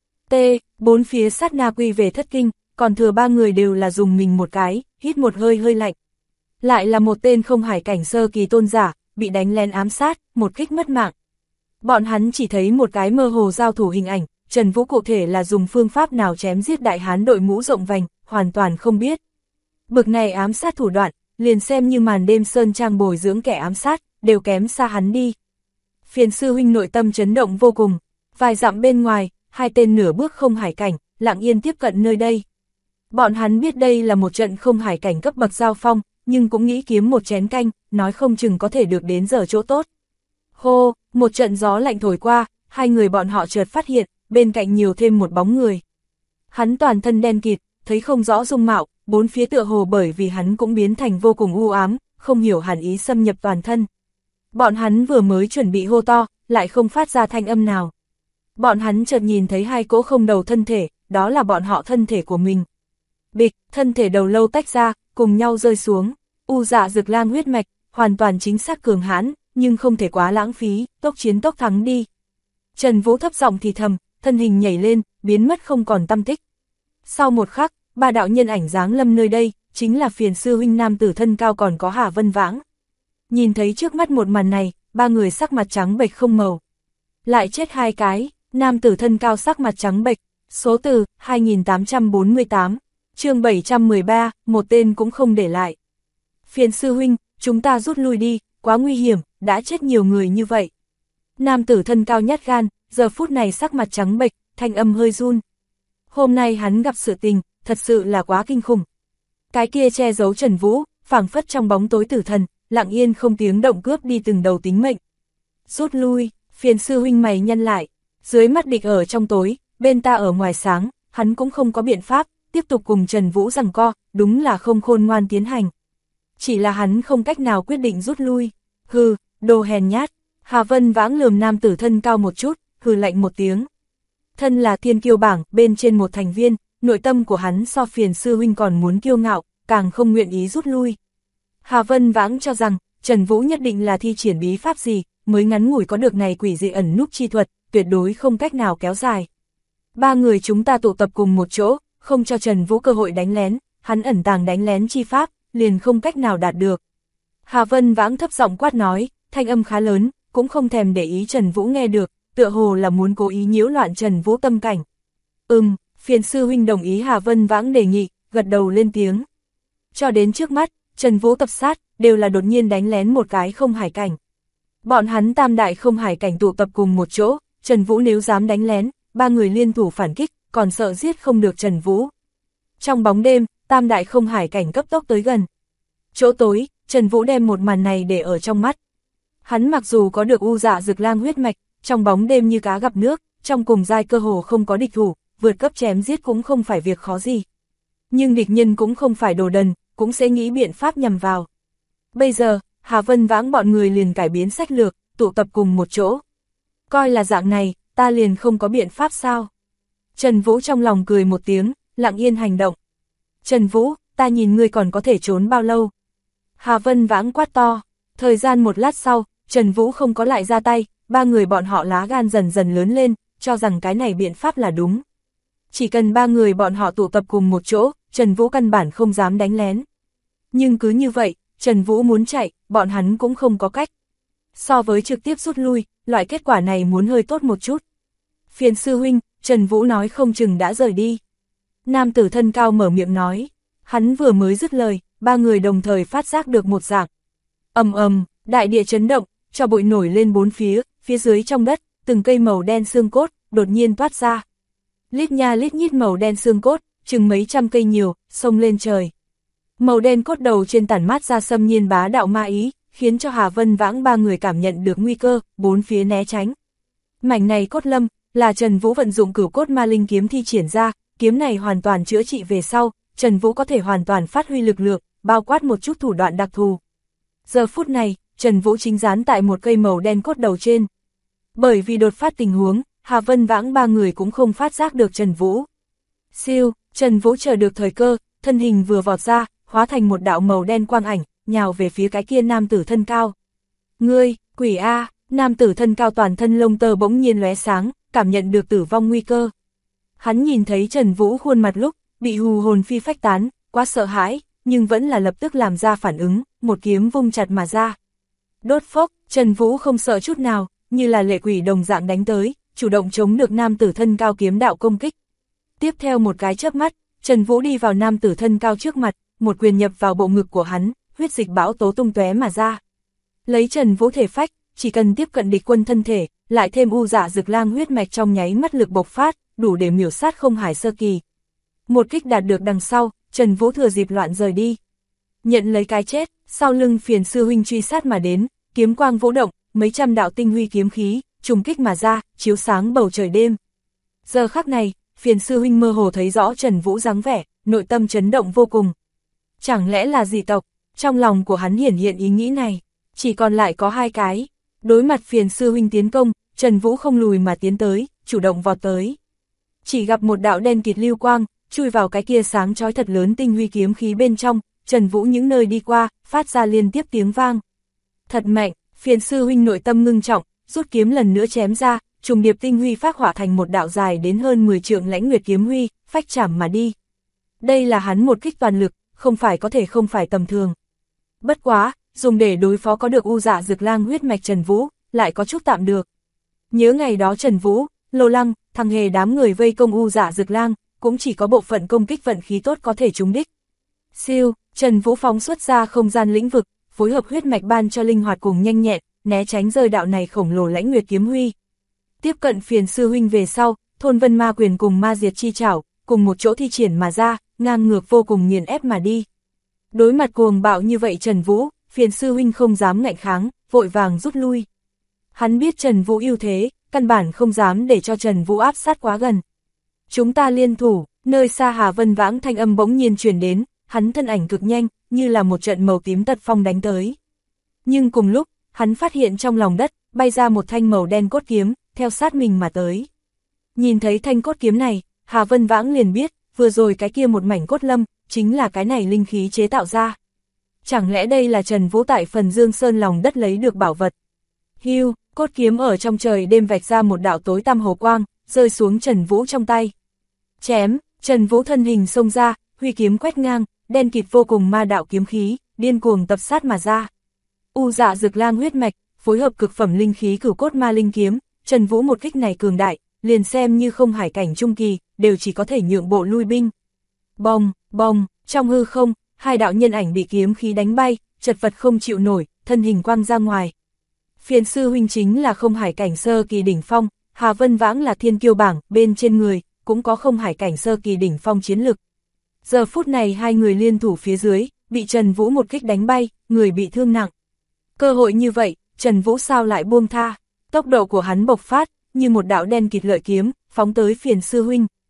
Bốn phía sát na quy về thất kinh, còn thừa ba người đều là dùng mình một cái, hít một hơi hơi lạnh. Lại là một tên không hải cảnh sơ kỳ tôn giả, bị đánh lén ám sát, một kích mất mạng. Bọn hắn chỉ thấy một cái mơ hồ giao thủ hình ảnh, Trần Vũ cụ thể là dùng phương pháp nào chém giết đại hán đội mũ rộng vành, hoàn toàn không biết. Bực này ám sát thủ đoạn, liền xem như màn đêm sơn trang bồi dưỡng kẻ ám sát, đều kém xa hắn đi. Phiền sư huynh nội tâm chấn động vô cùng, vài dặm bên ngoài, hai tên nửa bước không hải cảnh, lặng yên tiếp cận nơi đây. Bọn hắn biết đây là một trận không hải cảnh cấp bậc giao phong, nhưng cũng nghĩ kiếm một chén canh, nói không chừng có thể được đến giờ chỗ tốt. Hô, một trận gió lạnh thổi qua, hai người bọn họ chợt phát hiện, bên cạnh nhiều thêm một bóng người. Hắn toàn thân đen kịt, thấy không rõ dung mạo, bốn phía tựa hồ bởi vì hắn cũng biến thành vô cùng u ám, không hiểu hàn ý xâm nhập toàn thân. Bọn hắn vừa mới chuẩn bị hô to, lại không phát ra thanh âm nào. Bọn hắn chợt nhìn thấy hai cỗ không đầu thân thể, đó là bọn họ thân thể của mình. Bịch, thân thể đầu lâu tách ra, cùng nhau rơi xuống. U Dạ Dược Lang huyết mạch, hoàn toàn chính xác cường hãn, nhưng không thể quá lãng phí, tốc chiến tốc thắng đi. Trần Vũ thấp giọng thì thầm, thân hình nhảy lên, biến mất không còn tăm tích. Sau một khắc, ba đạo nhân ảnh giáng lâm nơi đây, chính là Phiền sư huynh nam tử thân cao còn có Hà Vân Vãng. Nhìn thấy trước mắt một màn này, ba người sắc mặt trắng bệch không màu. Lại chết hai cái, nam tử thân cao sắc mặt trắng bệch, số từ 2848, chương 713, một tên cũng không để lại. Phiền sư huynh, chúng ta rút lui đi, quá nguy hiểm, đã chết nhiều người như vậy. Nam tử thân cao nhát gan, giờ phút này sắc mặt trắng bệch, thanh âm hơi run. Hôm nay hắn gặp sự tình, thật sự là quá kinh khủng. Cái kia che giấu Trần Vũ, phảng phất trong bóng tối tử thần, lặng yên không tiếng động cướp đi từng đầu tính mệnh. Rút lui, Phiền sư huynh mày nhăn lại, dưới mắt địch ở trong tối, bên ta ở ngoài sáng, hắn cũng không có biện pháp, tiếp tục cùng Trần Vũ giằng co, đúng là không khôn ngoan tiến hành. Chỉ là hắn không cách nào quyết định rút lui. Hừ, đồ hèn nhát. Hà Vân Vãng lườm nam tử thân cao một chút, hừ lạnh một tiếng. Thân là thiên kiêu bảng, bên trên một thành viên, nội tâm của hắn so Phiền sư huynh còn muốn kiêu ngạo, càng không nguyện ý rút lui. Hà Vân Vãng cho rằng, Trần Vũ nhất định là thi triển bí pháp gì, mới ngắn ngủi có được này quỷ dị ẩn núp chi thuật, tuyệt đối không cách nào kéo dài. Ba người chúng ta tụ tập cùng một chỗ, không cho Trần Vũ cơ hội đánh lén, hắn ẩn tàng đánh lén chi pháp, liền không cách nào đạt được. Hà Vân Vãng thấp giọng quát nói, thanh âm khá lớn, cũng không thèm để ý Trần Vũ nghe được, tựa hồ là muốn cố ý nhiễu loạn Trần Vũ tâm cảnh. Phiền sư huynh đồng ý Hà Vân Vãng đề nghị, gật đầu lên tiếng. Cho đến trước mắt, Trần Vũ tập sát, đều là đột nhiên đánh lén một cái không hải cảnh. Bọn hắn tam đại không hải cảnh tụ tập cùng một chỗ, Trần Vũ nếu dám đánh lén, ba người liên thủ phản kích, còn sợ giết không được Trần Vũ. Trong bóng đêm, tam đại không hải cảnh cấp tốc tới gần. Chỗ tối, Trần Vũ đem một màn này để ở trong mắt. Hắn mặc dù có được U Dạ Dược Lang huyết mạch, trong bóng đêm như cá gặp nước, trong cùng giai cơ hồ không có địch thủ, vượt cấp chém giết cũng không phải việc khó gì. Nhưng địch nhân cũng không phải đồ đần, cũng sẽ nghĩ biện pháp nhằm vào. Bây giờ, Hà Vân Vãng bọn người liền cải biến sách lược, tụ tập cùng một chỗ. Coi là dạng này, ta liền không có biện pháp sao? Trần Vũ trong lòng cười một tiếng, lặng yên hành động. Trần Vũ, ta nhìn ngươi còn có thể trốn bao lâu? Hà Vân Vãng quát to. Thời gian một lát sau, Trần Vũ không có lại ra tay, ba người bọn họ lá gan dần dần lớn lên, cho rằng cái này biện pháp là đúng. Chỉ cần ba người bọn họ tụ tập cùng một chỗ, Trần Vũ căn bản không dám đánh lén. Nhưng cứ như vậy, Trần Vũ muốn chạy, bọn hắn cũng không có cách. So với trực tiếp rút lui, loại kết quả này muốn hơi tốt một chút. Phiền sư huynh, Trần Vũ nói không chừng đã rời đi. Nam tử thân cao mở miệng nói. Hắn vừa mới dứt lời, ba người đồng thời phát giác được một dạng. Ầm ầm, đại địa chấn động, cho bụi nổi lên bốn phía dưới trong đất, từng cây màu đen xương cốt, đột nhiên toát ra. Lít nha lít nhít màu đen xương cốt, chừng mấy trăm cây nhiều, xông lên trời. Màu đen cốt đầu trên tản mát ra xâm nhiên bá đạo ma ý, khiến cho Hà Vân Vãng ba người cảm nhận được nguy cơ, bốn phía né tránh. Mảnh này cốt lâm, là Trần Vũ vận dụng cửu cốt ma linh kiếm thi triển ra, kiếm này hoàn toàn chữa trị về sau, Trần Vũ có thể hoàn toàn phát huy lực lượng, bao quát một chút thủ đoạn đặc thù. Giờ phút này, Trần Vũ chính dán tại một cây màu đen cốt đầu trên. Bởi vì đột phát tình huống, Hà Vân Vãng ba người cũng không phát giác được Trần Vũ. Siêu, Trần Vũ chờ được thời cơ, thân hình vừa vọt ra, hóa thành một đạo màu đen quang ảnh, nhào về phía cái kia nam tử thân cao. Ngươi, quỷ A, nam tử thân cao toàn thân lông tơ bỗng nhiên lóe sáng, cảm nhận được tử vong nguy cơ. Hắn nhìn thấy Trần Vũ khuôn mặt lúc, bị hù hồn phi phách tán, quá sợ hãi, nhưng vẫn là lập tức làm ra phản ứng, một kiếm vung chặt mà ra. Đốt phốc, Trần Vũ không sợ chút nào, như là lệ quỷ đồng dạng đánh tới, chủ động chống được nam tử thân cao kiếm đạo công kích. Tiếp theo một cái chớp mắt, Trần Vũ đi vào nam tử thân cao trước mặt, một quyền nhập vào bộ ngực của hắn, huyết dịch bão tố tung tóe mà ra. Lấy Trần Vũ thể phách, chỉ cần tiếp cận địch quân thân thể, lại thêm u dạ dực lang huyết mạch trong nháy mắt lực bộc phát, đủ để miểu sát không hải sơ kỳ. Một kích đạt được đằng sau, Trần Vũ thừa dịp loạn rời đi. Nhận lấy cái chết, sau lưng Phiền sư huynh truy sát mà đến, kiếm quang vũ động, mấy trăm đạo tinh huy kiếm khí, trùng kích mà ra, chiếu sáng bầu trời đêm. Giờ khắc này, Phiền sư huynh mơ hồ thấy rõ Trần Vũ dáng vẻ, nội tâm chấn động vô cùng. Chẳng lẽ là dị tộc? Trong lòng của hắn hiển hiện ý nghĩ này, chỉ còn lại có hai cái. Đối mặt Phiền sư huynh tiến công, Trần Vũ không lùi mà tiến tới, chủ động vọt tới. Chỉ gặp một đạo đen kịt lưu quang, chui vào cái kia sáng chói thật lớn tinh huy kiếm khí bên trong, Trần Vũ những nơi đi qua, phát ra liên tiếp tiếng vang. Thật mạnh, Phiền sư huynh nội tâm ngưng trọng, rút kiếm lần nữa chém ra, trùng điệp tinh huy phát hỏa thành một đạo dài đến hơn 10 trượng lãnh nguyệt kiếm huy, phách chảm mà đi. Đây là hắn một kích toàn lực, không phải tầm thường. Bất quá, dùng để đối phó có được u dạ dực lang huyết mạch Trần Vũ, lại có chút tạm được. Nhớ ngày đó Trần Vũ, Lô Lăng, Thằng Hề đám người vây công u dạ dực lang, cũng chỉ có bộ phận công kích vận khí tốt có thể trúng đích. Siêu, Trần Vũ phóng xuất ra không gian lĩnh vực, phối hợp huyết mạch ban cho linh hoạt cùng nhanh nhẹn, né tránh rơi đạo này khổng lồ lãnh nguyệt kiếm huy. Tiếp cận Phiền sư huynh về sau, Thôn Vân Ma quyền cùng Ma Diệt chi trảo, cùng một chỗ thi triển mà ra, ngang ngược vô cùng nghiền ép mà đi. Đối mặt cuồng bạo như vậy Trần Vũ, Phiền sư huynh không dám ngạnh kháng, vội vàng rút lui. Hắn biết Trần Vũ ưu thế, căn bản không dám để cho Trần Vũ áp sát quá gần. Chúng ta liên thủ, nơi xa Hà Vân Vãng thanh âm bỗng nhiên truyền đến, hắn thân ảnh cực nhanh, như là một trận màu tím tật phong đánh tới. Nhưng cùng lúc, hắn phát hiện trong lòng đất, bay ra một thanh màu đen cốt kiếm, theo sát mình mà tới. Nhìn thấy thanh cốt kiếm này, Hà Vân Vãng liền biết, vừa rồi cái kia một mảnh cốt lâm, chính là cái này linh khí chế tạo ra. Chẳng lẽ đây là Trần Vũ tại phần Dương Sơn lòng đất lấy được bảo vật? Hưu, cốt kiếm ở trong trời đêm vạch ra một đạo tối tăm hồ quang, rơi xuống Trần Vũ trong tay. Chém, Trần Vũ thân hình xông ra, huy kiếm quét ngang, đen kịt vô cùng ma đạo kiếm khí, điên cuồng tập sát mà ra. U dạ dực lang huyết mạch, phối hợp cực phẩm linh khí cửu cốt ma linh kiếm, Trần Vũ một kích này cường đại, liền xem như không hải cảnh trung kỳ, đều chỉ có thể nhượng bộ lui binh. Bong, bong, trong hư không, hai đạo nhân ảnh bị kiếm khí đánh bay, chật vật không chịu nổi, thân hình quăng ra ngoài. Phiền sư huynh chính là không hải cảnh sơ kỳ đỉnh phong, Hà Vân Vãng là thiên kiêu bảng, bên trên người, cũng có không hải cảnh sơ kỳ đỉnh phong chiến lực. Giờ phút này hai người liên thủ phía dưới, bị Trần Vũ một kích đánh bay, người bị thương nặng. Cơ hội như vậy, Trần Vũ sao lại buông tha, tốc độ của hắn bộc phát, như một đạo đen kịt lợi kiếm, phóng tới Phiền sư huynh.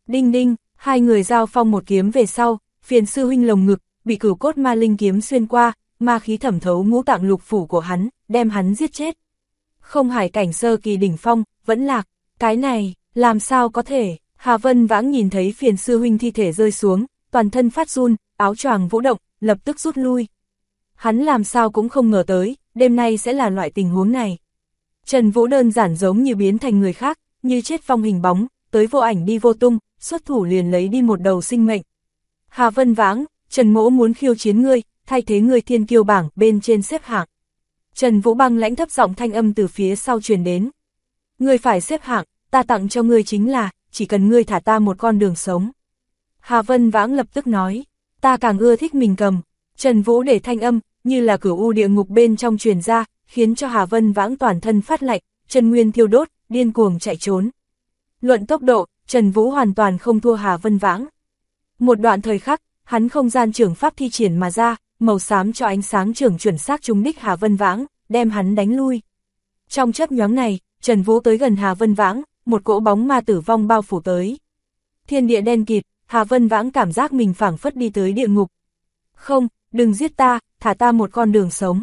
Đinh đinh, hai người giao phong một kiếm về sau, Phiền sư huynh lồng ngực, bị cửu cốt ma linh kiếm xuyên qua, ma khí thẩm thấu ngũ tạng lục phủ của hắn, đem hắn giết chết. Không hải cảnh sơ kỳ đỉnh phong, vẫn lạc, cái này, làm sao có thể, Hà Vân Vãng nhìn thấy Phiền sư huynh thi thể rơi xuống, toàn thân phát run, áo choàng vũ động, lập tức rút lui. Hắn làm sao cũng không ngờ tới, đêm nay sẽ là loại tình huống này. Trần Vũ đơn giản giống như biến thành người khác, như chết phong hình bóng, tới vô ảnh đi vô tung, xuất thủ liền lấy đi một đầu sinh mệnh. Hà Vân Vãng, Trần Mỗ muốn khiêu chiến ngươi, thay thế ngươi thiên kiêu bảng bên trên xếp hạng. Trần Vũ băng lãnh thấp giọng thanh âm từ phía sau truyền đến. Ngươi phải xếp hạng, ta tặng cho ngươi chính là, chỉ cần ngươi thả ta một con đường sống. Hà Vân Vãng lập tức nói, ta càng ưa thích mình cầm. Trần Vũ để thanh âm, như là cửu u địa ngục bên trong truyền ra, khiến cho Hà Vân Vãng toàn thân phát lạnh, chân nguyên thiêu đốt, điên cuồng chạy trốn. Luận tốc độ, Trần Vũ hoàn toàn không thua Hà Vân Vãng. Một đoạn thời khắc, hắn không gian trưởng pháp thi triển mà ra, màu xám cho ánh sáng trưởng chuẩn xác trúng đích Hà Vân Vãng, đem hắn đánh lui. Trong chớp nhoáng này, Trần Vũ tới gần Hà Vân Vãng, một cỗ bóng ma tử vong bao phủ tới. Thiên địa đen kịt, Hà Vân Vãng cảm giác mình phảng phất đi tới địa ngục. Không, đừng giết ta, thả ta một con đường sống.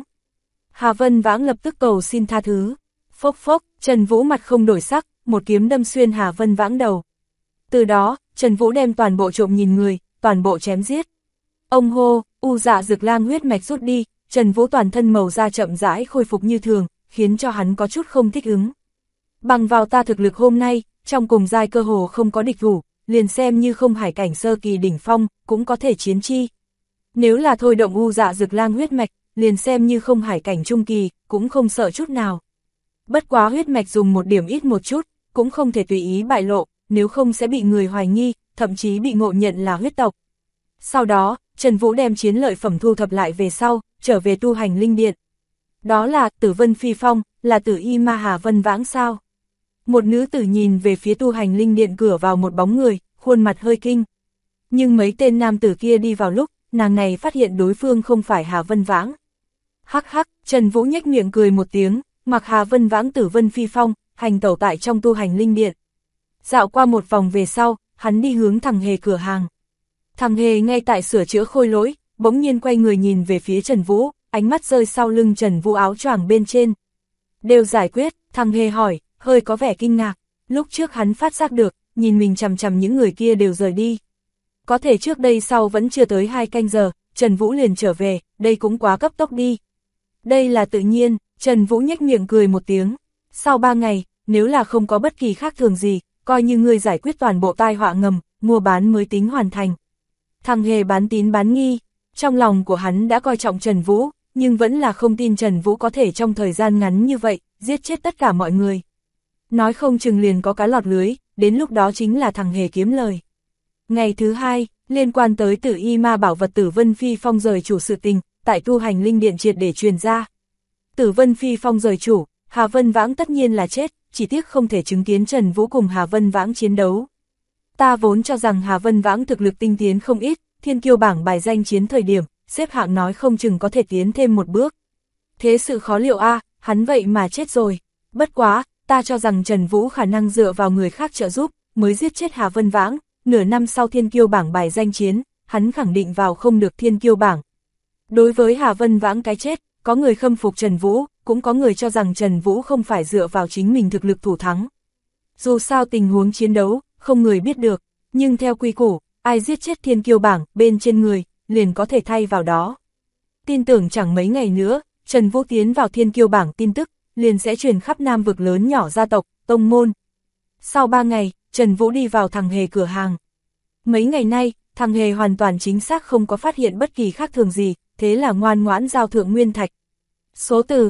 Hà Vân Vãng lập tức cầu xin tha thứ. Phốc phốc, Trần Vũ mặt không đổi sắc, một kiếm đâm xuyên Hà Vân Vãng đầu. Từ đó, Trần Vũ đem toàn bộ trộm nhìn người, toàn bộ chém giết. Ông hô, u dạ dược lang huyết mạch rút đi, Trần Vũ toàn thân màu da chậm rãi khôi phục như thường, khiến cho hắn có chút không thích ứng. Bằng vào ta thực lực hôm nay, trong cùng giai cơ hồ không có địch thủ, liền xem như không hải cảnh sơ kỳ đỉnh phong, cũng có thể chiến chi. Nếu là thôi động u dạ dược lang huyết mạch, liền xem như không hải cảnh trung kỳ, cũng không sợ chút nào. Bất quá huyết mạch dùng một điểm ít một chút, cũng không thể tùy ý bại lộ, nếu không sẽ bị người hoài nghi, thậm chí bị ngộ nhận là huyết tộc. Sau đó, Trần Vũ đem chiến lợi phẩm thu thập lại về sau, trở về tu hành linh điện. Đó là Tử Vân Phi Phong, là Tử Y Ma Hà Vân Vãng sao? Một nữ tử nhìn về phía tu hành linh điện cửa vào một bóng người, khuôn mặt hơi kinh. Nhưng mấy tên nam tử kia đi vào lúc, nàng này phát hiện đối phương không phải Hà Vân Vãng. Hắc hắc, Trần Vũ nhếch miệng cười một tiếng, mặc Hà Vân Vãng Tử Vân Phi Phong, hành tẩu tại trong tu hành linh điện. Dạo qua một vòng về sau, hắn đi hướng thằng Hề cửa hàng. Thằng Hề ngay tại sửa chữa khôi lỗi, bỗng nhiên quay người nhìn về phía Trần Vũ, ánh mắt rơi sau lưng Trần Vũ áo choàng bên trên. Đều giải quyết, thằng Hề hỏi, hơi có vẻ kinh ngạc. Lúc trước hắn phát giác được, nhìn mình chằm chằm những người kia đều rời đi. Có thể trước đây sau vẫn chưa tới 2 canh giờ, Trần Vũ liền trở về, đây cũng quá cấp tốc đi. Đây là tự nhiên, Trần Vũ nhếch miệng cười một tiếng. Sau 3 ngày, nếu là không có bất kỳ khác thường gì, coi như ngươi giải quyết toàn bộ tai họa ngầm, mua bán mới tính hoàn thành. Thằng Hề bán tín bán nghi, trong lòng của hắn đã coi trọng Trần Vũ, nhưng vẫn là không tin Trần Vũ có thể trong thời gian ngắn như vậy, giết chết tất cả mọi người. Nói không chừng liền có cá lọt lưới, đến lúc đó chính là thằng Hề kiếm lời. Ngày thứ 2, liên quan tới Tử Y Ma bảo vật Tử Vân Phi Phong rời chủ sự tình, tại tu hành linh điện triệt để truyền ra. Tử Vân Phi Phong rời chủ, Hà Vân Vãng tất nhiên là chết, chỉ tiếc không thể chứng kiến Trần Vũ cùng Hà Vân Vãng chiến đấu. Ta vốn cho rằng Hà Vân Vãng thực lực tinh tiến không ít, thiên kiêu bảng bài danh chiến thời điểm, xếp hạng nói không chừng có thể tiến thêm một bước. Thế sự khó liệu a, hắn vậy mà chết rồi. Bất quá, ta cho rằng Trần Vũ khả năng dựa vào người khác trợ giúp, mới giết chết Hà Vân Vãng, nửa năm sau thiên kiêu bảng bài danh chiến, hắn khẳng định vào không được thiên kiêu bảng. Đối với Hà Vân Vãng cái chết, có người khâm phục Trần Vũ, cũng có người cho rằng Trần Vũ không phải dựa vào chính mình thực lực thủ thắng. Dù sao tình huống chiến đấu, không người biết được, nhưng theo quy củ, ai giết chết thiên kiêu bảng bên trên người, liền có thể thay vào đó. Tin tưởng chẳng mấy ngày nữa, Trần Vũ tiến vào thiên kiêu bảng tin tức, liền sẽ truyền khắp Nam vực lớn nhỏ gia tộc, tông môn. Sau 3 ngày, Trần Vũ đi vào thằng Hề cửa hàng. Mấy ngày nay, thằng Hề hoàn toàn chính xác không có phát hiện bất kỳ khác thường gì, thế là ngoan ngoãn giao thượng nguyên thạch. Số từ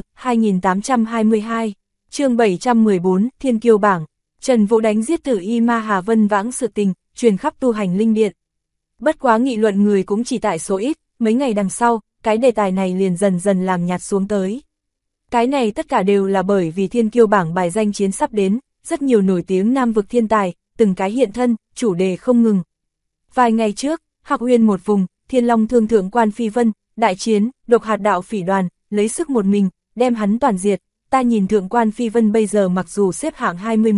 2822, chương 714, Thiên Kiêu bảng. Trần Vũ đánh giết Tử Y Ma Hà Vân Vãng sự tình, truyền khắp tu hành linh điện. Bất quá nghị luận người cũng chỉ tại số ít, mấy ngày đằng sau, cái đề tài này liền dần dần làm nhạt xuống tới. Cái này tất cả đều là bởi vì Thiên Kiêu bảng bài danh chiến sắp đến, rất nhiều nổi tiếng Nam vực thiên tài, từng cái hiện thân, chủ đề không ngừng. Vài ngày trước, Hạc Uyên một vùng, Thiên Long Thương Thượng Quan Phi Vân, đại chiến, Độc Hạt Đạo Phỉ đoàn, lấy sức một mình, đem hắn toàn diệt. Ta nhìn Thượng Quan Phi Vân bây giờ mặc dù xếp hạng 21,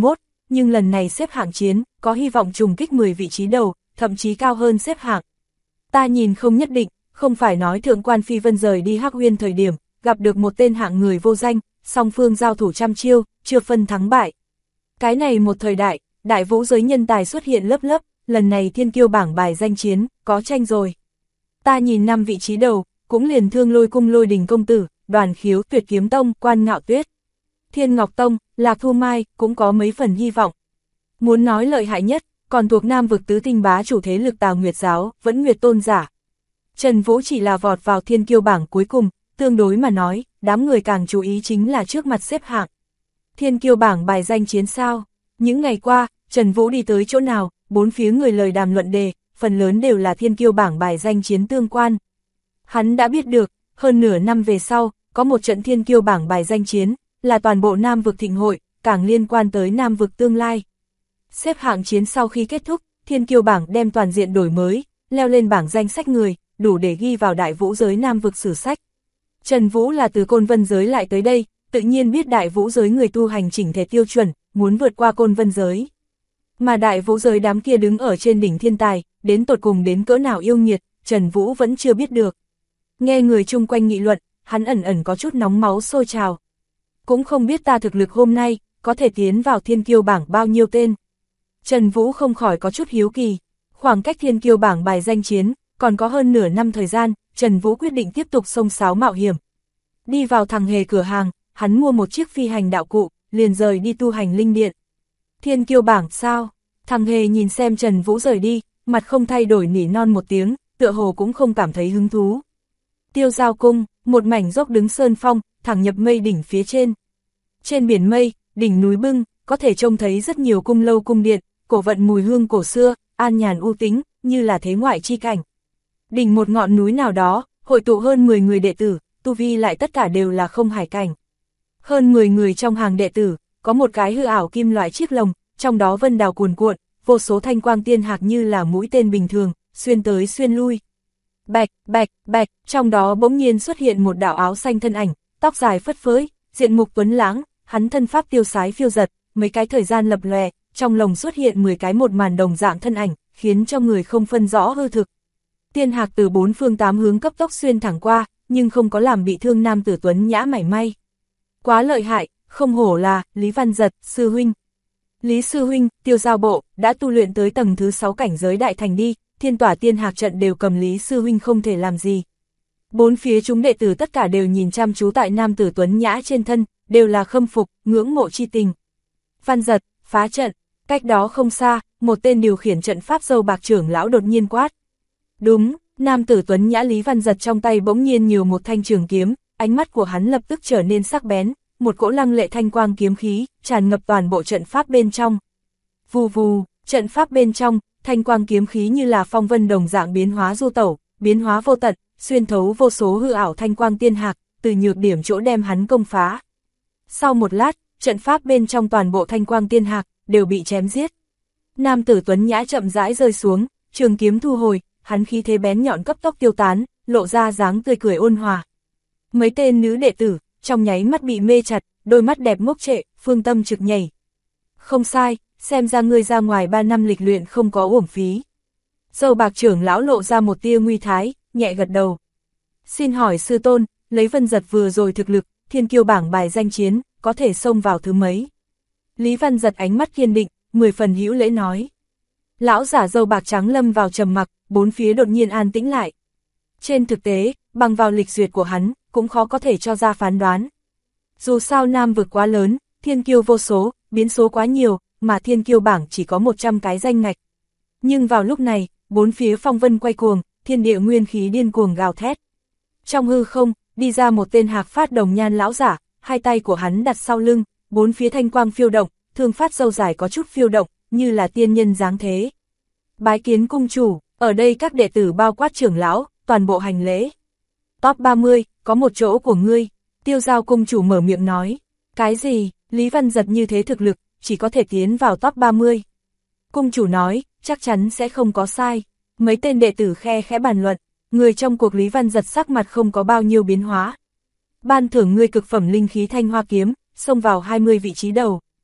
nhưng lần này xếp hạng chiến, có hy vọng trùng kích 10 vị trí đầu, thậm chí cao hơn xếp hạng. Ta nhìn không nhất định, không phải nói thượng quan Phi Vân rời đi Hắc Uyên thời điểm, gặp được một tên hạng người vô danh, song phương giao thủ trăm chiêu, chưa phân thắng bại. Cái này một thời đại, đại vũ giới nhân tài xuất hiện lớp lớp, lần này thiên kiêu bảng bài danh chiến, có tranh rồi. Ta nhìn 5 vị trí đầu, cũng liền Thương Lôi Cung Lôi Đình Công Tử, Đoàn Khiếu Tuyệt Kiếm Tông, Quan Ngạo Tuyết, Thiên Ngọc Tông, Lạc Thu Mai, cũng có mấy phần hy vọng. Muốn nói lợi hại nhất, còn thuộc Nam vực tứ tinh bá chủ thế lực Tào Nguyệt Giáo, vẫn Nguyệt Tôn giả. Trần Vũ chỉ là vọt vào thiên kiêu bảng cuối cùng, tương đối mà nói, đám người càng chú ý chính là trước mặt xếp hạng. Thiên kiêu bảng bài danh chiến sao? Những ngày qua, Trần Vũ đi tới chỗ nào, bốn phía người lời đàm luận đề, phần lớn đều là thiên kiêu bảng bài danh chiến tương quan. Hắn đã biết được, hơn nửa năm về sau, có một trận thiên kiêu bảng bài danh chiến, là toàn bộ Nam vực thịnh hội, càng liên quan tới Nam vực tương lai. Xếp hạng chiến sau khi kết thúc, thiên kiêu bảng đem toàn diện đổi mới, leo lên bảng danh sách người, đủ để ghi vào đại vũ giới Nam vực sử sách. Trần Vũ là từ Côn Vân giới lại tới đây, tự nhiên biết đại vũ giới người tu hành chỉnh thể tiêu chuẩn, muốn vượt qua Côn Vân giới. Mà đại vũ giới đám kia đứng ở trên đỉnh thiên tài, đến tột cùng đến cỡ nào yêu nghiệt, Trần Vũ vẫn chưa biết được. Nghe người chung quanh nghị luận, hắn ẩn ẩn có chút nóng máu sôi trào. Cũng không biết ta thực lực hôm nay, có thể tiến vào thiên kiêu bảng bao nhiêu tên. Trần Vũ không khỏi có chút hiếu kỳ. Khoảng cách thiên kiêu bảng bài danh chiến, còn có hơn nửa năm thời gian, Trần Vũ quyết định tiếp tục xông xáo mạo hiểm. Đi vào Thằng Hề cửa hàng, hắn mua một chiếc phi hành đạo cụ, liền rời đi tu hành linh điện. Thiên kiêu bảng sao? Thằng Hề nhìn xem Trần Vũ rời đi, mặt không thay đổi nỉ non một tiếng, tựa hồ cũng không cảm thấy hứng thú. Tiêu Giao Cung, một mảnh dốc đứng sơn phong, thẳng nhập mây đỉnh phía trên. Trên biển mây, đỉnh núi bưng, có thể trông thấy rất nhiều cung lâu cung điện, cổ vận mùi hương cổ xưa, an nhàn u tĩnh, như là thế ngoại chi cảnh. Đỉnh một ngọn núi nào đó, hội tụ hơn 10 người đệ tử, tu vi lại tất cả đều là không hải cảnh. Hơn 10 người trong hàng đệ tử, có một cái hư ảo kim loại chiếc lồng, trong đó vân đào cuồn cuộn, vô số thanh quang tiên hạc như là mũi tên bình thường, xuyên tới xuyên lui. Bạch, bạch, bạch, trong đó bỗng nhiên xuất hiện một đạo áo xanh thân ảnh, tóc dài phất phới, diện mục tuấn lãng, hắn thân pháp tiêu sái phiêu giật, mấy cái thời gian lập lòe, trong lồng xuất hiện 10 cái một màn đồng dạng thân ảnh, khiến cho người không phân rõ hư thực. Tiên hạc từ 4 phương 8 hướng cấp tốc xuyên thẳng qua, nhưng không có làm bị thương nam tử tuấn nhã mảy may. Quá lợi hại, không hổ là Lý Văn Giật, sư huynh. Lý sư huynh, Tiêu Giao bộ, đã tu luyện tới tầng thứ 6 cảnh giới đại thành đi, thiên tỏa tiên hạc trận đều cầm Lý sư huynh không thể làm gì. Bốn phía chúng đệ tử tất cả đều nhìn chăm chú tại nam tử tuấn nhã trên thân, đều là khâm phục, ngưỡng mộ chi tình. Văn Giật, phá trận, cách đó không xa, một tên điều khiển trận pháp dâu bạc trưởng lão đột nhiên quát. Đúng, nam tử tuấn nhã Lý Văn Giật trong tay bỗng nhiên nhiều một thanh trường kiếm, ánh mắt của hắn lập tức trở nên sắc bén, một cỗ lăng lệ thanh quang kiếm khí, tràn ngập toàn bộ trận pháp bên trong. Vù vù, trận pháp bên trong, thanh quang kiếm khí như là phong vân đồng dạng biến hóa du tẩu, biến hóa vô tận, xuyên thấu vô số hư ảo thanh quang tiên hạc, từ nhược điểm chỗ đem hắn công phá. Sau một lát, trận pháp bên trong toàn bộ thanh quang tiên hạc, đều bị chém giết. Nam tử tuấn nhã chậm rãi rơi xuống, trường kiếm thu hồi, hắn khí thế bén nhọn cấp tốc tiêu tán, lộ ra dáng tươi cười ôn hòa. Mấy tên nữ đệ tử, trong nháy mắt bị mê chặt, đôi mắt đẹp ngốc trệ, phương tâm trực nhảy. Không sai, xem ra ngươi ra ngoài 3 năm lịch luyện không có uổng phí. Dâu bạc trưởng lão lộ ra một tia nguy thái, nhẹ gật đầu. Xin hỏi sư tôn, lấy Vân Giật vừa rồi thực lực, thiên kiêu bảng bài danh chiến, có thể xông vào thứ mấy? Lý Văn Giật ánh mắt kiên định, 10 phần hữu lễ nói. Lão giả dâu bạc trắng lâm vào trầm mặc, bốn phía đột nhiên an tĩnh lại. Trên thực tế, bằng vào lịch duyệt của hắn, cũng khó có thể cho ra phán đoán. Dù sao Nam vực quá lớn, thiên kiêu vô số, biến số quá nhiều, mà thiên kiêu bảng chỉ có 100 cái danh ngạch. Nhưng vào lúc này, bốn phía phong vân quay cuồng, thiên địa nguyên khí điên cuồng gào thét. Trong hư không, đi ra một tên hạc phát đồng nhan lão giả, hai tay của hắn đặt sau lưng, bốn phía thanh quang phiêu động, thương phát râu dài có chút phiêu động, như là tiên nhân dáng thế. Bái kiến cung chủ, ở đây các đệ tử bao quát trưởng lão, toàn bộ hành lễ. Top 30, có một chỗ của ngươi, Tiêu Giao cung chủ mở miệng nói. Cái gì, Lý Văn Giật như thế thực lực, chỉ có thể tiến vào top 30. Cung chủ nói, chắc chắn sẽ không có sai. Mấy tên đệ tử khe khẽ bàn luận, người trong cuộc Lý Văn Giật sắc mặt không có bao nhiêu biến hóa. Ban thưởng ngươi cực phẩm linh khí thanh hoa kiếm, xông vào 20 vị trí đầu.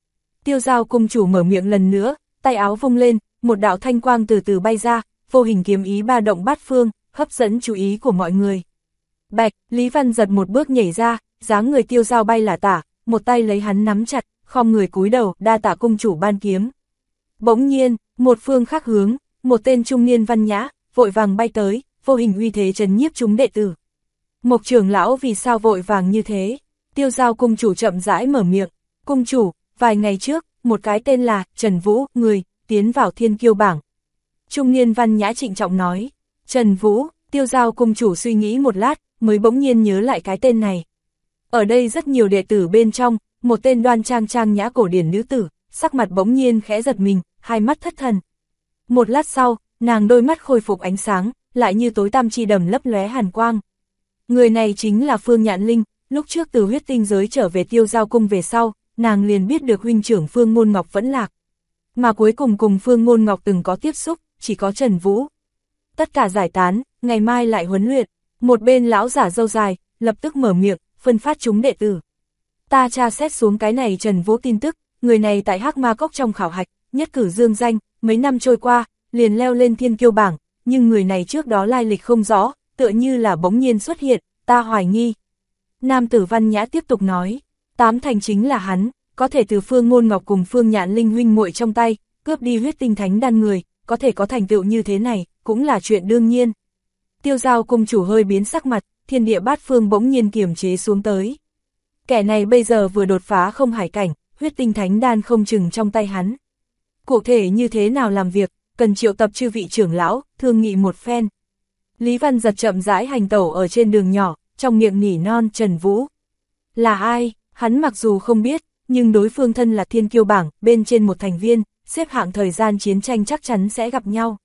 Tiêu Giao cung chủ mở miệng lần nữa, tay áo vung lên, một đạo thanh quang từ từ bay ra, vô hình kiếm ý ba động bát phương, hấp dẫn chú ý của mọi người. Bạch, Lý Văn giật một bước nhảy ra, dáng người Tiêu Giao bay lả tả, một tay lấy hắn nắm chặt, khom người cúi đầu, đa tạ cung chủ ban kiếm. Bỗng nhiên, một phương khác hướng, một tên trung niên văn nhã, vội vàng bay tới, vô hình uy thế trấn nhiếp chúng đệ tử. Mộc trưởng lão vì sao vội vàng như thế? Tiêu Giao cung chủ chậm rãi mở miệng. Cung chủ, vài ngày trước, một cái tên là Trần Vũ, người, tiến vào thiên kiêu bảng. Trung niên văn nhã trịnh trọng nói. Trần Vũ, Tiêu Giao cung chủ suy nghĩ một lát, mới bỗng nhiên nhớ lại cái tên này. Ở đây rất nhiều đệ tử bên trong, một tên đoan trang trang nhã cổ điển nữ tử, sắc mặt bỗng nhiên khẽ giật mình, hai mắt thất thần. Một lát sau, nàng đôi mắt khôi phục ánh sáng, lại như tối tăm chi đầm lấp lóe hàn quang. Người này chính là Phương Nhạn Linh, lúc trước từ huyết tinh giới trở về Tiêu Giao cung về sau, nàng liền biết được huynh trưởng Phương Ngôn Ngọc vẫn lạc. Mà cuối cùng cùng Phương Ngôn Ngọc từng có tiếp xúc, chỉ có Trần Vũ. Tất cả giải tán, ngày mai lại huấn luyện. Một bên lão giả râu dài, lập tức mở miệng, phân phát chúng đệ tử. Ta tra xét xuống cái này Trần Vũ tin tức, người này tại Hắc Ma Cốc trong khảo hạch, nhất cử dương danh, mấy năm trôi qua, liền leo lên thiên kiêu bảng, nhưng người này trước đó lai lịch không rõ, tựa như là bỗng nhiên xuất hiện, ta hoài nghi. Nam tử văn nhã tiếp tục nói, 8 thành chính là hắn, có thể từ Phương Ngôn Ngọc cùng Phương Nhạn Linh huynh muội trong tay, cướp đi huyết tinh thánh đan người, có thể có thành tựu như thế này, cũng là chuyện đương nhiên. Tiêu Giao cung chủ hơi biến sắc mặt, thiên địa bát phương bỗng nhiên kiềm chế xuống tới. Kẻ này bây giờ vừa đột phá không hải cảnh, huyết tinh thánh đan không chừng trong tay hắn. Cụ thể như thế nào làm việc, cần triệu tập chư vị trưởng lão, thương nghị một phen. Lý Văn giật chậm rãi hành tẩu ở trên đường nhỏ, trong miệng nỉ non Trần Vũ. Là ai, hắn mặc dù không biết, nhưng đối phương thân là thiên kiêu bảng, bên trên một thành viên, xếp hạng thời gian chiến tranh chắc chắn sẽ gặp nhau.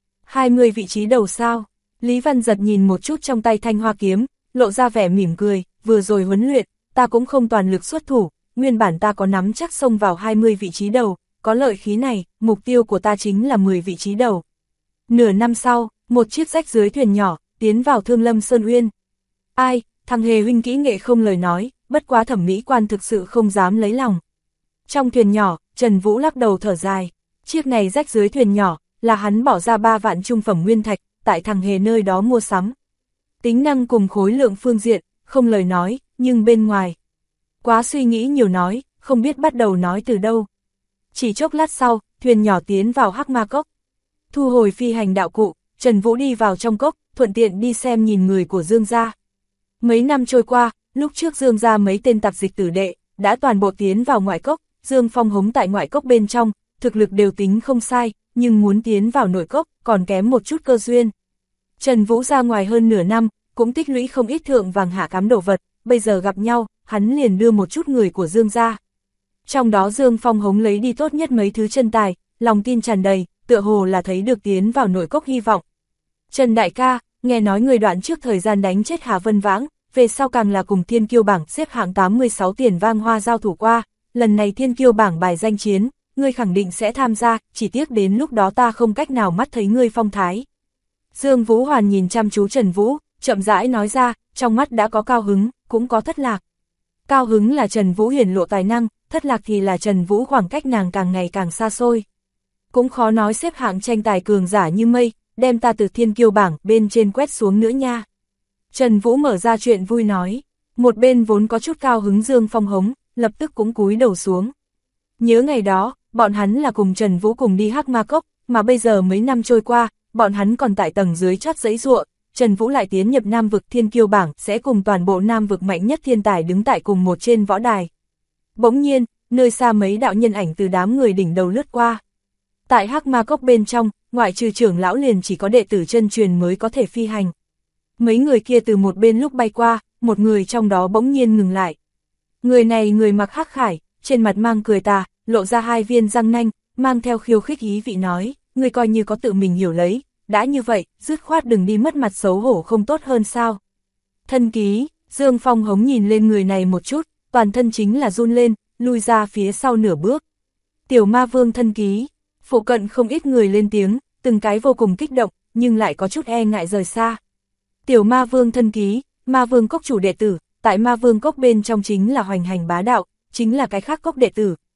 20 vị trí đầu sao? Lý Văn giật nhìn một chút trong tay thanh hoa kiếm, lộ ra vẻ mỉm cười, vừa rồi huấn luyện, ta cũng không toàn lực xuất thủ, nguyên bản ta có nắm chắc xông vào 20 vị trí đầu, có lợi khí này, mục tiêu của ta chính là 10 vị trí đầu. Nửa năm sau, một chiếc rách dưới thuyền nhỏ, tiến vào Thương Lâm Sơn Uyên. Ai, thằng hề huynh kỹ nghệ không lời nói, bất quá thẩm mỹ quan thực sự không dám lấy lòng. Trong thuyền nhỏ, Trần Vũ lắc đầu thở dài, chiếc này rách dưới thuyền nhỏ, là hắn bỏ ra 3 vạn trung phẩm nguyên thạch, tại thằng hề nơi đó mua sắm. Tính năng cùng khối lượng phương diện, không lời nói, nhưng bên ngoài. Quá suy nghĩ nhiều nói, không biết bắt đầu nói từ đâu. Chỉ chốc lát sau, thuyền nhỏ tiến vào Hắc Ma Cốc. Thu hồi phi hành đạo cụ, Trần Vũ đi vào trong cốc, thuận tiện đi xem nhìn người của Dương gia. Mấy năm trôi qua, lúc trước Dương gia mấy tên tạp dịch tử đệ, đã toàn bộ tiến vào ngoại cốc, Dương Phong hống tại ngoại cốc bên trong, thực lực đều tính không sai, nhưng muốn tiến vào nội cốc, còn kém một chút cơ duyên. Trần Vũ ra ngoài hơn nửa năm, cũng tích lũy không ít thượng vàng hạ cám đồ vật, bây giờ gặp nhau, hắn liền đưa một chút người của Dương gia. Trong đó Dương Phong hống lấy đi tốt nhất mấy thứ chân tài, lòng tin tràn đầy, tựa hồ là thấy được tiến vào nội cốc hy vọng. Trần đại ca, nghe nói người đoạn trước thời gian đánh chết Hà Vân Vãng, về sau càng là cùng thiên kiêu bảng xếp hạng 86 tiền vang hoa giao thủ qua, lần này thiên kiêu bảng bài danh chiến, ngươi khẳng định sẽ tham gia, chỉ tiếc đến lúc đó ta không cách nào mắt thấy ngươi phong thái. Dương Vũ Hoàn nhìn chăm chú Trần Vũ, chậm rãi nói ra, trong mắt đã có cao hứng, cũng có thất lạc. Cao hứng là Trần Vũ hiển lộ tài năng, thất lạc thì là Trần Vũ khoảng cách nàng càng ngày càng xa xôi. Cũng khó nói xếp hạng tranh tài cường giả như mây, đem ta từ thiên kiêu bảng bên trên quét xuống nữa nha. Trần Vũ mở ra chuyện vui nói, một bên vốn có chút cao hứng Dương Phong hống, lập tức cũng cúi đầu xuống. Nhớ ngày đó, bọn hắn là cùng Trần Vũ cùng đi Hắc Ma Cốc, mà bây giờ mấy năm trôi qua, bọn hắn còn tại tầng dưới chót giấy ruộng, Trần Vũ lại tiến nhập Nam vực thiên kiêu bảng sẽ cùng toàn bộ Nam vực mạnh nhất thiên tài đứng tại cùng một trên võ đài. Bỗng nhiên, nơi xa mấy đạo nhân ảnh từ đám người đỉnh đầu lướt qua. Tại Hắc Ma Cốc bên trong, ngoại trừ trưởng lão liền chỉ có đệ tử chân truyền mới có thể phi hành. Mấy người kia từ một bên lúc bay qua, một người trong đó bỗng nhiên ngừng lại. Người này người mặc hắc khải, trên mặt mang cười tà, lộ ra 2 viên răng nanh, mang theo khiêu khích ý vị nói, người coi như có tự mình hiểu lấy, đã như vậy, dứt khoát đừng đi mất mặt xấu hổ không tốt hơn sao. Thân ký, Dương Phong hống nhìn lên người này một chút, toàn thân chính là run lên, lui ra phía sau nửa bước. Tiểu ma vương thân ký, phụ cận không ít người lên tiếng, từng cái vô cùng kích động, nhưng lại có chút e ngại rời xa. Tiểu ma vương thân ký, ma vương cốc chủ đệ tử, tại ma vương cốc bên trong chính là hoành hành bá đạo, chính là cái khác cốc đệ tử,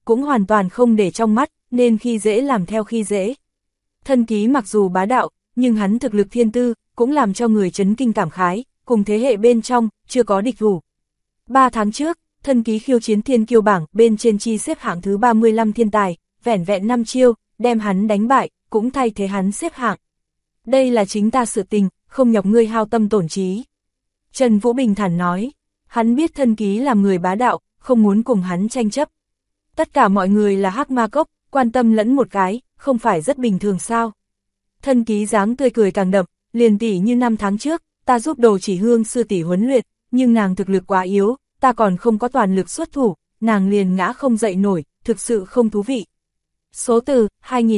cũng hoàn toàn không để trong mắt, nên khi dễ làm theo khi dễ. Thân ký mặc dù bá đạo, nhưng hắn thực lực thiên tư, cũng làm cho người chấn kinh cảm khái, cùng thế hệ bên trong, chưa có địch thủ. 3 tháng trước, thân ký khiêu chiến thiên kiêu bảng bên trên chi xếp hạng thứ 35 thiên tài, vẻn vẹn 5 chiêu, đem hắn đánh bại, cũng thay thế hắn xếp hạng. Đây là chính ta sự tình, không nhọc ngươi hao tâm tổn trí. Trần Vũ bình thản nói, hắn biết thân ký làm người bá đạo, không muốn cùng hắn tranh chấp. Tất cả mọi người là hắc ma cốc, quan tâm lẫn một cái, không phải rất bình thường sao. Thân ký dáng tươi cười càng đậm, liền tỉ như 5 tháng trước, ta giúp Đồ Chỉ Hương sư tỷ huấn luyện, nhưng nàng thực lực quá yếu, ta còn không có toàn lực xuất thủ, nàng liền ngã không dậy nổi, thực sự không thú vị. Số từ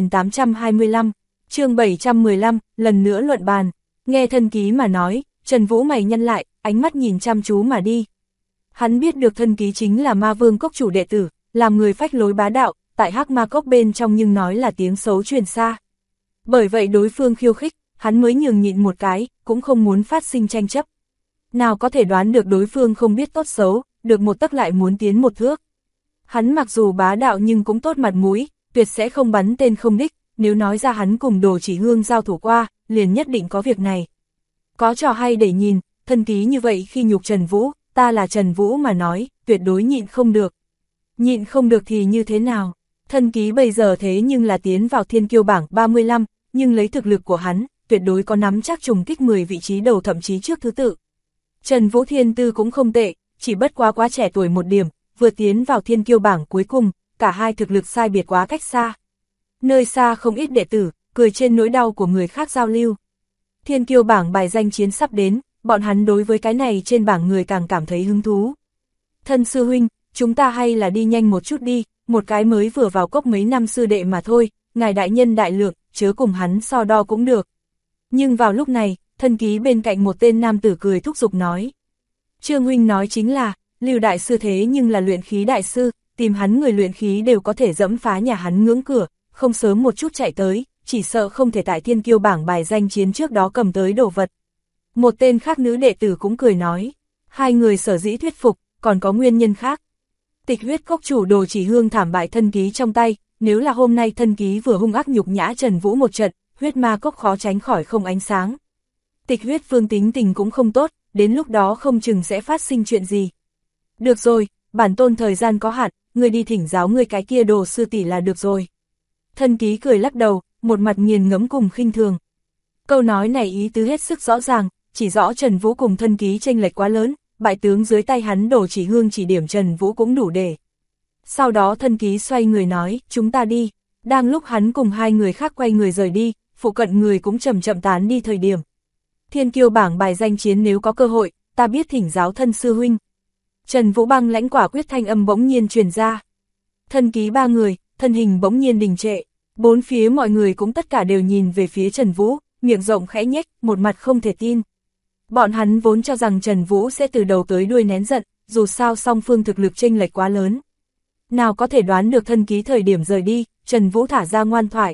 2825, chương 715, lần nữa luận bàn. Nghe thân ký mà nói, Trần Vũ mày nhăn lại, ánh mắt nhìn chăm chú mà đi. Hắn biết được thân ký chính là ma vương cốc chủ đệ tử, làm người phách lối bá đạo, tại hắc ma cốc bên trong nhưng nói là tiếng xấu truyền xa. Bởi vậy đối phương khiêu khích, hắn mới nhường nhịn một cái, cũng không muốn phát sinh tranh chấp. Nào có thể đoán được đối phương không biết tốt xấu, được một tấc lại muốn tiến một thước. Hắn mặc dù bá đạo nhưng cũng tốt mặt mũi, tuyệt sẽ không bắn tên không đích, nếu nói ra hắn cùng Đồ Chỉ Hương giao thủ qua, liền nhất định có việc này. Có trò hay để nhìn, thân ký như vậy khi nhục Trần Vũ, ta là Trần Vũ mà nói, tuyệt đối nhịn không được. Nhịn không được thì như thế nào? Thân ký bây giờ thế nhưng là tiến vào thiên kiêu bảng 35, nhưng lấy thực lực của hắn, tuyệt đối có nắm chắc trùng kích 10 vị trí đầu thậm chí trước thứ tự. Trần Vũ thiên tư cũng không tệ, chỉ bất quá trẻ tuổi một điểm, vừa tiến vào thiên kiêu bảng cuối cùng, cả hai thực lực sai biệt quá cách xa. Nơi xa không ít đệ tử, cười trên nỗi đau của người khác giao lưu. Thiên kiêu bảng bài danh chiến sắp đến, bọn hắn đối với cái này trên bảng người càng cảm thấy hứng thú. Thân sư huynh, chúng ta hay là đi nhanh một chút đi, một cái mới vừa vào cốc mấy năm sư đệ mà thôi, ngài đại nhân đại lượng, chớ cùng hắn so đo cũng được. Nhưng vào lúc này, thân ký bên cạnh một tên nam tử cười thúc giục nói. Trương huynh nói chính là, Lưu đại sư thế nhưng là luyện khí đại sư, tìm hắn người luyện khí đều có thể dẫm phá nhà hắn ngưỡng cửa, không sớm một chút chạy tới, chỉ sợ không thể tại thiên kiêu bảng bài danh chiến trước đó cầm tới đồ vật. Một tên khác nữ đệ tử cũng cười nói, hai người sở dĩ thuyết phục, còn có nguyên nhân khác. Tịch huyết cốc chủ Đồ Chỉ Hương thảm bại thân ký trong tay, nếu là hôm nay thân ký vừa hung ác nhục nhã Trần Vũ một trận, huyết ma cốc khó tránh khỏi không ánh sáng. Tịch huyết phương tính tình cũng không tốt, đến lúc đó không chừng sẽ phát sinh chuyện gì. Được rồi, bản tôn thời gian có hạn, ngươi đi thỉnh giáo ngươi cái kia Đồ sư tỷ là được rồi. Thân ký cười lắc đầu, một mặt nghiền ngẫm cùng khinh thường. Câu nói này ý tứ hết sức rõ ràng, chỉ rõ Trần Vũ cùng thân ký chênh lệch quá lớn, bại tướng dưới tay hắn Đồ Chỉ Hương chỉ điểm Trần Vũ cũng đủ để. Sau đó thân ký xoay người nói, chúng ta đi. Đang lúc hắn cùng hai người khác quay người rời đi, phụ cận người cũng chậm chậm tán đi thời điểm. Thiên kiêu bảng bài danh chiến nếu có cơ hội, ta biết thỉnh giáo thân sư huynh. Trần Vũ băng lãnh quả quyết thanh âm bỗng nhiên truyền ra. Thân ký ba người, thân hình bỗng nhiên đình trệ. Bốn phía mọi người cũng tất cả đều nhìn về phía Trần Vũ, miệng rộng khẽ nhếch, một mặt không thể tin. Bọn hắn vốn cho rằng Trần Vũ sẽ từ đầu tới đuôi nén giận, dù sao song phương thực lực chênh lệch quá lớn. Nào có thể đoán được thân ký thời điểm rời đi, Trần Vũ thả ra ngoan thoại.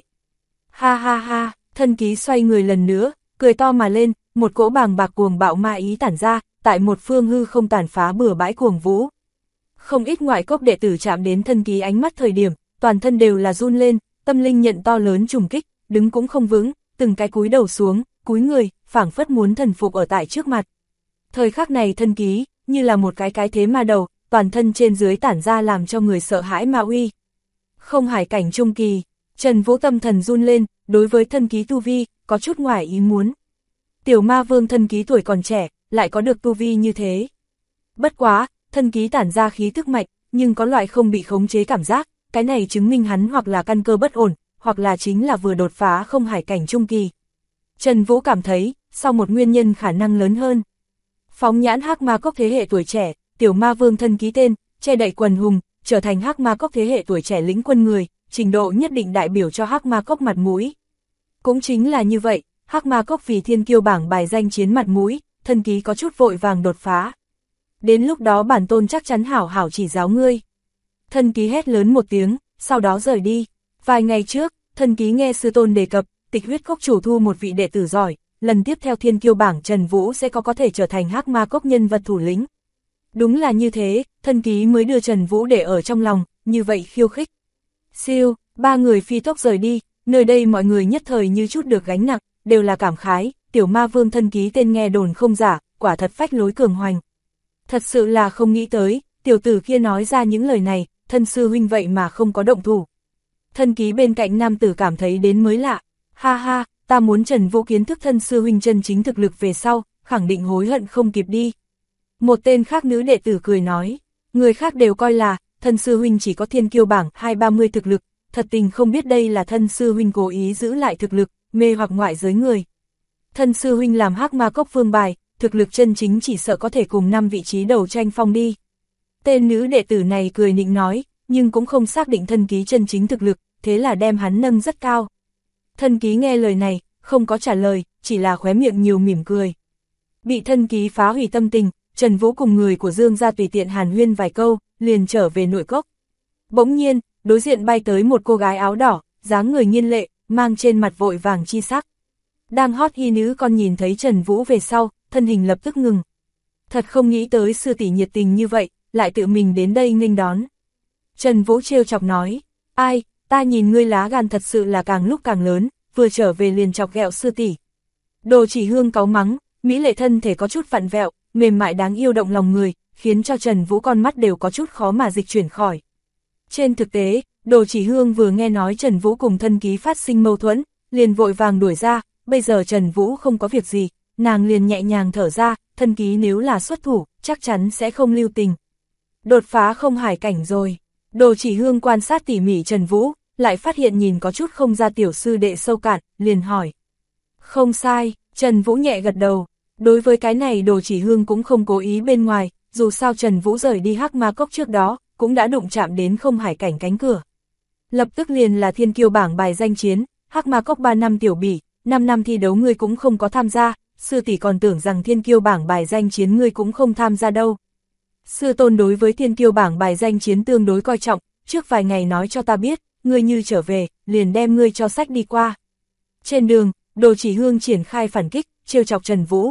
Ha ha ha, thân ký xoay người lần nữa, cười to mà lên, một cỗ bàng bạc cuồng bạo ma ý tản ra, tại một phương hư không tàn phá bừa bãi cuồng vũ. Không ít ngoại cốc đệ tử chạm đến thân ký ánh mắt thời điểm, toàn thân đều là run lên, tâm linh nhận to lớn trùng kích, đứng cũng không vững, từng cái cúi đầu xuống, cúi người, phảng phất muốn thần phục ở tại trước mặt. Thời khắc này thân ký, như là một cái thế ma đầu, toàn thân trên dưới tản ra làm cho người sợ hãi ma uy. Không hải cảnh trung kỳ, Trần Vũ tâm thần run lên, đối với thân ký tu vi, có chút ngoài ý muốn. Tiểu ma vương thân ký tuổi còn trẻ, lại có được tu vi như thế. Bất quá, thân ký tản ra khí tức mạnh, nhưng có loại không bị khống chế cảm giác, cái này chứng minh hắn hoặc là căn cơ bất ổn, hoặc là chính là vừa đột phá không hải cảnh trung kỳ. Trần Vũ cảm thấy, sau một nguyên nhân khả năng lớn hơn. Phóng nhãn hắc ma cốc thế hệ tuổi trẻ, tiểu ma vương thân ký tên, che đậy quần hùng, trở thành hắc ma cốc thế hệ tuổi trẻ lĩnh quân người, trình độ nhất định đại biểu cho hắc ma cốc mặt mũi. Cũng chính là như vậy, hắc ma cốc vì thiên kiêu bảng bài danh chiến mặt mũi, thân ký có chút vội vàng đột phá. Đến lúc đó bản tôn chắc chắn hảo hảo chỉ giáo ngươi. Thân ký hét lớn một tiếng, sau đó rời đi. Vài ngày trước, thân ký nghe sư tôn đề cập, tịch huyết cốc chủ thu một vị đệ tử giỏi, lần tiếp theo thiên kiêu bảng Trần Vũ sẽ có thể trở thành hắc ma cốc nhân vật thủ lĩnh. Đúng là như thế, thân ký mới đưa Trần Vũ để ở trong lòng, như vậy khiêu khích. Siêu, ba người phi tốc rời đi, nơi đây mọi người nhất thời như chút được gánh nặng, đều là cảm khái, tiểu ma vương thân ký tên nghe đồn không giả, quả thật phách lối cường hoành. Thật sự là không nghĩ tới, tiểu tử kia nói ra những lời này, thân sư huynh vậy mà không có động thủ. Thân ký bên cạnh nam tử cảm thấy đến mới lạ, ha ha, ta muốn Trần Vũ kiến thức thân sư huynh chân chính thực lực về sau, khẳng định hối hận không kịp đi. Một tên khác nữ đệ tử cười nói, người khác đều coi là, thân sư huynh chỉ có thiên kiêu bảng 230 thực lực, thật tình không biết đây là thân sư huynh cố ý giữ lại thực lực, mê hoặc ngoại giới người. Thân sư huynh làm Hắc Ma Cốc vương bài, thực lực chân chính chỉ sợ có thể cùng 5 vị trí đầu tranh phong đi. Tên nữ đệ tử này cười nịnh nói, nhưng cũng không xác định thân ký chân chính thực lực, thế là đem hắn nâng rất cao. Thân ký nghe lời này, không có trả lời, chỉ là khóe miệng nhiều mỉm cười. Bị thân ký phá hủy tâm tình, Trần Vũ cùng người của Dương gia tùy tiện hàn huyên vài câu, liền trở về nội cốc. Bỗng nhiên, đối diện bay tới một cô gái áo đỏ, dáng người nghiên lệ, mang trên mặt vội vàng chi sắc. Đang hot y nữ con nhìn thấy Trần Vũ về sau, thân hình lập tức ngừng. Thật không nghĩ tới sư tỷ nhiệt tình như vậy, lại tự mình đến đây nghênh đón. Trần Vũ trêu chọc nói, ai, ta nhìn ngươi lá gan thật sự là càng lúc càng lớn, vừa trở về liền chọc ghẹo sư tỷ. Đồ Chỉ Hương cáu mắng, mỹ lệ thân thể có chút vặn vẹo, mềm mại đáng yêu động lòng người, khiến cho Trần Vũ con mắt đều có chút khó mà dịch chuyển khỏi. Trên thực tế, Đồ Chỉ Hương vừa nghe nói Trần Vũ cùng thân ký phát sinh mâu thuẫn, liền vội vàng đuổi ra, bây giờ Trần Vũ không có việc gì, nàng liền nhẹ nhàng thở ra, thân ký nếu là xuất thủ, chắc chắn sẽ không lưu tình. Đột phá không hải cảnh rồi. Đồ Chỉ Hương quan sát tỉ mỉ Trần Vũ, lại phát hiện nhìn có chút không ra tiểu sư đệ sâu cạn, liền hỏi. Không sai, Trần Vũ nhẹ gật đầu. Đối với cái này Đồ Chỉ Hương cũng không cố ý bên ngoài, dù sao Trần Vũ rời đi Hắc Ma Cốc trước đó, cũng đã đụng chạm đến không hải cảnh cánh cửa. Lập tức liền là thiên kiêu bảng bài danh chiến, Hắc Ma Cốc 3 năm tiểu bỉ, 5 năm thi đấu ngươi cũng không có tham gia, sư tỷ còn tưởng rằng thiên kiêu bảng bài danh chiến ngươi cũng không tham gia đâu. Sư tôn đối với thiên kiêu bảng bài danh chiến tương đối coi trọng, trước vài ngày nói cho ta biết, ngươi như trở về, liền đem ngươi cho sách đi qua. Trên đường, Đồ Chỉ Hương triển khai phản kích, trêu chọc Trần Vũ.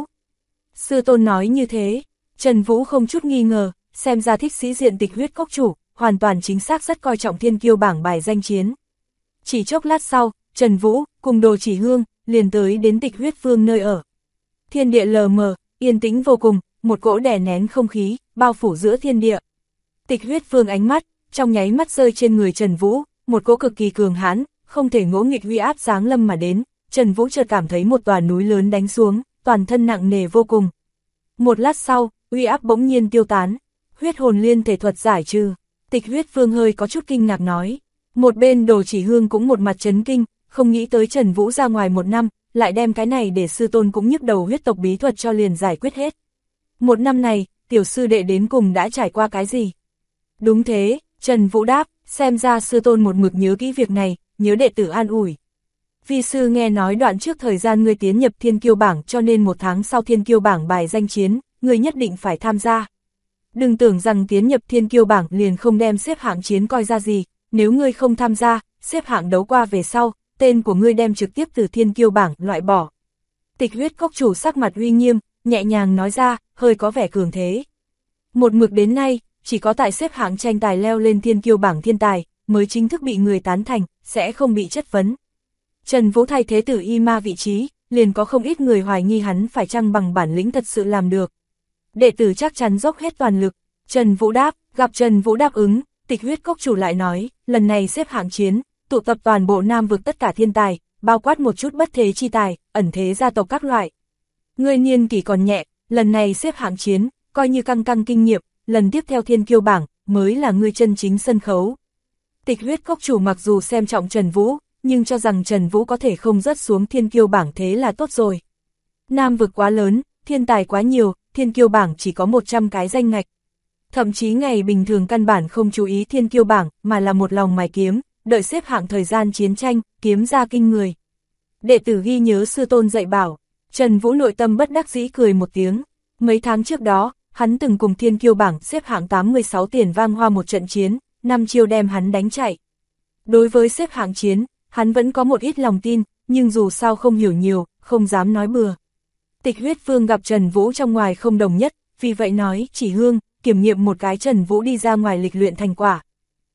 Sư tôn nói như thế, Trần Vũ không chút nghi ngờ, xem ra thích sĩ diện Tịch Huyết Cốc chủ, hoàn toàn chính xác rất coi trọng thiên kiêu bảng bài danh chiến. Chỉ chốc lát sau, Trần Vũ, cùng Đồ Chỉ Hương, liền tới đến Tịch Huyết Vương nơi ở. Thiên địa lờ mờ, yên tĩnh vô cùng, một cỗ đè nén không khí, bao phủ giữa thiên địa. Tịch Huyết Vương ánh mắt, trong nháy mắt rơi trên người Trần Vũ, một cỗ cực kỳ cường hãn, không thể ngỗ nghịch uy áp giáng lâm mà đến, Trần Vũ chợt cảm thấy một tòa núi lớn đánh xuống, toàn thân nặng nề vô cùng. Một lát sau, uy áp bỗng nhiên tiêu tán, huyết hồn liên thể thuật giải trừ. Tịch Huyết Vương hơi có chút kinh ngạc nói. Một bên Đồ Chỉ Hương cũng một mặt chấn kinh, không nghĩ tới Trần Vũ ra ngoài 1 năm, lại đem cái này để sư tôn cũng nhức đầu huyết tộc bí thuật cho liền giải quyết hết. 1 năm này, tiểu sư đệ đến cùng đã trải qua cái gì? Đúng thế, Trần Vũ đáp, xem ra sư tôn một mực nhớ kỹ việc này, nhớ đệ tử an ủi. Vi sư nghe nói đoạn trước thời gian ngươi tiến nhập thiên kiêu bảng cho nên 1 tháng sau thiên kiêu bảng bài danh chiến, ngươi nhất định phải tham gia. Đừng tưởng rằng tiến nhập thiên kiêu bảng liền không đem xếp hạng chiến coi ra gì, nếu ngươi không tham gia, xếp hạng đấu qua về sau, tên của ngươi đem trực tiếp từ thiên kiêu bảng loại bỏ. Tịch Huyết Cốc chủ sắc mặt uy nghiêm, nhẹ nhàng nói ra, hơi có vẻ cường thế. Một mực đến nay, chỉ có tại xếp hạng tranh tài leo lên thiên kiêu bảng thiên tài, mới chính thức bị người tán thành, sẽ không bị chất vấn. Trần Vũ thay thế tử y ma vị trí, liền có không ít người hoài nghi hắn phải chăng bằng bản lĩnh thật sự làm được. Đệ tử chắc chắn dốc hết toàn lực. Trần Vũ đáp, gặp Trần Vũ đáp ứng, Tịch Huyết Cốc chủ lại nói, lần này xếp hạng chiến, tụ tập toàn bộ Nam vực tất cả thiên tài, bao quát một chút bất thế chi tài, ẩn thế gia tộc các loại. Ngươi niên kỷ còn nhẹ, lần này xếp hạng chiến, coi như căng kinh nghiệm, lần tiếp theo thiên kiêu bảng, mới là ngươi chân chính sân khấu. Tịch Huyết Cốc chủ mặc dù xem trọng Trần Vũ, nhưng cho rằng Trần Vũ có thể không rớt xuống thiên kiêu bảng thế là tốt rồi. Nam vực quá lớn, thiên tài quá nhiều, thiên kiêu bảng chỉ có 100 cái danh ngạch. Thậm chí ngày bình thường căn bản không chú ý thiên kiêu bảng, mà là một lòng mài kiếm, đợi xếp hạng thời gian chiến tranh, kiếm ra kinh người. Đệ tử ghi nhớ sư tôn dạy bảo, Trần Vũ nội tâm bất đắc dĩ cười một tiếng. Mấy tháng trước đó, hắn từng cùng thiên kiêu bảng xếp hạng 86 Tiền Vang Hoa một trận chiến, 5 chiêu đem hắn đánh chạy. Đối với xếp hạng chiến, hắn vẫn có một ít lòng tin, nhưng dù sao không hiểu nhiều, không dám nói bừa. Tịch Huyết Vương gặp Trần Vũ trong ngoài không đồng nhất, vì vậy nói, Chỉ Hương, kiểm nghiệm một cái Trần Vũ đi ra ngoài lịch luyện thành quả.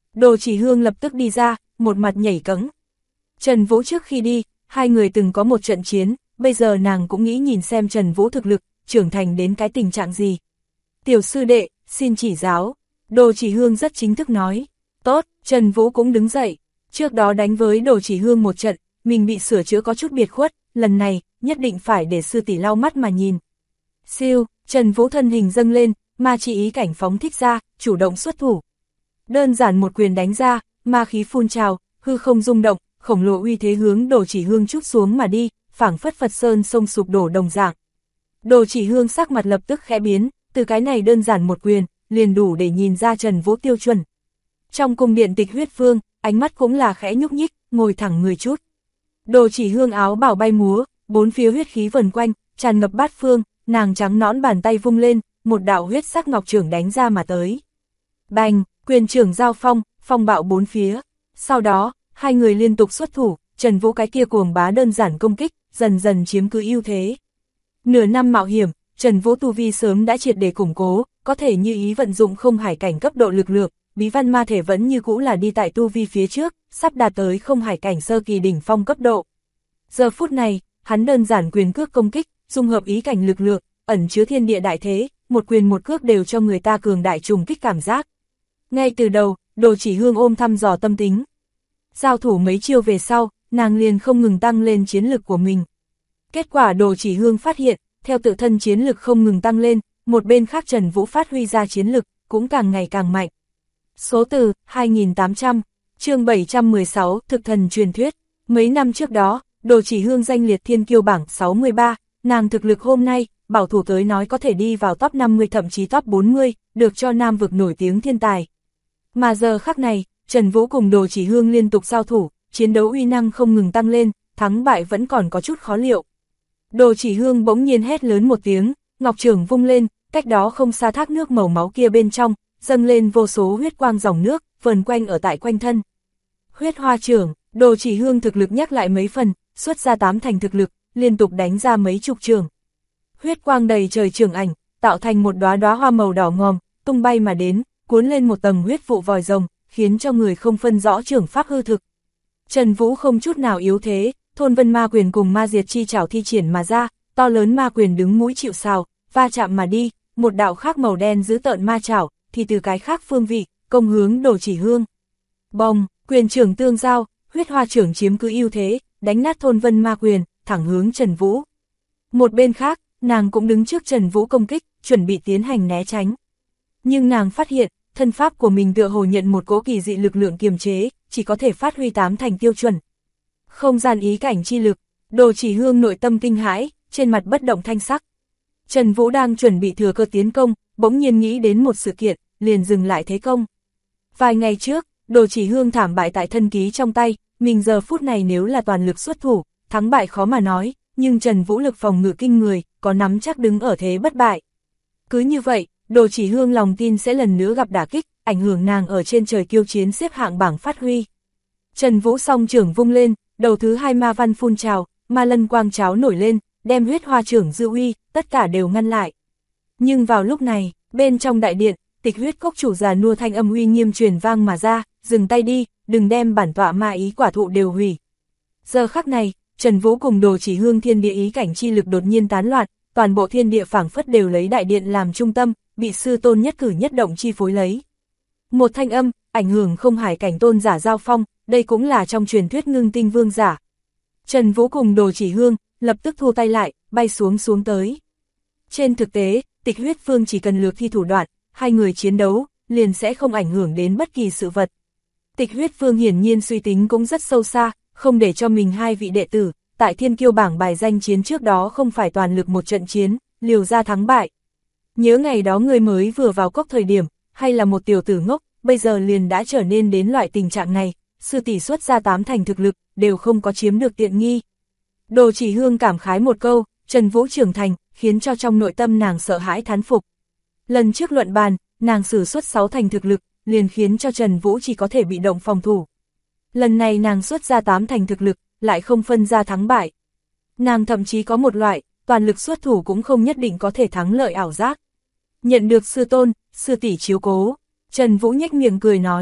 Đồ Chỉ Hương lập tức đi ra, một mặt nhảy cẫng. Trần Vũ trước khi đi, hai người từng có một trận chiến, bây giờ nàng cũng nghĩ nhìn xem Trần Vũ thực lực, trưởng thành đến cái tình trạng gì. Tiểu sư đệ, xin chỉ giáo. Đồ Chỉ Hương rất chính thức nói. Tốt, Trần Vũ cũng đứng dậy. Trước đó đánh với Đồ Chỉ Hương một trận, mình bị sửa chữa có chút biệt khuất, lần này, nhất định phải để sư tỷ lau mắt mà nhìn. Siêu, Trần Vũ thân hình dâng lên, ma chi ý cảnh phóng thích ra, chủ động xuất thủ. Đơn giản một quyền đánh ra, ma khí phun trào, hư không rung động, khổng lồ uy thế hướng Đồ Chỉ Hương trút xuống mà đi, phảng phất Phật Sơn sông sụp đổ đồng dạng. Đồ Chỉ Hương sắc mặt lập tức khẽ biến, từ cái này đơn giản một quyền, liền đủ để nhìn ra Trần Vũ tiêu chuẩn. Trong cung điện Tịch Huyết Vương, ánh mắt cũng là khẽ nhúc nhích, ngồi thẳng người chút. Đồ Chỉ Hương áo bảo bay múa, bốn phía huyết khí vần quanh, tràn ngập bát phương, nàng trắng nõn bàn tay vung lên, một đạo huyết sắc ngọc trưởng đánh ra mà tới. Bành, quyền trưởng giao phong, phong bạo bốn phía. Sau đó, hai người liên tục xuất thủ, Trần Vũ cái kia cuồng bá đơn giản công kích, dần dần chiếm cứ ưu thế. Nửa năm mạo hiểm, Trần Vũ tu vi sớm đã triệt để củng cố, có thể như ý vận dụng không hải cảnh cấp độ lực lượng, bí văn ma thể vẫn như cũ là đi tại tu vi phía trước, sắp đạt tới không hải cảnh sơ kỳ đỉnh phong cấp độ. Giờ phút này, hắn đơn giản quyền cước công kích, dung hợp ý cảnh lực lượng, ẩn chứa thiên địa đại thế, một quyền một cước đều cho người ta cường đại trùng kích cảm giác. Ngay từ đầu, Đồ Chỉ Hương ôm thăm dò tâm tính. Giao thủ mấy chiêu về sau, nàng liền không ngừng tăng lên chiến lực của mình. Kết quả Đồ Chỉ Hương phát hiện, theo tự thân chiến lực không ngừng tăng lên, một bên khác Trần Vũ phát huy ra chiến lực, cũng càng ngày càng mạnh. Số từ, 2800, chương 716, thực thần truyền thuyết. Mấy năm trước đó, Đồ Chỉ Hương danh liệt thiên kiêu bảng 63, nàng thực lực hôm nay, bảo thủ tới nói có thể đi vào top 50 thậm chí top 40, được cho Nam vực nổi tiếng thiên tài. Mà giờ khắc này, Trần Vũ cùng Đồ Chỉ Hương liên tục giao thủ, chiến đấu uy năng không ngừng tăng lên, thắng bại vẫn còn có chút khó liệu. Đồ Chỉ Hương bỗng nhiên hét lớn một tiếng, ngọc trưởng vung lên, cách đó không xa thác nước màu máu kia bên trong, dâng lên vô số huyết quang dòng nước, vờn quanh ở tại quanh thân. Huyết hoa trưởng, Đồ Chỉ Hương thực lực nhắc lại mấy phần, xuất ra 8 thành thực lực, liên tục đánh ra mấy chục trường. Huyết quang đầy trời trường ảnh, tạo thành một đóa đóa hoa màu đỏ ngòm, tung bay mà đến, cuốn lên một tầng huyết vụ vòi rồng, khiến cho người không phân rõ trưởng pháp hư thực. Trần Vũ không chút nào yếu thế, thôn vân ma quyền cùng ma diệt chi trảo thi triển mà ra, to lớn ma quyền đứng mũi chịu sào, va chạm mà đi, một đạo khác màu đen giữ tợn ma trảo, thì từ cái khác phương vị, công hướng Đồ Chỉ Hương. Bồng, quyền trưởng tương giao, huyết hoa trưởng chiếm cứ ưu thế, đánh nát thôn vân ma quyền, thẳng hướng Trần Vũ. Một bên khác, nàng cũng đứng trước Trần Vũ công kích, chuẩn bị tiến hành né tránh. Nhưng nàng phát hiện, thân pháp của mình tựa hồ nhận một cỗ kỳ dị lực lượng kiềm chế, chỉ có thể phát huy 8 thành tiêu chuẩn. Không gian ý cảnh chi lực, Đồ Chỉ Hương nội tâm kinh hãi, trên mặt bất động thanh sắc. Trần Vũ đang chuẩn bị thừa cơ tiến công, bỗng nhiên nghĩ đến một sự kiện, liền dừng lại thế công. Vài ngày trước, Đồ Chỉ Hương thảm bại tại thân ký trong tay, mình giờ phút này nếu là toàn lực xuất thủ, thắng bại khó mà nói, nhưng Trần Vũ lực phòng ngự kinh người, có nắm chắc đứng ở thế bất bại. Cứ như vậy, Đồ Chỉ Hương lòng tin sẽ lần nữa gặp đả kích, ảnh hưởng nàng ở trên trời kiêu chiến xếp hạng bảng phát huy. Trần Vũ song trưởng vung lên, đầu thứ hai ma văn phun trào, ma lân quang cháo nổi lên, đem huyết hoa trưởng dư uy, tất cả đều ngăn lại. Nhưng vào lúc này, bên trong đại điện, Tịch Huyết Cốc chủ già nua thanh âm uy nghiêm truyền vang mà ra, dừng tay đi, đừng đem bản tọa ma ý quả thụ đều hủy. Giờ khắc này, Trần Vũ cùng Đồ Chỉ Hương thiên địa ý cảnh chi lực đột nhiên tán loạn, toàn bộ thiên địa phảng phất đều lấy đại điện làm trung tâm, bị sư tôn nhất cử nhất động chi phối lấy. Một thanh âm, ảnh hưởng không hải cảnh tôn giả giao phong, đây cũng là trong truyền thuyết ngưng tinh vương giả. Trần Vũ cùng Đồ Chỉ Hương, lập tức thu tay lại, bay xuống tới. Trên thực tế, Tịch Huyết Vương chỉ cần lược thi thủ đoạn, hai người chiến đấu, liền sẽ không ảnh hưởng đến bất kỳ sự vật. Tịch Huyết Vương hiển nhiên suy tính cũng rất sâu xa, không để cho mình hai vị đệ tử, tại thiên kiêu bảng bài danh chiến trước đó không phải toàn lực một trận chiến, liều ra thắng bại. Nhớ ngày đó người mới vừa vào cốc thời điểm, hay là một tiểu tử ngốc, bây giờ liền đã trở nên đến loại tình trạng này, sư tỷ xuất ra 8 thành thực lực, đều không có chiếm được tiện nghi. Đồ Chỉ Hương cảm khái một câu, Trần Vũ trưởng thành, khiến cho trong nội tâm nàng sợ hãi thán phục. Lần trước luận bàn, nàng sử xuất 6 thành thực lực, liền khiến cho Trần Vũ chỉ có thể bị động phòng thủ. Lần này nàng xuất ra 8 thành thực lực, lại không phân ra thắng bại. Nàng thậm chí có một loại, toàn lực xuất thủ cũng không nhất định có thể thắng lợi ảo giác. Nhận được sư tôn, sư tỷ chiếu cố, Trần Vũ nhếch miệng cười nói,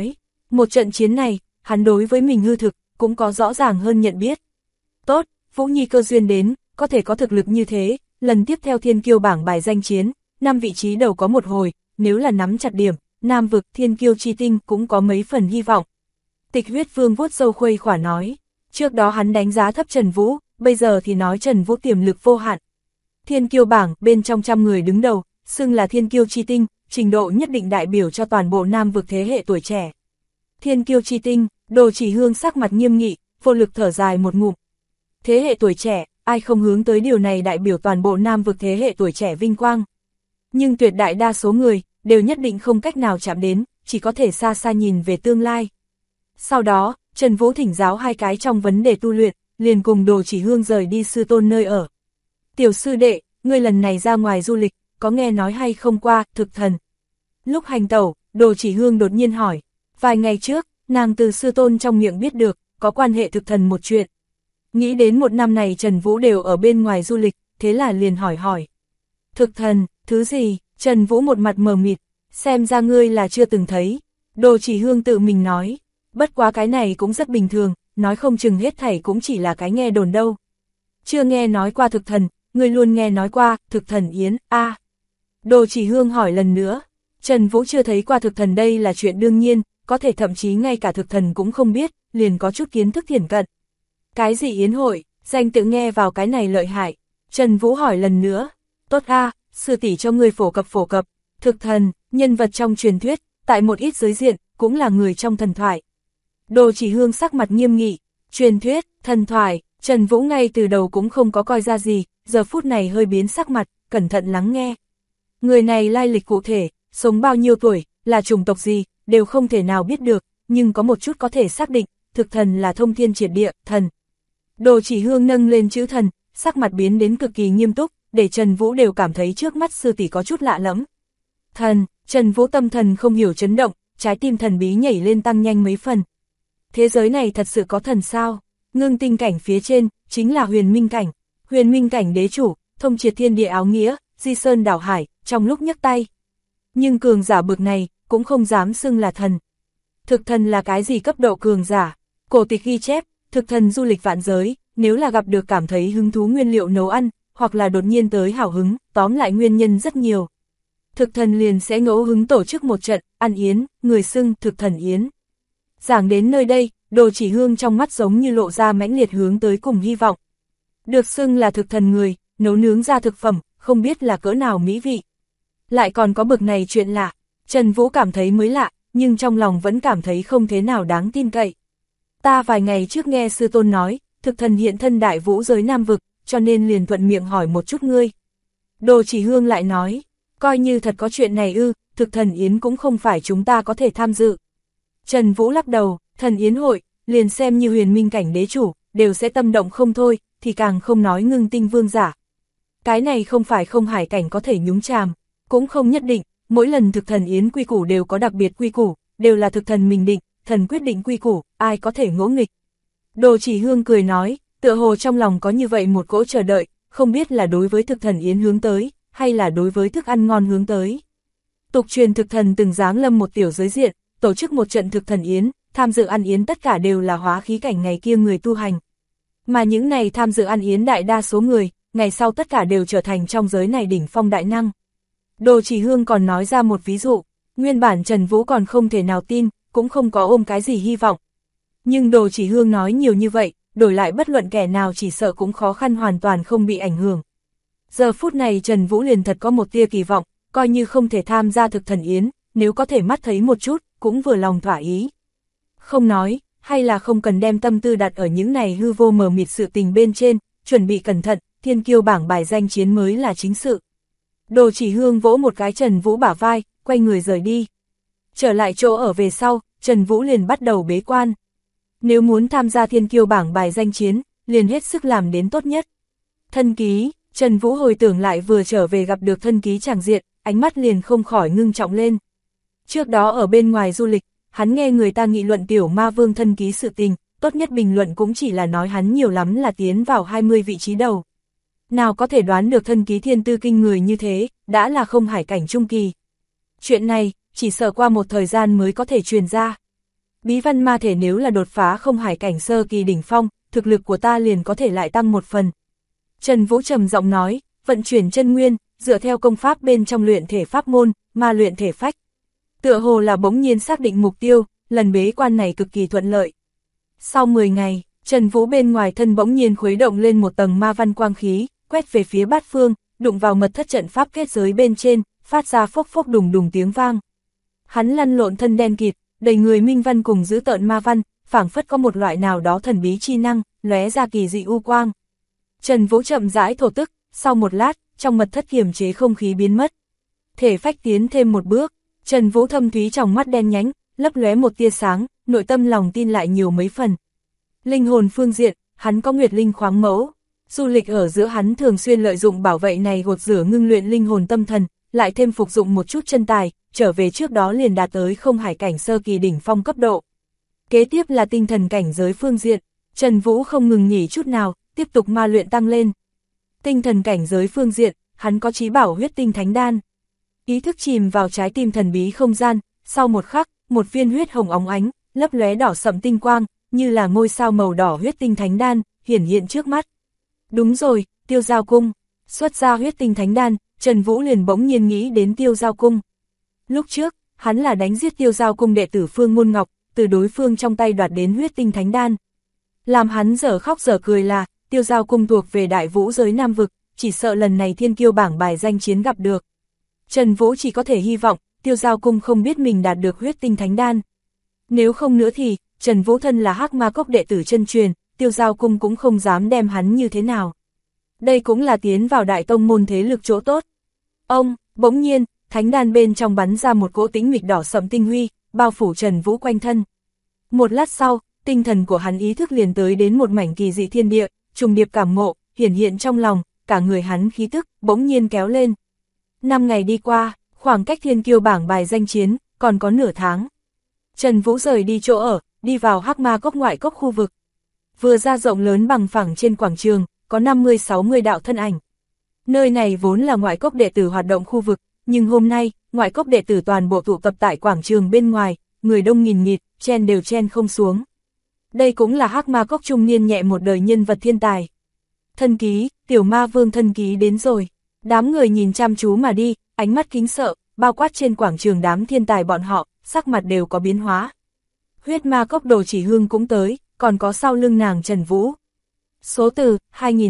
Một trận chiến này, hắn đối với mình hư thực, cũng có rõ ràng hơn nhận biết. Tốt, Vũ Nhi cơ duyên đến, có thể có thực lực như thế, lần tiếp theo thiên kiêu bảng bài danh chiến, 5 vị trí đầu có một hồi, nếu là nắm chặt điểm, Nam vực thiên kiêu chi tinh cũng có mấy phần hy vọng. Tịch Huyết Vương vuốt râu khuây khỏa nói, trước đó hắn đánh giá thấp Trần Vũ, bây giờ thì nói Trần Vũ tiềm lực vô hạn. Thiên kiêu bảng bên trong 100 người đứng đầu, xưng là thiên kiêu chi tinh, trình độ nhất định đại biểu cho toàn bộ Nam vực thế hệ tuổi trẻ. Thiên kiêu chi tinh, Đồ Chỉ Hương sắc mặt nghiêm nghị, vô lực thở dài một ngụm. Thế hệ tuổi trẻ, ai không hướng tới điều này đại biểu toàn bộ Nam vực thế hệ tuổi trẻ vinh quang. Nhưng tuyệt đại đa số người, đều nhất định không cách nào chạm đến, chỉ có thể xa xa nhìn về tương lai. Sau đó, Trần Vũ thỉnh giáo 2 cái trong vấn đề tu luyện, liền cùng Đồ Chỉ Hương rời đi sư tôn nơi ở. Tiểu sư đệ, ngươi lần này ra ngoài du lịch, có nghe nói hay không qua, thực thần? Lúc hành tẩu, Đồ Chỉ Hương đột nhiên hỏi. Vài ngày trước, nàng từ sư tôn trong miệng biết được, có quan hệ thực thần một chuyện. Nghĩ đến một năm này Trần Vũ đều ở bên ngoài du lịch, thế là liền hỏi. Thực thần, thứ gì? Trần Vũ một mặt mờ mịt, xem ra ngươi là chưa từng thấy. Đồ Chỉ Hương tự mình nói, bất quá cái này cũng rất bình thường, nói không chừng hết thảy cũng chỉ là cái nghe đồn đâu. Chưa nghe nói qua thực thần, ngươi luôn nghe nói qua, thực thần Yến, Đồ Chỉ Hương hỏi lần nữa, Trần Vũ chưa thấy qua thực thần đây là chuyện đương nhiên, có thể thậm chí ngay cả thực thần cũng không biết, liền có chút kiến thức thiển cận. Cái gì yến hội, danh tự nghe vào cái này lợi hại. Trần Vũ hỏi lần nữa, tốt sư tỷ cho ngươi phổ cập, thực thần, nhân vật trong truyền thuyết, tại một ít giới diện, cũng là người trong thần thoại. Đồ Chỉ Hương sắc mặt nghiêm nghị, truyền thuyết, thần thoại, Trần Vũ ngay từ đầu cũng không có coi ra gì, giờ phút này hơi biến sắc mặt, cẩn thận lắng nghe. Người này lai lịch cụ thể, sống bao nhiêu tuổi, là chủng tộc gì, đều không thể nào biết được, nhưng có một chút có thể xác định, thực thần là thông thiên triệt địa, thần. Đồ Chỉ Hương nâng lên chữ thần, sắc mặt biến đến cực kỳ nghiêm túc, để Trần Vũ đều cảm thấy trước mắt sư tỷ có chút lạ lẫm. Thần, Trần Vũ tâm thần không hiểu chấn động, trái tim thần bí nhảy lên tăng nhanh mấy phần. Thế giới này thật sự có thần sao? Ngưng tinh cảnh phía trên, chính là huyền minh cảnh. Huyền minh cảnh đế chủ, thông triệt thiên địa áo nghĩa, di sơn đảo hải, trong lúc nhấc tay. Nhưng cường giả bực này, cũng không dám xưng là thần. Thực thần là cái gì cấp độ cường giả? Cổ tịch ghi chép, thực thần du lịch vạn giới, nếu là gặp được cảm thấy hứng thú nguyên liệu nấu ăn, hoặc là đột nhiên tới hào hứng, tóm lại nguyên nhân rất nhiều. Thực thần liền sẽ ngẫu hứng tổ chức một trận, ăn yến, người xưng thực thần yến. Giảng đến nơi đây, Đồ Chỉ Hương trong mắt giống như lộ ra mãnh liệt hướng tới cùng hy vọng. Được xưng là thực thần người, nấu nướng ra thực phẩm, không biết là cỡ nào mỹ vị. Lại còn có bực này chuyện lạ, Trần Vũ cảm thấy mới lạ, nhưng trong lòng vẫn cảm thấy không thế nào đáng tin cậy. Ta vài ngày trước nghe sư tôn nói, thực thần hiện thân đại vũ giới Nam vực, cho nên liền thuận miệng hỏi một chút ngươi. Đồ Chỉ Hương lại nói, coi như thật có chuyện này thực thần yến cũng không phải chúng ta có thể tham dự. Trần Vũ lắc đầu, thần yến hội, liền xem như huyền minh cảnh đế chủ, đều sẽ tâm động không thôi, thì càng không nói ngưng tinh vương giả. Cái này không phải không hải cảnh có thể nhúng chàm, cũng không nhất định, mỗi lần thực thần yến quy củ đều có đặc biệt quy củ, đều là thực thần mình định, thần quyết định quy củ, ai có thể ngỗ nghịch. Đồ Chỉ Hương cười nói, tựa hồ trong lòng có như vậy một cỗ chờ đợi, không biết là đối với thực thần yến hướng tới, hay là đối với thức ăn ngon hướng tới. Tục truyền thực thần từng giáng lâm một tiểu giới diện, tổ chức một trận thực thần yến, tham dự ăn yến tất cả đều là hóa khí cảnh ngày kia người tu hành. Mà những này tham dự ăn yến đại đa số người, ngày sau tất cả đều trở thành trong giới này đỉnh phong đại năng. Đồ Chỉ Hương còn nói ra một ví dụ, nguyên bản Trần Vũ còn không thể nào tin, cũng không có ôm cái gì hy vọng. Nhưng Đồ Chỉ Hương nói nhiều như vậy, đổi lại bất luận kẻ nào chỉ sợ cũng khó khăn hoàn toàn không bị ảnh hưởng. Giờ phút này Trần Vũ liền thật có một tia kỳ vọng, coi như không thể tham gia thực thần yến, nếu có thể mắt thấy một chút, cũng vừa lòng thỏa ý. Không nói, hay là không cần đem tâm tư đặt ở những này hư vô mờ mịt sự tình bên trên, chuẩn bị cẩn thận, thiên kiêu bảng bài danh chiến mới là chính sự. Đồ Chỉ Hương vỗ một cái Trần Vũ bả vai, quay người rời đi. Trở lại chỗ ở về sau, Trần Vũ liền bắt đầu bế quan. Nếu muốn tham gia thiên kiêu bảng bài danh chiến, liền hết sức làm đến tốt nhất. Thân ký, Trần Vũ hồi tưởng lại vừa trở về gặp được thân ký tràng diện, ánh mắt liền không khỏi ngưng trọng lên. Trước đó ở bên ngoài du lịch, hắn nghe người ta nghị luận tiểu ma vương thân ký sự tình, tốt nhất bình luận cũng chỉ là nói hắn nhiều lắm là tiến vào 20 vị trí đầu. Nào có thể đoán được thân ký thiên tư kinh người như thế, đã là không hải cảnh trung kỳ. Chuyện này, chỉ sợ qua một thời gian mới có thể truyền ra. Bí văn ma thể nếu là đột phá không hải cảnh sơ kỳ đỉnh phong, thực lực của ta liền có thể lại tăng một phần. Trần Vũ trầm giọng nói, vận chuyển chân nguyên, dựa theo công pháp bên trong luyện thể pháp môn, ma luyện thể phách. Tựa hồ là bỗng nhiên xác định mục tiêu, lần bế quan này cực kỳ thuận lợi. Sau 10 ngày, Trần Vũ bên ngoài thân bỗng nhiên khuấy động lên một tầng ma văn quang khí, quét về phía bát phương, đụng vào mật thất trận pháp kết giới bên trên, phát ra phốc phốc đùng đùng tiếng vang. Hắn lăn lộn thân đen kịt, đầy người minh văn cùng giữ tợn ma văn, phảng phất có một loại nào đó thần bí chi năng, lóe ra kỳ dị u quang. Trần Vũ chậm rãi thổ tức, sau một lát, trong mật thất kiềm chế không khí biến mất. Thể phách tiến thêm một bước, Trần Vũ thâm thúy trong mắt đen nhánh, lấp lóe một tia sáng, nội tâm lòng tin lại nhiều mấy phần. Linh hồn phương diện, hắn có nguyệt linh khoáng mẫu. Du lịch ở giữa hắn thường xuyên lợi dụng bảo vệ này gột rửa ngưng luyện linh hồn tâm thần, lại thêm phục dụng một chút chân tài, trở về trước đó liền đạt tới không hải cảnh sơ kỳ đỉnh phong cấp độ. Kế tiếp là tinh thần cảnh giới phương diện, Trần Vũ không ngừng nghỉ chút nào, tiếp tục ma luyện tăng lên. Tinh thần cảnh giới phương diện, hắn có chí bảo huyết tinh thánh đan. Ý thức chìm vào trái tim thần bí không gian, sau một khắc, một viên huyết hồng óng ánh, lấp lóe đỏ sẫm tinh quang, như là ngôi sao màu đỏ huyết tinh thánh đan, hiển hiện trước mắt. Đúng rồi, Tiêu Giao Cung. Xuất ra huyết tinh thánh đan, Trần Vũ liền bỗng nhiên nghĩ đến Tiêu Giao Cung. Lúc trước, hắn là đánh giết Tiêu Giao Cung đệ tử Phương Môn Ngọc, từ đối phương trong tay đoạt đến huyết tinh thánh đan. Làm hắn dở khóc dở cười là, Tiêu Giao Cung thuộc về Đại Vũ giới Nam Vực, chỉ sợ lần này thiên kiêu bảng bài danh chiến gặp được. Trần Vũ chỉ có thể hy vọng, Tiêu Giao Cung không biết mình đạt được huyết tinh thánh đan. Nếu không nữa thì, Trần Vũ thân là Hắc Ma Cốc đệ tử chân truyền, Tiêu Giao Cung cũng không dám đem hắn như thế nào. Đây cũng là tiến vào đại tông môn thế lực chỗ tốt. Bỗng nhiên, thánh đan bên trong bắn ra một cỗ tĩnh mịch đỏ sẫm tinh huy, bao phủ Trần Vũ quanh thân. Một lát sau, tinh thần của hắn ý thức liền tới đến một mảnh kỳ dị thiên địa, trùng điệp cảm ngộ, hiển hiện trong lòng, cả người hắn khí tức, bỗng nhiên kéo lên. 5 ngày đi qua, khoảng cách thiên kiêu bảng bài danh chiến, còn có nửa tháng. Trần Vũ rời đi chỗ ở, đi vào Hắc Ma Cốc ngoại cốc khu vực. Vừa ra rộng lớn bằng phẳng trên quảng trường, có 50-60 đạo thân ảnh. Nơi này vốn là ngoại cốc đệ tử hoạt động khu vực, nhưng hôm nay, ngoại cốc đệ tử toàn bộ tụ tập tại quảng trường bên ngoài, người đông nghìn nghịt, chen đều chen không xuống. Đây cũng là Hắc Ma Cốc trung niên nhẹ một đời nhân vật thiên tài. Thân ký, tiểu ma vương thân ký đến rồi. Đám người nhìn chăm chú mà đi, ánh mắt kính sợ, bao quát trên quảng trường đám thiên tài bọn họ, sắc mặt đều có biến hóa. Huyết Ma Cốc Đồ Chỉ Hương cũng tới, còn có sau lưng nàng Trần Vũ. Số từ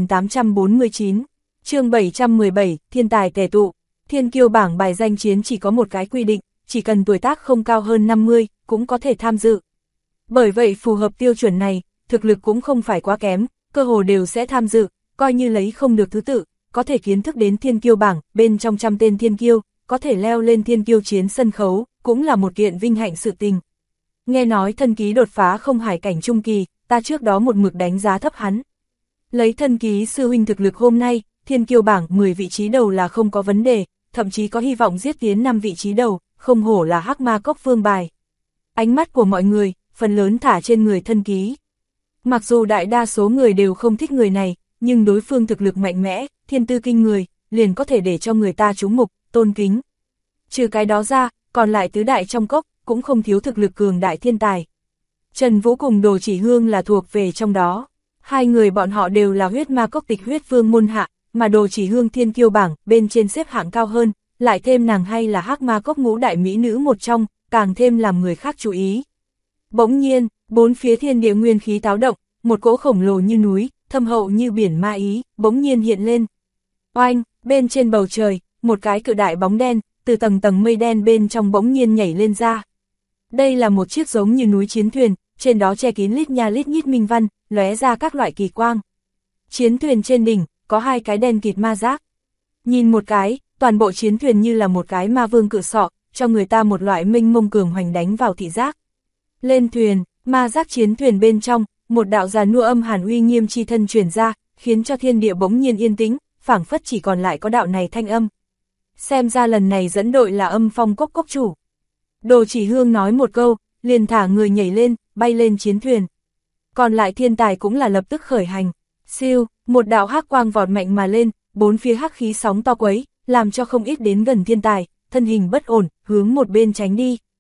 2849, chương 717, thiên tài tề tụ. Thiên kiêu bảng bài danh chiến chỉ có một cái quy định, chỉ cần tuổi tác không cao hơn 50, cũng có thể tham dự. Bởi vậy phù hợp tiêu chuẩn này, thực lực cũng không phải quá kém, cơ hồ đều sẽ tham dự, coi như lấy không được thứ tự, có thể kiến thức đến thiên kiêu bảng, bên trong 100 tên thiên kiêu, có thể leo lên thiên kiêu chiến sân khấu, cũng là một kiện vinh hạnh sự tình. Nghe nói thân ký đột phá không hải cảnh trung kỳ, ta trước đó một mực đánh giá thấp hắn. Lấy thân ký sư huynh thực lực hôm nay, thiên kiêu bảng 10 vị trí đầu là không có vấn đề, thậm chí có hy vọng giết tiến 5 vị trí đầu, không hổ là Hắc Ma Cốc vương bài. Ánh mắt của mọi người, phần lớn thả trên người thân ký. Mặc dù đại đa số người đều không thích người này, nhưng đối phương thực lực mạnh mẽ, thiên tư kinh người, liền có thể để cho người ta chú mục, tôn kính. Trừ cái đó ra, còn lại tứ đại trong cốc, cũng không thiếu thực lực cường đại thiên tài. Trần Vũ cùng Đồ Chỉ Hương là thuộc về trong đó. Hai người bọn họ đều là huyết ma cốc tịch huyết vương môn hạ, mà Đồ Chỉ Hương thiên kiêu bảng, bên trên xếp hạng cao hơn, lại thêm nàng hay là Hắc Ma Cốc ngũ đại mỹ nữ một trong, càng thêm làm người khác chú ý. Bỗng nhiên, bốn phía thiên địa nguyên khí táo động, một cỗ khổng lồ như núi, thâm hậu như biển ma ý, bỗng nhiên hiện lên. Oanh, bên trên bầu trời, một cái cự đại bóng đen, từ tầng tầng mây đen bên trong bỗng nhiên nhảy lên ra. Đây là một chiếc giống như núi chiến thuyền, trên đó che kín lít nha lít nhít minh văn, lóe ra các loại kỳ quang. Chiến thuyền trên đỉnh, có hai cái đen kịt ma giác. Nhìn một cái, toàn bộ chiến thuyền như là một cái ma vương cự sọ, cho người ta một loại mênh mông cường hoành đánh vào thị giác. Lên thuyền, ma giác chiến thuyền bên trong, một đạo giàn nua âm hàn uy nghiêm chi thân truyền ra, khiến cho thiên địa bỗng nhiên yên tĩnh, phảng phất chỉ còn lại có đạo này thanh âm. Xem ra lần này dẫn đội là Âm Phong Cốc cốc chủ. Đồ Chỉ Hương nói một câu, liền thả người nhảy lên, bay lên chiến thuyền. Còn lại thiên tài cũng là lập tức khởi hành. Siêu, một đạo hắc quang vọt mạnh mà lên, bốn phía hắc khí sóng to quấy, làm cho không ít đến gần thiên tài, thân hình bất ổn, hướng một bên tránh đi.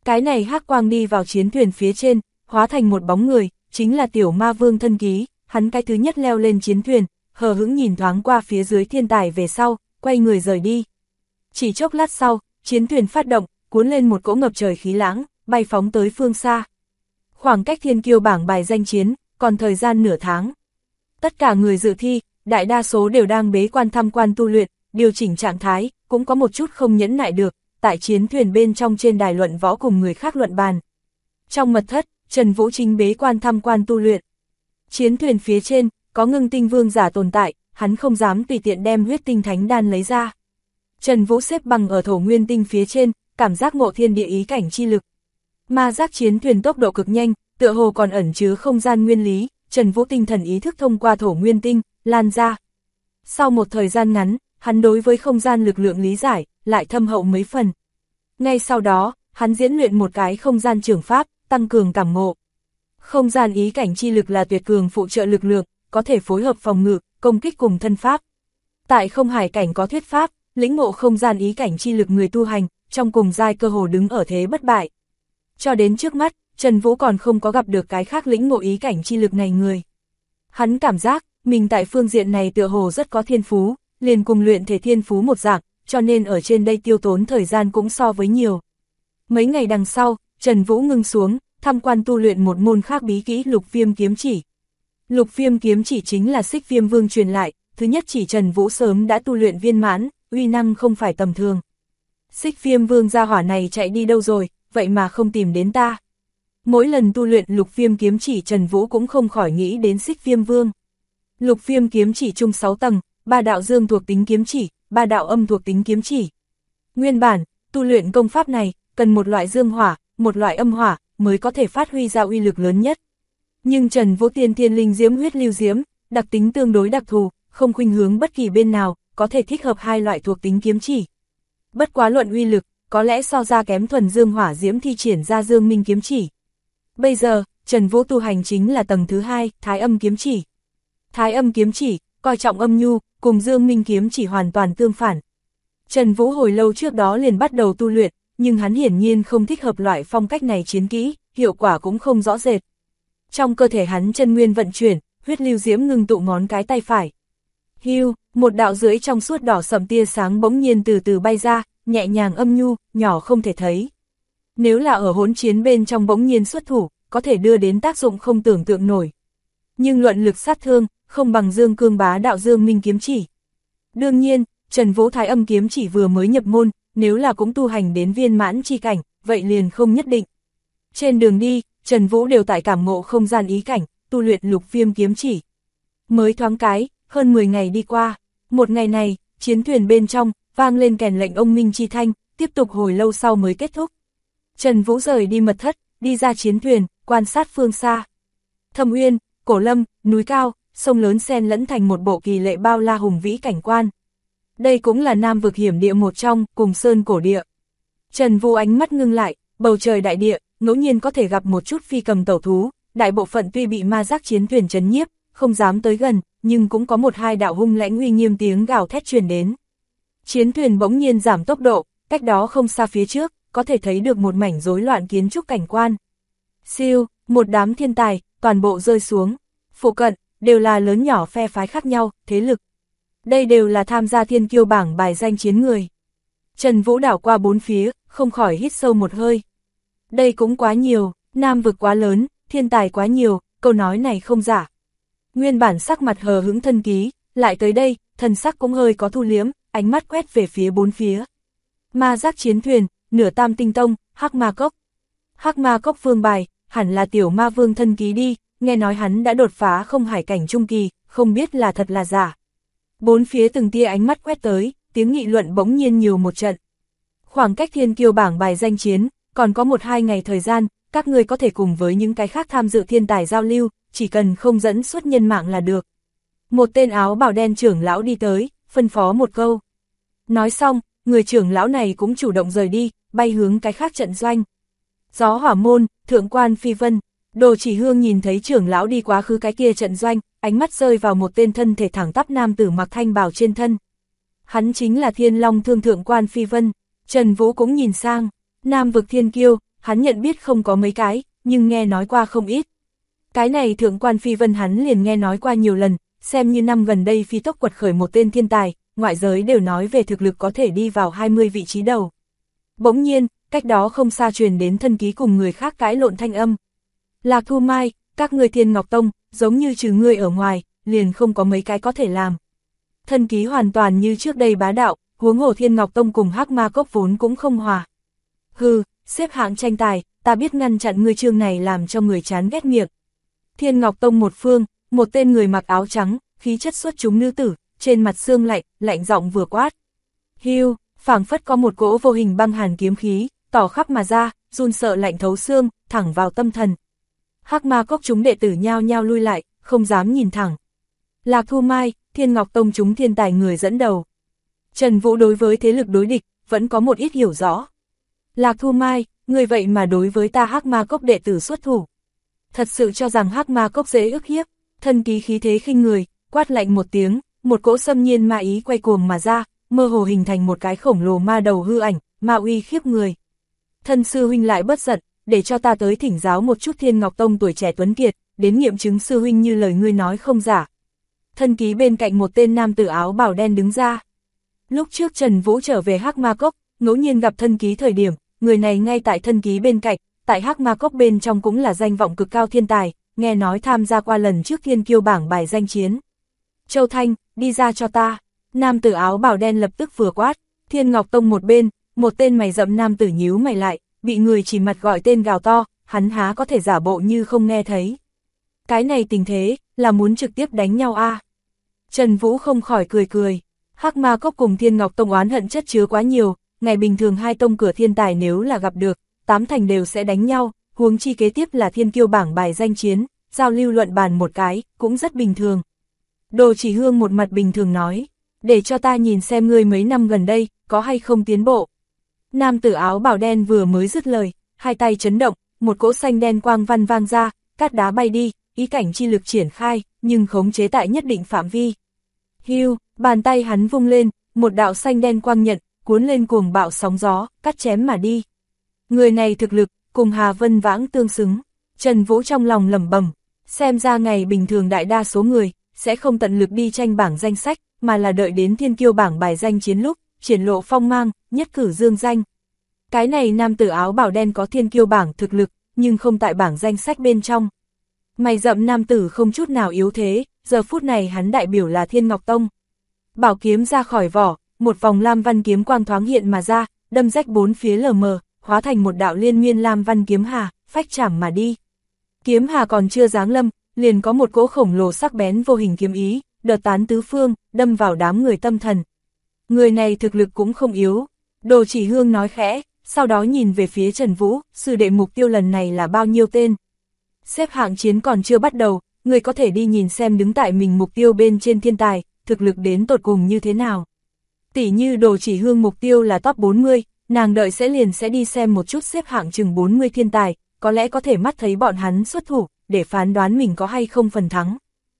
Cái này hắc quang đi vào chiến thuyền phía trên, hóa thành một bóng người, chính là tiểu ma vương thân ký, hắn cái thứ nhất leo lên chiến thuyền, hờ hững nhìn thoáng qua phía dưới thiên tài về sau, quay người rời đi. Chỉ chốc lát sau, chiến thuyền phát động, cuốn lên một cỗ ngập trời khí lãng, bay phóng tới phương xa. Khoảng cách thiên kiêu bảng bài danh chiến, còn thời gian nửa tháng. Tất cả người dự thi, đại đa số đều đang bế quan tham quan tu luyện, điều chỉnh trạng thái, cũng có một chút không nhẫn nại được, tại chiến thuyền bên trong trên đài luận võ cùng người khác luận bàn. Trong mật thất, Trần Vũ chính bế quan tham quan tu luyện. Chiến thuyền phía trên, có ngưng tinh vương giả tồn tại, hắn không dám tùy tiện đem huyết tinh thánh đan lấy ra. Trần Vũ xếp bằng ở thổ nguyên tinh phía trên, cảm giác ngộ thiên địa ý cảnh chi lực. Ma giác chiến thuyền tốc độ cực nhanh, tựa hồ còn ẩn chứa không gian nguyên lý, Trần Vũ tinh thần ý thức thông qua thổ nguyên tinh, lan ra. Sau một thời gian ngắn, hắn đối với không gian lực lượng lý giải, lại thâm hậu mấy phần. Ngay sau đó, hắn diễn luyện một cái không gian trường pháp, tăng cường cảm ngộ. Không gian ý cảnh chi lực là tuyệt cường phụ trợ lực lượng, có thể phối hợp phòng ngự, công kích cùng thân pháp. Tại không hải cảnh có thuyết pháp, lĩnh ngộ không gian ý cảnh chi lực người tu hành, trong cùng giai cơ hồ đứng ở thế bất bại. Cho đến trước mắt, Trần Vũ còn không có gặp được cái khác lĩnh ngộ ý cảnh chi lực này người. Hắn cảm giác, mình tại phương diện này tựa hồ rất có thiên phú, liền cùng luyện thể thiên phú một dạng, cho nên ở trên đây tiêu tốn thời gian cũng so với nhiều. Mấy ngày đằng sau, Trần Vũ ngưng xuống, tham quan tu luyện một môn khác bí kỹ Lục Viêm kiếm chỉ. Lục Viêm kiếm chỉ chính là Xích Viêm Vương truyền lại, thứ nhất chỉ Trần Vũ sớm đã tu luyện viên mãn, uy năng không phải tầm thường. Xích Viêm Vương gia hỏa này chạy đi đâu rồi, vậy mà không tìm đến ta. Mỗi lần tu luyện Lục Viêm kiếm chỉ Trần Vũ cũng không khỏi nghĩ đến Xích Viêm Vương. Lục Viêm kiếm chỉ chung 6 tầng, 3 đạo dương thuộc tính kiếm chỉ, 3 đạo âm thuộc tính kiếm chỉ. Nguyên bản, tu luyện công pháp này, cần một loại dương hỏa, một loại âm hỏa, mới có thể phát huy ra uy lực lớn nhất. Nhưng Trần Vũ tiên thiên linh diễm huyết lưu diễm, đặc tính tương đối đặc thù, không khuynh hướng bất kỳ bên nào, có thể thích hợp hai loại thuộc tính kiếm chỉ. Bất quá luận uy lực, có lẽ so ra kém thuần dương hỏa diễm thi triển ra dương minh kiếm chỉ. Bây giờ, Trần Vũ tu hành chính là tầng thứ 2, thái âm kiếm chỉ. Thái âm kiếm chỉ, coi trọng âm nhu, cùng dương minh kiếm chỉ hoàn toàn tương phản. Trần Vũ hồi lâu trước đó liền bắt đầu tu luyện, nhưng hắn hiển nhiên không thích hợp loại phong cách này chiến kỹ, hiệu quả cũng không rõ rệt. Trong cơ thể hắn chân nguyên vận chuyển, huyết lưu diễm ngưng tụ ngón cái tay phải. Hưu, một đạo rưỡi trong suốt đỏ sẫm tia sáng bỗng nhiên từ từ bay ra, nhẹ nhàng âm nhu, nhỏ không thể thấy. Nếu là ở hỗn chiến bên trong bỗng nhiên xuất thủ, có thể đưa đến tác dụng không tưởng tượng nổi. Nhưng luận lực sát thương, không bằng dương cương bá đạo dương minh kiếm chỉ. Đương nhiên, Trần Vũ thái âm kiếm chỉ vừa mới nhập môn, nếu là cũng tu hành đến viên mãn chi cảnh, vậy liền không nhất định. Trên đường đi, Trần Vũ đều tại cảm ngộ không gian ý cảnh, tu luyện Lục Viêm kiếm chỉ. Mới thoáng cái, hơn 10 ngày đi qua, một ngày này, chiến thuyền bên trong, vang lên kèn lệnh ông minh chi thanh, tiếp tục hồi lâu sau mới kết thúc. Trần Vũ rời đi mật thất, đi ra chiến thuyền, quan sát phương xa. Thâm Uyên, Cổ Lâm, núi cao, sông lớn xen lẫn thành một bộ kỳ lệ bao la hùng vĩ cảnh quan. Đây cũng là Nam vực hiểm địa một trong, cùng sơn cổ địa. Trần Vũ ánh mắt ngưng lại, bầu trời đại địa, ngẫu nhiên có thể gặp một chút phi cầm tẩu thú, đại bộ phận tuy bị ma giác chiến thuyền trấn nhiếp, không dám tới gần, nhưng cũng có một hai đạo hung lãnh uy nghiêm tiếng gào thét truyền đến. Chiến thuyền bỗng nhiên giảm tốc độ, cách đó không xa phía trước, có thể thấy được một mảnh rối loạn kiến trúc cảnh quan. Siêu, một đám thiên tài, toàn bộ rơi xuống. Phụ cận, đều là lớn nhỏ phe phái khác nhau, thế lực. Đây đều là tham gia thiên kiêu bảng bài danh chiến người. Trần Vũ đảo qua bốn phía, không khỏi hít sâu một hơi. Đây cũng quá nhiều, Nam vực quá lớn, thiên tài quá nhiều, câu nói này không giả. Nguyên bản sắc mặt hờ hững thân ký, lại tới đây, thần sắc cũng hơi có thu liếm, ánh mắt quét về phía bốn phía. Ma giác chiến thuyền, nửa tam tinh tông, Hắc Ma Cốc. Hắc Ma Cốc vương bài, hẳn là tiểu ma vương thân ký đi, nghe nói hắn đã đột phá không hải cảnh trung kỳ, không biết là thật là giả. Bốn phía từng tia ánh mắt quét tới, tiếng nghị luận bỗng nhiên nhiều một trận. Khoảng cách thiên kiêu bảng bài danh chiến, còn có 1-2 ngày thời gian, các người có thể cùng với những cái khác tham dự thiên tài giao lưu, chỉ cần không dẫn xuất nhân mạng là được. Một tên áo bào đen trưởng lão đi tới, phân phó một câu. Nói xong, người trưởng lão này cũng chủ động rời đi, bay hướng cái khác trận doanh. Gió Hỏa Môn, Thượng Quan Phi Vân, Đồ Chỉ Hương nhìn thấy trưởng lão đi quá khứ cái kia trận doanh, ánh mắt rơi vào một tên thân thể thẳng tắp nam tử mặc thanh bào trên thân. Hắn chính là Thiên Long Thương Thượng Quan Phi Vân. Trần Vũ cũng nhìn sang, Nam vực thiên kiêu, hắn nhận biết không có mấy cái, nhưng nghe nói qua không ít. Cái này thượng quan phi vân hắn liền nghe nói qua nhiều lần, xem như năm gần đây phi tốc quật khởi một tên thiên tài, ngoại giới đều nói về thực lực có thể đi vào 20 vị trí đầu. Bỗng nhiên, cách đó không xa truyền đến thân ký cùng người khác cãi lộn thanh âm. Lạc Thu Mai, các ngươi Thiên Ngọc Tông, giống như trừ ngươi ở ngoài, liền không có mấy cái có thể làm. Thân ký hoàn toàn như trước đây bá đạo, huống hồ Thiên Ngọc Tông cùng Hắc Ma Cốc vốn cũng không hòa. Hừ, xếp hạng tranh tài, ta biết ngăn chặn ngươi chương này làm cho người chán ghét miệng. Thiên Ngọc Tông một phương, một tên người mặc áo trắng, khí chất xuất chúng nữ tử, trên mặt xương lạnh, lạnh giọng vừa quát. Hiu, phảng phất có một cỗ vô hình băng hàn kiếm khí, tỏ khắp mà ra, run sợ lạnh thấu xương, thẳng vào tâm thần. Hắc Ma Cốc chúng đệ tử nhao nhao lui lại, không dám nhìn thẳng. Lạc Thu Mai, Thiên Ngọc Tông chúng thiên tài người dẫn đầu. Trần Vũ đối với thế lực đối địch, vẫn có một ít hiểu rõ. Lạc Thu Mai, người vậy mà đối với ta Hắc Ma Cốc đệ tử xuất thủ. Thật sự cho rằng Hắc Ma Cốc dễ ức hiếp, thân ký khí thế khinh người, quát lạnh một tiếng, một cỗ xâm nhiên ma ý quay cuồng mà ra, mơ hồ hình thành một cái khổng lồ ma đầu hư ảnh, ma uy khiếp người. Thân sư huynh lại bất giận, để cho ta tới thỉnh giáo một chút Thiên Ngọc Tông tuổi trẻ tuấn kiệt, đến nghiệm chứng sư huynh như lời ngươi nói không giả. Thân ký bên cạnh một tên nam tử áo bào đen đứng ra. Lúc trước Trần Vũ trở về Hắc Ma Cốc, ngẫu nhiên gặp thân ký thời điểm, người này ngay tại thân ký bên cạnh, tại Hắc Ma Cốc bên trong cũng là danh vọng cực cao thiên tài, nghe nói tham gia qua lần trước thiên kiêu bảng bài danh chiến. Châu Thanh, đi ra cho ta. Nam tử áo bào đen lập tức vừa quát. Thiên Ngọc Tông một bên, một tên mày rậm nam tử nhíu mày lại, bị người chỉ mặt gọi tên gào to, hắn há có thể giả bộ như không nghe thấy. Cái này tình thế, là muốn trực tiếp đánh nhau a? Trần Vũ không khỏi cười cười. Hắc Ma Cốc cùng Thiên Ngọc Tông oán hận chất chứa quá nhiều, ngày bình thường hai tông cửa thiên tài nếu là gặp được, 8 thành đều sẽ đánh nhau, huống chi kế tiếp là thiên kiêu bảng bài danh chiến, giao lưu luận bàn một cái, cũng rất bình thường. Đồ Chỉ Hương một mặt bình thường nói, để cho ta nhìn xem ngươi mấy năm gần đây, có hay không tiến bộ. Nam tử áo bào đen vừa mới dứt lời, hai tay chấn động, một cỗ xanh đen quang văn vang ra, cát đá bay đi, ý cảnh chi lực triển khai, nhưng khống chế tại nhất định phạm vi. Hiu, bàn tay hắn vung lên, một đạo xanh đen quang nhận, cuốn lên cuồng bạo sóng gió, cắt chém mà đi. Người này thực lực, cùng Hà Vân Vãng tương xứng. Trần Vũ trong lòng lẩm bẩm, xem ra ngày bình thường đại đa số người, sẽ không tận lực đi tranh bảng danh sách, mà là đợi đến thiên kiêu bảng bài danh chiến lúc, triển lộ phong mang, nhất cử dương danh. Cái này nam tử áo bảo đen có thiên kiêu bảng thực lực, nhưng không tại bảng danh sách bên trong. Mày rậm nam tử không chút nào yếu thế, giờ phút này hắn đại biểu là Thiên Ngọc Tông. Bảo kiếm ra khỏi vỏ, một vòng lam văn kiếm quang thoáng hiện mà ra, đâm rách bốn phía lờ mờ, hóa thành một đạo liên miên lam văn kiếm hà, phách chảm mà đi. Kiếm hà còn chưa giáng lâm, liền có một cỗ khổng lồ sắc bén vô hình kiếm ý, đợt tán tứ phương, đâm vào đám người tâm thần. Người này thực lực cũng không yếu. Đồ Chỉ Hương nói khẽ, sau đó nhìn về phía Trần Vũ, sư đệ mục tiêu lần này là bao nhiêu tên. Xếp hạng chiến còn chưa bắt đầu, người có thể đi nhìn xem đứng tại mình mục tiêu bên trên thiên tài, thực lực đến tột cùng như thế nào. Tỷ như Đồ Chỉ Hương mục tiêu là top 40, nàng đợi sẽ đi xem một chút xếp hạng chừng 40 thiên tài, có lẽ có thể mắt thấy bọn hắn xuất thủ, để phán đoán mình có hay không phần thắng.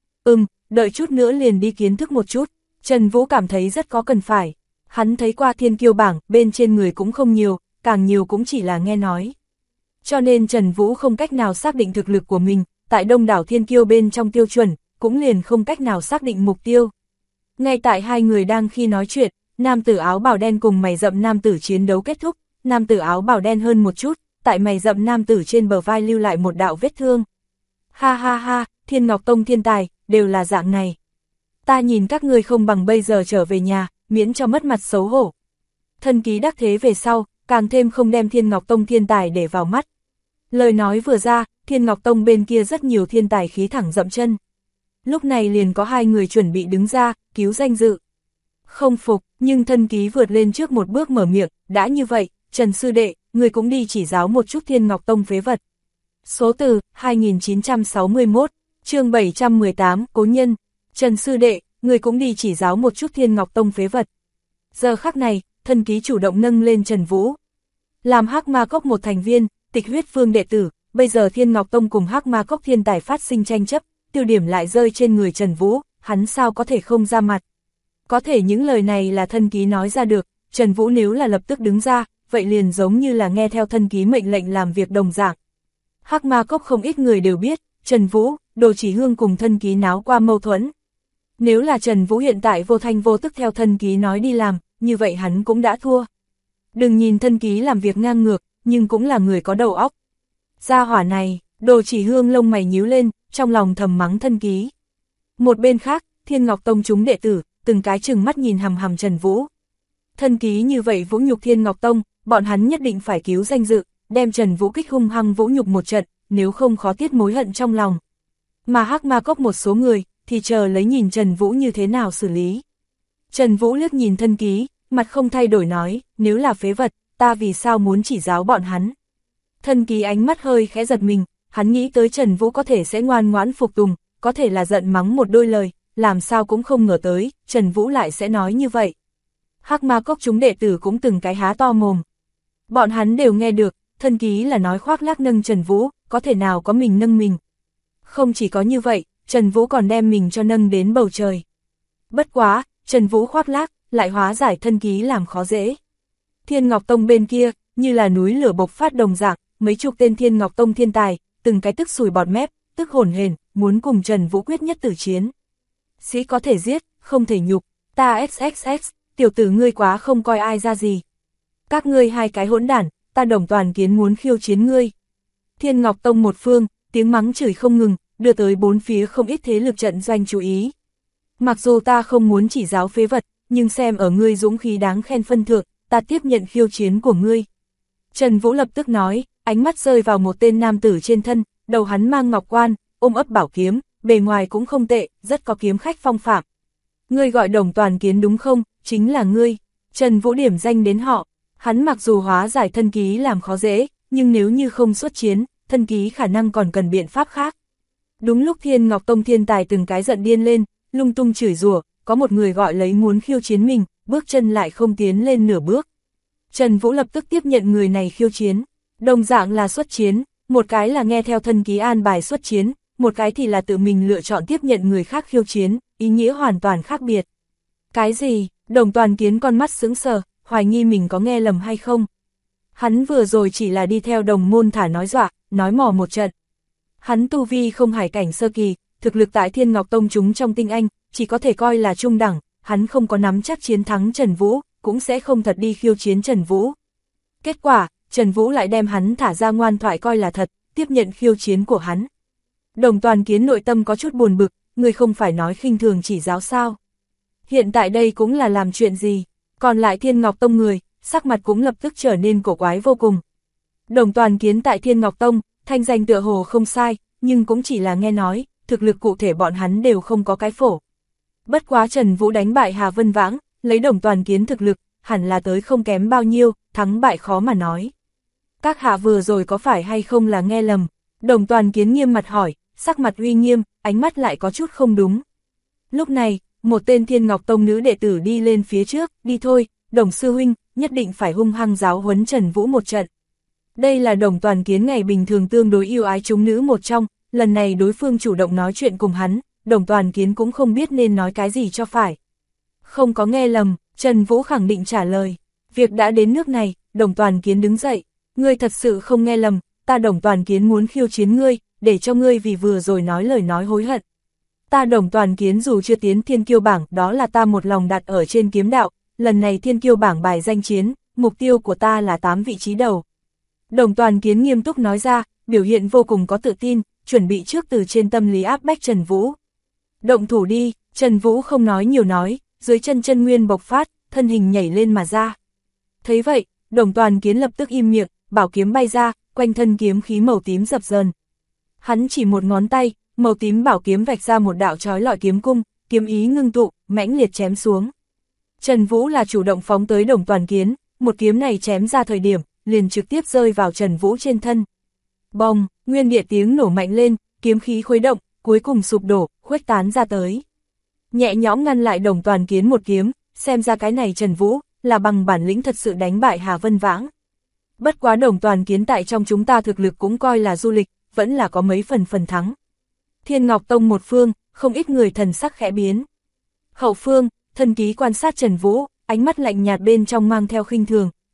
Đợi chút nữa liền đi kiến thức một chút, Trần Vũ cảm thấy rất có cần phải. Hắn thấy qua thiên kiêu bảng, bên trên người cũng không nhiều, càng nhiều cũng chỉ là nghe nói. Cho nên Trần Vũ không cách nào xác định thực lực của mình, tại đông đảo thiên kiêu bên trong tiêu chuẩn, cũng liền không cách nào xác định mục tiêu. Ngay tại hai người đang khi nói chuyện, nam tử áo bào đen cùng mày rậm nam tử chiến đấu kết thúc, nam tử áo bào đen hơn một chút, tại mày rậm nam tử trên bờ vai lưu lại một đạo vết thương. Ha ha ha, Thiên Ngọc Tông thiên tài, đều là dạng này. Ta nhìn các ngươi không bằng bây giờ trở về nhà, miễn cho mất mặt xấu hổ. Thân ký đắc thế về sau, càng thêm không đem Thiên Ngọc Tông thiên tài để vào mắt. Lời nói vừa ra, Thiên Ngọc Tông bên kia rất nhiều thiên tài khí thẳng dậm chân. Lúc này liền có hai người chuẩn bị đứng ra, cứu danh dự. Không phục, nhưng thân ký vượt lên trước một bước mở miệng, đã như vậy, Trần sư đệ, người cũng đi chỉ giáo một chút Thiên Ngọc Tông phế vật. Số từ, 2961, chương 718, Cố Nhân. Trần sư đệ, người cũng đi chỉ giáo một chút Thiên Ngọc Tông phế vật. Giờ khắc này, thân ký chủ động nâng lên Trần Vũ. Làm Hắc Ma Cốc một thành viên, Tịch Huyết Vương đệ tử, bây giờ Thiên Ngọc Tông cùng Hắc Ma Cốc thiên tài phát sinh tranh chấp, tiêu điểm lại rơi trên người Trần Vũ, hắn sao có thể không ra mặt. Có thể những lời này là thân ký nói ra được, Trần Vũ nếu là lập tức đứng ra, vậy liền giống như là nghe theo thân ký mệnh lệnh làm việc đồng dạng. Hắc Ma Cốc không ít người đều biết, Trần Vũ, Đồ Chỉ Hương cùng thân ký náo qua mâu thuẫn. Nếu là Trần Vũ hiện tại vô thanh vô tức theo thân ký nói đi làm, như vậy hắn cũng đã thua. Đừng nhìn thân ký làm việc ngang ngược, nhưng cũng là người có đầu óc. Gia hỏa này, Đồ Chỉ Hương lông mày nhíu lên, trong lòng thầm mắng thân ký. Một bên khác, Thiên Ngọc Tông chúng đệ tử, từng cái chừng mắt nhìn hằm hằm Trần Vũ. Thân ký như vậy vũ nhục Thiên Ngọc Tông, bọn hắn nhất định phải cứu danh dự, đem Trần Vũ kích hung hăng vũ nhục một trận, nếu không khó tiết mối hận trong lòng. Mà Hắc Ma Cốc một số người, thì chờ lấy nhìn Trần Vũ như thế nào xử lý. Trần Vũ liếc nhìn thân ký, mặt không thay đổi nói, nếu là phế vật, ta vì sao muốn chỉ giáo bọn hắn. Thân ký ánh mắt hơi khẽ giật mình, hắn nghĩ tới Trần Vũ có thể sẽ ngoan ngoãn phục tùng, có thể là giận mắng một đôi lời, làm sao cũng không ngờ tới, Trần Vũ lại sẽ nói như vậy. Hắc Ma Cốc chúng đệ tử cũng từng cái há to mồm. Bọn hắn đều nghe được, thân ký là nói khoác lác nâng Trần Vũ, có thể nào có mình nâng mình. Không chỉ có như vậy, Trần Vũ còn đem mình cho nâng đến bầu trời. Bất quá, Trần Vũ khoác lác, lại hóa giải thân ký làm khó dễ. Thiên Ngọc Tông bên kia, như là núi lửa bộc phát đồng dạng, mấy chục tên Thiên Ngọc Tông thiên tài, từng cái tức sùi bọt mép, tức hổn hển, muốn cùng Trần Vũ quyết nhất tử chiến. Sĩ có thể giết, không thể nhục, ta XXX, tiểu tử ngươi quá không coi ai ra gì. Các ngươi hai cái hỗn đản, ta Đồng Toàn Kiến muốn khiêu chiến ngươi. Thiên Ngọc Tông một phương, tiếng mắng chửi không ngừng, đưa tới bốn phía không ít thế lực trận doanh chú ý. Mặc dù ta không muốn chỉ giáo phế vật, nhưng xem ở ngươi dũng khí đáng khen phân thượng, ta tiếp nhận khiêu chiến của ngươi. Trần Vũ lập tức nói, ánh mắt rơi vào một tên nam tử trên thân, đầu hắn mang ngọc quan, ôm ấp bảo kiếm, bề ngoài cũng không tệ, rất có kiếm khách phong phạm. Ngươi gọi Đồng Toàn Kiến đúng không, chính là ngươi. Trần Vũ điểm danh đến họ, hắn mặc dù hóa giải thân ký làm khó dễ, nhưng nếu như không xuất chiến, thân ký khả năng còn cần biện pháp khác. Đúng lúc Thiên Ngọc Tông thiên tài từng cái giận điên lên, lung tung chửi rủa, có một người gọi lấy muốn khiêu chiến mình, bước chân lại không tiến lên nửa bước. Trần Vũ lập tức tiếp nhận người này khiêu chiến, đồng dạng là xuất chiến, một cái là nghe theo thân ký an bài xuất chiến, một cái thì là tự mình lựa chọn tiếp nhận người khác khiêu chiến, ý nghĩa hoàn toàn khác biệt. Cái gì? Đồng Toàn Kiến con mắt sững sờ, hoài nghi mình có nghe lầm hay không. Hắn vừa rồi chỉ là đi theo đồng môn thả nói dọa, nói mò một trận. Hắn tu vi không hải cảnh sơ kỳ, thực lực tại Thiên Ngọc Tông chúng trong tinh anh, chỉ có thể coi là trung đẳng, hắn không có nắm chắc chiến thắng Trần Vũ, cũng sẽ không thật đi khiêu chiến Trần Vũ. Kết quả, Trần Vũ lại đem hắn thả ra ngoan thoại coi là thật, tiếp nhận khiêu chiến của hắn. Đồng Toàn Kiến nội tâm có chút buồn bực, người không phải nói khinh thường chỉ giáo sao. Hiện tại đây cũng là làm chuyện gì, còn lại Thiên Ngọc Tông người, sắc mặt cũng lập tức trở nên cổ quái vô cùng. Đồng Toàn Kiến tại Thiên Ngọc Tông, thanh danh tựa hồ không sai, nhưng cũng chỉ là nghe nói, thực lực cụ thể bọn hắn đều không có cái phổ. Bất quá Trần Vũ đánh bại Hà Vân Vãng, lấy Đồng Toàn Kiến thực lực, hẳn là tới không kém bao nhiêu, thắng bại khó mà nói. Các hạ vừa rồi có phải hay không là nghe lầm? Đồng Toàn Kiến nghiêm mặt hỏi, sắc mặt uy nghiêm, ánh mắt lại có chút không đúng. Lúc này, một tên Thiên Ngọc Tông nữ đệ tử đi lên phía trước, đi thôi, Đồng sư huynh, nhất định phải hung hăng giáo huấn Trần Vũ một trận. Đây là Đồng Toàn Kiến ngày bình thường tương đối yêu ái chúng nữ một trong, lần này đối phương chủ động nói chuyện cùng hắn, Đồng Toàn Kiến cũng không biết nên nói cái gì cho phải. Không có nghe lầm, Trần Vũ khẳng định trả lời. Việc đã đến nước này, Đồng Toàn Kiến đứng dậy. Ngươi thật sự không nghe lầm, ta Đồng Toàn Kiến muốn khiêu chiến ngươi, để cho ngươi vì vừa rồi nói lời nói hối hận. Ta Đồng Toàn Kiến dù chưa tiến thiên kiêu bảng, đó là ta một lòng đặt ở trên kiếm đạo, lần này thiên kiêu bảng bài danh chiến, mục tiêu của ta là 8 vị trí đầu. Đồng Toàn Kiến nghiêm túc nói ra, biểu hiện vô cùng có tự tin, chuẩn bị trước từ trên tâm lý áp bách Trần Vũ. Động thủ đi, Trần Vũ không nói nhiều nói, dưới chân chân nguyên bộc phát, thân hình nhảy lên mà ra. Thấy vậy, Đồng Toàn Kiến lập tức im miệng, bảo kiếm bay ra, quanh thân kiếm khí màu tím dập dờn. Hắn chỉ một ngón tay, màu tím bảo kiếm vạch ra một đạo chói lọi kiếm cung, kiếm ý ngưng tụ, mãnh liệt chém xuống. Trần Vũ là chủ động phóng tới Đồng Toàn Kiến, một kiếm này chém ra thời điểm, liền trực tiếp rơi vào Trần Vũ trên thân. Bong, nguyên địa tiếng nổ mạnh lên, kiếm khí khuấy động, cuối cùng sụp đổ, khuếch tán ra tới. Nhẹ nhõm ngăn lại Đồng Toàn Kiến một kiếm, xem ra cái này Trần Vũ, là bằng bản lĩnh thật sự đánh bại Hà Vân Vãng. Bất quá Đồng Toàn Kiến tại trong chúng ta thực lực cũng coi là du lịch, vẫn là có mấy phần thắng. Thiên Ngọc Tông một phương, không ít người thần sắc khẽ biến. Hậu phương, thân ký quan sát Trần Vũ, ánh mắt lạnh nhạt bên trong mang theo khinh thường,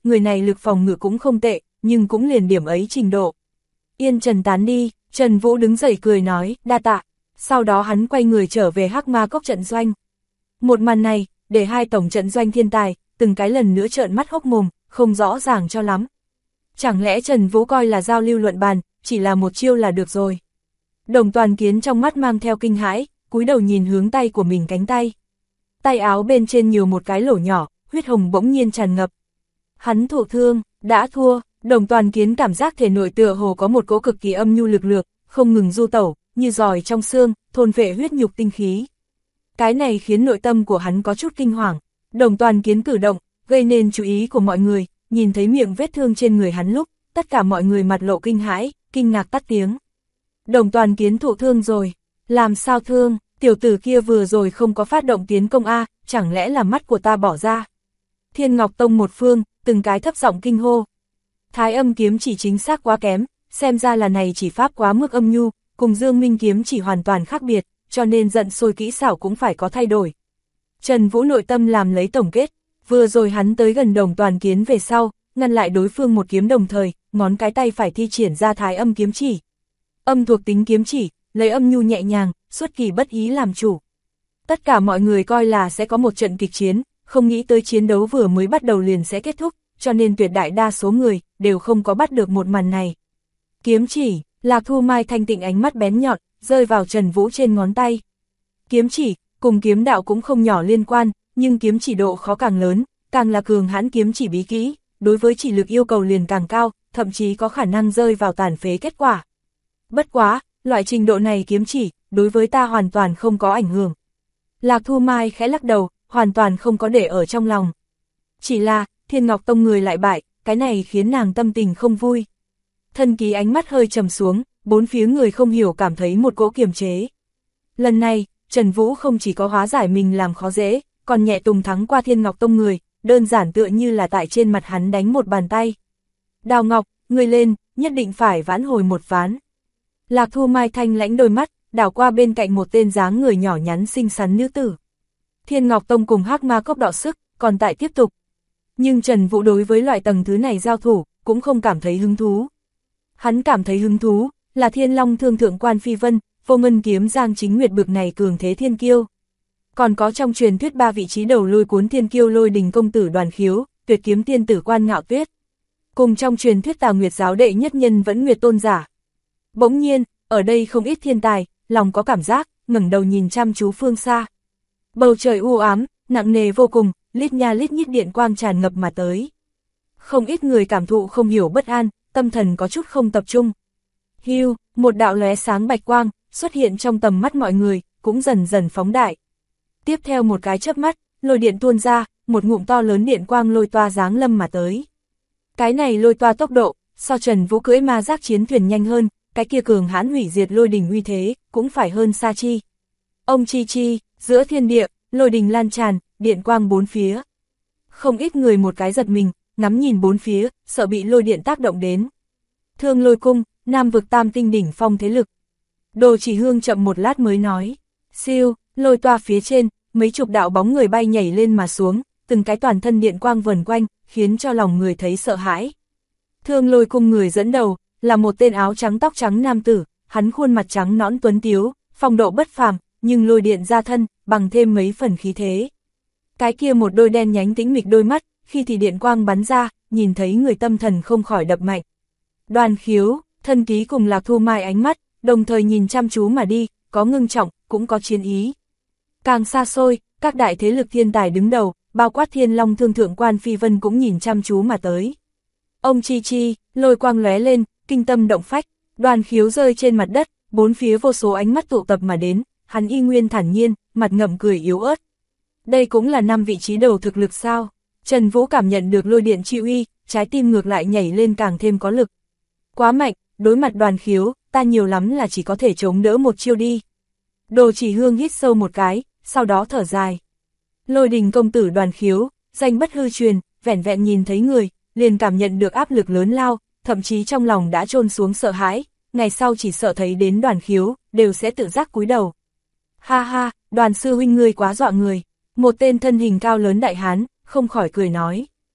người này lực phòng ngự cũng không tệ, nhưng cũng liền điểm ấy trình độ. Yên Trần tán đi, Trần Vũ đứng dậy cười nói, đa tạ. Sau đó hắn quay người trở về Hắc Ma Cốc trận doanh. Một màn này, để hai tổng trận doanh thiên tài, từng cái lần nữa trợn mắt hốc mồm, không rõ ràng cho lắm. Chẳng lẽ Trần Vũ coi là giao lưu luận bàn, chỉ là một chiêu là được rồi. Đồng Toàn Kiến trong mắt mang theo kinh hãi, cúi đầu nhìn hướng tay của mình cánh tay. Tay áo bên trên nhiều một cái lỗ nhỏ, huyết hồng bỗng nhiên tràn ngập. Hắn thụ thương, đã thua, Đồng Toàn Kiến cảm giác thể nội tựa hồ có một cỗ cực kỳ âm nhu lực lượng, không ngừng du tẩu, như giòi trong xương, thôn vệ huyết nhục tinh khí. Cái này khiến nội tâm của hắn có chút kinh hoàng. Đồng Toàn Kiến cử động, gây nên chú ý của mọi người, nhìn thấy miệng vết thương trên người hắn lúc, tất cả mọi người mặt lộ kinh hãi, kinh ngạc tắt tiếng. Đồng Toàn Kiến thụ thương rồi, làm sao thương, tiểu tử kia vừa rồi không có phát động tiến công a, chẳng lẽ là mắt của ta bỏ ra. Thiên Ngọc Tông một phương, từng cái thấp giọng kinh hô. Thái Âm kiếm chỉ chính xác quá kém, xem ra là này chỉ pháp quá mức âm nhu, cùng Dương Minh kiếm chỉ hoàn toàn khác biệt, cho nên giận sôi kỹ xảo cũng phải có thay đổi. Trần Vũ nội tâm làm lấy tổng kết, vừa rồi hắn tới gần Đồng Toàn Kiến về sau, ngăn lại đối phương một kiếm đồng thời, ngón cái tay phải thi triển ra Thái Âm kiếm chỉ. Âm thuộc tính kiếm chỉ, lấy âm nhu nhẹ nhàng, xuất kỳ bất ý làm chủ. Tất cả mọi người coi là sẽ có một trận kịch chiến, không nghĩ tới chiến đấu vừa mới bắt đầu liền sẽ kết thúc, cho nên tuyệt đại đa số người đều không có bắt được một màn này. Kiếm chỉ, Lạc Thu Mai thanh tịnh ánh mắt bén nhọn, rơi vào Trần Vũ trên ngón tay. Kiếm chỉ, cùng kiếm đạo cũng không nhỏ liên quan, nhưng kiếm chỉ độ khó càng lớn, càng là cường hãn kiếm chỉ bí kỹ, đối với chỉ lực yêu cầu liền càng cao, thậm chí có khả năng rơi vào tàn phế kết quả. Bất quá, loại trình độ này kiếm chỉ, đối với ta hoàn toàn không có ảnh hưởng. Lạc Thu Mai khẽ lắc đầu, hoàn toàn không có để ở trong lòng. Chỉ là, Thiên Ngọc Tông người lại bại, cái này khiến nàng tâm tình không vui. Thân Ký ánh mắt hơi trầm xuống, bốn phía người không hiểu cảm thấy một cỗ kiềm chế. Lần này, Trần Vũ không chỉ có hóa giải mình làm khó dễ, còn nhẹ tùng thắng qua Thiên Ngọc Tông người, đơn giản tựa như là tại trên mặt hắn đánh một bàn tay. Đào Ngọc, người lên, nhất định phải vãn hồi một ván. Lạc Thu Mai thanh lãnh đôi mắt, đảo qua bên cạnh một tên dáng người nhỏ nhắn xinh xắn nữ tử. Thiên Ngọc Tông cùng Hắc Ma Cốc đọ sức, còn tại tiếp tục. Nhưng Trần Vũ đối với loại tầng thứ này giao thủ, cũng không cảm thấy hứng thú. Hắn cảm thấy hứng thú, là Thiên Long Thương Thượng Quan Phi Vân, Vô Ngân Kiếm Giang Chính Nguyệt bực này cường thế thiên kiêu. Còn có trong truyền thuyết 3 vị trí đầu lôi cuốn thiên kiêu Lôi Đình công tử Đoàn Khiếu, Tuyệt Kiếm tiên tử Quan Ngạo Tuyết. Cùng trong truyền thuyết Tà Nguyệt giáo đệ nhất nhân vẫn Nguyệt Tôn giả. Bỗng nhiên, ở đây không ít thiên tài, lòng có cảm giác, ngẩng đầu nhìn chăm chú phương xa. Bầu trời u ám, nặng nề vô cùng, lít nha lít nhít điện quang tràn ngập mà tới. Không ít người cảm thụ không hiểu bất an, tâm thần có chút không tập trung. Hưu, một đạo lóe sáng bạch quang, xuất hiện trong tầm mắt mọi người, cũng dần dần phóng đại. Tiếp theo một cái chớp mắt, lôi điện tuôn ra, một ngụm to lớn điện quang lôi toa giáng lâm mà tới. Cái này lôi toa tốc độ, so Trần Vũ cưỡi ma giác chiến thuyền nhanh hơn, cái kia cường hãn hủy diệt lôi đình uy thế, cũng phải hơn xa chi. Ông chi chi, giữa thiên địa, lôi đình lan tràn, điện quang bốn phía. Không ít người một cái giật mình, ngắm nhìn bốn phía, sợ bị lôi điện tác động đến. Thương Lôi Cung, Nam vực tam tinh đỉnh phong thế lực. Đồ Chỉ Hương chậm một lát mới nói. Siêu, lôi toa phía trên, mấy chục đạo bóng người bay nhảy lên mà xuống, từng cái toàn thân điện quang vần quanh, khiến cho lòng người thấy sợ hãi. Thương Lôi Cung người dẫn đầu, là một tên áo trắng tóc trắng nam tử, hắn khuôn mặt trắng nõn tuấn tiếu, phong độ bất phàm, nhưng lôi điện ra thân, bằng thêm mấy phần khí thế. Cái kia một đôi đen nhánh tĩnh mịch đôi mắt, khi thì điện quang bắn ra, nhìn thấy người tâm thần không khỏi đập mạnh. Đoàn Khiếu, Thân Ký cùng Lạc Thu Mai ánh mắt, đồng thời nhìn chăm chú mà đi, có ngưng trọng, cũng có chiến ý. Càng xa xôi, các đại thế lực thiên tài đứng đầu, bao quát Thiên Long Thương Thượng Quan Phi Vân cũng nhìn chăm chú mà tới. Ông chi chi, lôi quang lóe lên, kinh tâm động phách, Đoàn Khiếu rơi trên mặt đất, bốn phía vô số ánh mắt tụ tập mà đến, hắn y nguyên thản nhiên, mặt ngậm cười yếu ớt. Đây cũng là 5 vị trí đầu thực lực sao? Trần Vũ cảm nhận được lôi điện chi uy, trái tim ngược lại nhảy lên càng thêm có lực. Quá mạnh, đối mặt Đoàn Khiếu, ta nhiều lắm là chỉ có thể chống đỡ một chiêu đi. Đồ Chỉ Hương hít sâu một cái, sau đó thở dài. Lôi Đình công tử Đoàn Khiếu, danh bất hư truyền, vẻn vẹn nhìn thấy người, liền cảm nhận được áp lực lớn lao, thậm chí trong lòng đã chôn xuống sợ hãi, ngày sau chỉ sợ thấy đến Đoàn Khiếu, đều sẽ tự giác cúi đầu. Ha ha, Đoàn sư huynh ngươi quá dọa người. Một tên thân hình cao lớn đại hán, không khỏi cười nói.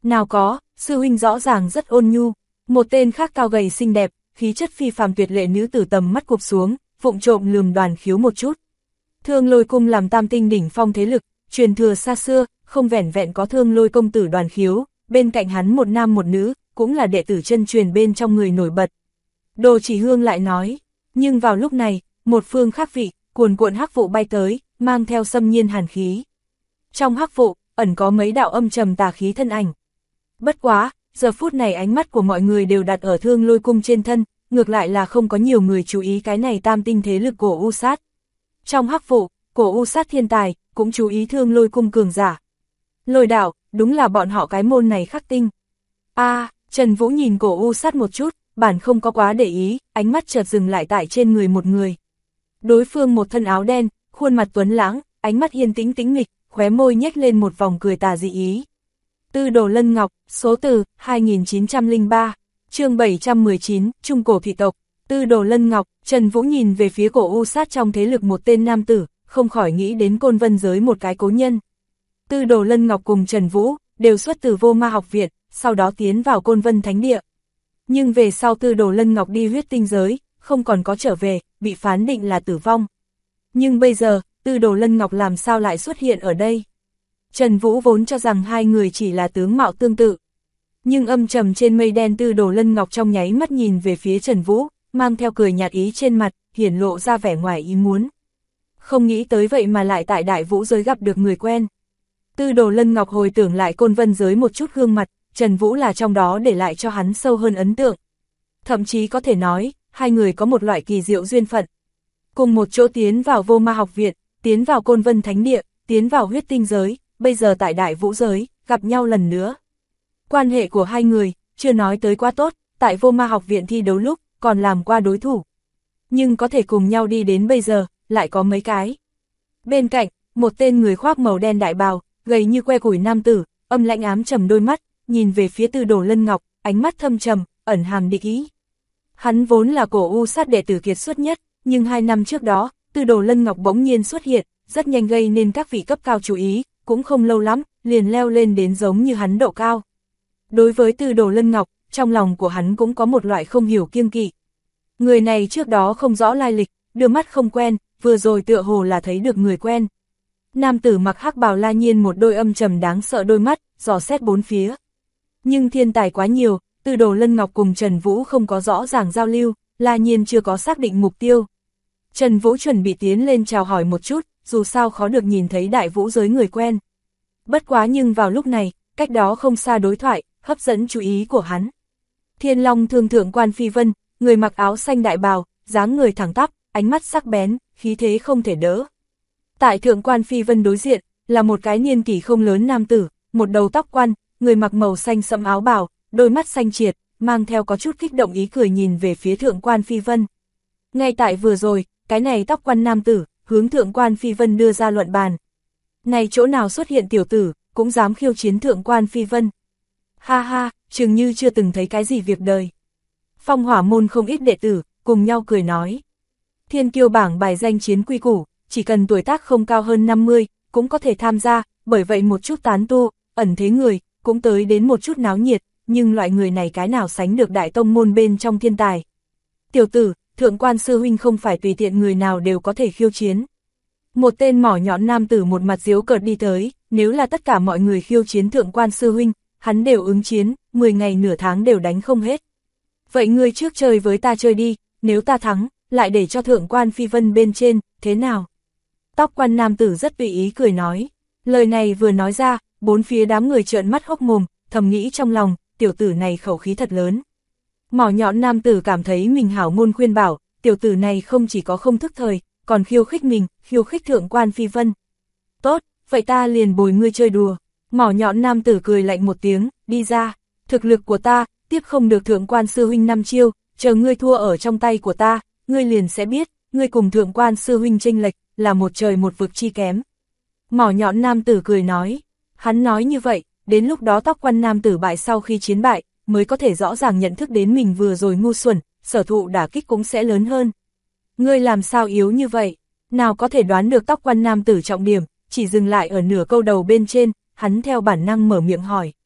Nào có, sư huynh rõ ràng rất ôn nhu. Một tên khác cao gầy xinh đẹp, khí chất phi phàm tuyệt lệ nữ tử tầm mắt cụp xuống, vụng trộm lườm Đoàn Khiếu một chút. Thương Lôi cung làm tam tinh đỉnh phong thế lực, truyền thừa xa xưa, không vẻn vẹn có Thương Lôi công tử Đoàn Khiếu, bên cạnh hắn một nam một nữ, cũng là đệ tử chân truyền bên trong người nổi bật. Đồ Chỉ Hương lại nói, nhưng vào lúc này, một phương khác vị, cuồn cuộn hắc vụ bay tới, mang theo xâm nhiên hàn khí. Trong hắc vụ, ẩn có mấy đạo âm trầm tà khí thân ảnh. Bất quá, giờ phút này ánh mắt của mọi người đều đặt ở Thương Lôi cung trên thân, ngược lại là không có nhiều người chú ý cái này tam tinh thế lực của U Sát. Trong hắc vụ, của U Sát thiên tài, cũng chú ý Thương Lôi cung cường giả. Lôi đạo, đúng là bọn họ cái môn này khắc tinh. Trần Vũ nhìn cổ U Sát một chút, bản không có quá để ý, ánh mắt chợt dừng lại tại trên người một người. Đối phương một thân áo đen, khuôn mặt tuấn lãng, ánh mắt yên tĩnh tĩnh mịch, khóe môi nhếch lên một vòng cười tà dị ý. Tư Đồ Lân Ngọc, số từ 2903, chương 719, Trung cổ thị tộc. Tư Đồ Lân Ngọc, Trần Vũ nhìn về phía cổ U Sát trong thế lực một tên nam tử, không khỏi nghĩ đến Côn Vân giới một cái cố nhân. Tư Đồ Lân Ngọc cùng Trần Vũ đều xuất từ Vô Ma học viện, sau đó tiến vào Côn Vân thánh địa. Nhưng về sau Tư Đồ Lân Ngọc đi huyết tinh giới, không còn có trở về, bị phán định là tử vong. Nhưng bây giờ, Tư Đồ Lân Ngọc làm sao lại xuất hiện ở đây? Trần Vũ vốn cho rằng hai người chỉ là tướng mạo tương tự. Nhưng âm trầm trên mây đen Tư Đồ Lân Ngọc trong nháy mắt nhìn về phía Trần Vũ, mang theo cười nhạt ý trên mặt, hiển lộ ra vẻ ngoài ý muốn. Không nghĩ tới vậy mà lại tại Đại Vũ giới gặp được người quen. Tư Đồ Lân Ngọc hồi tưởng lại Côn Vân giới một chút gương mặt, Trần Vũ là trong đó để lại cho hắn sâu hơn ấn tượng. Thậm chí có thể nói, hai người có một loại kỳ diệu duyên phận. Cùng một chỗ tiến vào Vô Ma học viện, tiến vào Côn Vân thánh địa, tiến vào huyết tinh giới, bây giờ tại Đại Vũ giới, gặp nhau lần nữa. Quan hệ của hai người, chưa nói tới quá tốt, tại Vô Ma học viện thi đấu lúc, còn làm qua đối thủ. Nhưng có thể cùng nhau đi đến bây giờ, lại có mấy cái. Bên cạnh, một tên người khoác màu đen đại bào, gầy như que củi nam tử, âm lãnh ám trầm đôi mắt, nhìn về phía Tư Đồ Lân Ngọc, ánh mắt thâm trầm, ẩn hàm địch ý. Hắn vốn là cổ U Sát đệ tử kiệt xuất nhất, nhưng 2 năm trước đó, Tư Đồ Lân Ngọc bỗng nhiên xuất hiện, rất nhanh gây nên các vị cấp cao chú ý, cũng không lâu lắm, liền leo lên đến giống như hắn độ cao. Đối với Tư Đồ Lân Ngọc, trong lòng của hắn cũng có một loại không hiểu kiêng kỵ. Người này trước đó không rõ lai lịch, đưa mắt không quen, vừa rồi tựa hồ là thấy được người quen. Nam tử mặc hắc bào La Nhiên một đôi âm trầm đáng sợ đôi mắt, dò xét bốn phía. Nhưng thiên tài quá nhiều, Tư Đồ Lân Ngọc cùng Trần Vũ không có rõ ràng giao lưu, La Nhiên chưa có xác định mục tiêu. Trần Vũ chuẩn bị tiến lên chào hỏi một chút, dù sao khó được nhìn thấy Đại Vũ giới người quen. Bất quá nhưng vào lúc này, cách đó không xa đối thoại, hấp dẫn chú ý của hắn. Thiên Long Thương thượng quan Phi Vân, người mặc áo xanh đại bào, dáng người thẳng tắp, ánh mắt sắc bén, khí thế không thể đỡ. Tại thượng quan Phi Vân đối diện, là một cái niên kỷ không lớn nam tử, một đầu tóc quăn, người mặc màu xanh sẫm áo bào, đôi mắt xanh triệt, mang theo có chút kích động ý cười nhìn về phía thượng quan Phi Vân. Ngay tại vừa rồi, cái này tóc quăn nam tử, hướng thượng quan Phi Vân đưa ra luận bàn. Này chỗ nào xuất hiện tiểu tử, cũng dám khiêu chiến thượng quan Phi Vân. Ha ha, chừng như chưa từng thấy cái gì việc đời. Phong Hỏa môn không ít đệ tử, cùng nhau cười nói. Thiên kiêu bảng bài danh chiến quy củ, chỉ cần tuổi tác không cao hơn 50, cũng có thể tham gia, bởi vậy một chút tán tu, ẩn thế người, cũng tới đến một chút náo nhiệt, nhưng loại người này cái nào sánh được đại tông môn bên trong thiên tài. Tiểu tử, thượng quan sư huynh không phải tùy tiện người nào đều có thể khiêu chiến. Một tên mỏ nhọn nam tử một mặt giễu cợt đi tới, nếu là tất cả mọi người khiêu chiến thượng quan sư huynh, hắn đều ứng chiến, 10 ngày nửa tháng đều đánh không hết. Vậy ngươi trước chơi với ta chơi đi, nếu ta thắng, lại để cho thượng quan Phi Vân bên trên, thế nào? Tóc quan nam tử rất tùy ý cười nói. Lời này vừa nói ra, bốn phía đám người trợn mắt hốc mồm, thầm nghĩ trong lòng, tiểu tử này khẩu khí thật lớn. Mỏ nhọn nam tử cảm thấy mình hảo ngôn khuyên bảo, tiểu tử này không chỉ có không thức thời, còn khiêu khích mình, khiêu khích thượng quan Phi Vân. Tốt, vậy ta liền bồi ngươi chơi đùa. Mỏ nhọn nam tử cười lạnh một tiếng, đi ra. Thực lực của ta, tiếp không được thượng quan sư huynh 5 chiêu, chờ ngươi thua ở trong tay của ta, ngươi liền sẽ biết, ngươi cùng thượng quan sư huynh chênh lệch, là một trời một vực chi kém. Mỏ nhọn nam tử cười nói. Hắn nói như vậy, đến lúc đó tóc quan nam tử bại sau khi chiến bại, mới có thể rõ ràng nhận thức đến mình vừa rồi ngu xuẩn, sở thụ đả kích cũng sẽ lớn hơn. Ngươi làm sao yếu như vậy? Nào có thể đoán được tóc quan nam tử trọng điểm, chỉ dừng lại ở nửa câu đầu bên trên, hắn theo bản năng mở miệng hỏi.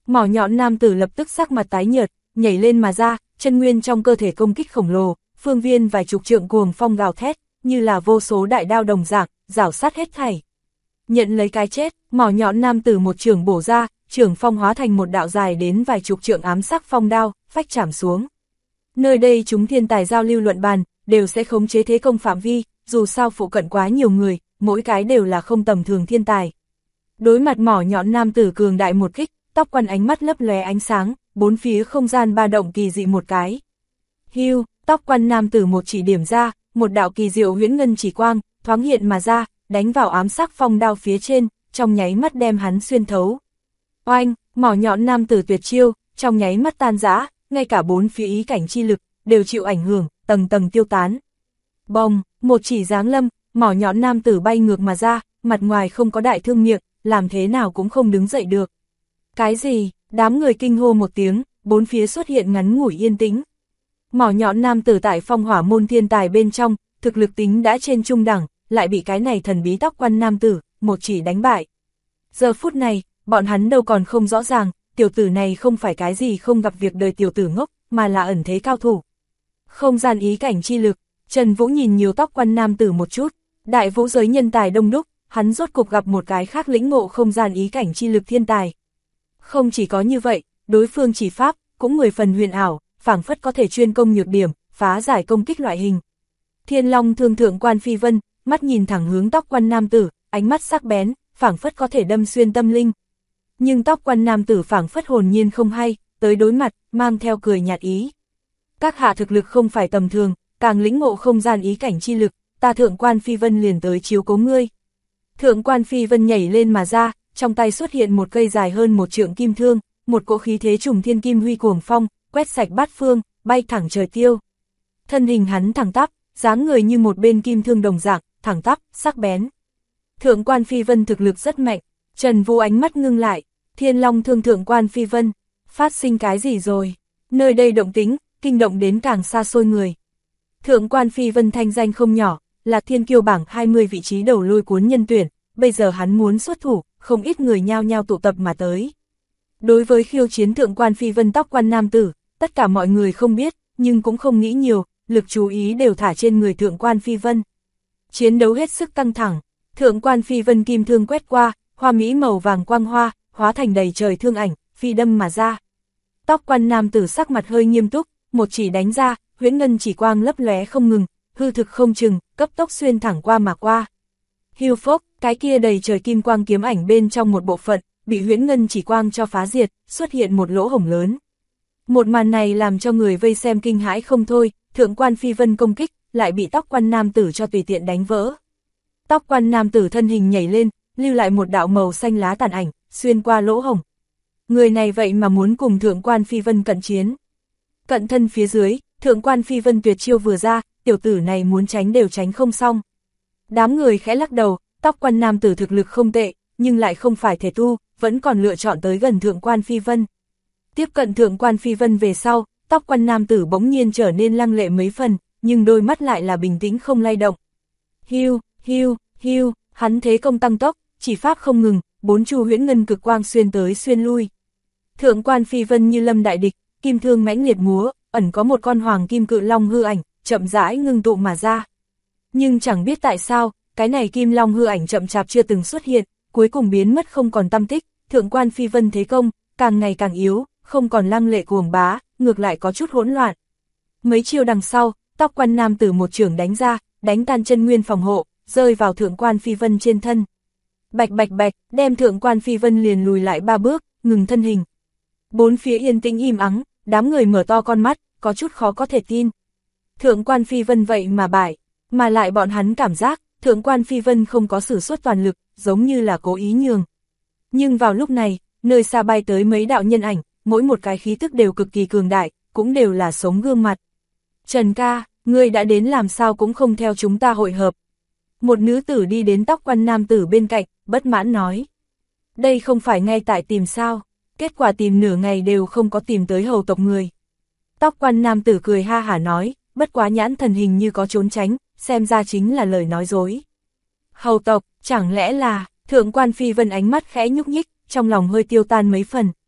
Mỏ nhọn nam tử lập tức sắc mặt tái nhợt, nhảy lên mà ra, chân nguyên trong cơ thể công kích khổng lồ, phương viên vài chục trượng cuồng phong gào thét, như là vô số đại đao đồng dạng, rảo sát hết thảy. Nhận lấy cái chết, mỏ nhọn nam tử một trường bổ ra, trường phong hóa thành một đạo dài đến vài chục trượng ám sắc phong đao, phách chạm xuống. Nơi đây chúng thiên tài giao lưu luận bàn, đều sẽ khống chế thế công phạm vi, dù sao phụ cận quá nhiều người, mỗi cái đều là không tầm thường thiên tài. Đối mặt mỏ nhọn nam tử cường đại một kích, Tóc Quan ánh mắt lấp lóe ánh sáng, bốn phía không gian ba động kỳ dị một cái. Hưu, Tóc Quan nam tử một chỉ điểm ra, một đạo kỳ diệu huyễn ngân chỉ quang, thoáng hiện mà ra, đánh vào ám sắc phong đao phía trên, trong nháy mắt đem hắn xuyên thấu. Oanh, mỏ nhọn nam tử tuyệt chiêu, trong nháy mắt tan rã, ngay cả bốn phía ý cảnh chi lực, đều chịu ảnh hưởng, tầng tầng tiêu tán. Bồng, một chỉ giáng lâm, mỏ nhọn nam tử bay ngược mà ra, mặt ngoài không có đại thương miệng, làm thế nào cũng không đứng dậy được. Cái gì? Đám người kinh hô một tiếng, bốn phía xuất hiện ngắn ngủi yên tĩnh. Mỏ nhọn nam tử tại Phong Hỏa môn thiên tài bên trong, thực lực tính đã trên trung đẳng, lại bị cái này thần bí Tóc Quan nam tử, một chỉ đánh bại. Giờ phút này, bọn hắn đâu còn không rõ ràng, tiểu tử này không phải cái gì không gặp việc đời tiểu tử ngốc, mà là ẩn thế cao thủ. Không gian ý cảnh chi lực, Trần Vũ nhìn nhiều Tóc Quan nam tử một chút, đại vũ giới nhân tài đông đúc, hắn rốt cục gặp một cái khác lĩnh ngộ không gian ý cảnh chi lực thiên tài. Không chỉ có như vậy, đối phương chỉ pháp, cũng 10 phần huyền ảo, phảng phất có thể chuyên công nhược điểm, phá giải công kích loại hình. Thiên Long Thương Thượng Quan Phi Vân, mắt nhìn thẳng hướng Tóc Quan nam tử, ánh mắt sắc bén, phảng phất có thể đâm xuyên tâm linh. Nhưng Tóc Quan nam tử phảng phất hồn nhiên không hay, tới đối mặt, mang theo cười nhạt ý. Các hạ thực lực không phải tầm thường, càng lĩnh ngộ không gian ý cảnh chi lực, ta Thượng Quan Phi Vân liền tới chiếu cố ngươi. Thượng Quan Phi Vân nhảy lên mà ra, trong tay xuất hiện một cây dài hơn một trượng kim thương, một cỗ khí thế trùng thiên kim huy cuồng phong, quét sạch bát phương, bay thẳng trời tiêu. Thân hình hắn thẳng tắp, dáng người như một bên kim thương đồng dạng, thẳng tắp, sắc bén. Thượng Quan Phi Vân thực lực rất mạnh, Trần Vũ ánh mắt ngưng lại, Thiên Long Thương Thượng Quan Phi Vân, phát sinh cái gì rồi? Nơi đây động tĩnh, kinh động đến càng xa xôi người. Thượng Quan Phi Vân thanh danh không nhỏ, là thiên kiêu bảng 20 vị trí đầu lôi cuốn nhân tuyển, bây giờ hắn muốn xuất thủ, không ít người nhao nhao tụ tập mà tới. Đối với khiêu chiến Thượng Quan Phi Vân Tóc Quan nam tử, tất cả mọi người không biết, nhưng cũng không nghĩ nhiều, lực chú ý đều thả trên người Thượng Quan Phi Vân. Chiến đấu hết sức căng thẳng, Thượng Quan Phi Vân kim thương quét qua, hoa mỹ màu vàng quang hoa, hóa thành đầy trời thương ảnh, phi đâm mà ra. Tóc Quan nam tử sắc mặt hơi nghiêm túc, một chỉ đánh ra, huyễn ngân chỉ quang lấp lóe không ngừng, hư thực không chừng, cấp tốc xuyên thẳng qua mà qua. Hiu phốc, cái kia đầy trời kim quang kiếm ảnh bên trong một bộ phận, bị huyễn ngân chỉ quang cho phá diệt, xuất hiện một lỗ hổng lớn. Một màn này làm cho người vây xem kinh hãi không thôi, Thượng Quan Phi Vân công kích, lại bị Tóc Quan nam tử cho tùy tiện đánh vỡ. Tóc Quan nam tử thân hình nhảy lên, lưu lại một đạo màu xanh lá tàn ảnh, xuyên qua lỗ hổng. Người này vậy mà muốn cùng Thượng Quan Phi Vân cận chiến. Cận thân phía dưới, Thượng Quan Phi Vân tuyệt chiêu vừa ra, tiểu tử này muốn tránh đều tránh không xong. Đám người khẽ lắc đầu, Tóc Quan nam tử thực lực không tệ, nhưng lại không phải thể tu, vẫn còn lựa chọn tới gần Thượng Quan Phi Vân. Tiếp cận Thượng Quan Phi Vân về sau, Tóc Quan nam tử bỗng nhiên trở nên lăng lệ mấy phần, nhưng đôi mắt lại là bình tĩnh không lay động. Hiu, hiu, hiu, hắn thế công tăng tốc, chỉ pháp không ngừng, bốn chu huyễn ngân cực quang xuyên tới xuyên lui. Thượng Quan Phi Vân như lâm đại địch, kim thương mãnh liệt múa, ẩn có một con hoàng kim cự long hư ảnh, chậm rãi ngưng tụ mà ra. Nhưng chẳng biết tại sao, cái này kim long hư ảnh chậm chạp chưa từng xuất hiện, cuối cùng biến mất không còn tăm tích, Thượng Quan Phi Vân thế công, càng ngày càng yếu, không còn lăng lệ cuồng bá, ngược lại có chút hỗn loạn. Mấy chiêu đằng sau, Tóc Quan nam tử một chưởng đánh ra, đánh tan chân nguyên phòng hộ, rơi vào Thượng Quan Phi Vân trên thân. Bạch bạch bạch, đem Thượng Quan Phi Vân liền lùi lại 3 bước, ngừng thân hình. Bốn phía yên tĩnh im ắng, đám người mở to con mắt, có chút khó có thể tin. Thượng Quan Phi Vân vậy mà bại, mà lại bọn hắn cảm giác, Thượng Quan Phi Vân không có sử xuất toàn lực, giống như là cố ý nhường. Nhưng vào lúc này, nơi xa bay tới mấy đạo nhân ảnh, mỗi một cái khí tức đều cực kỳ cường đại, cũng đều là sống gương mặt. Trần ca, ngươi đã đến làm sao cũng không theo chúng ta hội hợp. Một nữ tử đi đến Tóc Quan nam tử bên cạnh, bất mãn nói. Đây không phải ngay tại tìm sao, kết quả tìm nửa ngày đều không có tìm tới hầu tộc người. Tóc Quan nam tử cười ha hả nói, bất quá nhãn thần hình như có trốn tránh, xem ra chính là lời nói dối. Hầu tộc, chẳng lẽ là, Thượng Quan Phi Vân ánh mắt khẽ nhúc nhích, trong lòng hơi tiêu tan mấy phần.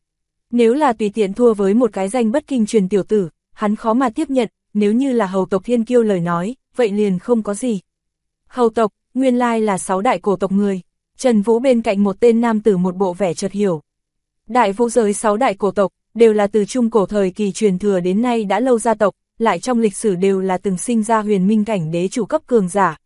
Nếu là tùy tiện thua với một cái danh bất kinh truyền tiểu tử, hắn khó mà tiếp nhận, nếu như là hầu tộc thiên kiêu lời nói, vậy liền không có gì. Hầu tộc, nguyên lai là 6 đại cổ tộc người. Trần Vũ bên cạnh một tên nam tử một bộ vẻ chợt hiểu. Đại vũ giới 6 đại cổ tộc, đều là từ trung cổ thời kỳ truyền thừa đến nay đã lâu gia tộc, lại trong lịch sử đều là từng sinh ra huyền minh cảnh đế chủ cấp cường giả.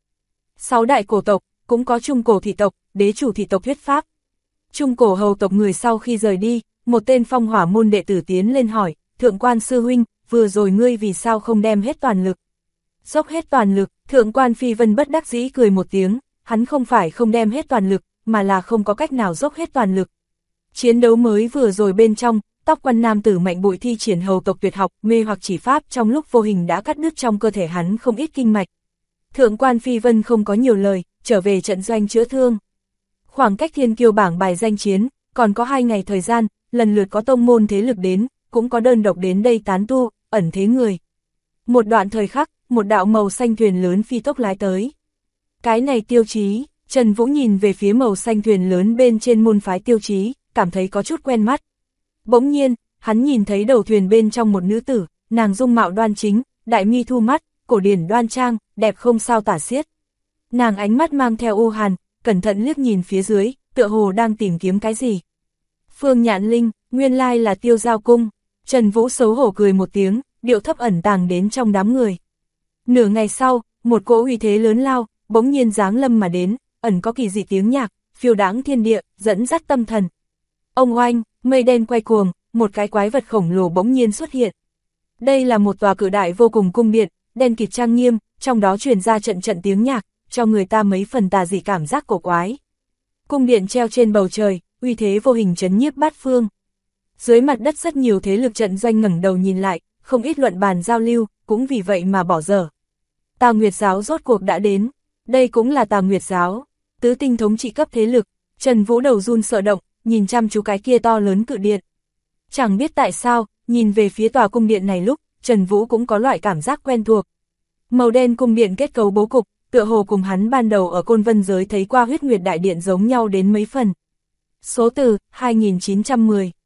6 đại cổ tộc, cũng có trung cổ thị tộc, đế chủ thị tộc thuyết pháp. Trung cổ hầu tộc người sau khi rời đi, một tên phong hỏa môn đệ tử tiến lên hỏi, thượng quan sư huynh, vừa rồi ngươi vì sao không đem hết toàn lực? Dốc hết toàn lực, thượng quan Phi Vân bất đắc dĩ cười một tiếng, hắn không phải không đem hết toàn lực, mà là không có cách nào dốc hết toàn lực. Chiến đấu mới vừa rồi bên trong, tóc quan nam tử Mạnh Bụi thi triển hầu tộc tuyệt học, mê hoặc chỉ pháp trong lúc vô hình đã cắt đứt trong cơ thể hắn không ít kinh mạch. Thượng quan Phi Vân không có nhiều lời, trở về trận doanh chữa thương. Khoảng cách thiên kiêu bảng bài danh chiến, còn có 2 ngày thời gian, lần lượt có tông môn thế lực đến, cũng có đơn độc đến đây tán tu, ẩn thế người. Một đoạn thời khắc, một đạo màu xanh thuyền lớn phi tốc lái tới. Cái này tiêu chí, Trần Vũ nhìn về phía màu xanh thuyền lớn bên trên môn phái tiêu chí, cảm thấy có chút quen mắt. Bỗng nhiên, hắn nhìn thấy đầu thuyền bên trong một nữ tử, nàng dung mạo đoan chính, đại mi thu mắt, cổ điển đoan trang, đẹp không sao tả xiết. Nàng ánh mắt mang theo u hàn, cẩn thận liếc nhìn phía dưới, tựa hồ đang tìm kiếm cái gì. Phương Nhạn Linh, nguyên lai là Tiêu Giao Cung. Trần Vũ xấu hổ cười một tiếng, điệu thấp ẩn tàng đến trong đám người. Nửa ngày sau, một cỗ uy thế lớn lao, bỗng nhiên giáng lâm mà đến, ẩn có kỳ dị tiếng nhạc, phiêu đãng thiên địa, dẫn dắt tâm thần. Ông oanh, mây đen quay cuồng, một cái quái vật khổng lồ bỗng nhiên xuất hiện. Đây là một tòa cự đại vô cùng cung điện, đen kịt trang nghiêm, trong đó truyền ra trận trận tiếng nhạc, cho người ta mấy phần tà dị cảm giác cổ quái. Cung điện treo trên bầu trời, uy thế vô hình trấn nhiếp bát phương. Dưới mặt đất rất nhiều thế lực trận doanh ngẩng đầu nhìn lại, không ít luận bàn giao lưu, cũng vì vậy mà bỏ dở. Tà Nguyệt giáo rốt cuộc đã đến, đây cũng là Tà Nguyệt giáo, tứ tinh thống trị cấp thế lực. Trần Vũ đầu run sợ động, nhìn chăm chú cái kia to lớn cự điện. Chẳng biết tại sao, nhìn về phía tòa cung điện này lúc, Trần Vũ cũng có loại cảm giác quen thuộc. Màu đen cung điện kết cấu bố cục, tựa hồ cùng hắn ban đầu ở Côn Vân giới thấy qua Huyết Nguyệt đại điện giống nhau đến mấy phần. Số từ 2910.